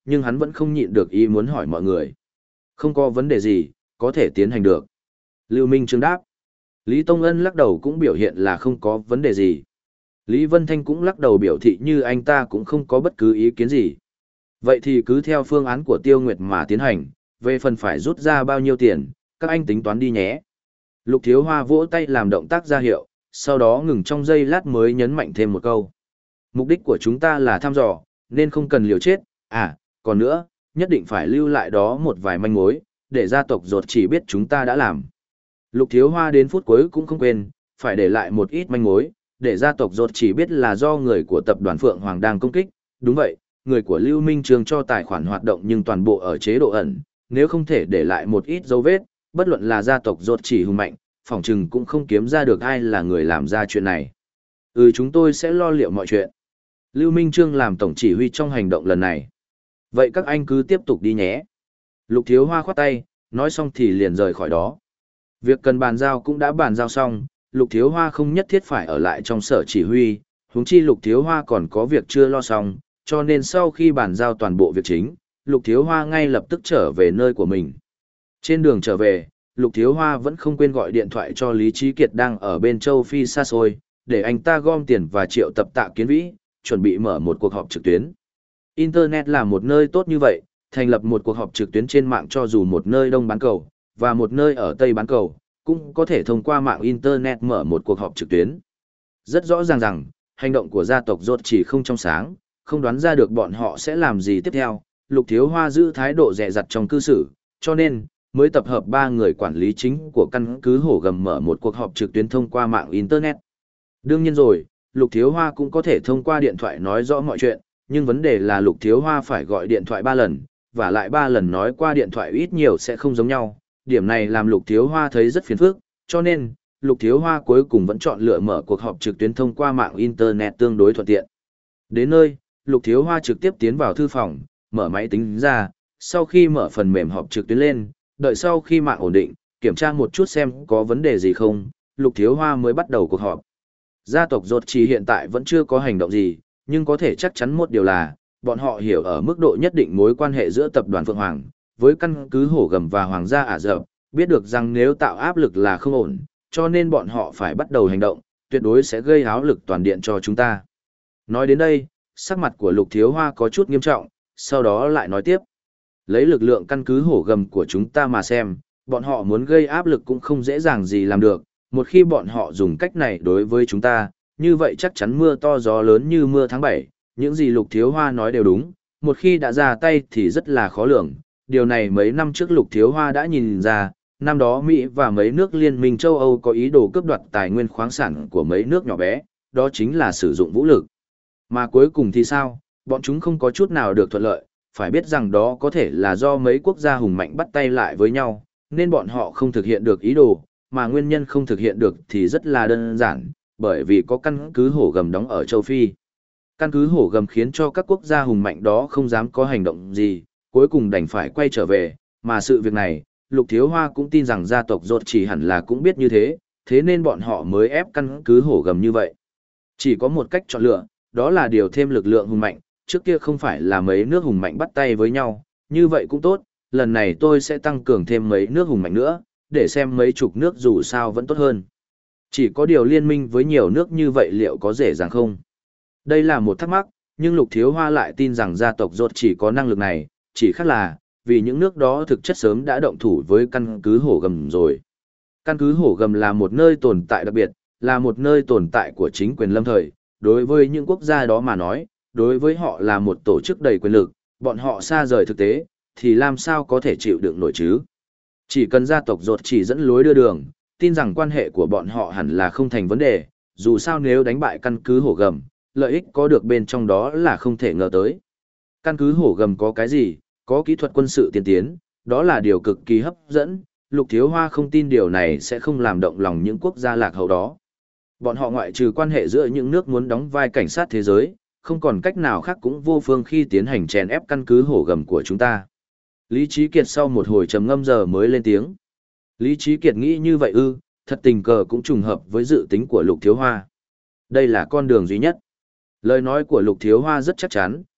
nhưng hắn vẫn không nhịn được ý muốn hỏi mọi người. Không có vấn đề gì, có thể tiến hành được. Lưu Minh Trương đáp. Lý Tông Ân lắc đầu cũng biểu hiện là không có vấn đề gì. Lý Vân Thanh cũng lắc đầu biểu thị như anh ta cũng không có bất cứ ý kiến gì. Vậy thì cứ theo phương án của Tiêu Nguyệt mà tiến hành, về phần phải rút ra bao nhiêu tiền, các anh tính toán đi nhé. Lục Thiếu Hoa vỗ tay làm động tác ra hiệu, sau đó ngừng trong giây lát mới nhấn mạnh thêm một câu. Mục đích của chúng ta là thăm dò, nên không cần liều chết, à, còn nữa, nhất định phải lưu lại đó một vài manh mối, để gia tộc ruột chỉ biết chúng ta đã làm. Lục Thiếu Hoa đến phút cuối cũng không quên, phải để lại một ít manh mối, để gia tộc ruột chỉ biết là do người của tập đoàn Phượng Hoàng đang công kích. Đúng vậy, người của Lưu Minh Trường cho tài khoản hoạt động nhưng toàn bộ ở chế độ ẩn, nếu không thể để lại một ít dấu vết, bất luận là gia tộc ruột chỉ hùng mạnh, phỏng chừng cũng không kiếm ra được ai là người làm ra chuyện này. Ừ, chúng tôi sẽ lo liệu mọi chuyện. Lưu Minh Trương làm tổng chỉ huy trong hành động lần này. Vậy các anh cứ tiếp tục đi nhé. Lục Thiếu Hoa khoát tay, nói xong thì liền rời khỏi đó. Việc cần bàn giao cũng đã bàn giao xong, Lục Thiếu Hoa không nhất thiết phải ở lại trong sở chỉ huy, huống chi Lục Thiếu Hoa còn có việc chưa lo xong, cho nên sau khi bàn giao toàn bộ việc chính, Lục Thiếu Hoa ngay lập tức trở về nơi của mình. Trên đường trở về, Lục Thiếu Hoa vẫn không quên gọi điện thoại cho Lý Trí Kiệt đang ở bên châu Phi xa xôi, để anh ta gom tiền và triệu tập Tạ Kiến Vĩ, chuẩn bị mở một cuộc họp trực tuyến. Internet là một nơi tốt như vậy, thành lập một cuộc họp trực tuyến trên mạng cho dù một nơi đông bán cầu, và một nơi ở tây bán cầu, cũng có thể thông qua mạng Internet mở một cuộc họp trực tuyến. Rất rõ ràng rằng, hành động của gia tộc rốt chỉ không trong sáng, không đoán ra được bọn họ sẽ làm gì tiếp theo. Lục Thiếu Hoa giữ thái độ dè dặt trong cư xử, cho nên, mới tập hợp ba người quản lý chính của căn cứ Hổ Gầm mở một cuộc họp trực tuyến thông qua mạng Internet. Đương nhiên rồi, Lục Thiếu Hoa cũng có thể thông qua điện thoại nói rõ mọi chuyện, nhưng vấn đề là Lục Thiếu Hoa phải gọi điện thoại ba lần, và lại ba lần nói qua điện thoại ít nhiều sẽ không giống nhau. Điểm này làm Lục Thiếu Hoa thấy rất phiền phức, cho nên, Lục Thiếu Hoa cuối cùng vẫn chọn lựa mở cuộc họp trực tuyến thông qua mạng Internet tương đối thuận tiện. Đến nơi, Lục Thiếu Hoa trực tiếp tiến vào thư phòng, mở máy tính ra, sau khi mở phần mềm họp trực tuyến lên, đợi sau khi mạng ổn định, kiểm tra một chút xem có vấn đề gì không, Lục Thiếu Hoa mới bắt đầu cuộc họp. Gia tộc Rốt Chỉ hiện tại vẫn chưa có hành động gì, nhưng có thể chắc chắn một điều là, bọn họ hiểu ở mức độ nhất định mối quan hệ giữa tập đoàn Phượng Hoàng, với căn cứ Hổ Gầm và Hoàng gia Ả Rập, biết được rằng nếu tạo áp lực là không ổn, cho nên bọn họ phải bắt đầu hành động, tuyệt đối sẽ gây áp lực toàn điện cho chúng ta. Nói đến đây, sắc mặt của Lục Thiếu Hoa có chút nghiêm trọng, sau đó lại nói tiếp. Lấy lực lượng căn cứ Hổ Gầm của chúng ta mà xem, bọn họ muốn gây áp lực cũng không dễ dàng gì làm được, một khi bọn họ dùng cách này đối với chúng ta, như vậy chắc chắn mưa to gió lớn như mưa tháng bảy, những gì Lục Thiếu Hoa nói đều đúng, một khi đã ra tay thì rất là khó lường. Điều này mấy năm trước Lục Thiếu Hoa đã nhìn ra, năm đó Mỹ và mấy nước liên minh châu Âu có ý đồ cướp đoạt tài nguyên khoáng sản của mấy nước nhỏ bé, đó chính là sử dụng vũ lực. Mà cuối cùng thì sao, bọn chúng không có chút nào được thuận lợi, phải biết rằng đó có thể là do mấy quốc gia hùng mạnh bắt tay lại với nhau, nên bọn họ không thực hiện được ý đồ, mà nguyên nhân không thực hiện được thì rất là đơn giản, bởi vì có căn cứ Hổ Gầm đóng ở châu Phi. Căn cứ Hổ Gầm khiến cho các quốc gia hùng mạnh đó không dám có hành động gì, cuối cùng đành phải quay trở về, mà sự việc này, Lục Thiếu Hoa cũng tin rằng gia tộc Rốt Chỉ hẳn là cũng biết như thế, thế nên bọn họ mới ép căn cứ Hổ Gầm như vậy. Chỉ có một cách chọn lựa, đó là điều thêm lực lượng hùng mạnh, trước kia không phải là mấy nước hùng mạnh bắt tay với nhau, như vậy cũng tốt, lần này tôi sẽ tăng cường thêm mấy nước hùng mạnh nữa, để xem mấy chục nước dù sao vẫn tốt hơn. Chỉ có điều liên minh với nhiều nước như vậy liệu có dễ dàng không? Đây là một thắc mắc, nhưng Lục Thiếu Hoa lại tin rằng gia tộc Rốt Chỉ có năng lực này, chỉ khác là, vì những nước đó thực chất sớm đã động thủ với căn cứ Hổ Gầm rồi. Căn cứ Hổ Gầm là một nơi tồn tại đặc biệt, là một nơi tồn tại của chính quyền lâm thời, đối với những quốc gia đó mà nói, đối với họ là một tổ chức đầy quyền lực, bọn họ xa rời thực tế, thì làm sao có thể chịu đựng nổi chứ? Chỉ cần gia tộc Rốt Chỉ dẫn lối đưa đường, tin rằng quan hệ của bọn họ hẳn là không thành vấn đề, dù sao nếu đánh bại căn cứ Hổ Gầm, lợi ích có được bên trong đó là không thể ngờ tới. Căn cứ Hổ Gầm có cái gì? Có kỹ thuật quân sự tiên tiến, đó là điều cực kỳ hấp dẫn, Lục Thiếu Hoa không tin điều này sẽ không làm động lòng những quốc gia lạc hậu đó. Bọn họ ngoại trừ quan hệ giữa những nước muốn đóng vai cảnh sát thế giới, không còn cách nào khác cũng vô phương khi tiến hành chèn ép căn cứ Hổ Gầm của chúng ta. Lý Trí Kiệt sau một hồi trầm ngâm giờ mới lên tiếng. Lý Trí Kiệt nghĩ như vậy ư, thật tình cờ cũng trùng hợp với dự tính của Lục Thiếu Hoa. Đây là con đường duy nhất. Lời nói của Lục Thiếu Hoa rất chắc chắn,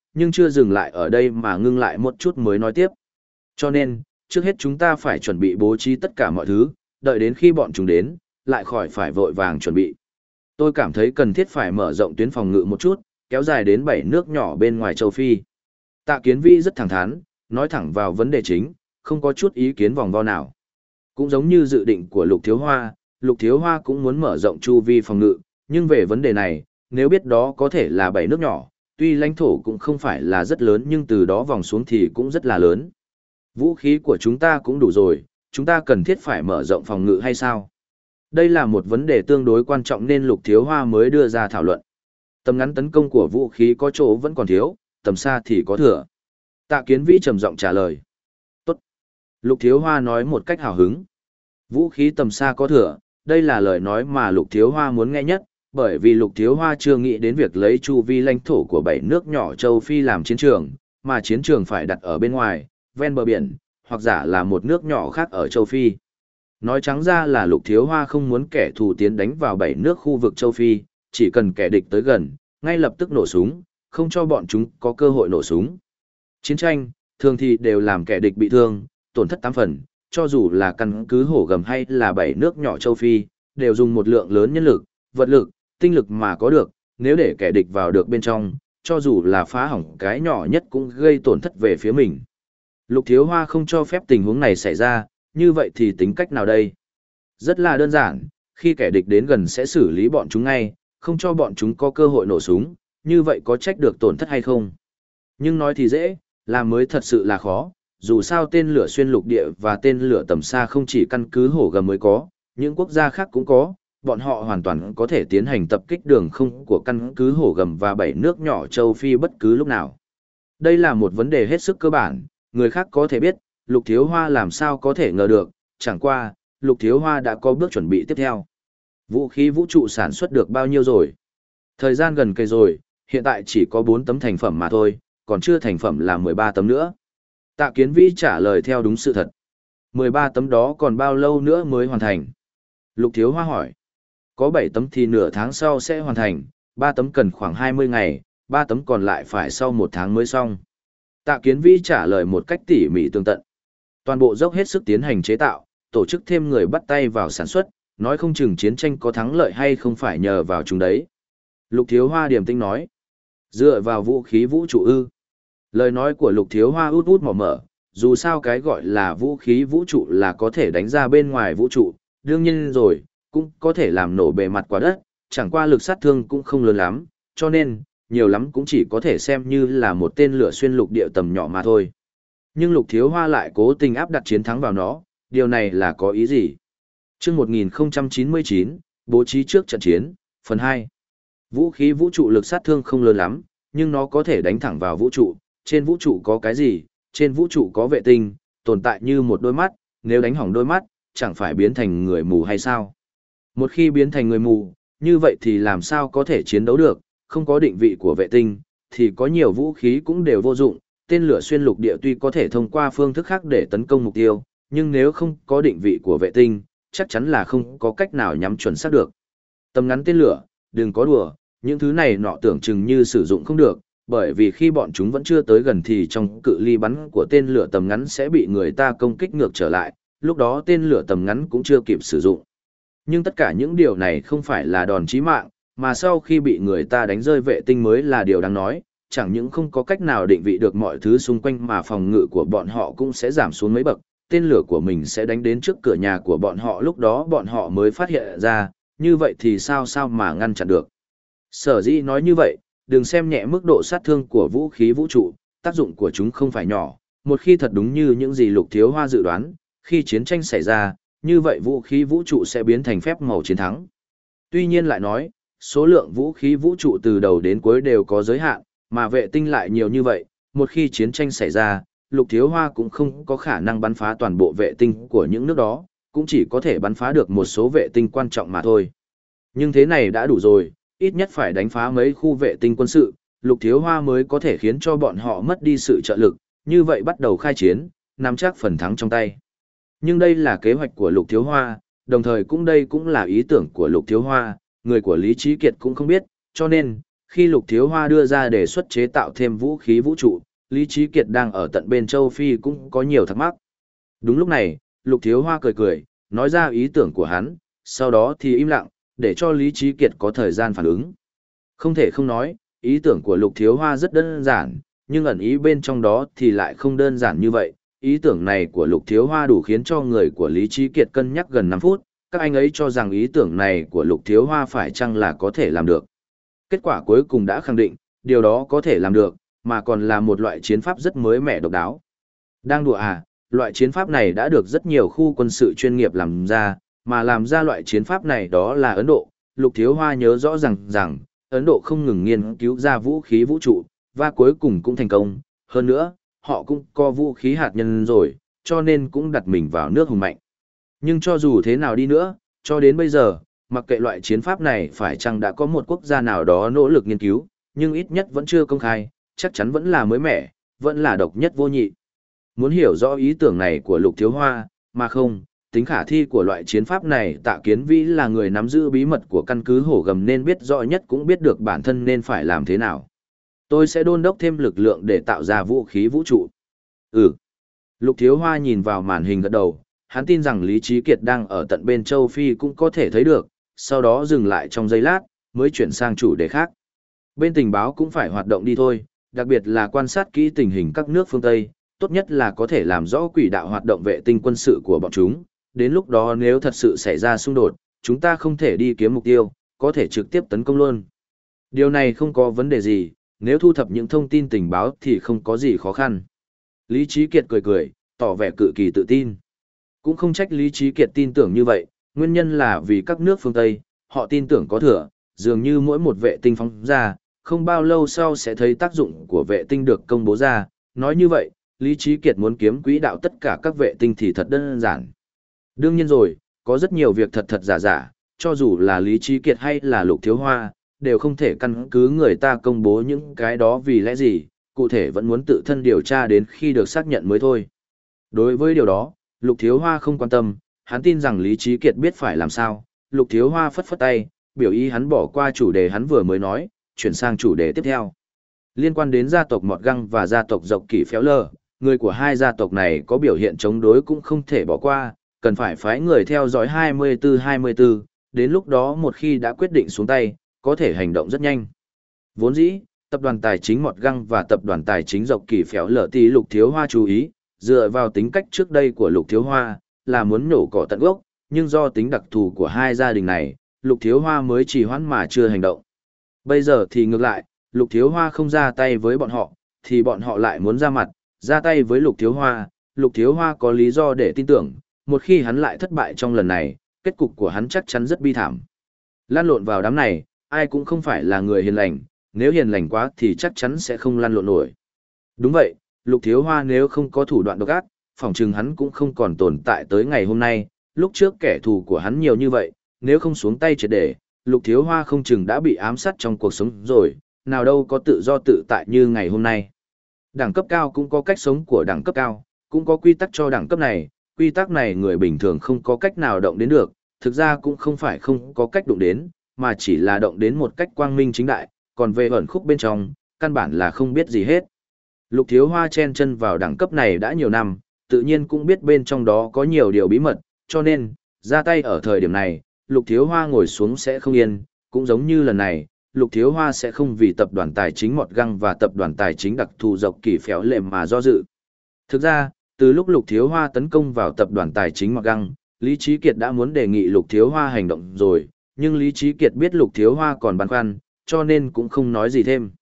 nhưng chưa dừng lại ở đây mà ngưng lại một chút mới nói tiếp. Cho nên, trước hết chúng ta phải chuẩn bị bố trí tất cả mọi thứ, đợi đến khi bọn chúng đến, lại khỏi phải vội vàng chuẩn bị. Tôi cảm thấy cần thiết phải mở rộng tuyến phòng ngự một chút, kéo dài đến bảy nước nhỏ bên ngoài châu Phi. Tạ Kiến Vĩ rất thẳng thắn, nói thẳng vào vấn đề chính, không có chút ý kiến vòng vo nào. Cũng giống như dự định của Lục Thiếu Hoa, Lục Thiếu Hoa cũng muốn mở rộng chu vi phòng ngự, nhưng về vấn đề này, nếu biết đó có thể là bảy nước nhỏ, tuy lãnh thổ cũng không phải là rất lớn nhưng từ đó vòng xuống thì cũng rất là lớn. Vũ khí của chúng ta cũng đủ rồi, chúng ta cần thiết phải mở rộng phòng ngự hay sao? Đây là một vấn đề tương đối quan trọng nên Lục Thiếu Hoa mới đưa ra thảo luận. Tầm ngắn tấn công của vũ khí có chỗ vẫn còn thiếu, tầm xa thì có thừa. Tạ Kiến Vĩ trầm giọng trả lời. Tốt. Lục Thiếu Hoa nói một cách hào hứng. Vũ khí tầm xa có thừa, đây là lời nói mà Lục Thiếu Hoa muốn nghe nhất, bởi vì Lục Thiếu Hoa chưa nghĩ đến việc lấy chu vi lãnh thổ của bảy nước nhỏ châu Phi làm chiến trường, mà chiến trường phải đặt ở bên ngoài, ven bờ biển, hoặc giả là một nước nhỏ khác ở châu Phi. Nói trắng ra là Lục Thiếu Hoa không muốn kẻ thù tiến đánh vào bảy nước khu vực châu Phi, chỉ cần kẻ địch tới gần, ngay lập tức nổ súng, không cho bọn chúng có cơ hội nổ súng. Chiến tranh, thường thì đều làm kẻ địch bị thương, tổn thất tám phần, cho dù là căn cứ hổ gầm hay là bảy nước nhỏ châu Phi, đều dùng một lượng lớn nhân lực, vật lực, tinh lực mà có được, nếu để kẻ địch vào được bên trong, cho dù là phá hỏng cái nhỏ nhất cũng gây tổn thất về phía mình. Lục Thiếu Hoa không cho phép tình huống này xảy ra, như vậy thì tính cách nào đây? Rất là đơn giản, khi kẻ địch đến gần sẽ xử lý bọn chúng ngay, không cho bọn chúng có cơ hội nổ súng, như vậy có trách được tổn thất hay không? Nhưng nói thì dễ, làm mới thật sự là khó, dù sao tên lửa xuyên lục địa và tên lửa tầm xa không chỉ căn cứ hổ gầm mới có, những quốc gia khác cũng có, bọn họ hoàn toàn có thể tiến hành tập kích đường không của căn cứ hổ gầm và bảy nước nhỏ châu Phi bất cứ lúc nào. Đây là một vấn đề hết sức cơ bản, người khác có thể biết, Lục Thiếu Hoa làm sao có thể ngờ được, chẳng qua, Lục Thiếu Hoa đã có bước chuẩn bị tiếp theo. Vũ khí vũ trụ sản xuất được bao nhiêu rồi? Thời gian gần cây rồi, hiện tại chỉ có bốn tấm thành phẩm mà thôi, còn chưa thành phẩm là mười ba tấm nữa. Tạ Kiến Vĩ trả lời theo đúng sự thật. mười ba tấm đó còn bao lâu nữa mới hoàn thành? Lục Thiếu Hoa hỏi. Có bảy tấm thì nửa tháng sau sẽ hoàn thành, ba tấm cần khoảng hai mươi ngày, ba tấm còn lại phải sau một tháng mới xong. Tạ Kiến Vĩ trả lời một cách tỉ mỉ tường tận. Toàn bộ dốc hết sức tiến hành chế tạo, tổ chức thêm người bắt tay vào sản xuất, nói không chừng chiến tranh có thắng lợi hay không phải nhờ vào chúng đấy. Lục Thiếu Hoa điềm tĩnh nói. Dựa vào vũ khí vũ trụ ư. Lời nói của Lục Thiếu Hoa út út mở mở, dù sao cái gọi là vũ khí vũ trụ là có thể đánh ra bên ngoài vũ trụ, đương nhiên rồi, cũng có thể làm nổ bề mặt quả đất, chẳng qua lực sát thương cũng không lớn lắm, cho nên, nhiều lắm cũng chỉ có thể xem như là một tên lửa xuyên lục địa tầm nhỏ mà thôi. Nhưng Lục Thiếu Hoa lại cố tình áp đặt chiến thắng vào nó, điều này là có ý gì? Trước một nghìn không trăm chín mươi chín, bố trí trước trận chiến, phần hai. Vũ khí vũ trụ lực sát thương không lớn lắm, nhưng nó có thể đánh thẳng vào vũ trụ. Trên vũ trụ có cái gì? Trên vũ trụ có vệ tinh, tồn tại như một đôi mắt, nếu đánh hỏng đôi mắt, chẳng phải biến thành người mù hay sao? Một khi biến thành người mù, như vậy thì làm sao có thể chiến đấu được, không có định vị của vệ tinh, thì có nhiều vũ khí cũng đều vô dụng. Tên lửa xuyên lục địa tuy có thể thông qua phương thức khác để tấn công mục tiêu, nhưng nếu không có định vị của vệ tinh, chắc chắn là không có cách nào nhắm chuẩn xác được. Tầm ngắn tên lửa, đừng có đùa, những thứ này nọ tưởng chừng như sử dụng không được, bởi vì khi bọn chúng vẫn chưa tới gần thì trong cự ly bắn của tên lửa tầm ngắn sẽ bị người ta công kích ngược trở lại, lúc đó tên lửa tầm ngắn cũng chưa kịp sử dụng. Nhưng tất cả những điều này không phải là đòn chí mạng, mà sau khi bị người ta đánh rơi vệ tinh mới là điều đáng nói, chẳng những không có cách nào định vị được mọi thứ xung quanh mà phòng ngự của bọn họ cũng sẽ giảm xuống mấy bậc, tên lửa của mình sẽ đánh đến trước cửa nhà của bọn họ, lúc đó bọn họ mới phát hiện ra, như vậy thì sao sao mà ngăn chặn được. Sở dĩ nói như vậy, đừng xem nhẹ mức độ sát thương của vũ khí vũ trụ, tác dụng của chúng không phải nhỏ, một khi thật đúng như những gì Lục Thiếu Hoa dự đoán, khi chiến tranh xảy ra, như vậy vũ khí vũ trụ sẽ biến thành phép màu chiến thắng. Tuy nhiên lại nói, số lượng vũ khí vũ trụ từ đầu đến cuối đều có giới hạn, mà vệ tinh lại nhiều như vậy, một khi chiến tranh xảy ra, Lục Thiếu Hoa cũng không có khả năng bắn phá toàn bộ vệ tinh của những nước đó, cũng chỉ có thể bắn phá được một số vệ tinh quan trọng mà thôi. Nhưng thế này đã đủ rồi, ít nhất phải đánh phá mấy khu vệ tinh quân sự, Lục Thiếu Hoa mới có thể khiến cho bọn họ mất đi sự trợ lực, như vậy bắt đầu khai chiến, nắm chắc phần thắng trong tay. Nhưng đây là kế hoạch của Lục Thiếu Hoa, đồng thời cũng đây cũng là ý tưởng của Lục Thiếu Hoa, người của Lý Trí Kiệt cũng không biết, cho nên, khi Lục Thiếu Hoa đưa ra đề xuất chế tạo thêm vũ khí vũ trụ, Lý Trí Kiệt đang ở tận bên châu Phi cũng có nhiều thắc mắc. Đúng lúc này, Lục Thiếu Hoa cười cười, nói ra ý tưởng của hắn, sau đó thì im lặng, để cho Lý Trí Kiệt có thời gian phản ứng. Không thể không nói, ý tưởng của Lục Thiếu Hoa rất đơn giản, nhưng ẩn ý bên trong đó thì lại không đơn giản như vậy. Ý tưởng này của Lục Thiếu Hoa đủ khiến cho người của Lý Trí Kiệt cân nhắc gần năm phút, các anh ấy cho rằng ý tưởng này của Lục Thiếu Hoa phải chăng là có thể làm được. Kết quả cuối cùng đã khẳng định, điều đó có thể làm được, mà còn là một loại chiến pháp rất mới mẻ độc đáo. Đang đùa à, loại chiến pháp này đã được rất nhiều khu quân sự chuyên nghiệp làm ra, mà làm ra loại chiến pháp này đó là Ấn Độ. Lục Thiếu Hoa nhớ rõ rằng rằng, Ấn Độ không ngừng nghiên cứu ra vũ khí vũ trụ, và cuối cùng cũng thành công. Hơn nữa, họ cũng có vũ khí hạt nhân rồi, cho nên cũng đặt mình vào nước hùng mạnh. Nhưng cho dù thế nào đi nữa, cho đến bây giờ, mặc kệ loại chiến pháp này phải chăng đã có một quốc gia nào đó nỗ lực nghiên cứu, nhưng ít nhất vẫn chưa công khai, chắc chắn vẫn là mới mẻ, vẫn là độc nhất vô nhị. Muốn hiểu rõ ý tưởng này của Lục Thiếu Hoa, mà không, tính khả thi của loại chiến pháp này, Tạ Kiến Vĩ là người nắm giữ bí mật của căn cứ Hổ Gầm nên biết rõ nhất cũng biết được bản thân nên phải làm thế nào. Tôi sẽ đôn đốc thêm lực lượng để tạo ra vũ khí vũ trụ. Ừ. Lục Thiếu Hoa nhìn vào màn hình gật đầu, hắn tin rằng Lý Trí Kiệt đang ở tận bên châu Phi cũng có thể thấy được, sau đó dừng lại trong giây lát, mới chuyển sang chủ đề khác. Bên tình báo cũng phải hoạt động đi thôi, đặc biệt là quan sát kỹ tình hình các nước phương Tây, tốt nhất là có thể làm rõ quỹ đạo hoạt động vệ tinh quân sự của bọn chúng, đến lúc đó nếu thật sự xảy ra xung đột, chúng ta không thể đi kiếm mục tiêu, có thể trực tiếp tấn công luôn. Điều này không có vấn đề gì, nếu thu thập những thông tin tình báo thì không có gì khó khăn. Lý Trí Kiệt cười cười, tỏ vẻ cực kỳ tự tin. Cũng không trách Lý Trí Kiệt tin tưởng như vậy, nguyên nhân là vì các nước phương Tây, họ tin tưởng có thừa, dường như mỗi một vệ tinh phóng ra, không bao lâu sau sẽ thấy tác dụng của vệ tinh được công bố ra. Nói như vậy, Lý Trí Kiệt muốn kiếm quỹ đạo tất cả các vệ tinh thì thật đơn giản. Đương nhiên rồi, có rất nhiều việc thật thật giả giả, cho dù là Lý Trí Kiệt hay là Lục Thiếu Hoa, đều không thể căn cứ người ta công bố những cái đó vì lẽ gì, cụ thể vẫn muốn tự thân điều tra đến khi được xác nhận mới thôi. Đối với điều đó, Lục Thiếu Hoa không quan tâm, hắn tin rằng Lý Trí Kiệt biết phải làm sao. Lục Thiếu Hoa phất phất tay, biểu ý hắn bỏ qua chủ đề hắn vừa mới nói, chuyển sang chủ đề tiếp theo. Liên quan đến gia tộc Mọt Găng và gia tộc Dọc Kỷ Phéo Lờ, người của hai gia tộc này có biểu hiện chống đối cũng không thể bỏ qua, cần phải phái người theo dõi hai mươi tư hai mươi tư, đến lúc đó một khi đã quyết định xuống tay, có thể hành động rất nhanh. Vốn dĩ, tập đoàn tài chính Mọt Găng và tập đoàn tài chính Dọc Kỷ Phéo Lờ tí Lục Thiếu Hoa chú ý, dựa vào tính cách trước đây của Lục Thiếu Hoa, là muốn nổ cỏ tận gốc, nhưng do tính đặc thù của hai gia đình này, Lục Thiếu Hoa mới trì hoãn mà chưa hành động. Bây giờ thì ngược lại, Lục Thiếu Hoa không ra tay với bọn họ, thì bọn họ lại muốn ra mặt, ra tay với Lục Thiếu Hoa. Lục Thiếu Hoa có lý do để tin tưởng, một khi hắn lại thất bại trong lần này, kết cục của hắn chắc chắn rất bi thảm. Lan lộn vào đám này, ai cũng không phải là người hiền lành, nếu hiền lành quá thì chắc chắn sẽ không lăn lộn nổi. Đúng vậy, Lục Thiếu Hoa nếu không có thủ đoạn độc ác, phỏng chừng hắn cũng không còn tồn tại tới ngày hôm nay, lúc trước kẻ thù của hắn nhiều như vậy, nếu không xuống tay triệt để, Lục Thiếu Hoa không chừng đã bị ám sát trong cuộc sống rồi, nào đâu có tự do tự tại như ngày hôm nay. Đẳng cấp cao cũng có cách sống của đẳng cấp cao, cũng có quy tắc cho đẳng cấp này, quy tắc này người bình thường không có cách nào động đến được, thực ra cũng không phải không có cách động đến, mà chỉ là động đến một cách quang minh chính đại, còn về ẩn khúc bên trong, căn bản là không biết gì hết. Lục Thiếu Hoa chen chân vào đẳng cấp này đã nhiều năm, tự nhiên cũng biết bên trong đó có nhiều điều bí mật, cho nên, ra tay ở thời điểm này, Lục Thiếu Hoa ngồi xuống sẽ không yên, cũng giống như lần này, Lục Thiếu Hoa sẽ không vì tập đoàn tài chính Mọt Găng và tập đoàn tài chính đặc thù Dọc Kỷ Phéo Lệ mà do dự. Thực ra, từ lúc Lục Thiếu Hoa tấn công vào tập đoàn tài chính Mọt Găng, Lý Trí Kiệt đã muốn đề nghị Lục Thiếu Hoa hành động rồi, nhưng Lý Trí Kiệt biết Lục Thiếu Hoa còn băn khoăn, cho nên cũng không nói gì thêm.